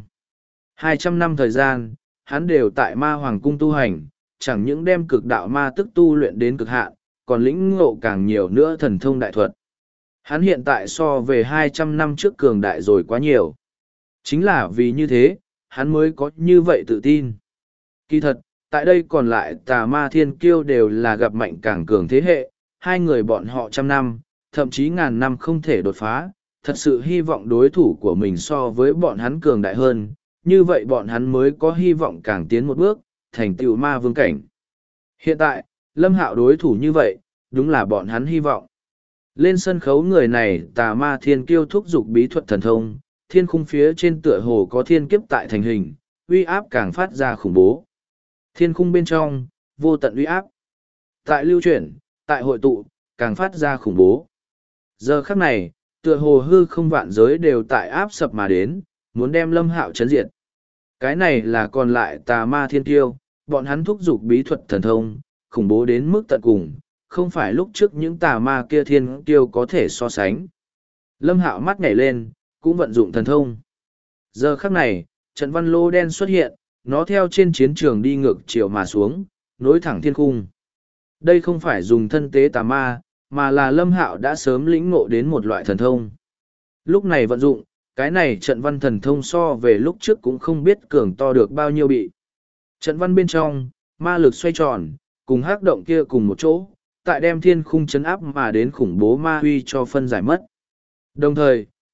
[SPEAKER 1] 200 năm thời gian, hắn đều tại ma hoàng cung tu hành, chẳng những đem cực đạo ma tức tu luyện đến cực hạn, còn lĩnh ngộ càng nhiều nữa thần thông đại thuật. Hắn hiện tại so về 200 năm trước cường đại rồi quá nhiều. Chính là vì như thế, hắn mới có như vậy tự tin. Kỳ thật, tại đây còn lại tà ma thiên kiêu đều là gặp mạnh càng cường thế hệ, hai người bọn họ trăm năm, thậm chí ngàn năm không thể đột phá, thật sự hy vọng đối thủ của mình so với bọn hắn cường đại hơn, như vậy bọn hắn mới có hy vọng càng tiến một bước, thành tựu ma vương cảnh. Hiện tại, Lâm Hạo đối thủ như vậy, đúng là bọn hắn hy vọng. Lên sân khấu người này tà ma thiên kiêu thúc giục bí thuật thần thông, thiên khung phía trên tựa hồ có thiên kiếp tại thành hình, uy áp càng phát ra khủng bố. Thiên khung bên trong, vô tận uy áp. Tại lưu chuyển, tại hội tụ, càng phát ra khủng bố. Giờ khắc này, tựa hồ hư không vạn giới đều tại áp sập mà đến, muốn đem Lâm Hạo chấn diệt. Cái này là còn lại tà ma thiên kiêu, bọn hắn thúc giục bí thuật thần thông, khủng bố đến mức tận cùng, không phải lúc trước những tà ma kia thiên kiêu có thể so sánh. Lâm Hạo mắt nhảy lên, cũng vận dụng thần thông. Giờ khắc này, trận văn lô đen xuất hiện, nó theo trên chiến trường đi ngược chiều mà xuống, nối thẳng thiên khung. Đây không phải dùng thân tế tà ma, mà là Lâm Hạo đã sớm lĩnh ngộ đến một loại thần thông. Lúc này vận dụng, cái này trận văn thần thông so về lúc trước cũng không biết cường to được bao nhiêu bị. Trận văn bên trong, ma lực xoay tròn, cùng hắc động kia cùng một chỗ, tại đem thiên khung chấn áp mà đến khủng bố ma huy cho phân giải mất. Đồng thời,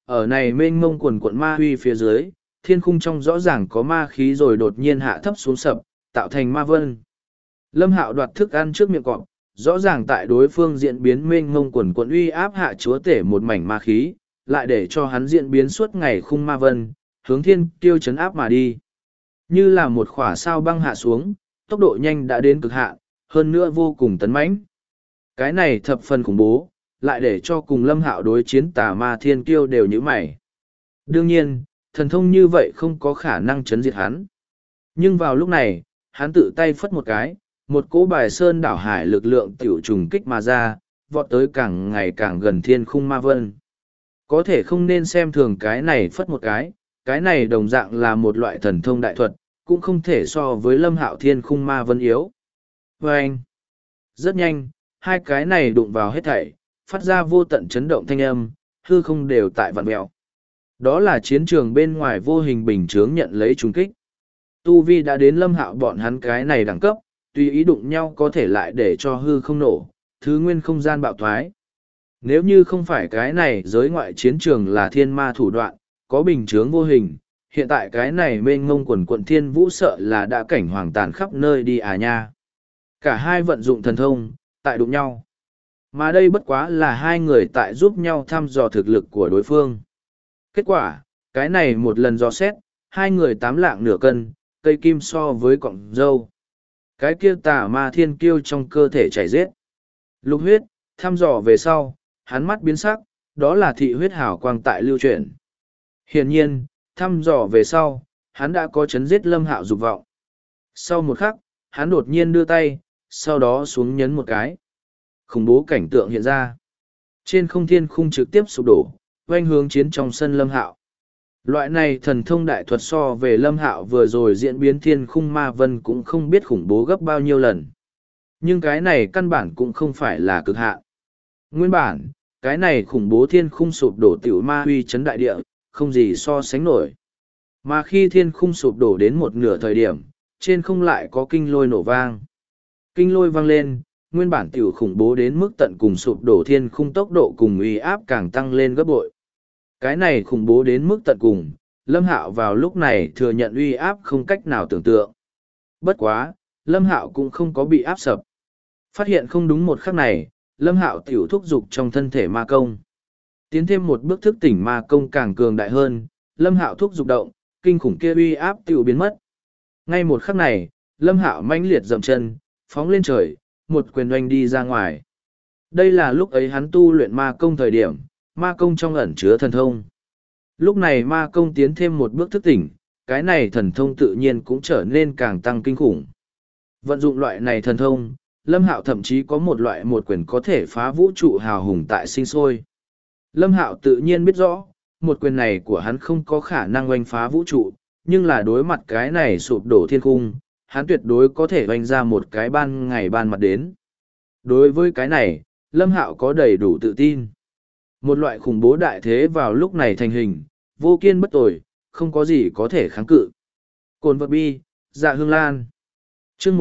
[SPEAKER 1] ở này mênh mông quần quận ma huy phía dưới, thiên khung trong rõ ràng có ma khí rồi đột nhiên hạ thấp xuống sập, tạo thành ma vân. Lâm Hạo đoạt thức ăn trước miệng cọp, rõ ràng tại đối phương diễn biến mênh mông quần quận uy áp hạ chúa tể một mảnh ma khí, lại để cho hắn diễn biến suốt ngày khung ma vân, hướng thiên kiêu chấn áp mà đi. Như là một khỏa sao băng hạ xuống, tốc độ nhanh đã đến cực hạn, hơn nữa vô cùng tấn mãnh. Cái này thập phần khủng bố, lại để cho cùng Lâm Hạo đối chiến tà ma thiên kiêu đều như mày. Đương nhiên, thần thông như vậy không có khả năng chấn diệt hắn. Nhưng vào lúc này, hắn tự tay phất một cái, một cỗ bài sơn đảo hải lực lượng tiểu trùng kích mà ra, vọt tới càng ngày càng gần thiên khung ma vân. Có thể không nên xem thường cái này phất một cái này đồng dạng là một loại thần thông đại thuật, cũng không thể so với Lâm Hạo thiên khung ma vân yếu. Và anh, rất nhanh, hai cái này đụng vào hết thảy, phát ra vô tận chấn động thanh âm, hư không đều tại vạn mẹo. Đó là chiến trường bên ngoài vô hình bình chướng nhận lấy trùng kích. Tu vi đã đến Lâm Hạo bọn hắn cái này đẳng cấp, tùy ý đụng nhau có thể lại để cho hư không nổ, thứ nguyên không gian bạo thoái. Nếu như không phải cái này giới ngoại chiến trường là thiên ma thủ đoạn, có bình chướng vô hình, hiện tại cái này mênh ngông quần quận thiên vũ sợ là đã cảnh hoàng tàn khắp nơi đi à nha. Cả hai vận dụng thần thông, tại đụng nhau. Mà đây bất quá là hai người tại giúp nhau thăm dò thực lực của đối phương. Kết quả, cái này một lần dò xét, hai người 8 lạng nửa cân, cây kim so với cọng dâu. Cái kia tà ma thiên kiêu trong cơ thể chảy giết. Lục huyết, thăm dò về sau, hắn mắt biến sắc, đó là thị huyết hào quang tại lưu chuyển. Hiển nhiên, thăm dò về sau, hắn đã có chấn giết Lâm Hạo dục vọng. Sau một khắc, hắn đột nhiên đưa tay, sau đó xuống nhấn một cái. Khủng bố cảnh tượng hiện ra. Trên không thiên khung trực tiếp sụp đổ, oanh hướng chiến trong sân Lâm Hạo. Loại này thần thông đại thuật so về Lâm Hạo vừa rồi diễn biến thiên khung ma vân cũng không biết khủng bố gấp bao nhiêu lần. Nhưng cái này căn bản cũng không phải là cực hạn. Nguyên bản, cái này khủng bố thiên khung sụp đổ tiểu ma huy chấn đại địa, không gì so sánh nổi. Mà khi thiên khung sụp đổ đến một nửa thời điểm, trên không lại có kinh lôi nổ vang. Kinh lôi vang lên, nguyên bản tiểu khủng bố đến mức tận cùng sụp đổ thiên khung tốc độ cùng uy áp càng tăng lên gấp bội. Cái này khủng bố đến mức tận cùng, Lâm Hạo vào lúc này thừa nhận uy áp không cách nào tưởng tượng. Bất quá, Lâm Hạo cũng không có bị áp sập. Phát hiện không đúng một khắc này, Lâm Hạo tiểu thúc dục trong thân thể ma công. Tiến thêm một bước thức tỉnh ma công càng cường đại hơn, Lâm Hạo thúc dục động, kinh khủng kia uy áp tiểu biến mất. Ngay một khắc này, Lâm Hạo mãnh liệt dậm chân, phóng lên trời, một quyền oanh đi ra ngoài. Đây là lúc ấy hắn tu luyện ma công thời điểm, ma công trong ẩn chứa thần thông. Lúc này ma công tiến thêm một bước thức tỉnh, cái này thần thông tự nhiên cũng trở nên càng tăng kinh khủng. Vận dụng loại này thần thông, Lâm Hạo thậm chí có một loại một quyền có thể phá vũ trụ hào hùng tại sinh sôi. Lâm Hạo tự nhiên biết rõ, một quyền này của hắn không có khả năng oanh phá vũ trụ, nhưng là đối mặt cái này sụp đổ thiên khung, hắn tuyệt đối có thể oanh ra một cái ban ngày ban mặt đến. Đối với cái này, Lâm Hạo có đầy đủ tự tin. Một loại khủng bố đại thế vào lúc này thành hình, vô kiên bất tồi, không có gì có thể kháng cự. Cồn vật bi, dạ hương lan. chương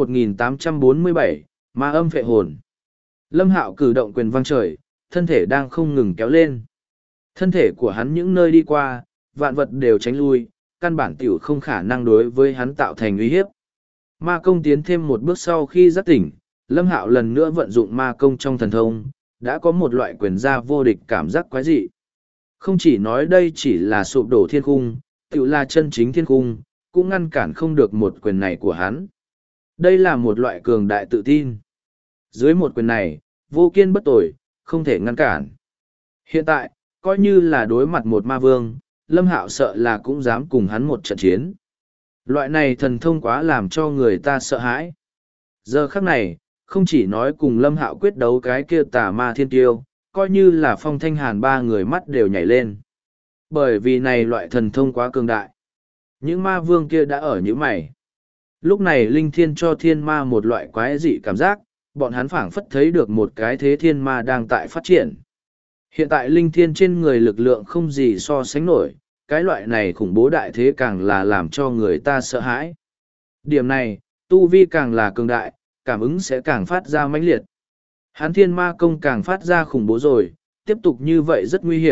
[SPEAKER 1] 1847, ma âm phệ hồn. Lâm Hạo cử động quyền vang trời, thân thể đang không ngừng kéo lên. Thân thể của hắn những nơi đi qua, vạn vật đều tránh lui, căn bản tiểu không khả năng đối với hắn tạo thành uy hiếp. Ma công tiến thêm một bước sau khi giác tỉnh, Lâm Hạo lần nữa vận dụng ma công trong thần thông, đã có một loại quyền gia vô địch cảm giác quái dị. Không chỉ nói đây chỉ là sụp đổ thiên khung, tự là chân chính thiên khung, cũng ngăn cản không được một quyền này của hắn. Đây là một loại cường đại tự tin. Dưới một quyền này, vô kiên bất tồi, không thể ngăn cản. Hiện tại, coi như là đối mặt một ma vương, Lâm Hạo sợ là cũng dám cùng hắn một trận chiến. Loại này thần thông quá làm cho người ta sợ hãi. Giờ khắc này, không chỉ nói cùng Lâm Hạo quyết đấu cái kia tà ma thiên tiêu, coi như là Phong Thanh Hàn ba người mắt đều nhảy lên. Bởi vì này loại thần thông quá cường đại. Những ma vương kia đã ở những mày. Lúc này Linh Thiên cho thiên ma một loại quái dị cảm giác, bọn hắn phảng phất thấy được một cái thế thiên ma đang tại phát triển. Hiện tại Linh Thiên trên người lực lượng không gì so sánh nổi, cái loại này khủng bố đại thế càng là làm cho người ta sợ hãi. Điểm này, tu vi càng là cường đại, cảm ứng sẽ càng phát ra mãnh liệt. Hán thiên ma công càng phát ra khủng bố rồi, tiếp tục như vậy rất nguy hiểm,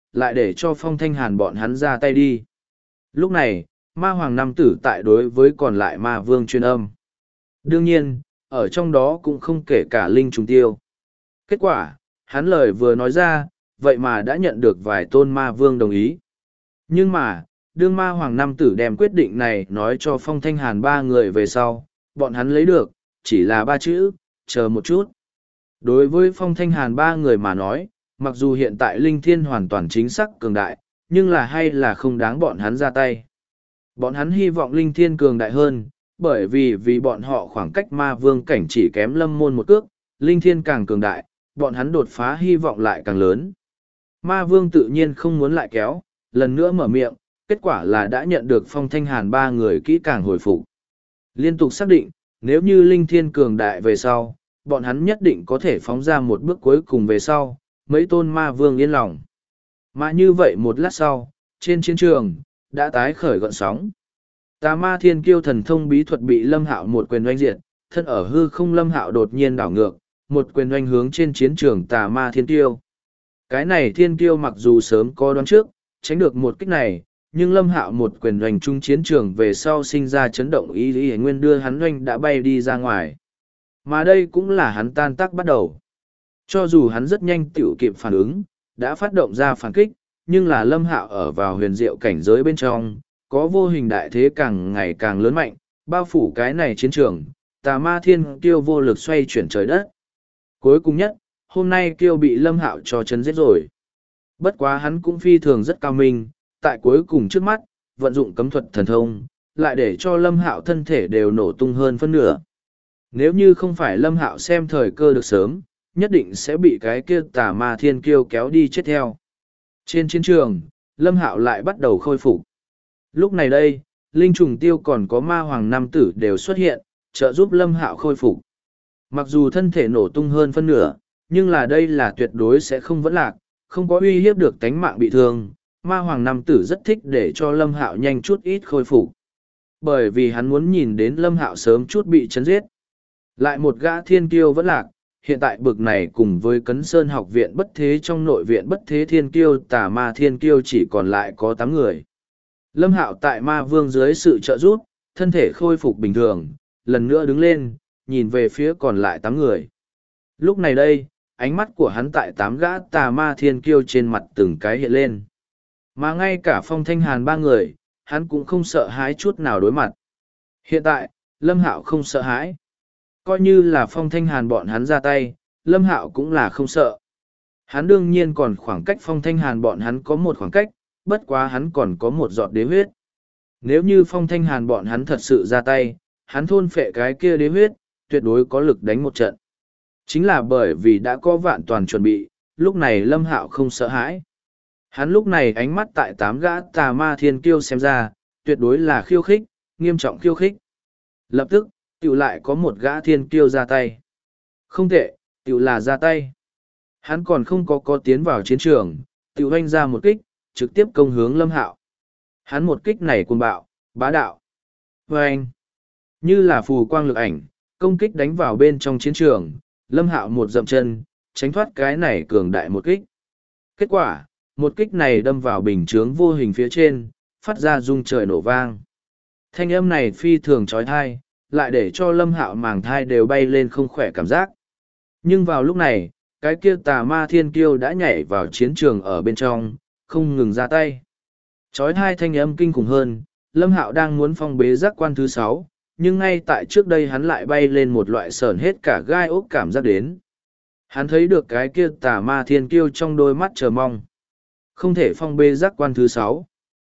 [SPEAKER 1] lại để cho Phong Thanh Hàn bọn hắn ra tay đi. Lúc này, ma hoàng nam tử tại đối với còn lại ma vương truyền âm. Đương nhiên, ở trong đó cũng không kể cả linh trùng tiêu. Kết quả, hắn lời vừa nói ra, vậy mà đã nhận được vài tôn ma vương đồng ý. Nhưng mà, đương ma hoàng nam tử đem quyết định này nói cho Phong Thanh Hàn ba người về sau, bọn hắn lấy được, chỉ là ba chữ, chờ một chút. Đối với Phong Thanh Hàn ba người mà nói, mặc dù hiện tại linh thiên hoàn toàn chính xác cường đại, nhưng là hay là không đáng bọn hắn ra tay. Bọn hắn hy vọng linh thiên cường đại hơn, bởi vì bọn họ khoảng cách ma vương cảnh chỉ kém lâm môn một cước, linh thiên càng cường đại, bọn hắn đột phá hy vọng lại càng lớn. Ma vương tự nhiên không muốn lại kéo, lần nữa mở miệng, kết quả là đã nhận được Phong Thanh Hàn ba người kỹ càng hồi phục. Liên tục xác định, nếu như linh thiên cường đại về sau, bọn hắn nhất định có thể phóng ra một bước cuối cùng về sau, mấy tôn ma vương yên lòng. Mà như vậy một lát sau, trên chiến trường, đã tái khởi gọn sóng. Tà ma thiên kiêu thần thông bí thuật bị Lâm Hạo một quyền oanh diệt, thân ở hư không Lâm Hạo đột nhiên đảo ngược, một quyền oanh hướng trên chiến trường tà ma thiên kiêu. Cái này thiên kiêu mặc dù sớm có đoán trước, tránh được một kích này, nhưng Lâm Hạo một quyền oanh trung chiến trường về sau sinh ra chấn động ý lý nguyên đưa hắn oanh đã bay đi ra ngoài. Mà đây cũng là hắn tan tác bắt đầu. Cho dù hắn rất nhanh tiểu kịp phản ứng, đã phát động ra phản kích, nhưng là Lâm Hạo ở vào huyền diệu cảnh giới bên trong, có vô hình đại thế càng ngày càng lớn mạnh, bao phủ cái này chiến trường, tà ma thiên kiêu vô lực xoay chuyển trời đất. Cuối cùng nhất, hôm nay kiêu bị Lâm Hạo cho chấn giết rồi. Bất quá hắn cũng phi thường rất cao minh, tại cuối cùng trước mắt, vận dụng cấm thuật thần thông, lại để cho Lâm Hạo thân thể đều nổ tung hơn phân nửa. Nếu như không phải Lâm Hạo xem thời cơ được sớm, nhất định sẽ bị cái kia tà ma thiên kiêu kéo đi chết theo. Trên chiến trường, Lâm Hạo lại bắt đầu khôi phục. Lúc này đây, linh trùng tiêu còn có ma hoàng nam tử đều xuất hiện, trợ giúp Lâm Hạo khôi phục. Mặc dù thân thể nổ tung hơn phân nửa, nhưng là đây là tuyệt đối sẽ không vẫn lạc, không có uy hiếp được tánh mạng bị thương. Ma hoàng nam tử rất thích để cho Lâm Hạo nhanh chút ít khôi phục. Bởi vì hắn muốn nhìn đến Lâm Hạo sớm chút bị chấn giết. Lại một gã thiên kiêu vẫn lạc, hiện tại bực này cùng với Cấn Sơn học viện bất thế trong nội viện bất thế thiên kiêu tà ma thiên kiêu chỉ còn lại có 8 người. Lâm Hạo tại ma vương dưới sự trợ giúp, thân thể khôi phục bình thường, lần nữa đứng lên, nhìn về phía còn lại 8 người. Lúc này đây, ánh mắt của hắn tại 8 gã tà ma thiên kiêu trên mặt từng cái hiện lên. Mà ngay cả Phong Thanh Hàn 3 người, hắn cũng không sợ hãi chút nào đối mặt. Hiện tại, Lâm Hạo không sợ hãi. Coi như là Phong Thanh Hàn bọn hắn ra tay, Lâm Hạo cũng là không sợ. Hắn đương nhiên còn khoảng cách Phong Thanh Hàn bọn hắn có một khoảng cách, bất quá hắn còn có một giọt đế huyết. Nếu như Phong Thanh Hàn bọn hắn thật sự ra tay, hắn thôn phệ cái kia đế huyết, tuyệt đối có lực đánh một trận. Chính là bởi vì đã có vạn toàn chuẩn bị, lúc này Lâm Hạo không sợ hãi. Hắn lúc này ánh mắt tại 8 gã tà ma thiên kiêu xem ra, tuyệt đối là khiêu khích, nghiêm trọng khiêu khích. Lập tức, tiểu lại có một gã thiên kiêu ra tay. Không tệ, tiểu là ra tay. Hắn còn không có tiến vào chiến trường, tiểu hoanh ra một kích, trực tiếp công hướng Lâm Hạo. Hắn một kích này cuồng bạo, bá đạo. Vâng! Như là phù quang lực ảnh, công kích đánh vào bên trong chiến trường, Lâm Hạo một dậm chân, tránh thoát cái này cường đại một kích. Kết quả, một kích này đâm vào bình chướng vô hình phía trên, phát ra rung trời nổ vang. Thanh âm này phi thường trói thai, lại để cho Lâm Hạo màng thai đều bay lên không khỏe cảm giác. Nhưng vào lúc này, cái kia tà ma thiên kiêu đã nhảy vào chiến trường ở bên trong, không ngừng ra tay. Trói thai thanh âm kinh khủng hơn, Lâm Hạo đang muốn phong bế giác quan thứ 6, nhưng ngay tại trước đây hắn lại bay lên một loại sởn hết cả gai ốc cảm giác đến. Hắn thấy được cái kia tà ma thiên kiêu trong đôi mắt chờ mong. Không thể phong bế giác quan thứ 6.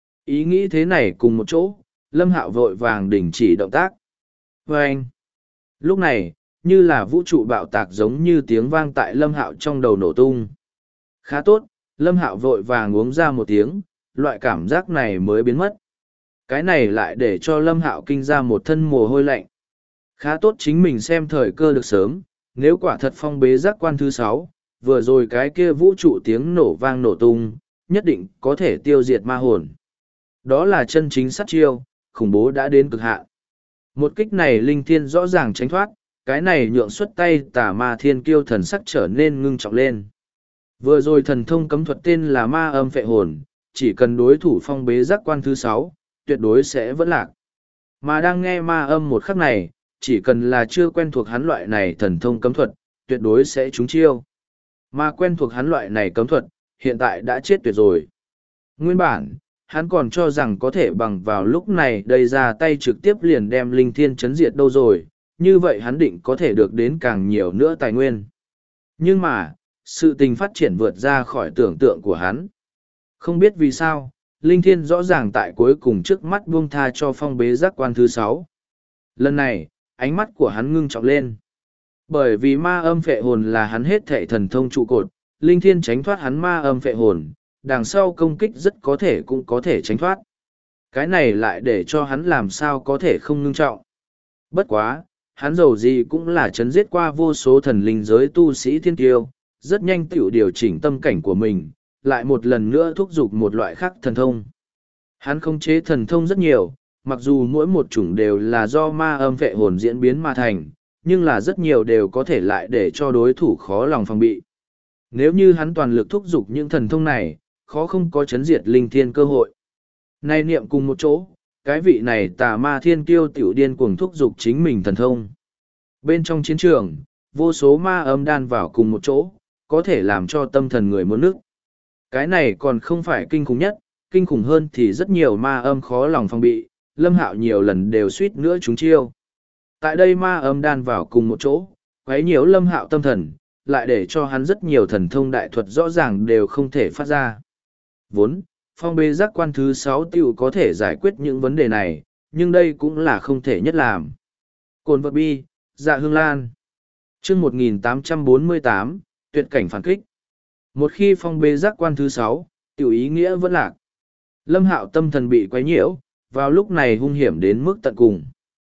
[SPEAKER 1] Ý nghĩ thế này cùng một chỗ, Lâm Hạo vội vàng đình chỉ động tác. Vâng! Lúc này, như là vũ trụ bạo tạc giống như tiếng vang tại Lâm Hạo trong đầu nổ tung. Khá tốt, Lâm Hạo vội vàng uống ra một tiếng, loại cảm giác này mới biến mất. Cái này lại để cho Lâm Hạo kinh ra một thân mồ hôi lạnh. Khá tốt chính mình xem thời cơ được sớm, nếu quả thật phong bế giác quan thứ 6, vừa rồi cái kia vũ trụ tiếng nổ vang nổ tung, nhất định có thể tiêu diệt ma hồn. Đó là chân chính sát chiêu, khủng bố đã đến cực hạn. Một kích này linh thiên rõ ràng tránh thoát, cái này nhượng xuất tay tà ma thiên kiêu thần sắc trở nên ngưng trọng lên. Vừa rồi thần thông cấm thuật tên là ma âm phệ hồn, chỉ cần đối thủ phong bế giác quan thứ 6, tuyệt đối sẽ vẫn lạc. Mà đang nghe ma âm một khắc này, chỉ cần là chưa quen thuộc hắn loại này thần thông cấm thuật, tuyệt đối sẽ trúng chiêu. Mà quen thuộc hắn loại này cấm thuật, hiện tại đã chết tuyệt rồi. Nguyên bản, hắn còn cho rằng có thể bằng vào lúc này đây ra tay trực tiếp liền đem linh thiên chấn diệt đâu rồi, như vậy hắn định có thể được đến càng nhiều nữa tài nguyên. Nhưng mà, sự tình phát triển vượt ra khỏi tưởng tượng của hắn. Không biết vì sao, linh thiên rõ ràng tại cuối cùng trước mắt buông tha cho phong bế giác quan thứ 6. Lần này, ánh mắt của hắn ngưng trọng lên. Bởi vì ma âm phệ hồn là hắn hết thệ thần thông trụ cột, linh thiên tránh thoát hắn ma âm phệ hồn, đằng sau công kích rất có thể cũng có thể tránh thoát. Cái này lại để cho hắn làm sao có thể không ngưng trọng. Bất quá, hắn dầu gì cũng là chấn giết qua vô số thần linh giới tu sĩ thiên tiêu, rất nhanh tiểu điều chỉnh tâm cảnh của mình, lại một lần nữa thúc giục một loại khác thần thông. Hắn khống chế thần thông rất nhiều, mặc dù mỗi một chủng đều là do ma âm phệ hồn diễn biến mà thành, nhưng là rất nhiều đều có thể lại để cho đối thủ khó lòng phòng bị. Nếu như hắn toàn lực thúc giục những thần thông này, khó không có chấn diệt linh thiên cơ hội. Nay niệm cùng một chỗ, cái vị này tà ma thiên kiêu tiểu điên cuồng thúc giục chính mình thần thông. Bên trong chiến trường, vô số ma âm đan vào cùng một chỗ, có thể làm cho tâm thần người muốn nức. Cái này còn không phải kinh khủng nhất, kinh khủng hơn thì rất nhiều ma âm khó lòng phòng bị, Lâm Hạo nhiều lần đều suýt nữa trúng chiêu. Tại đây ma âm đan vào cùng một chỗ, quấy nhiễu Lâm Hạo tâm thần, lại để cho hắn rất nhiều thần thông đại thuật rõ ràng đều không thể phát ra. Vốn, phong bế giác quan thứ 6 tiểu có thể giải quyết những vấn đề này, nhưng đây cũng là không thể nhất làm. Cồn vật bi, dạ hương lan. Chương 1848, tuyệt cảnh phản kích. Một khi phong bế giác quan thứ 6, tiểu ý nghĩa vẫn lạc. Lâm Hạo tâm thần bị quấy nhiễu, vào lúc này hung hiểm đến mức tận cùng.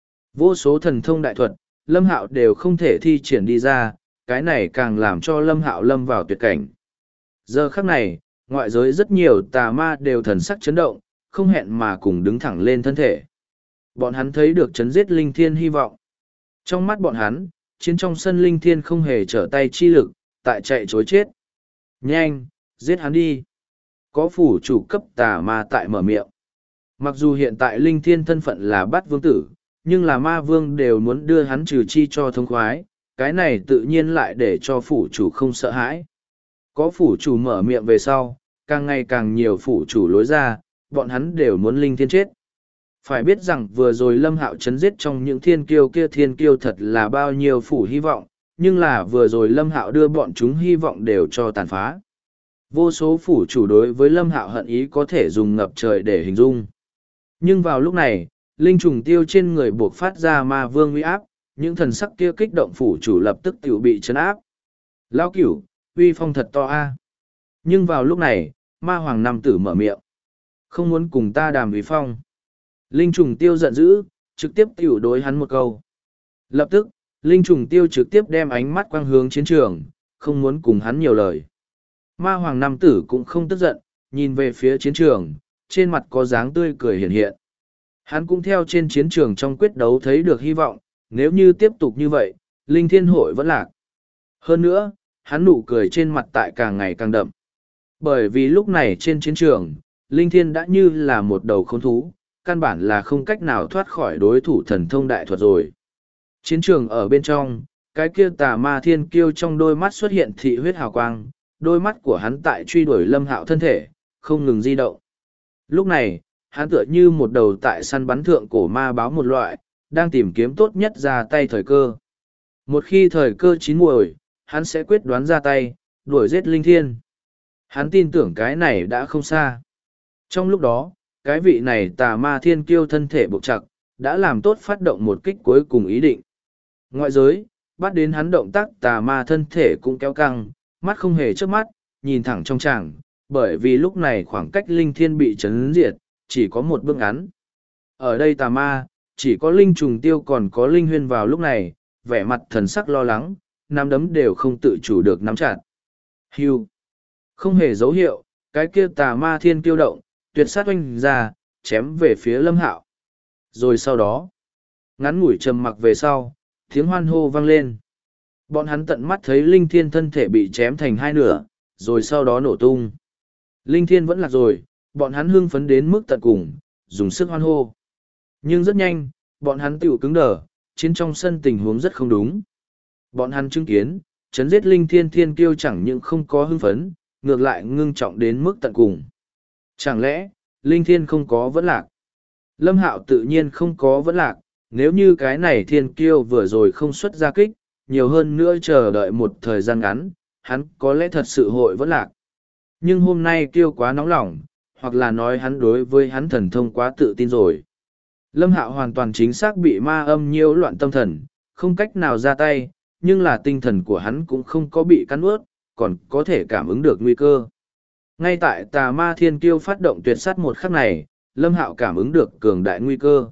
[SPEAKER 1] Vô số thần thông đại thuật, Lâm Hạo đều không thể thi triển đi ra, cái này càng làm cho Lâm Hạo lâm vào tuyệt cảnh. Giờ khắc này, ngoại giới rất nhiều tà ma đều thần sắc chấn động, không hẹn mà cùng đứng thẳng lên thân thể. Bọn hắn thấy được chấn giết linh thiên hy vọng. Trong mắt bọn hắn, chiến trong sân linh thiên không hề trở tay chi lực, tại chạy chối chết. Nhanh, giết hắn đi. Có phủ chủ cấp tà ma tại mở miệng. Mặc dù hiện tại linh thiên thân phận là bát vương tử, nhưng là ma vương đều muốn đưa hắn trừ chi cho thông khoái, cái này tự nhiên lại để cho phủ chủ không sợ hãi. Có phủ chủ mở miệng về sau, càng ngày càng nhiều phủ chủ lối ra, bọn hắn đều muốn linh thiên chết. Phải biết rằng vừa rồi Lâm Hạo chấn giết trong những thiên kiêu kia thiên kiêu thật là bao nhiêu phủ hy vọng, nhưng là vừa rồi Lâm Hạo đưa bọn chúng hy vọng đều cho tàn phá. Vô số phủ chủ đối với Lâm Hạo hận ý có thể dùng ngập trời để hình dung. Nhưng vào lúc này, linh trùng tiêu trên người buộc phát ra ma vương uy áp, những thần sắc kia kích động phủ chủ lập tức tiểu bị chấn áp. Lão cửu, uy phong thật to a. Nhưng vào lúc này, ma hoàng nam tử mở miệng. Không muốn cùng ta đàm uy phong. Linh trùng tiêu giận dữ, trực tiếp tiểu đối hắn một câu. Lập tức, linh trùng tiêu trực tiếp đem ánh mắt quang hướng chiến trường, không muốn cùng hắn nhiều lời. Ma hoàng nam tử cũng không tức giận, nhìn về phía chiến trường, trên mặt có dáng tươi cười hiện hiện. Hắn cũng theo trên chiến trường trong quyết đấu thấy được hy vọng, nếu như tiếp tục như vậy, linh thiên hội vẫn lạc. Hơn nữa, hắn nụ cười trên mặt tại càng ngày càng đậm. Bởi vì lúc này trên chiến trường, linh thiên đã như là một đầu khốn thú, căn bản là không cách nào thoát khỏi đối thủ thần thông đại thuật rồi. Chiến trường ở bên trong, cái kia tà ma thiên kiêu trong đôi mắt xuất hiện thị huyết hào quang, đôi mắt của hắn tại truy đuổi Lâm Hạo thân thể, không ngừng di động. Lúc này, hắn tựa như một đầu tại săn bắn thượng cổ ma báo một loại, đang tìm kiếm tốt nhất ra tay thời cơ. Một khi thời cơ chín muồi, hắn sẽ quyết đoán ra tay, đuổi giết linh thiên. Hắn tin tưởng cái này đã không xa. Trong lúc đó, cái vị này tà ma thiên kiêu thân thể buộc chặt, đã làm tốt phát động một kích cuối cùng ý định. Ngoại giới, bắt đến hắn động tác tà ma thân thể cũng kéo căng, mắt không hề trước mắt, nhìn thẳng trong tràng, bởi vì lúc này khoảng cách linh thiên bị chấn diệt, chỉ có một bước ngắn. Ở đây tà ma, chỉ có linh trùng tiêu còn có linh huyên vào lúc này, vẻ mặt thần sắc lo lắng, nắm đấm đều không tự chủ được nắm chặt. Hưu. Không hề dấu hiệu, cái kia tà ma thiên kiêu động, tuyệt sát oanh ra, chém về phía Lâm Hạo. Rồi sau đó, ngắn ngủi trầm mặc về sau, tiếng hoan hô vang lên. Bọn hắn tận mắt thấy linh thiên thân thể bị chém thành hai nửa, rồi sau đó nổ tung. Linh thiên vẫn lạc rồi, bọn hắn hưng phấn đến mức tận cùng, dùng sức hoan hô. Nhưng rất nhanh, bọn hắn tiểu cứng đờ, chiến trong sân tình huống rất không đúng. Bọn hắn chứng kiến, chấn giết linh thiên thiên kiêu chẳng những không có hưng phấn, ngược lại ngưng trọng đến mức tận cùng. Chẳng lẽ, linh thiên không có vẫn lạc? Lâm Hạo tự nhiên không có vẫn lạc, nếu như cái này thiên kiêu vừa rồi không xuất ra kích, nhiều hơn nữa chờ đợi một thời gian ngắn, hắn có lẽ thật sự hội vẫn lạc. Nhưng hôm nay kiêu quá nóng lòng, hoặc là nói hắn đối với hắn thần thông quá tự tin rồi. Lâm Hạo hoàn toàn chính xác bị ma âm nhiễu loạn tâm thần, không cách nào ra tay, nhưng là tinh thần của hắn cũng không có bị cắn ướt, còn có thể cảm ứng được nguy cơ. Ngay tại tà ma thiên kiêu phát động tuyệt sát một khắc này, Lâm Hạo cảm ứng được cường đại nguy cơ.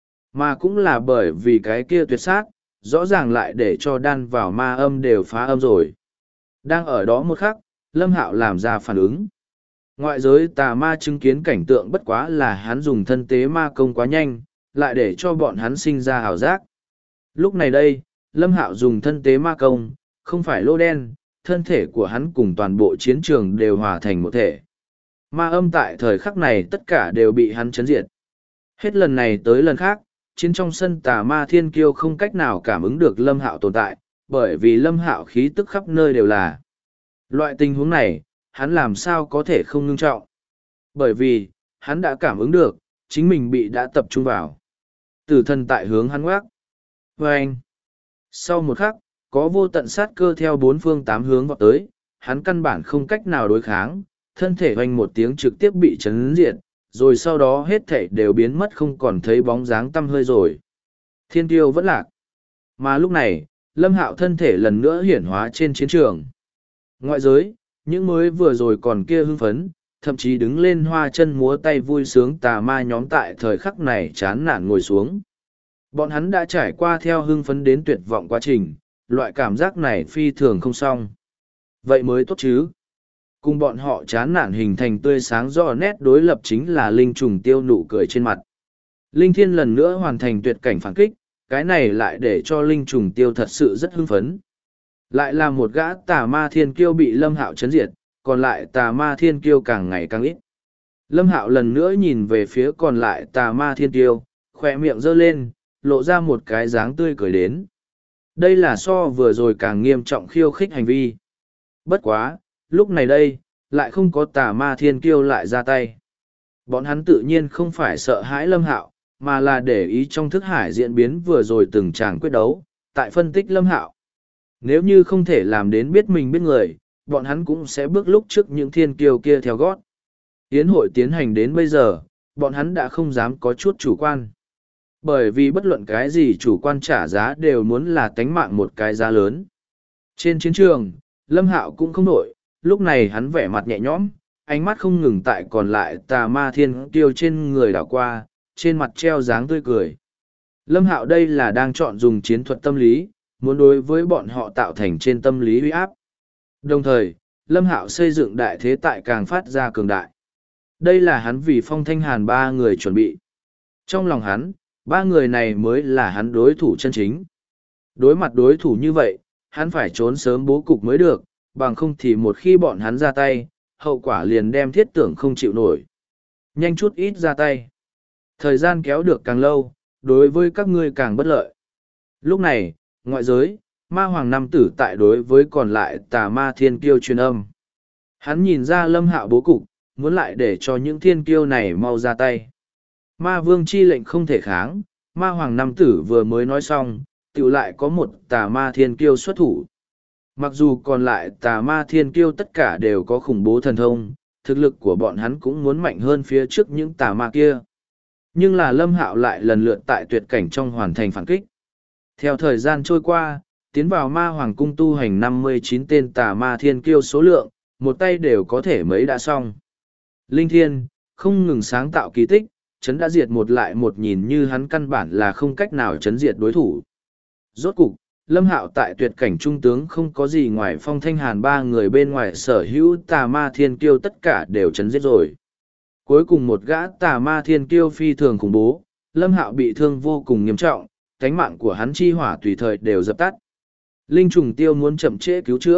[SPEAKER 1] Mà cũng là bởi vì cái kia tuyệt sát, rõ ràng lại để cho đan vào ma âm đều phá âm rồi. Đang ở đó một khắc, Lâm Hạo làm ra phản ứng. Ngoại giới tà ma chứng kiến cảnh tượng bất quá là hắn dùng thân tế ma công quá nhanh, lại để cho bọn hắn sinh ra ảo giác. Lúc này đây, Lâm Hạo dùng thân tế ma công, không phải lô đen, thân thể của hắn cùng toàn bộ chiến trường đều hòa thành một thể. Ma âm tại thời khắc này tất cả đều bị hắn chấn diệt. Hết lần này tới lần khác, chiến trong sân tà ma thiên kiêu không cách nào cảm ứng được Lâm Hạo tồn tại, bởi vì Lâm Hạo khí tức khắp nơi đều là. Loại tình huống này, hắn làm sao có thể không ngưng trọng. Bởi vì, hắn đã cảm ứng được, chính mình bị đã tập trung vào. Tử thần tại hướng hắn ngoác. Và anh, sau một khắc, có vô tận sát cơ theo bốn phương tám hướng vọt tới, hắn căn bản không cách nào đối kháng, thân thể hoành một tiếng trực tiếp bị chấn diệt, rồi sau đó hết thảy đều biến mất không còn thấy bóng dáng tăm hơi rồi. Thiên tiêu vẫn lạc. Mà lúc này, Lâm Hạo thân thể lần nữa hiển hóa trên chiến trường. Ngoại giới, những mới vừa rồi còn kia hưng phấn, thậm chí đứng lên hoa chân múa tay vui sướng tà ma nhóm tại thời khắc này chán nản ngồi xuống. Bọn hắn đã trải qua theo hưng phấn đến tuyệt vọng quá trình, loại cảm giác này phi thường không xong. Vậy mới tốt chứ. Cùng bọn họ chán nản hình thành tươi sáng rõ nét đối lập chính là linh trùng tiêu nụ cười trên mặt. Linh thiên lần nữa hoàn thành tuyệt cảnh phản kích, cái này lại để cho linh trùng tiêu thật sự rất hưng phấn. Lại là một gã tà ma thiên kiêu bị Lâm Hạo chấn diệt, còn lại tà ma thiên kiêu càng ngày càng ít. Lâm Hạo lần nữa nhìn về phía còn lại tà ma thiên kiêu, khỏe miệng giơ lên, lộ ra một cái dáng tươi cười đến. Đây là so vừa rồi càng nghiêm trọng khiêu khích hành vi. Bất quá, lúc này đây, lại không có tà ma thiên kiêu lại ra tay. Bọn hắn tự nhiên không phải sợ hãi Lâm Hạo, mà là để ý trong thức hải diễn biến vừa rồi từng tràng quyết đấu, tại phân tích Lâm Hạo. Nếu như không thể làm đến biết mình biết người, bọn hắn cũng sẽ bước lúc trước những thiên kiêu kia theo gót. Yến hội tiến hành đến bây giờ, bọn hắn đã không dám có chút chủ quan. Bởi vì bất luận cái gì chủ quan trả giá đều muốn là tánh mạng một cái giá lớn. Trên chiến trường, Lâm Hạo cũng không nổi, lúc này hắn vẻ mặt nhẹ nhõm, ánh mắt không ngừng tại còn lại tà ma thiên kiêu trên người đảo qua, trên mặt treo dáng tươi cười. Lâm Hạo đây là đang chọn dùng chiến thuật tâm lý, muốn đối với bọn họ tạo thành trên tâm lý uy áp. Đồng thời, Lâm Hạo xây dựng đại thế tại càng phát ra cường đại. Đây là hắn vì Phong Thanh Hàn ba người chuẩn bị. Trong lòng hắn, ba người này mới là hắn đối thủ chân chính. Đối mặt đối thủ như vậy, hắn phải trốn sớm bố cục mới được, bằng không thì một khi bọn hắn ra tay, hậu quả liền đem thiết tưởng không chịu nổi. Nhanh chút ít ra tay. Thời gian kéo được càng lâu, đối với các ngươi càng bất lợi. Lúc này, ngoại giới, ma hoàng nam tử tại đối với còn lại tà ma thiên kiêu truyền âm. Hắn nhìn ra Lâm Hạo bố cục, muốn lại để cho những thiên kiêu này mau ra tay. Ma vương chi lệnh không thể kháng, ma hoàng nam tử vừa mới nói xong, tự lại có một tà ma thiên kiêu xuất thủ. Mặc dù còn lại tà ma thiên kiêu tất cả đều có khủng bố thần thông, thực lực của bọn hắn cũng muốn mạnh hơn phía trước những tà ma kia. Nhưng là Lâm Hạo lại lần lượt tại tuyệt cảnh trong hoàn thành phản kích. Theo thời gian trôi qua, tiến vào ma hoàng cung tu hành 59 tên tà ma thiên kiêu số lượng, một tay đều có thể mấy đã xong. Linh thiên, không ngừng sáng tạo kỳ tích, chấn đã diệt một lại một nhìn như hắn căn bản là không cách nào chấn diệt đối thủ. Rốt cục, Lâm Hạo tại tuyệt cảnh trung tướng không có gì ngoài Phong Thanh Hàn ba người bên ngoài sở hữu tà ma thiên kiêu tất cả đều chấn giết rồi. Cuối cùng một gã tà ma thiên kiêu phi thường khủng bố, Lâm Hạo bị thương vô cùng nghiêm trọng, cánh mạng của hắn chi hỏa tùy thời đều dập tắt. Linh trùng tiêu muốn chậm trễ cứu chữa,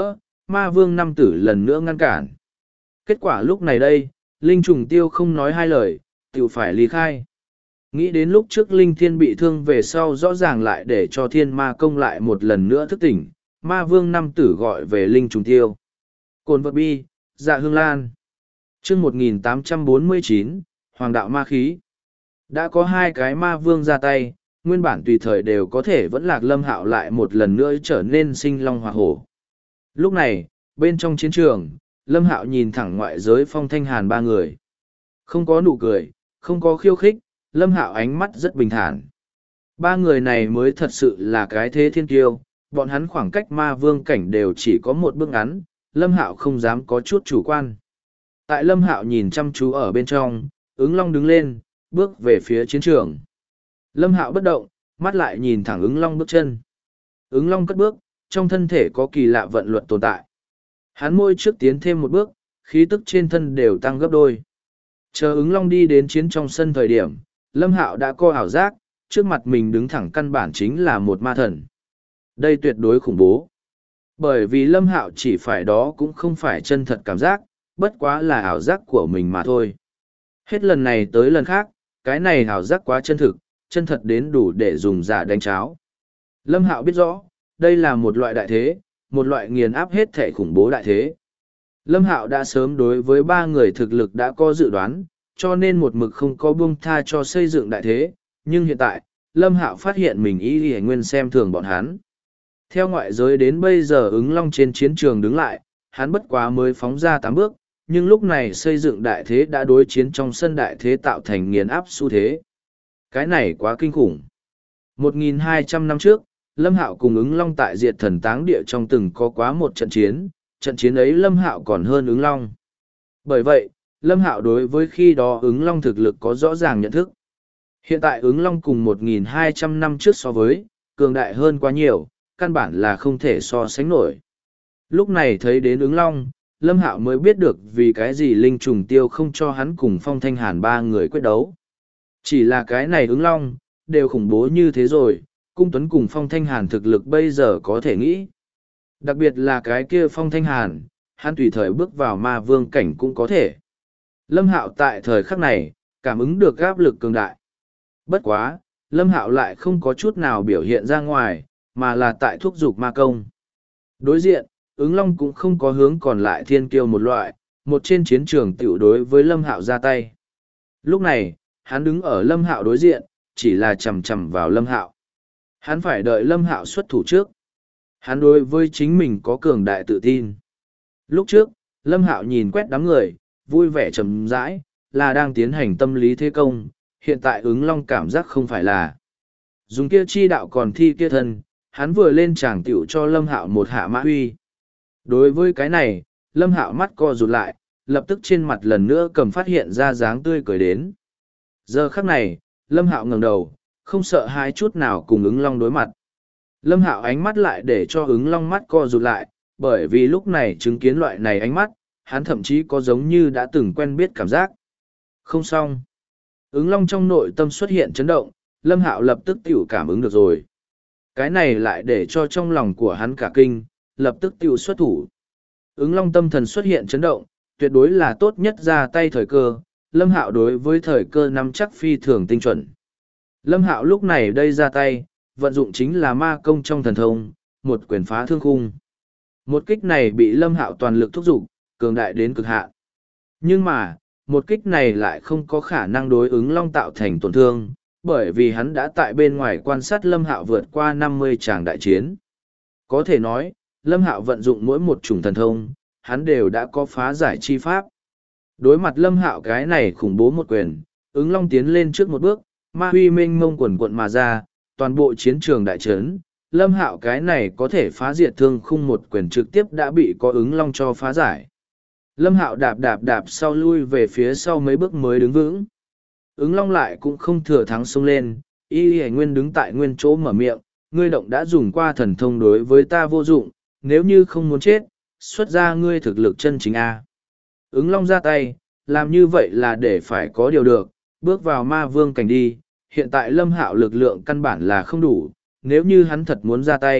[SPEAKER 1] ma vương năm tử lần nữa ngăn cản. Kết quả lúc này đây, Linh Trùng Tiêu không nói hai lời, tự phải ly khai. Nghĩ đến lúc trước Linh Thiên bị thương về sau rõ ràng lại để cho Thiên Ma Công lại một lần nữa thức tỉnh, ma vương năm tử gọi về Linh Trùng Tiêu. Cồn vật bi, dạ hương lan. chương 1849, Hoàng đạo ma khí. Đã có hai cái ma vương ra tay, nguyên bản tùy thời đều có thể vẫn lạc Lâm Hạo lại một lần nữa trở nên sinh long hỏa hổ. Lúc này, bên trong chiến trường, Lâm Hạo nhìn thẳng ngoại giới Phong Thanh Hàn ba người. Không có nụ cười, không có khiêu khích, Lâm Hạo ánh mắt rất bình thản. Ba người này mới thật sự là cái thế thiên kiêu, bọn hắn khoảng cách ma vương cảnh đều chỉ có một bước ngắn, Lâm Hạo không dám có chút chủ quan. Tại Lâm Hạo nhìn chăm chú ở bên trong, ứng long đứng lên, bước về phía chiến trường. Lâm Hạo bất động, mắt lại nhìn thẳng ứng long bước chân. Ứng long cất bước, trong thân thể có kỳ lạ vận luật tồn tại. Hắn môi trước tiến thêm một bước, khí tức trên thân đều tăng gấp đôi. Chờ ứng long đi đến chiến trong sân thời điểm, Lâm Hạo đã có ảo giác, trước mặt mình đứng thẳng căn bản chính là một ma thần. Đây tuyệt đối khủng bố. Bởi vì Lâm Hạo chỉ phải đó cũng không phải chân thật cảm giác, bất quá là ảo giác của mình mà thôi. Hết lần này tới lần khác, cái này ảo giác quá chân thực, chân thật đến đủ để dùng giả đánh cháo. Lâm Hạo biết rõ, đây là một loại đại thế, một loại nghiền áp hết thể khủng bố đại thế. Lâm Hạo đã sớm đối với ba người thực lực đã có dự đoán, cho nên một mực không có buông tha cho xây dựng đại thế, nhưng hiện tại, Lâm Hạo phát hiện mình y nguyên xem thường bọn hắn. Theo ngoại giới đến bây giờ ứng long trên chiến trường đứng lại, hắn bất quá mới phóng ra 8 bước, nhưng lúc này xây dựng đại thế đã đối chiến trong sân đại thế tạo thành nghiền áp xu thế. Cái này quá kinh khủng. 1.200 năm trước, Lâm Hạo cùng ứng long tại diệt thần táng địa trong từng có quá một trận chiến ấy Lâm Hạo còn hơn ứng long. Bởi vậy, Lâm Hạo đối với khi đó ứng long thực lực có rõ ràng nhận thức. Hiện tại ứng long cùng 1.200 năm trước so với, cường đại hơn quá nhiều, căn bản là không thể so sánh nổi. Lúc này thấy đến ứng long, Lâm Hạo mới biết được vì cái gì Linh Trùng Tiêu không cho hắn cùng Phong Thanh Hàn ba người quyết đấu. Chỉ là cái này ứng long, đều khủng bố như thế rồi, Cung Tuấn cùng Phong Thanh Hàn thực lực bây giờ có thể nghĩ. Đặc biệt là cái kia Phong Thanh Hàn, hắn tùy thời bước vào ma vương cảnh cũng có thể. Lâm Hạo tại thời khắc này, cảm ứng được áp lực cường đại. Bất quá, Lâm Hạo lại không có chút nào biểu hiện ra ngoài, mà là tại thúc giục ma công. Đối diện, ứng long cũng không có hướng còn lại thiên kiêu một loại, một trên chiến trường tiểu đối với Lâm Hạo ra tay. Lúc này, hắn đứng ở Lâm Hạo đối diện, chỉ là chầm chầm vào Lâm Hạo. Hắn phải đợi Lâm Hạo xuất thủ trước. Hắn đối với chính mình có cường đại tự tin. Lúc trước, Lâm Hạo nhìn quét đám người, vui vẻ chầm rãi, là đang tiến hành tâm lý thế công, hiện tại ứng long cảm giác không phải là. Dùng kia chi đạo còn thi kia thân, hắn vừa lên tràng tiểu cho Lâm Hạo một hạ mã huy. Đối với cái này, Lâm Hạo mắt co rụt lại, lập tức trên mặt lần nữa cầm phát hiện ra dáng tươi cười đến. Giờ khắc này, Lâm Hạo ngẩng đầu, không sợ hãi chút nào cùng ứng long đối mặt. Lâm Hạo ánh mắt lại để cho ứng long mắt co rụt lại, bởi vì lúc này chứng kiến loại này ánh mắt, hắn thậm chí có giống như đã từng quen biết cảm giác. Không xong. Ứng long trong nội tâm xuất hiện chấn động, Lâm Hạo lập tức tiểu cảm ứng được rồi. Cái này lại để cho trong lòng của hắn cả kinh, lập tức tiểu xuất thủ. Ứng long tâm thần xuất hiện chấn động, tuyệt đối là tốt nhất ra tay thời cơ, Lâm Hạo đối với thời cơ nắm chắc phi thường tinh chuẩn. Lâm Hạo lúc này đây ra tay, vận dụng chính là ma công trong thần thông, một quyền phá thương khung. Một kích này bị Lâm Hạo toàn lực thúc giục, cường đại đến cực hạn. Nhưng mà, một kích này lại không có khả năng đối ứng long tạo thành tổn thương, bởi vì hắn đã tại bên ngoài quan sát Lâm Hạo vượt qua 50 tràng đại chiến. Có thể nói, Lâm Hạo vận dụng mỗi một chủng thần thông, hắn đều đã có phá giải chi pháp. Đối mặt Lâm Hạo cái này khủng bố một quyền, ứng long tiến lên trước một bước, ma huy mênh mông quần quận mà ra, toàn bộ chiến trường đại trấn. Lâm Hạo cái này có thể phá diệt thương khung một quyền trực tiếp đã bị có ứng long cho phá giải. Lâm Hạo đạp đạp đạp sau lui về phía sau mấy bước mới đứng vững. Ứng long lại cũng không thừa thắng xông lên, y nguyên đứng tại nguyên chỗ mở miệng, ngươi động đã dùng qua thần thông đối với ta vô dụng, nếu như không muốn chết, xuất ra ngươi thực lực chân chính A. Ứng long ra tay, làm như vậy là để phải có điều được, bước vào ma vương cảnh đi, hiện tại Lâm Hạo lực lượng căn bản là không đủ, nếu như hắn thật muốn ra tay,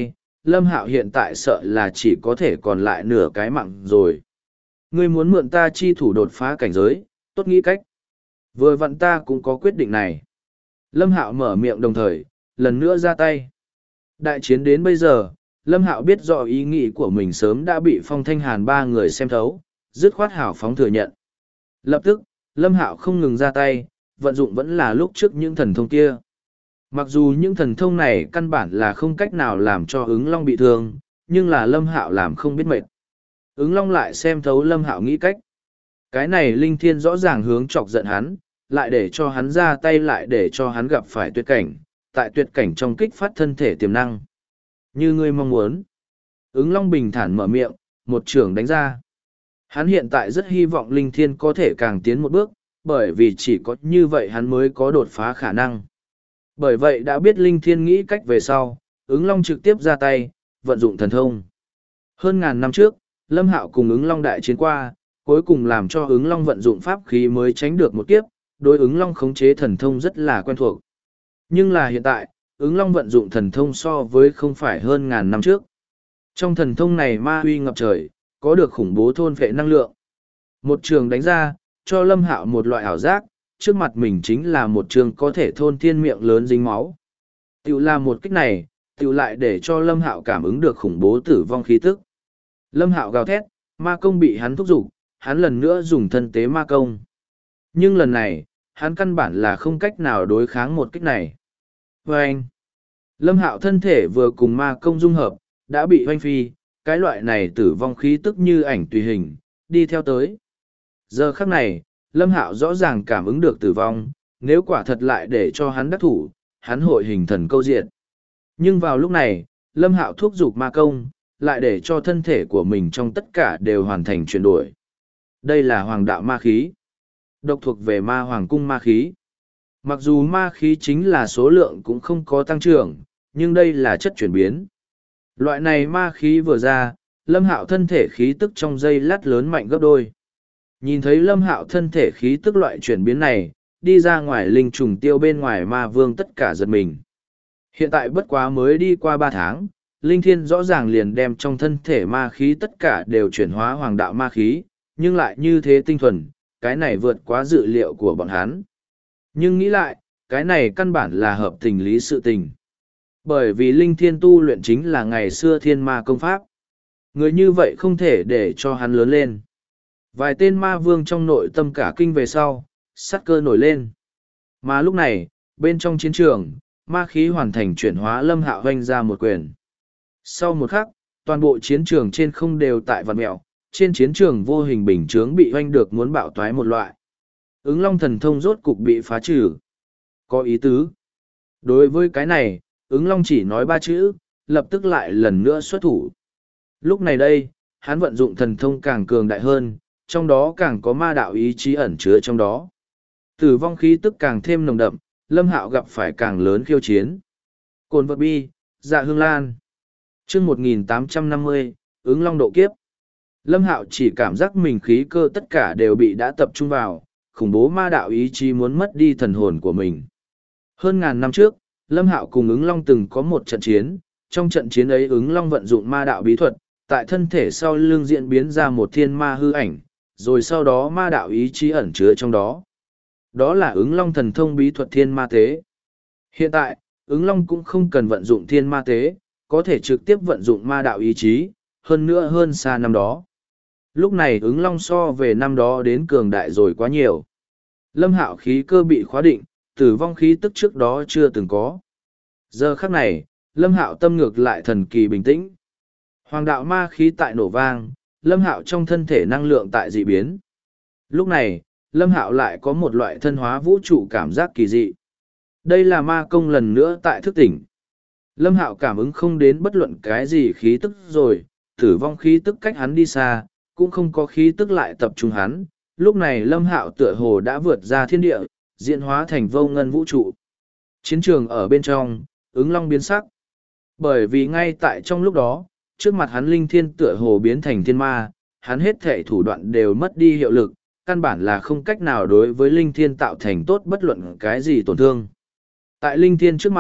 [SPEAKER 1] Lâm Hạo hiện tại sợ là chỉ có thể còn lại nửa cái mạng rồi. Ngươi muốn mượn ta chi thủ đột phá cảnh giới, tốt nghĩ cách. Vừa vặn ta cũng có quyết định này. Lâm Hạo mở miệng đồng thời, lần nữa ra tay. Đại chiến đến bây giờ, Lâm Hạo biết rõ ý nghĩ của mình sớm đã bị Phong Thanh Hàn ba người xem thấu, dứt khoát hào phóng thừa nhận. Lập tức, Lâm Hạo không ngừng ra tay, vận dụng vẫn là lúc trước những thần thông kia. Mặc dù những thần thông này căn bản là không cách nào làm cho ứng long bị thương, nhưng là Lâm Hạo làm không biết mệt. Ứng long lại xem thấu Lâm Hạo nghĩ cách. Cái này linh thiên rõ ràng hướng chọc giận hắn, lại để cho hắn ra tay, lại để cho hắn gặp phải tuyệt cảnh, tại tuyệt cảnh trong kích phát thân thể tiềm năng. Như ngươi mong muốn. Ứng long bình thản mở miệng, một chưởng đánh ra. Hắn hiện tại rất hy vọng linh thiên có thể càng tiến một bước, bởi vì chỉ có như vậy hắn mới có đột phá khả năng. Bởi vậy đã biết linh thiên nghĩ cách về sau, ứng long trực tiếp ra tay, vận dụng thần thông. Hơn ngàn năm trước, Lâm Hạo cùng ứng long đại chiến qua, cuối cùng làm cho ứng long vận dụng pháp khí mới tránh được một kiếp, đối ứng long khống chế thần thông rất là quen thuộc. Nhưng là hiện tại, ứng long vận dụng thần thông so với không phải hơn ngàn năm trước. Trong thần thông này ma huy ngập trời, có được khủng bố thôn phệ năng lượng. Một trường đánh ra, cho Lâm Hạo một loại ảo giác, trước mặt mình chính là một trường có thể thôn thiên miệng lớn dính máu. Tiểu là một kích này, tiểu lại để cho Lâm Hạo cảm ứng được khủng bố tử vong khí tức. Lâm Hạo gào thét, ma công bị hắn thúc giục, hắn lần nữa dùng thân tế ma công. Nhưng lần này, hắn căn bản là không cách nào đối kháng một kích này. Vâng! Lâm Hạo thân thể vừa cùng ma công dung hợp, đã bị hoanh phi, cái loại này tử vong khí tức như ảnh tùy hình, đi theo tới. Giờ khắc này, Lâm Hạo rõ ràng cảm ứng được tử vong, nếu quả thật lại để cho hắn đắc thủ, hắn hội hình thần câu diện. Nhưng vào lúc này, Lâm Hạo thúc giục ma công, lại để cho thân thể của mình trong tất cả đều hoàn thành chuyển đổi. Đây là hoàng đạo ma khí. Độc thuộc về ma hoàng cung ma khí. Mặc dù ma khí chính là số lượng cũng không có tăng trưởng, nhưng đây là chất chuyển biến. Loại này ma khí vừa ra, Lâm Hạo thân thể khí tức trong giây lát lớn mạnh gấp đôi. Nhìn thấy Lâm Hạo thân thể khí tức loại chuyển biến này, đi ra ngoài linh trùng tiêu bên ngoài ma vương tất cả giật mình. Hiện tại bất quá mới đi qua 3 tháng, Linh Thiên rõ ràng liền đem trong thân thể ma khí tất cả đều chuyển hóa hoàng đạo ma khí, nhưng lại như thế tinh thuần, cái này vượt quá dự liệu của bọn hắn. Nhưng nghĩ lại, cái này căn bản là hợp tình lý sự tình. Bởi vì Linh Thiên tu luyện chính là ngày xưa thiên ma công pháp. Người như vậy không thể để cho hắn lớn lên. Vài tên ma vương trong nội tâm cả kinh về sau, sát cơ nổi lên. Mà lúc này, bên trong chiến trường, ma khí hoàn thành chuyển hóa Lâm Hạo hoanh ra một quyền. Sau một khắc, toàn bộ chiến trường trên không đều tại vạn mẹo, trên chiến trường vô hình bình chướng bị hoanh được muốn bạo toái một loại. Ứng long thần thông rốt cục bị phá trừ. Có ý tứ. Đối với cái này, ứng long chỉ nói 3 chữ, lập tức lại lần nữa xuất thủ. Lúc này đây, hắn vận dụng thần thông càng cường đại hơn, trong đó càng có ma đạo ý chí ẩn chứa trong đó. Tử vong khí tức càng thêm nồng đậm, Lâm Hạo gặp phải càng lớn khiêu chiến. Cồn vật bi, dạ hương lan. Chương 1850, ứng long độ kiếp. Lâm Hạo chỉ cảm giác mình khí cơ tất cả đều bị đã tập trung vào, khủng bố ma đạo ý chí muốn mất đi thần hồn của mình. Hơn ngàn năm trước, Lâm Hạo cùng ứng long từng có một trận chiến, trong trận chiến ấy ứng long vận dụng ma đạo bí thuật, tại thân thể sau lưng diễn biến ra một thiên ma hư ảnh, rồi sau đó ma đạo ý chí ẩn chứa trong đó. Đó là ứng long thần thông bí thuật thiên ma tế. Hiện tại, ứng long cũng không cần vận dụng thiên ma tế, có thể trực tiếp vận dụng ma đạo ý chí, hơn nữa hơn xa năm đó. Lúc này ứng long so về năm đó đến cường đại rồi quá nhiều. Lâm Hạo khí cơ bị khóa định, tử vong khí tức trước đó chưa từng có. Giờ khắc này, Lâm Hạo tâm ngược lại thần kỳ bình tĩnh. Hoàng đạo ma khí tại nổ vang, Lâm Hạo trong thân thể năng lượng tại dị biến. Lúc này, Lâm Hạo lại có một loại thân hóa vũ trụ cảm giác kỳ dị. Đây là ma công lần nữa tại thức tỉnh. Lâm Hạo cảm ứng không đến bất luận cái gì khí tức rồi, tử vong khí tức cách hắn đi xa, cũng không có khí tức lại tập trung hắn. Lúc này Lâm Hạo tựa hồ đã vượt ra thiên địa, diễn hóa thành vô ngân vũ trụ. Chiến trường ở bên trong, ứng long biến sắc. Bởi vì ngay tại trong lúc đó, trước mặt hắn linh thiên tựa hồ biến thành thiên ma, hắn hết thể thủ đoạn đều mất đi hiệu lực, căn bản là không cách nào đối với linh thiên tạo thành tốt bất luận cái gì tổn thương. Tại linh thiên trước mặt,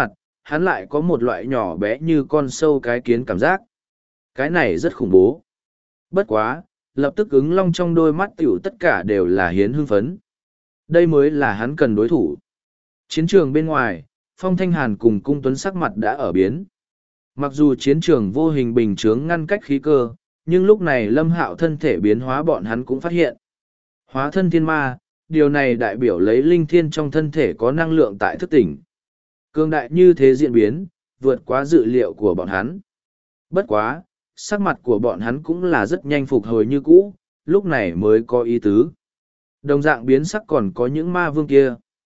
[SPEAKER 1] hắn lại có một loại nhỏ bé như con sâu cái kiến cảm giác. Cái này rất khủng bố. Bất quá, lập tức ứng long trong đôi mắt tiểu tất cả đều là hiến hưng phấn. Đây mới là hắn cần đối thủ. Chiến trường bên ngoài, Phong Thanh Hàn cùng Cung Tuấn sắc mặt đã ở biến. Mặc dù chiến trường vô hình bình chướng ngăn cách khí cơ, nhưng lúc này Lâm Hạo thân thể biến hóa bọn hắn cũng phát hiện. Hóa thân thiên ma, điều này đại biểu lấy linh thiên trong thân thể có năng lượng tại thức tỉnh. Cương đại như thế diễn biến, vượt quá dự liệu của bọn hắn. Bất quá, sắc mặt của bọn hắn cũng là rất nhanh phục hồi như cũ, lúc này mới có ý tứ. Đồng dạng biến sắc còn có những ma vương kia.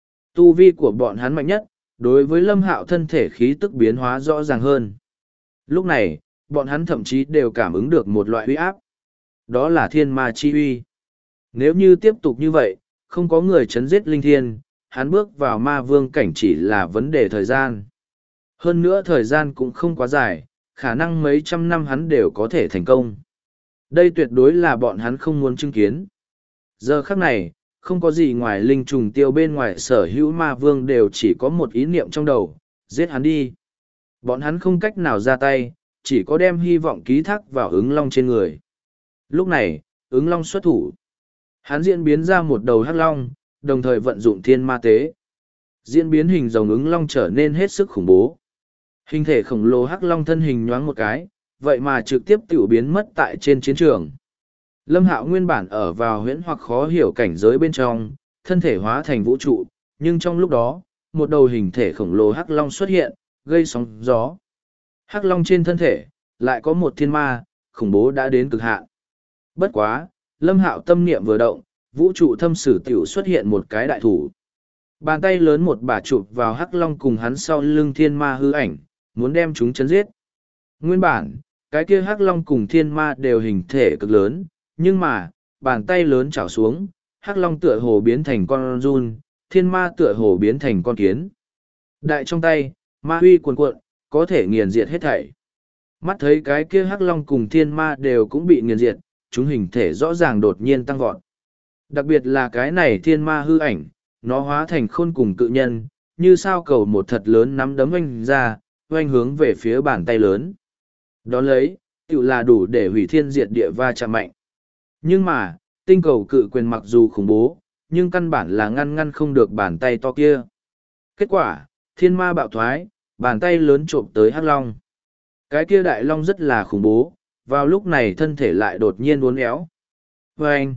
[SPEAKER 1] Tu vi của bọn hắn mạnh nhất, đối với Lâm Hạo thân thể khí tức biến hóa rõ ràng hơn. Lúc này, bọn hắn thậm chí đều cảm ứng được một loại uy áp. Đó là thiên ma chi uy. Nếu như tiếp tục như vậy, không có người chấn giết linh thiên, hắn bước vào ma vương cảnh chỉ là vấn đề thời gian. Hơn nữa thời gian cũng không quá dài, khả năng mấy trăm năm hắn đều có thể thành công. Đây tuyệt đối là bọn hắn không muốn chứng kiến. Giờ khắc này, không có gì ngoài linh trùng tiêu bên ngoài sở hữu ma vương đều chỉ có một ý niệm trong đầu, giết hắn đi. Bọn hắn không cách nào ra tay, chỉ có đem hy vọng ký thác vào ứng long trên người. Lúc này, ứng long xuất thủ. Hắn diễn biến ra một đầu hắc long, đồng thời vận dụng thiên ma tế. Diễn biến hình rồng ứng long trở nên hết sức khủng bố. Hình thể khổng lồ hắc long thân hình nhoáng một cái, vậy mà trực tiếp tiểu biến mất tại trên chiến trường. Lâm Hạo nguyên bản ở vào huyễn hoặc khó hiểu cảnh giới bên trong, thân thể hóa thành vũ trụ, nhưng trong lúc đó, một đầu hình thể khổng lồ hắc long xuất hiện, gây sóng gió. Hắc long trên thân thể, lại có một thiên ma, khủng bố đã đến cực hạn. Bất quá, Lâm Hạo tâm niệm vừa động, vũ trụ thâm sử tiểu xuất hiện một cái đại thủ. Bàn tay lớn một bà chụp vào hắc long cùng hắn sau lưng thiên ma hư ảnh, muốn đem chúng chấn giết. Nguyên bản, cái kia hắc long cùng thiên ma đều hình thể cực lớn, nhưng mà, bàn tay lớn chảo xuống, hắc long tựa hồ biến thành con giun, thiên ma tựa hồ biến thành con kiến. Đại trong tay, ma huy cuồn cuộn, có thể nghiền diệt hết thảy. Mắt thấy cái kia hắc long cùng thiên ma đều cũng bị nghiền diệt, chúng hình thể rõ ràng đột nhiên tăng vọt. Đặc biệt là cái này thiên ma hư ảnh, nó hóa thành khôn cùng cự nhân, như sao cầu một thật lớn nắm đấm oanh ra, oanh hướng về phía bàn tay lớn. Đó lấy, tự là đủ để hủy thiên diệt địa va chạm mạnh. Nhưng mà, tinh cầu cự quyền mặc dù khủng bố, nhưng căn bản là ngăn không được bàn tay to kia. Kết quả, thiên ma bạo thoái, bàn tay lớn trộm tới hắc long. Cái kia đại long rất là khủng bố, vào lúc này thân thể lại đột nhiên uốn éo. Vâng!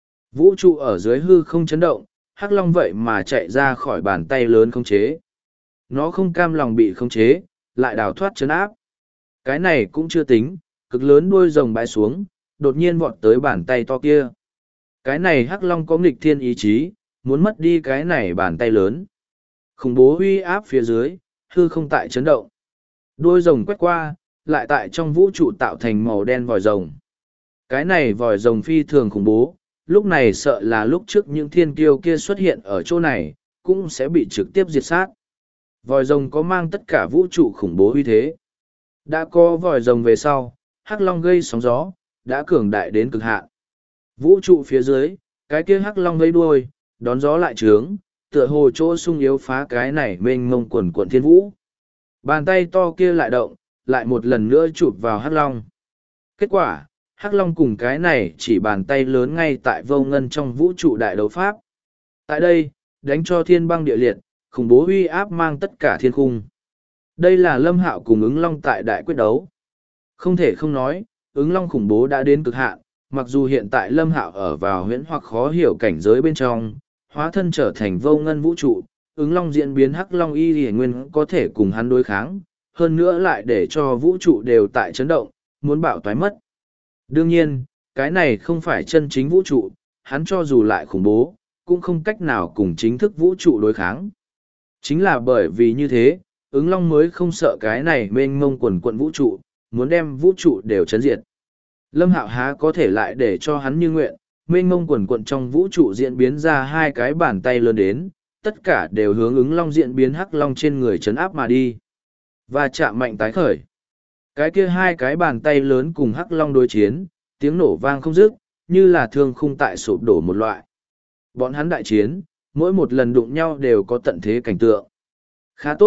[SPEAKER 1] Vũ trụ ở dưới hư không chấn động, hắc long vậy mà chạy ra khỏi bàn tay lớn khống chế. Nó không cam lòng bị khống chế, lại đào thoát chấn áp. Cái này cũng chưa tính, cực lớn đuôi rồng bãi xuống, đột nhiên vọt tới bàn tay to kia. Cái này hắc long có nghịch thiên ý chí, muốn mất đi cái này bàn tay lớn. Khủng bố uy áp phía dưới, hư không tại chấn động. Đuôi rồng quét qua, lại tại trong vũ trụ tạo thành màu đen vòi rồng. Cái này vòi rồng phi thường khủng bố, lúc này sợ là lúc trước những thiên kiêu kia xuất hiện ở chỗ này, cũng sẽ bị trực tiếp diệt sát. Vòi rồng có mang tất cả vũ trụ khủng bố uy thế. Đã có vòi rồng về sau, hắc long gây sóng gió, đã cường đại đến cực hạn. Vũ trụ phía dưới, cái kia hắc long gây đuôi, đón gió lại trướng, tựa hồ chỗ sung yếu phá cái này mênh mông quần quận thiên vũ. Bàn tay to kia lại động, lại một lần nữa chụp vào hắc long. Kết quả, hắc long cùng cái này chỉ bàn tay lớn ngay tại vô ngân trong vũ trụ đại đấu pháp. Tại đây, đánh cho thiên băng địa liệt, khủng bố uy áp mang tất cả thiên khung. Đây là Lâm Hạo cùng ứng long tại đại quyết đấu. Không thể không nói, ứng long khủng bố đã đến cực hạn, mặc dù hiện tại Lâm Hạo ở vào huyễn hoặc khó hiểu cảnh giới bên trong, hóa thân trở thành vô ngân vũ trụ, ứng long diễn biến hắc long y hiển nguyên có thể cùng hắn đối kháng, hơn nữa lại để cho vũ trụ đều tại chấn động, muốn bạo toái mất. Đương nhiên, cái này không phải chân chính vũ trụ, hắn cho dù lại khủng bố, cũng không cách nào cùng chính thức vũ trụ đối kháng. Chính là bởi vì như thế, ứng long mới không sợ cái này mênh mông quần quận vũ trụ, muốn đem vũ trụ đều chấn diệt. Lâm Hạo há có thể lại để cho hắn như nguyện, mênh mông quần quận trong vũ trụ diễn biến ra hai cái bàn tay lớn đến, tất cả đều hướng ứng long diễn biến hắc long trên người chấn áp mà đi. Và chạm mạnh tái khởi. Cái kia hai cái bàn tay lớn cùng hắc long đối chiến, tiếng nổ vang không dứt, như là thương khung tại sụp đổ một loại. Bọn hắn đại chiến, mỗi một lần đụng nhau đều có tận thế cảnh tượng. Khá tốt,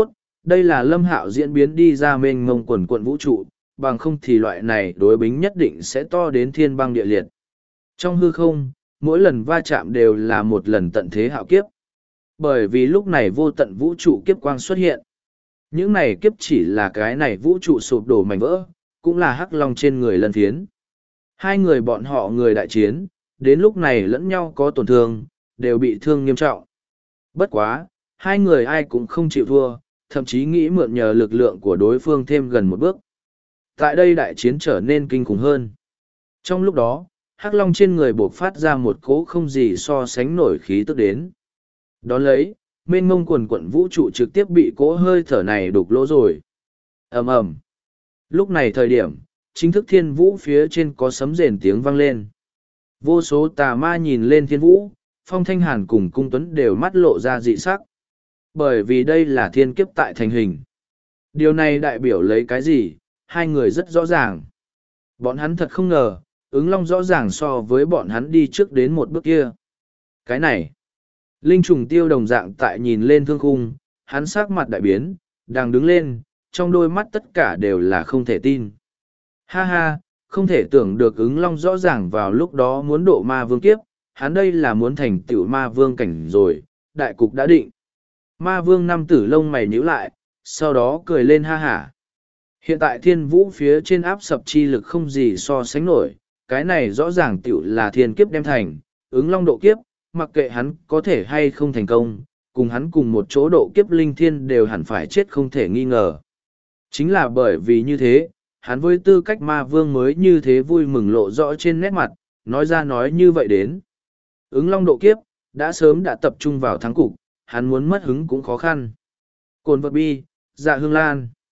[SPEAKER 1] Đây là Lâm Hạo diễn biến đi ra mênh mông quần quận vũ trụ, bằng không thì loại này đối bính nhất định sẽ to đến thiên băng địa liệt. Trong hư không, mỗi lần va chạm đều là một lần tận thế hạo kiếp. Bởi vì lúc này vô tận vũ trụ kiếp quang xuất hiện. Những này kiếp chỉ là cái này vũ trụ sụp đổ mảnh vỡ, cũng là hắc long trên người lân phiến. Hai người bọn họ người đại chiến, đến lúc này lẫn nhau có tổn thương, đều bị thương nghiêm trọng. Bất quá, hai người ai cũng không chịu thua, thậm chí nghĩ mượn nhờ lực lượng của đối phương thêm gần một bước. Tại đây đại chiến trở nên kinh khủng hơn. Trong lúc đó, hắc long trên người buộc phát ra một cỗ không gì so sánh nổi khí tức đến. Đón lấy, mênh mông quần quận vũ trụ trực tiếp bị cỗ hơi thở này đục lỗ rồi. Ầm ầm. Lúc này thời điểm, chính thức thiên vũ phía trên có sấm rền tiếng vang lên. Vô số tà ma nhìn lên thiên vũ, Phong Thanh Hàn cùng Cung Tuấn đều mắt lộ ra dị sắc. Bởi vì đây là thiên kiếp tại thành hình. Điều này đại biểu lấy cái gì, hai người rất rõ ràng. Bọn hắn thật không ngờ, ứng long rõ ràng so với bọn hắn đi trước đến một bước kia. Cái này, linh trùng tiêu đồng dạng tại nhìn lên thương khung, hắn sắc mặt đại biến, đang đứng lên, trong đôi mắt tất cả đều là không thể tin. Ha ha, không thể tưởng được ứng long rõ ràng vào lúc đó muốn độ ma vương kiếp, hắn đây là muốn thành tựu ma vương cảnh rồi, đại cục đã định. Ma vương năm tử lông mày nhíu lại, sau đó cười lên ha hả. Hiện tại thiên vũ phía trên áp sập chi lực không gì so sánh nổi, cái này rõ ràng tựu là thiên kiếp đem thành, ứng long độ kiếp, mặc kệ hắn có thể hay không thành công, cùng hắn cùng một chỗ độ kiếp linh thiên đều hẳn phải chết không thể nghi ngờ. Chính là bởi vì như thế, hắn với tư cách ma vương mới như thế vui mừng lộ rõ trên nét mặt, nói ra nói như vậy đến. Ứng long độ kiếp, đã sớm đã tập trung vào thắng cục, hắn muốn mất hứng cũng khó khăn. Cồn vật bi, dạ hương lan.